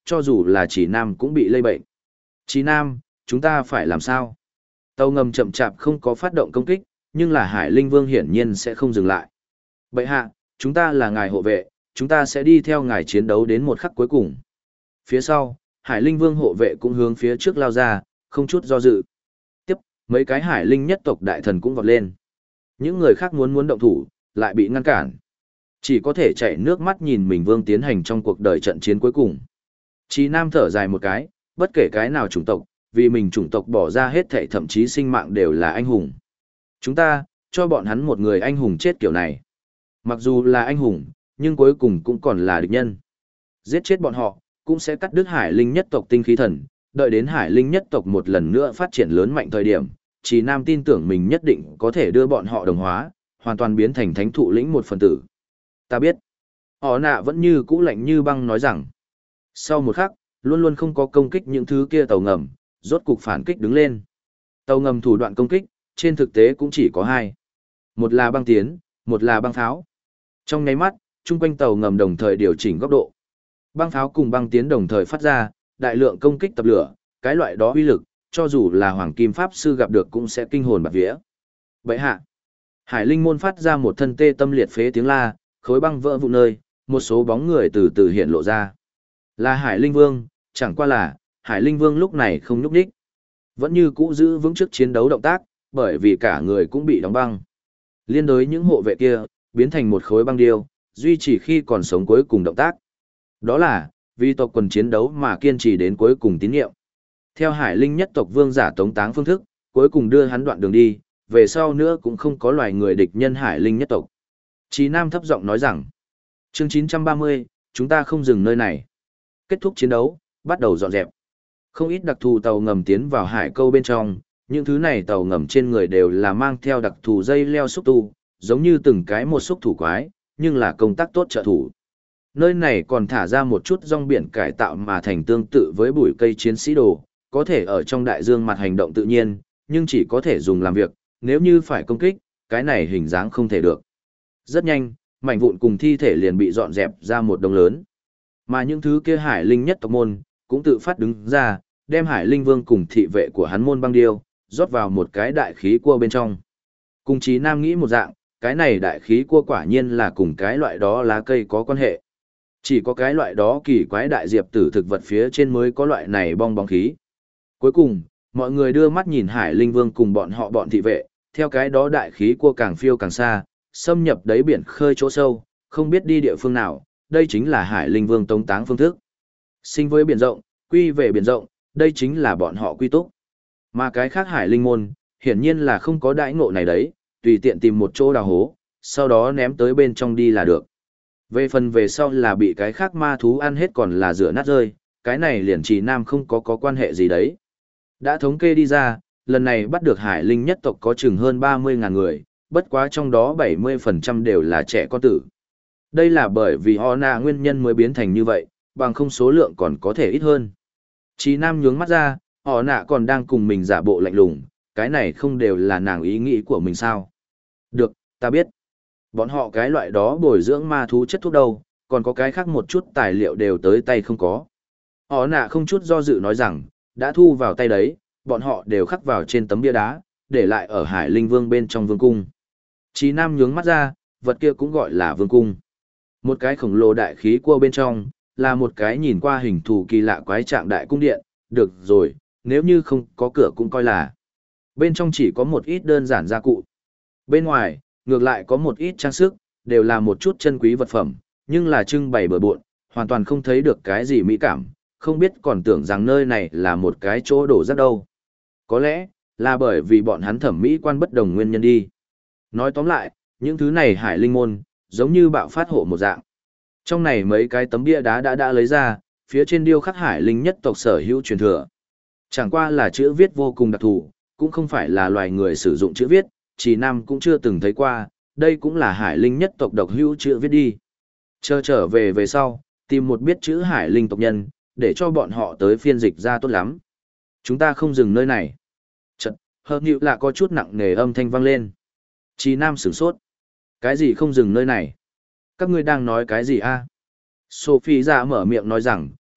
cho dù là chỉ nam cũng bị lây bệnh. Chỉ nam, chúng ta phải làm sao? Tàu ngầm chậm chạp không có phát động công kích, nhưng là Hải Linh Vương hiển nhiên sẽ không dừng lại. Bệ hạ, chúng ta là ngài hộ vệ, chúng ta sẽ đi theo ngài chiến đấu đến một khắc cuối cùng. Phía sau, Hải Linh Vương hộ vệ cũng hướng phía trước lao ra, không chút do dự. Tiếp, mấy cái Hải Linh nhất tộc đại thần cũng vọt lên. Những người khác muốn động thủ, lại bị ngăn cản. Chỉ có thể chảy nước mắt nhìn mình Vương tiến hành trong cuộc đời trận chiến cuối cùng. Chí Nam thở dài một cái, bất kể cái nào chủng tộc, vì mình chủng tộc bỏ ra hết thảy thậm chí sinh mạng đều là anh hùng. Chúng ta, cho bọn hắn một người anh hùng chết kiểu này. Mặc dù là anh hùng, nhưng cuối cùng cũng còn là địch nhân. Giết chết bọn họ, cũng sẽ cắt đứt Hải Linh nhất tộc tinh khí thần, đợi đến Hải Linh nhất tộc một lần nữa phát triển lớn mạnh thời điểm, Chí Nam tin tưởng mình nhất định có thể đưa bọn họ đồng hóa, hoàn toàn biến thành thánh thụ lĩnh một phần tử. Ta biết. Họ nạ vẫn như cũ lạnh như băng nói rằng. Sau một khắc, luôn luôn không có công kích những thứ kia tàu ngầm, rốt cục phản kích đứng lên. Tàu ngầm thủ đoạn công kích, trên thực tế cũng chỉ có hai. Một là băng tiến, một là băng pháo. Trong nháy mắt, chung quanh tàu ngầm đồng thời điều chỉnh góc độ. Băng pháo cùng băng tiến đồng thời phát ra, đại lượng công kích tập lửa, cái loại đó uy lực, cho dù là Hoàng Kim Pháp Sư gặp được cũng sẽ kinh hồn bạt vía. Bệ hạ, Hải Linh môn phát ra một thân tê tâm liệt phế tiếng la, khối băng vỡ vụn nơi, một số bóng người từ từ hiện lộ ra. Là Hải Linh Vương, chẳng qua là, Hải Linh Vương lúc này không nhúc nhích. Vẫn như cũ giữ vững trước chiến đấu động tác, bởi vì cả người cũng bị đóng băng. Liên đối những hộ vệ kia, biến thành một khối băng điêu, duy trì khi còn sống cuối cùng động tác. Đó là, vì tộc quần chiến đấu mà kiên trì đến cuối cùng tín nhiệm. Theo Hải Linh nhất tộc vương giả tống táng phương thức, cuối cùng đưa hắn đoạn đường đi, về sau nữa cũng không có loài người địch nhân Hải Linh nhất tộc. Chí Nam thấp giọng nói rằng, chương 930, chúng ta không dừng nơi này. Kết thúc chiến đấu, bắt đầu dọn dẹp. Không ít đặc thù tàu ngầm tiến vào hải câu bên trong, những thứ này tàu ngầm trên người đều là mang theo đặc thù dây leo xúc tu, giống như từng cái một xúc thủ quái, nhưng là công tác tốt trợ thủ. Nơi này còn thả ra một chút rong biển cải tạo mà thành tương tự với bụi cây chiến sĩ đồ, có thể ở trong đại dương mặt hành động tự nhiên, nhưng chỉ có thể dùng làm việc, nếu như phải công kích, cái này hình dáng không thể được. Rất nhanh, mảnh vụn cùng thi thể liền bị dọn dẹp ra một đống lớn. Mà những thứ kia Hải Linh nhất tộc môn, cũng tự phát đứng ra, đem Hải Linh Vương cùng thị vệ của hắn môn băng điêu, rót vào một cái đại khí cua bên trong. Cùng Chí Nam nghĩ một dạng, cái này đại khí cua quả nhiên là cùng cái loại đó lá cây có quan hệ. Chỉ có cái loại đó kỳ quái đại diệp tử thực vật phía trên mới có loại này bong bóng khí. Cuối cùng, mọi người đưa mắt nhìn Hải Linh Vương cùng bọn thị vệ, theo cái đó đại khí cua càng phiêu càng xa, xâm nhập đáy biển khơi chỗ sâu, không biết đi địa phương nào, đây chính là Hải Linh Vương tống táng phương thức. Sinh với biển rộng, quy về biển rộng, đây chính là bọn họ quy túc. Mà cái khác Hải Linh môn, hiển nhiên là không có đãi ngộ này đấy, tùy tiện tìm một chỗ đào hố, sau đó ném tới bên trong đi là được. Về phần về sau là bị cái khác ma thú ăn hết còn là rửa nát rơi, cái này liền Chí Nam không có quan hệ gì đấy. Đã thống kê đi ra, lần này bắt được Hải Linh nhất tộc có chừng hơn 30.000 người, bất quá trong đó 70% đều là trẻ con tử. Đây là bởi vì họ nạ nguyên nhân mới biến thành như vậy, bằng không số lượng còn có thể ít hơn. Chí Nam nhướng mắt ra, họ nạ còn đang cùng mình giả bộ lạnh lùng, cái này không đều là nàng ý nghĩ của mình sao. Được, ta biết. Bọn họ cái loại đó bồi dưỡng ma thú chất thuốc đâu, còn có cái khác một chút tài liệu đều tới tay không có. Họ nạ không chút do dự nói rằng, đã thu vào tay đấy, bọn họ đều khắc vào trên tấm bia đá, để lại ở Hải Linh Vương bên trong vương cung. Chí Nam nhướng mắt ra, vật kia cũng gọi là vương cung. Một cái khổng lồ đại khí cua bên trong, là một cái nhìn qua hình thù kỳ lạ quái trạng đại cung điện, được rồi, nếu như không có cửa cũng coi là. Bên trong chỉ có một ít đơn giản gia cụ. Bên ngoài, ngược lại có một ít trang sức, đều là một chút chân quý vật phẩm, nhưng là trưng bày bừa bộn, hoàn toàn không thấy được cái gì mỹ cảm, không biết còn tưởng rằng nơi này là một cái chỗ đổ rác đâu. Có lẽ, là bởi vì bọn hắn thẩm mỹ quan bất đồng nguyên nhân đi. Nói tóm lại, những thứ này Hải Linh môn, giống như bạo phát hộ một dạng. Trong này mấy cái tấm bia đá đã lấy ra, phía trên điêu khắc Hải Linh nhất tộc sở hữu truyền thừa. Chẳng qua là chữ viết vô cùng đặc thù, cũng không phải là loài người sử dụng chữ viết, Chí Nam cũng chưa từng thấy qua, đây cũng là Hải Linh nhất tộc độc hữu chữ viết đi. Chờ trở về sau, tìm một biết chữ Hải Linh tộc nhân, để cho bọn họ tới phiên dịch ra tốt lắm. Chúng ta không dừng nơi này. Chật, hợp nhịu là có chút nặng nề âm thanh vang lên. Chí Nam sửng sốt. Cái gì không dừng nơi này? Các ngươi đang nói cái gì a? Sophie ra mở miệng nói rằng,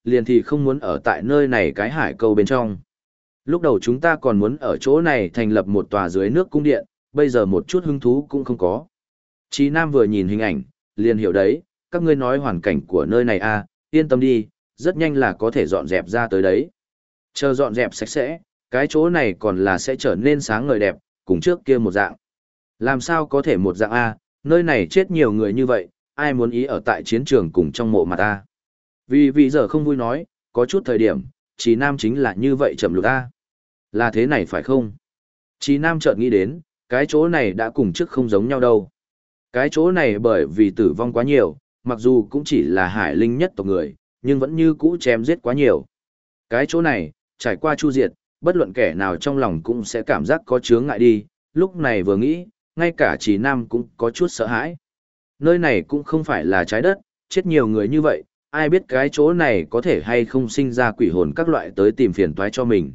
liền thì không muốn ở tại nơi này cái hải câu bên trong. Lúc đầu chúng ta còn muốn ở chỗ này thành lập một tòa dưới nước cung điện, bây giờ một chút hứng thú cũng không có. Chí Nam vừa nhìn hình ảnh, liền hiểu đấy, các ngươi nói hoàn cảnh của nơi này à, yên tâm đi, rất nhanh là có thể dọn dẹp ra tới đấy. Chờ dọn dẹp sạch sẽ, cái chỗ này còn là sẽ trở nên sáng ngời đẹp, cùng trước kia một dạng. Làm sao có thể một dạng A, nơi này chết nhiều người như vậy, ai muốn ý ở tại chiến trường cùng trong mộ mà ta. Vì giờ không vui nói, có chút thời điểm, Chí Nam chính là như vậy chậm lục A. Là thế này phải không? Chí Nam chợt nghĩ đến, cái chỗ này đã cùng trước không giống nhau đâu. Cái chỗ này bởi vì tử vong quá nhiều, mặc dù cũng chỉ là hải linh nhất tộc người, nhưng vẫn như cũ chém giết quá nhiều. Cái chỗ này, trải qua chu diệt, bất luận kẻ nào trong lòng cũng sẽ cảm giác có chướng ngại đi, lúc này vừa nghĩ, ngay cả Chí Nam cũng có chút sợ hãi. Nơi này cũng không phải là trái đất, chết nhiều người như vậy, ai biết cái chỗ này có thể hay không sinh ra quỷ hồn các loại tới tìm phiền toái cho mình.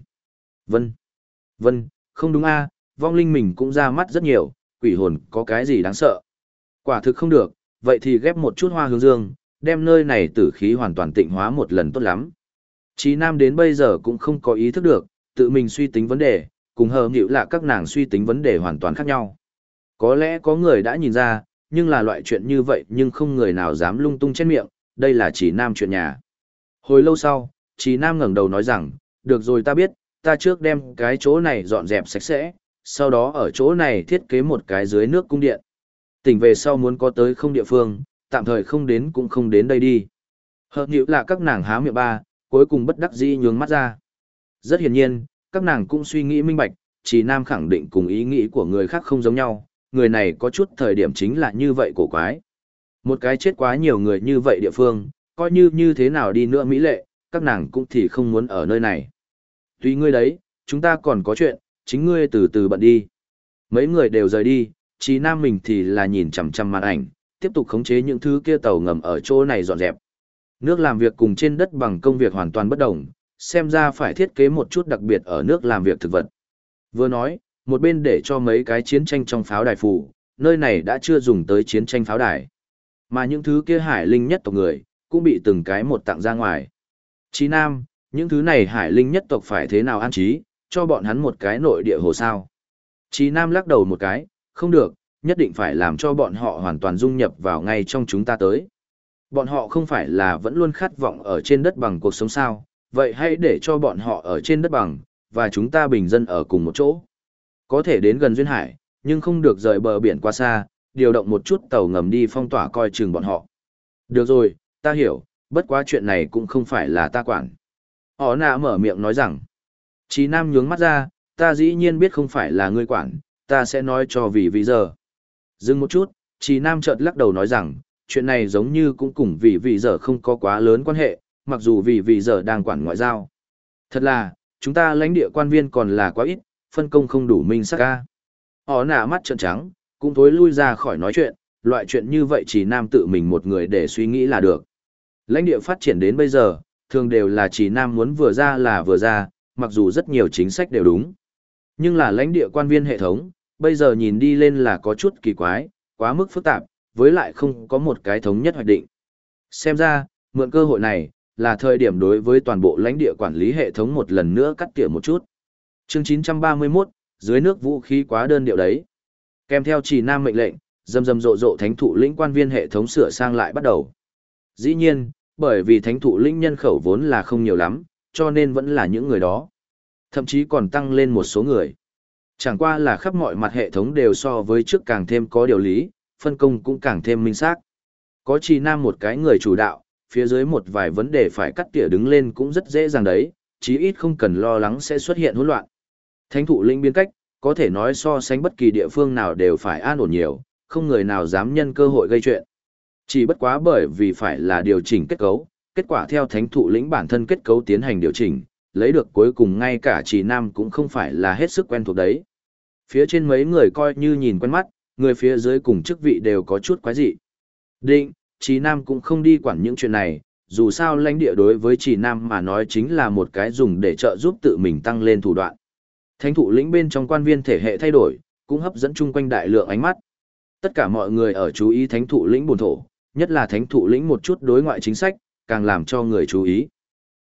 Vân, không đúng a, vong linh mình cũng ra mắt rất nhiều, quỷ hồn có cái gì đáng sợ. Quả thực không được, vậy thì ghép một chút hoa hướng dương, đem nơi này tử khí hoàn toàn tịnh hóa một lần tốt lắm. Chí Nam đến bây giờ cũng không có ý thức được, tự mình suy tính vấn đề, cùng hờ nghịu là các nàng suy tính vấn đề hoàn toàn khác nhau. Có lẽ có người đã nhìn ra, nhưng là loại chuyện như vậy nhưng không người nào dám lung tung trên miệng, đây là Chí Nam chuyện nhà. Hồi lâu sau, Chí Nam ngẩng đầu nói rằng, được rồi ta biết, ta trước đem cái chỗ này dọn dẹp sạch sẽ, sau đó ở chỗ này thiết kế một cái dưới nước cung điện. Tỉnh về sau muốn có tới không địa phương, tạm thời không đến cũng không đến đây đi. Hợp nhữ là các nàng há miệng ba, cuối cùng bất đắc dĩ nhướng mắt ra. Rất hiển nhiên, các nàng cũng suy nghĩ minh bạch, Chí Nam khẳng định cùng ý nghĩ của người khác không giống nhau, người này có chút thời điểm chính là như vậy cổ quái. Một cái chết quá nhiều người như vậy địa phương, coi như thế nào đi nữa mỹ lệ, các nàng cũng thì không muốn ở nơi này. Tùy ngươi đấy, chúng ta còn có chuyện, chính ngươi từ từ bận đi. Mấy người đều rời đi, Chí Nam mình thì là nhìn chằm chằm màn ảnh, tiếp tục khống chế những thứ kia tàu ngầm ở chỗ này dọn dẹp. Nước làm việc cùng trên đất bằng công việc hoàn toàn bất đồng, xem ra phải thiết kế một chút đặc biệt ở nước làm việc thực vật. Vừa nói, một bên để cho mấy cái chiến tranh trong pháo đài phủ, nơi này đã chưa dùng tới chiến tranh pháo đài. Mà những thứ kia hải linh nhất tộc người, cũng bị từng cái một tặng ra ngoài. Chí Nam, những thứ này hải linh nhất tộc phải thế nào an trí, cho bọn hắn một cái nội địa hồ sao. Chí Nam lắc đầu một cái, không được, nhất định phải làm cho bọn họ hoàn toàn dung nhập vào ngay trong chúng ta tới. Bọn họ không phải là vẫn luôn khát vọng ở trên đất bằng cuộc sống sao, vậy hãy để cho bọn họ ở trên đất bằng, và chúng ta bình dân ở cùng một chỗ. Có thể đến gần duyên hải, nhưng không được rời bờ biển quá xa, điều động một chút tàu ngầm đi phong tỏa coi chừng bọn họ. Được rồi, ta hiểu, bất quá chuyện này cũng không phải là ta quản. Họ nạ mở miệng nói rằng, Chí Nam nhướng mắt ra, ta dĩ nhiên biết không phải là ngươi quản, ta sẽ nói cho vì giờ. Dừng một chút, Chí Nam chợt lắc đầu nói rằng, chuyện này giống như cũng cùng vì giờ không có quá lớn quan hệ, mặc dù vì giờ đang quản ngoại giao. Thật là, chúng ta lãnh địa quan viên còn là quá ít, phân công không đủ minh xác ca. Họ nạ mắt trợn trắng, cũng thối lui ra khỏi nói chuyện, loại chuyện như vậy Chí Nam tự mình một người để suy nghĩ là được. Lãnh địa phát triển đến bây giờ, thường đều là Chí Nam muốn vừa ra là vừa ra, mặc dù rất nhiều chính sách đều đúng. Nhưng là lãnh địa quan viên hệ thống, bây giờ nhìn đi lên là có chút kỳ quái, quá mức phức tạp, với lại không có một cái thống nhất hoạch định. Xem ra, mượn cơ hội này, là thời điểm đối với toàn bộ lãnh địa quản lý hệ thống một lần nữa cắt tỉa một chút. Chương 931, dưới nước vũ khí quá đơn điệu đấy. Kèm theo Chí Nam mệnh lệnh, rầm rộ thánh thụ lĩnh quan viên hệ thống sửa sang lại bắt đầu. Dĩ nhiên, bởi vì thánh thụ lĩnh nhân khẩu vốn là không nhiều lắm, cho nên vẫn là những người đó. Thậm chí còn tăng lên một số người. Chẳng qua là khắp mọi mặt hệ thống đều so với trước càng thêm có điều lý, phân công cũng càng thêm minh xác. Có Chí Nam một cái người chủ đạo, phía dưới một vài vấn đề phải cắt tỉa đứng lên cũng rất dễ dàng đấy, chí ít không cần lo lắng sẽ xuất hiện hỗn loạn. Thánh thụ lĩnh biến cách, có thể nói so sánh bất kỳ địa phương nào đều phải an ổn nhiều, không người nào dám nhân cơ hội gây chuyện. Chỉ bất quá bởi vì phải là điều chỉnh kết cấu, kết quả theo thánh thụ lĩnh bản thân kết cấu tiến hành điều chỉnh, lấy được cuối cùng ngay cả Chí Nam cũng không phải là hết sức quen thuộc đấy. Phía trên mấy người coi như nhìn quen mắt, người phía dưới cùng chức vị đều có chút quái dị. Định, Chí Nam cũng không đi quản những chuyện này, dù sao lãnh địa đối với Chí Nam mà nói chính là một cái dùng để trợ giúp tự mình tăng lên thủ đoạn. Thánh thụ lĩnh bên trong quan viên thể hệ thay đổi, cũng hấp dẫn chung quanh đại lượng ánh mắt. Tất cả mọi người ở chú ý thánh thụ lĩnh bổn thổ, nhất là thánh thụ lĩnh một chút đối ngoại chính sách, càng làm cho người chú ý.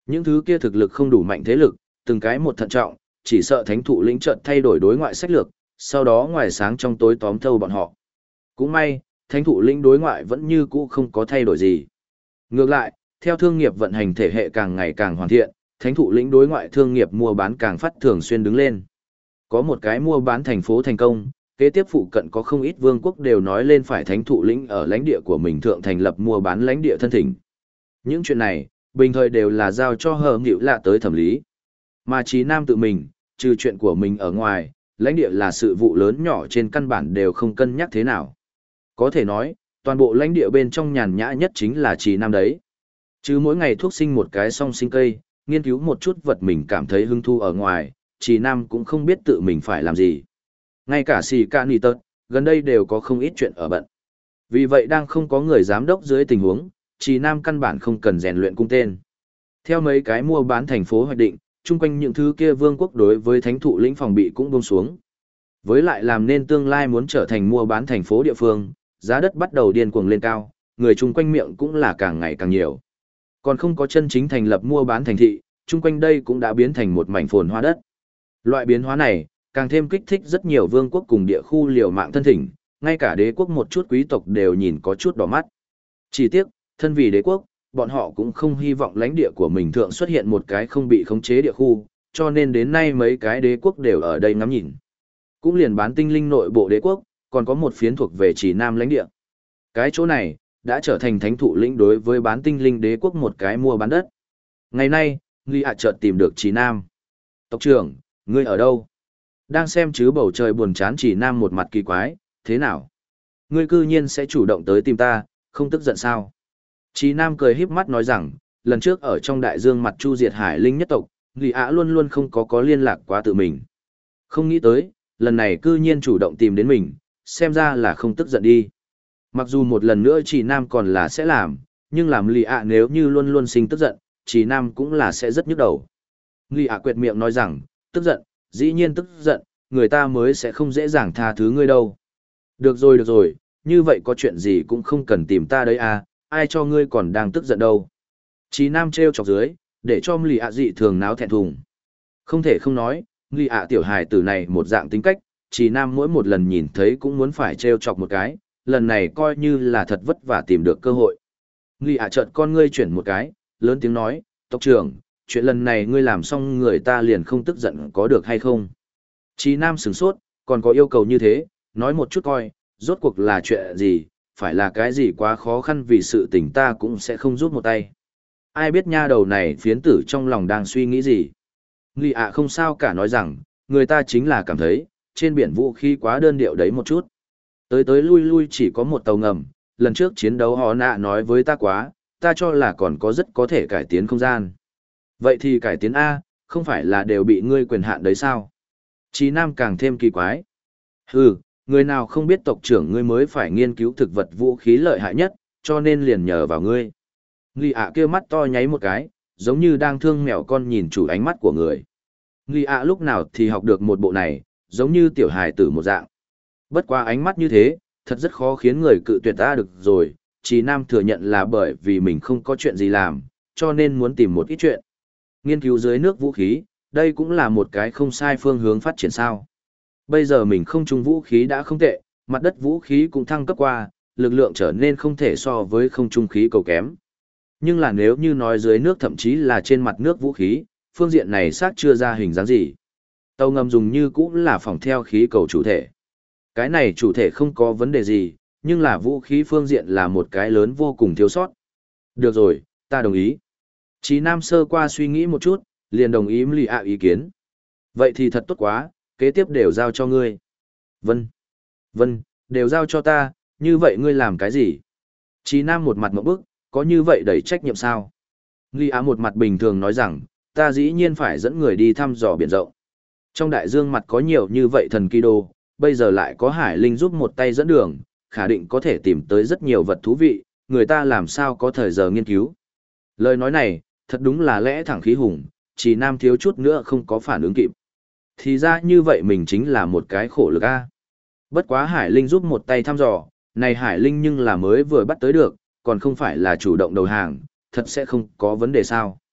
Những thứ kia thực lực không đủ mạnh thế lực, từng cái một thận trọng, chỉ sợ thánh thụ lĩnh chợt thay đổi đối ngoại sách lược, sau đó ngoài sáng trong tối tóm thâu bọn họ. Cũng may, thánh thụ lĩnh đối ngoại vẫn như cũ không có thay đổi gì. Ngược lại, theo thương nghiệp vận hành thể hệ càng ngày càng hoàn thiện, thánh thụ lĩnh đối ngoại thương nghiệp mua bán càng phát thường xuyên đứng lên. Có một cái mua bán thành phố thành công, kế tiếp phụ cận có không ít vương quốc đều nói lên phải thánh thụ lĩnh ở lãnh địa của mình thượng thành lập mua bán lãnh địa thân thỉnh. Những chuyện này, bình thời đều là giao cho hờ nghịu lạ tới thẩm lý. Mà Chí Nam tự mình, trừ chuyện của mình ở ngoài, lãnh địa là sự vụ lớn nhỏ trên căn bản đều không cân nhắc thế nào. Có thể nói, toàn bộ lãnh địa bên trong nhàn nhã nhất chính là Chí Nam đấy. Chứ mỗi ngày thuốc sinh một cái song sinh cây, nghiên cứu một chút vật mình cảm thấy hứng thu ở ngoài, Chí Nam cũng không biết tự mình phải làm gì. Ngay cả xì ca nì tật, gần đây đều có không ít chuyện ở bận. Vì vậy đang không có người giám đốc dưới tình huống, Chí Nam căn bản không cần rèn luyện cung tên. Theo mấy cái mua bán thành phố hoạch định, chung quanh những thứ kia vương quốc đối với thánh thụ lĩnh phòng bị cũng buông xuống. Với lại làm nên tương lai muốn trở thành mua bán thành phố địa phương, giá đất bắt đầu điên cuồng lên cao, người chung quanh miệng cũng là càng ngày càng nhiều. Còn không có chân chính thành lập mua bán thành thị, chung quanh đây cũng đã biến thành một mảnh phồn hoa đất. Loại biến hóa này, càng thêm kích thích rất nhiều vương quốc cùng địa khu liều mạng thân thỉnh, ngay cả đế quốc một chút quý tộc đều nhìn có chút đỏ mắt. Chỉ tiếc, thân vì đế quốc, bọn họ cũng không hy vọng lãnh địa của mình thượng xuất hiện một cái không bị khống chế địa khu, cho nên đến nay mấy cái đế quốc đều ở đây ngắm nhìn. Cũng liền bán tinh linh nội bộ đế quốc, còn có một phiến thuộc về chỉ nam lãnh địa. Cái chỗ này, đã trở thành thánh thụ lĩnh đối với bán tinh linh đế quốc một cái mua bán đất. Ngày nay, Nghi ạ chợt tìm được chỉ nam. Tộc trưởng, ngươi ở đâu? Đang xem chứ bầu trời buồn chán chỉ nam một mặt kỳ quái, thế nào? Ngươi cư nhiên sẽ chủ động tới tìm ta, không tức giận sao? Chí Nam cười híp mắt nói rằng, lần trước ở trong đại dương mặt chu diệt hải linh nhất tộc, Lý Á luôn luôn không có liên lạc quá tự mình. Không nghĩ tới, lần này cư nhiên chủ động tìm đến mình, xem ra là không tức giận đi. Mặc dù một lần nữa Chí Nam còn là sẽ làm, nhưng làm Lý Á nếu như luôn luôn sinh tức giận, Chí Nam cũng là sẽ rất nhức đầu. Lý Á quệt miệng nói rằng, tức giận, dĩ nhiên tức giận, người ta mới sẽ không dễ dàng tha thứ ngươi đâu. Được rồi, như vậy có chuyện gì cũng không cần tìm ta đấy à, ai cho ngươi còn đang tức giận đâu. Chí Nam treo chọc dưới, để cho Lì ạ dị thường náo thẹn thùng. Không thể không nói, Lì ạ tiểu hài tử này một dạng tính cách, Chí Nam mỗi một lần nhìn thấy cũng muốn phải treo chọc một cái, lần này coi như là thật vất vả tìm được cơ hội. Lì ạ chợt con ngươi chuyển một cái, lớn tiếng nói, tộc trưởng, chuyện lần này ngươi làm xong người ta liền không tức giận có được hay không. Chí Nam sửng sốt, còn có yêu cầu như thế, nói một chút coi, rốt cuộc là chuyện gì, phải là cái gì quá khó khăn vì sự tình ta cũng sẽ không rút một tay. Ai biết nha đầu này phiến tử trong lòng đang suy nghĩ gì. Lì ạ không sao cả nói rằng, người ta chính là cảm thấy, trên biển vũ khí quá đơn điệu đấy một chút. Tới lui chỉ có một tàu ngầm, lần trước chiến đấu họ nạ nói với ta quá, ta cho là còn có rất có thể cải tiến không gian. Vậy thì cải tiến A, không phải là đều bị ngươi quyền hạn đấy sao? Chí Nam càng thêm kỳ quái. Hừ, người nào không biết tộc trưởng ngươi mới phải nghiên cứu thực vật vũ khí lợi hại nhất, cho nên liền nhờ vào ngươi. Lì ạ kia mắt to nháy một cái, giống như đang thương mèo con nhìn chủ ánh mắt của người. Lì ạ lúc nào thì học được một bộ này, giống như tiểu hài tử một dạng. Bất quá ánh mắt như thế, thật rất khó khiến người cự tuyệt ta được rồi, Chí Nam thừa nhận là bởi vì mình không có chuyện gì làm, cho nên muốn tìm một ít chuyện. Nghiên cứu dưới nước vũ khí, đây cũng là một cái không sai phương hướng phát triển sao. Bây giờ mình không trung vũ khí đã không tệ, mặt đất vũ khí cũng thăng cấp qua, lực lượng trở nên không thể so với không trung khí cầu kém. Nhưng là nếu như nói dưới nước thậm chí là trên mặt nước vũ khí, phương diện này xác chưa ra hình dáng gì. Tàu ngầm dùng như cũng là phòng theo khí cầu chủ thể. Cái này chủ thể không có vấn đề gì, nhưng là vũ khí phương diện là một cái lớn vô cùng thiếu sót. Được rồi, ta đồng ý. Chí Nam sơ qua suy nghĩ một chút, liền đồng ý Lì ạ ý kiến. Vậy thì thật tốt quá, kế tiếp đều giao cho ngươi. Vâng, đều giao cho ta, như vậy ngươi làm cái gì? Chí Nam một mặt ngộp bức, có như vậy đầy trách nhiệm sao? Lì ạ một mặt bình thường nói rằng, ta dĩ nhiên phải dẫn người đi thăm dò biển rộng. Trong đại dương mặt có nhiều như vậy thần kỳ đô, bây giờ lại có Hải Linh giúp một tay dẫn đường, khả định có thể tìm tới rất nhiều vật thú vị, người ta làm sao có thời giờ nghiên cứu. Lời nói này, thật đúng là lẽ thẳng khí hùng, Chí Nam thiếu chút nữa không có phản ứng kịp. Thì ra như vậy mình chính là một cái khổ lực a. Bất quá Hải Linh giúp một tay thăm dò, này Hải Linh nhưng là mới vừa bắt tới được, còn không phải là chủ động đầu hàng, thật sẽ không có vấn đề sao.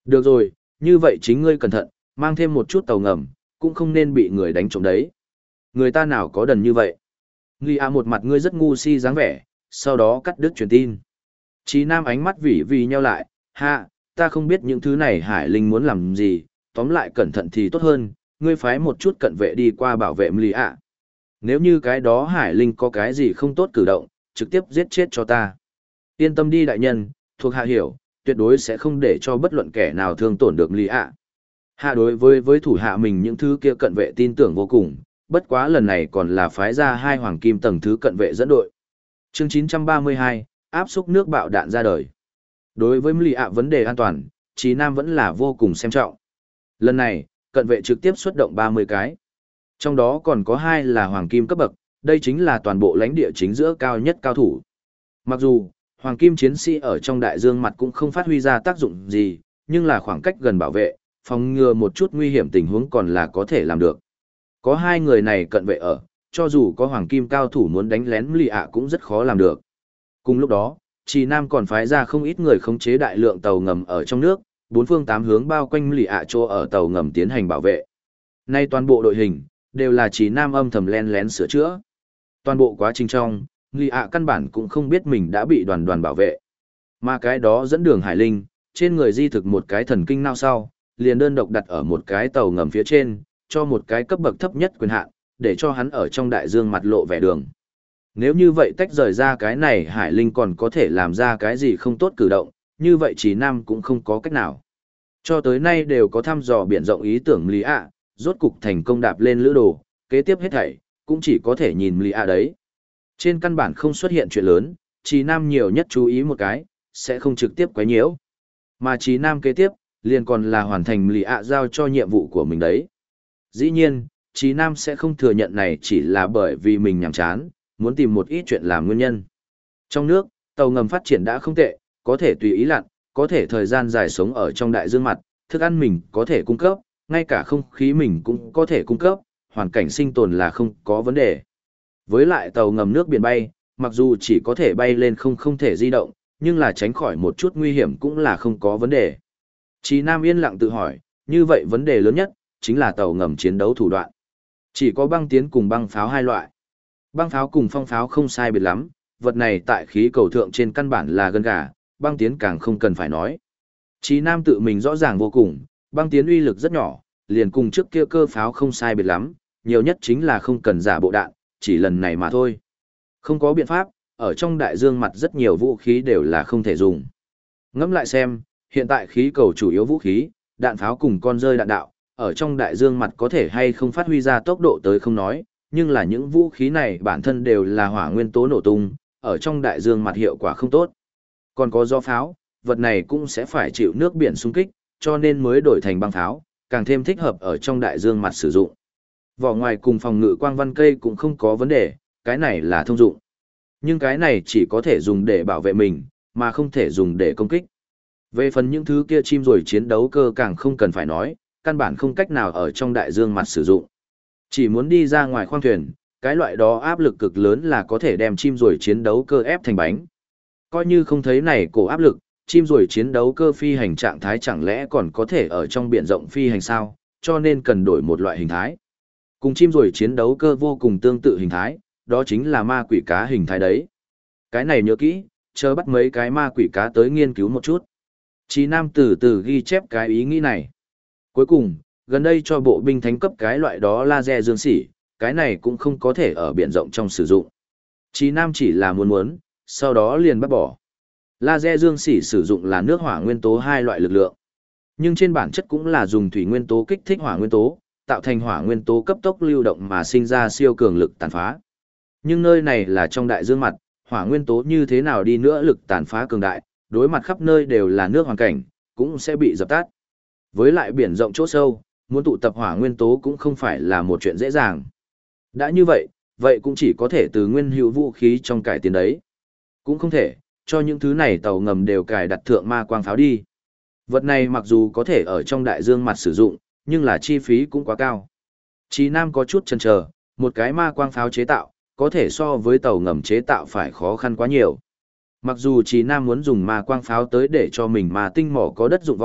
Được rồi, như vậy chính ngươi cẩn thận, mang thêm một chút tàu ngầm, cũng không nên bị người đánh trộm đấy. Người ta nào có đần như vậy. Nghi A một mặt ngươi rất ngu si dáng vẻ, sau đó cắt đứt truyền tin. Chí Nam ánh mắt vỉ vì nheo lại, ha, ta không biết những thứ này Hải Linh muốn làm gì, tóm lại cẩn thận thì tốt hơn, ngươi phái một chút cận vệ đi qua bảo vệ Mli ạ. Nếu như cái đó Hải Linh có cái gì không tốt cử động, trực tiếp giết chết cho ta. Yên tâm đi đại nhân, thuộc hạ hiểu, tuyệt đối sẽ không để cho bất luận kẻ nào thương tổn được Mli ạ. Hạ đối với thủ hạ mình những thứ kia cận vệ tin tưởng vô cùng, bất quá lần này còn là phái ra 2 hoàng kim tầng thứ cận vệ dẫn đội. Chương 932, áp xúc nước bạo đạn ra đời. Đối với Mli ạ vấn đề an toàn, Chí Nam vẫn là vô cùng xem trọng. Lần này, cận vệ trực tiếp xuất động 30 cái. Trong đó còn có 2 là hoàng kim cấp bậc, đây chính là toàn bộ lãnh địa chính giữa cao nhất cao thủ. Mặc dù, hoàng kim chiến sĩ ở trong đại dương mặt cũng không phát huy ra tác dụng gì, nhưng là khoảng cách gần bảo vệ, phòng ngừa một chút nguy hiểm tình huống còn là có thể làm được. Có 2 người này cận vệ ở, cho dù có hoàng kim cao thủ muốn đánh lén Mli ạ cũng rất khó làm được. Cùng lúc đó, Trì Nam còn phái ra không ít người khống chế đại lượng tàu ngầm ở trong nước, 4 phương 8 hướng bao quanh Mli ạ chỗ ở tàu ngầm tiến hành bảo vệ. Nay toàn bộ đội hình đều là Trì Nam âm thầm len lén sửa chữa. Toàn bộ quá trình trong, Mli ạ căn bản cũng không biết mình đã bị đoàn đoàn bảo vệ. Mà cái đó dẫn đường Hải Linh, trên người di thực một cái thần kinh nao sau, liền đơn độc đặt ở một cái tàu ngầm phía trên, cho một cái cấp bậc thấp nhất quyền hạn, để cho hắn ở trong đại dương mặt lộ vẻ đường. Nếu như vậy tách rời ra cái này Hải Linh còn có thể làm ra cái gì không tốt cử động, như vậy Chí Nam cũng không có cách nào. Cho tới nay đều có thăm dò biển rộng ý tưởng Lý ạ, rốt cục thành công đạp lên lữ đồ, kế tiếp hết thảy, cũng chỉ có thể nhìn Lý ạ đấy. Trên căn bản không xuất hiện chuyện lớn, Chí Nam nhiều nhất chú ý một cái, sẽ không trực tiếp quấy nhiễu. Mà Chí Nam kế tiếp, liền còn là hoàn thành Lý ạ giao cho nhiệm vụ của mình đấy. Dĩ nhiên, Chí Nam sẽ không thừa nhận này chỉ là bởi vì mình nhàm chán, muốn tìm một ít chuyện làm nguyên nhân. Trong nước, tàu ngầm phát triển đã không tệ, có thể tùy ý lặn, có thể thời gian dài sống ở trong đại dương mặt, thức ăn mình có thể cung cấp, ngay cả không khí mình cũng có thể cung cấp, hoàn cảnh sinh tồn là không có vấn đề. Với lại tàu ngầm nước biển bay, mặc dù chỉ có thể bay lên không thể di động, nhưng là tránh khỏi một chút nguy hiểm cũng là không có vấn đề. Chí Nam yên lặng tự hỏi, như vậy vấn đề lớn nhất, chính là tàu ngầm chiến đấu thủ đoạn. Chỉ có băng tiến cùng băng pháo 2 loại. Băng pháo cùng phong pháo không sai biệt lắm, vật này tại khí cầu thượng trên căn bản là gân gà, băng tiến càng không cần phải nói. Chí Nam tự mình rõ ràng vô cùng, băng tiến uy lực rất nhỏ, liền cùng trước kia cơ pháo không sai biệt lắm, nhiều nhất chính là không cần giả bộ đạn, chỉ lần này mà thôi. Không có biện pháp, ở trong đại dương mặt rất nhiều vũ khí đều là không thể dùng. Ngẫm lại xem, hiện tại khí cầu chủ yếu vũ khí, đạn pháo cùng con rơi đạn đạo, ở trong đại dương mặt có thể hay không phát huy ra tốc độ tới không nói, nhưng là những vũ khí này bản thân đều là hỏa nguyên tố nổ tung, ở trong đại dương mặt hiệu quả không tốt. Còn có gió pháo, vật này cũng sẽ phải chịu nước biển xung kích, cho nên mới đổi thành băng pháo, càng thêm thích hợp ở trong đại dương mặt sử dụng. Vỏ ngoài cùng phòng ngự quang văn cây cũng không có vấn đề, cái này là thông dụng. Nhưng cái này chỉ có thể dùng để bảo vệ mình, mà không thể dùng để công kích. Về phần những thứ kia chim rồi chiến đấu cơ càng không cần phải nói, căn bản không cách nào ở trong đại dương mặt sử dụng. Chỉ muốn đi ra ngoài khoang thuyền, cái loại đó áp lực cực lớn là có thể đem chim rồi chiến đấu cơ ép thành bánh. Coi như không thấy này cổ áp lực, chim rồi chiến đấu cơ phi hành trạng thái chẳng lẽ còn có thể ở trong biển rộng phi hành sao, cho nên cần đổi một loại hình thái. Cùng chim rồi chiến đấu cơ vô cùng tương tự hình thái, đó chính là ma quỷ cá hình thái đấy. Cái này nhớ kỹ, chờ bắt mấy cái ma quỷ cá tới nghiên cứu một chút. Chí Nam từ từ ghi chép cái ý nghĩ này. Cuối cùng, gần đây cho bộ binh thánh cấp cái loại đó laser dương sỉ, cái này cũng không có thể ở biển rộng trong sử dụng. Chí Nam chỉ là muốn, sau đó liền bắt bỏ. Laser dương sỉ sử dụng là nước hỏa nguyên tố 2 loại lực lượng. Nhưng trên bản chất cũng là dùng thủy nguyên tố kích thích hỏa nguyên tố, tạo thành hỏa nguyên tố cấp tốc lưu động mà sinh ra siêu cường lực tàn phá. Nhưng nơi này là trong đại dương mặt, hỏa nguyên tố như thế nào đi nữa lực tàn phá cường đại, đối mặt khắp nơi đều là nước hoàn cảnh, cũng sẽ bị dập tắt. Với lại biển rộng chỗ sâu, muốn tụ tập hỏa nguyên tố cũng không phải là một chuyện dễ dàng. Đã như vậy, vậy cũng chỉ có thể từ nguyên hữu vũ khí trong cải tiến đấy. Cũng không thể, cho những thứ này tàu ngầm đều cài đặt thượng ma quang pháo đi. Vật này mặc dù có thể ở trong đại dương mặt sử dụng, nhưng là chi phí cũng quá cao. Chí Nam có chút chần chờ, một cái ma quang pháo chế tạo, có thể so với tàu ngầm chế tạo phải khó khăn quá nhiều. Mặc dù Chí Nam muốn dùng ma quang pháo tới để cho mình mà tinh mỏ có đất dụng võ,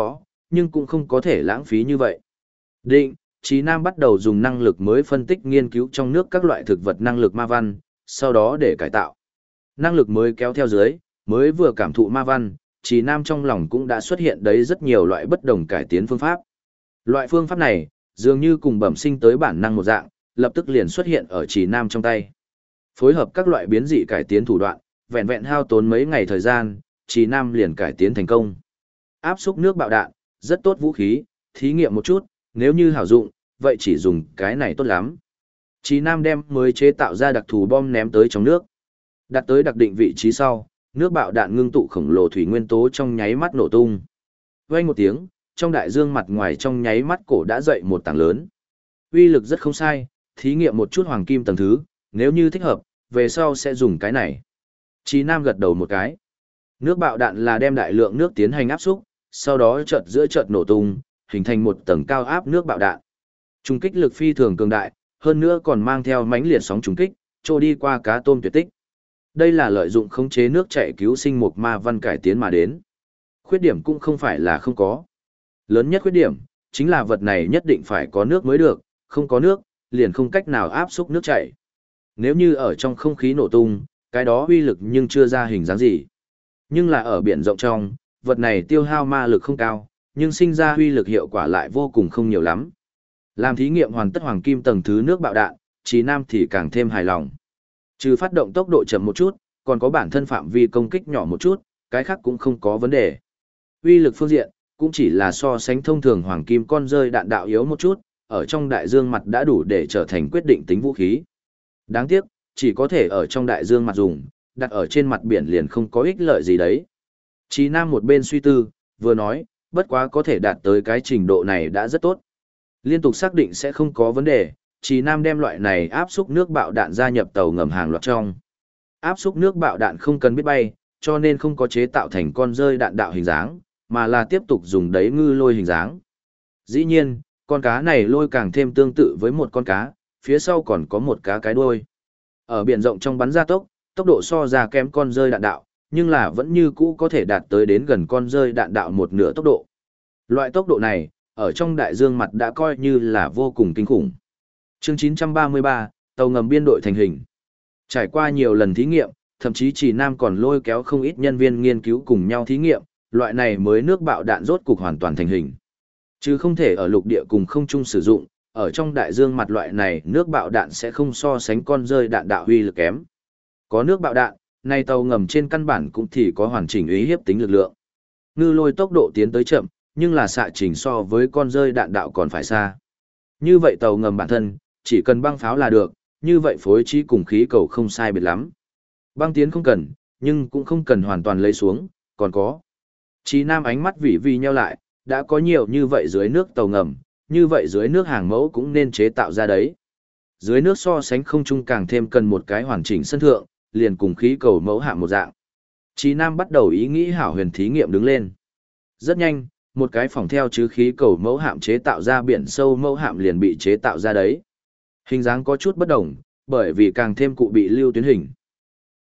nhưng cũng không có thể lãng phí như vậy. Định, Chí Nam bắt đầu dùng năng lực mới phân tích nghiên cứu trong nước các loại thực vật năng lực ma văn, sau đó để cải tạo. Năng lực mới kéo theo dưới, mới vừa cảm thụ ma văn, Chí Nam trong lòng cũng đã xuất hiện đấy rất nhiều loại bất đồng cải tiến phương pháp. Loại phương pháp này, dường như cùng bẩm sinh tới bản năng một dạng, lập tức liền xuất hiện ở Chí Nam trong tay. Phối hợp các loại biến dị cải tiến thủ đoạn, vẹn vẹn hao tốn mấy ngày thời gian, Chí Nam liền cải tiến thành công. Áp xúc nước bạo đạn, rất tốt vũ khí, thí nghiệm một chút, nếu như hảo dụng, vậy chỉ dùng cái này tốt lắm. Chí Nam đem mới chế tạo ra đặc thù bom ném tới trong nước. Đặt tới đặc định vị trí sau, nước bạo đạn ngưng tụ khổng lồ thủy nguyên tố trong nháy mắt nổ tung. Vang một tiếng, trong đại dương mặt ngoài trong nháy mắt cổ đã dậy một tảng lớn. Uy lực rất không sai, thí nghiệm một chút hoàng kim tầng thứ, nếu như thích hợp, về sau sẽ dùng cái này. Chí Nam gật đầu một cái. Nước bạo đạn là đem đại lượng nước tiến hành áp xúc, sau đó chợt giữa chợt nổ tung, hình thành một tầng cao áp nước bạo đạn. Trung kích lực phi thường cường đại, hơn nữa còn mang theo mãnh liệt sóng trùng kích, trôi đi qua cá tôm tuyệt tích. Đây là lợi dụng khống chế nước chảy cứu sinh một ma văn cải tiến mà đến. Khuyết điểm cũng không phải là không có. Lớn nhất khuyết điểm, chính là vật này nhất định phải có nước mới được, không có nước, liền không cách nào áp xúc nước chảy. Nếu như ở trong không khí nổ tung, cái đó uy lực nhưng chưa ra hình dáng gì. Nhưng là ở biển rộng trong, vật này tiêu hao ma lực không cao, nhưng sinh ra uy lực hiệu quả lại vô cùng không nhiều lắm. Làm thí nghiệm hoàn tất hoàng kim tầng thứ nước bạo đạn, Chí Nam thì càng thêm hài lòng. Trừ phát động tốc độ chậm một chút, còn có bản thân phạm vi công kích nhỏ một chút, cái khác cũng không có vấn đề. Uy lực phương diện, cũng chỉ là so sánh thông thường hoàng kim con rơi đạn đạo yếu một chút, ở trong đại dương mặt đã đủ để trở thành quyết định tính vũ khí. Đáng tiếc, chỉ có thể ở trong đại dương mặt dùng, đặt ở trên mặt biển liền không có ích lợi gì đấy. Chí Nam một bên suy tư, vừa nói, bất quá có thể đạt tới cái trình độ này đã rất tốt. Liên tục xác định sẽ không có vấn đề, Chí Nam đem loại này áp xúc nước bạo đạn gia nhập tàu ngầm hàng loạt trong. Áp xúc nước bạo đạn không cần biết bay, cho nên không có chế tạo thành con rơi đạn đạo hình dáng, mà là tiếp tục dùng đấy ngư lôi hình dáng. Dĩ nhiên, con cá này lôi càng thêm tương tự với một con cá, phía sau còn có một cá cái đuôi. Ở biển rộng trong bắn ra tốc độ so ra kém con rơi đạn đạo, nhưng là vẫn như cũ có thể đạt tới đến gần con rơi đạn đạo một nửa tốc độ. Loại tốc độ này, ở trong đại dương mặt đã coi như là vô cùng kinh khủng. Chương 933, tàu ngầm biên đội thành hình. Trải qua nhiều lần thí nghiệm, thậm chí Chí Nam còn lôi kéo không ít nhân viên nghiên cứu cùng nhau thí nghiệm, loại này mới nước bạo đạn rốt cục hoàn toàn thành hình. Chứ không thể ở lục địa cùng không chung sử dụng, ở trong đại dương mặt loại này nước bạo đạn sẽ không so sánh con rơi đạn đạo uy lực kém. Có nước bạo đạn, nay tàu ngầm trên căn bản cũng thì có hoàn chỉnh uy hiếp tính lực lượng. Ngư lôi tốc độ tiến tới chậm, nhưng là xạ trình so với con rơi đạn đạo còn phải xa. Như vậy tàu ngầm bản thân, chỉ cần băng pháo là được, như vậy phối trí cùng khí cầu không sai biệt lắm. Băng tiến không cần, nhưng cũng không cần hoàn toàn lấy xuống, còn có. Chí Nam ánh mắt vỉ vi nheo lại, đã có nhiều như vậy dưới nước tàu ngầm, như vậy dưới nước hàng mẫu cũng nên chế tạo ra đấy. Dưới nước so sánh không trung càng thêm cần một cái hoàn chỉnh sân thượng, liền cùng khí cầu mẫu hạm một dạng. Chí Nam bắt đầu ý nghĩ hảo huyền thí nghiệm đứng lên. Rất nhanh, một cái phòng theo chứ khí cầu mẫu hạm chế tạo ra biển sâu mẫu hạm liền bị chế tạo ra đấy. Hình dáng có chút bất đồng, bởi vì càng thêm cụ bị lưu tuyến hình.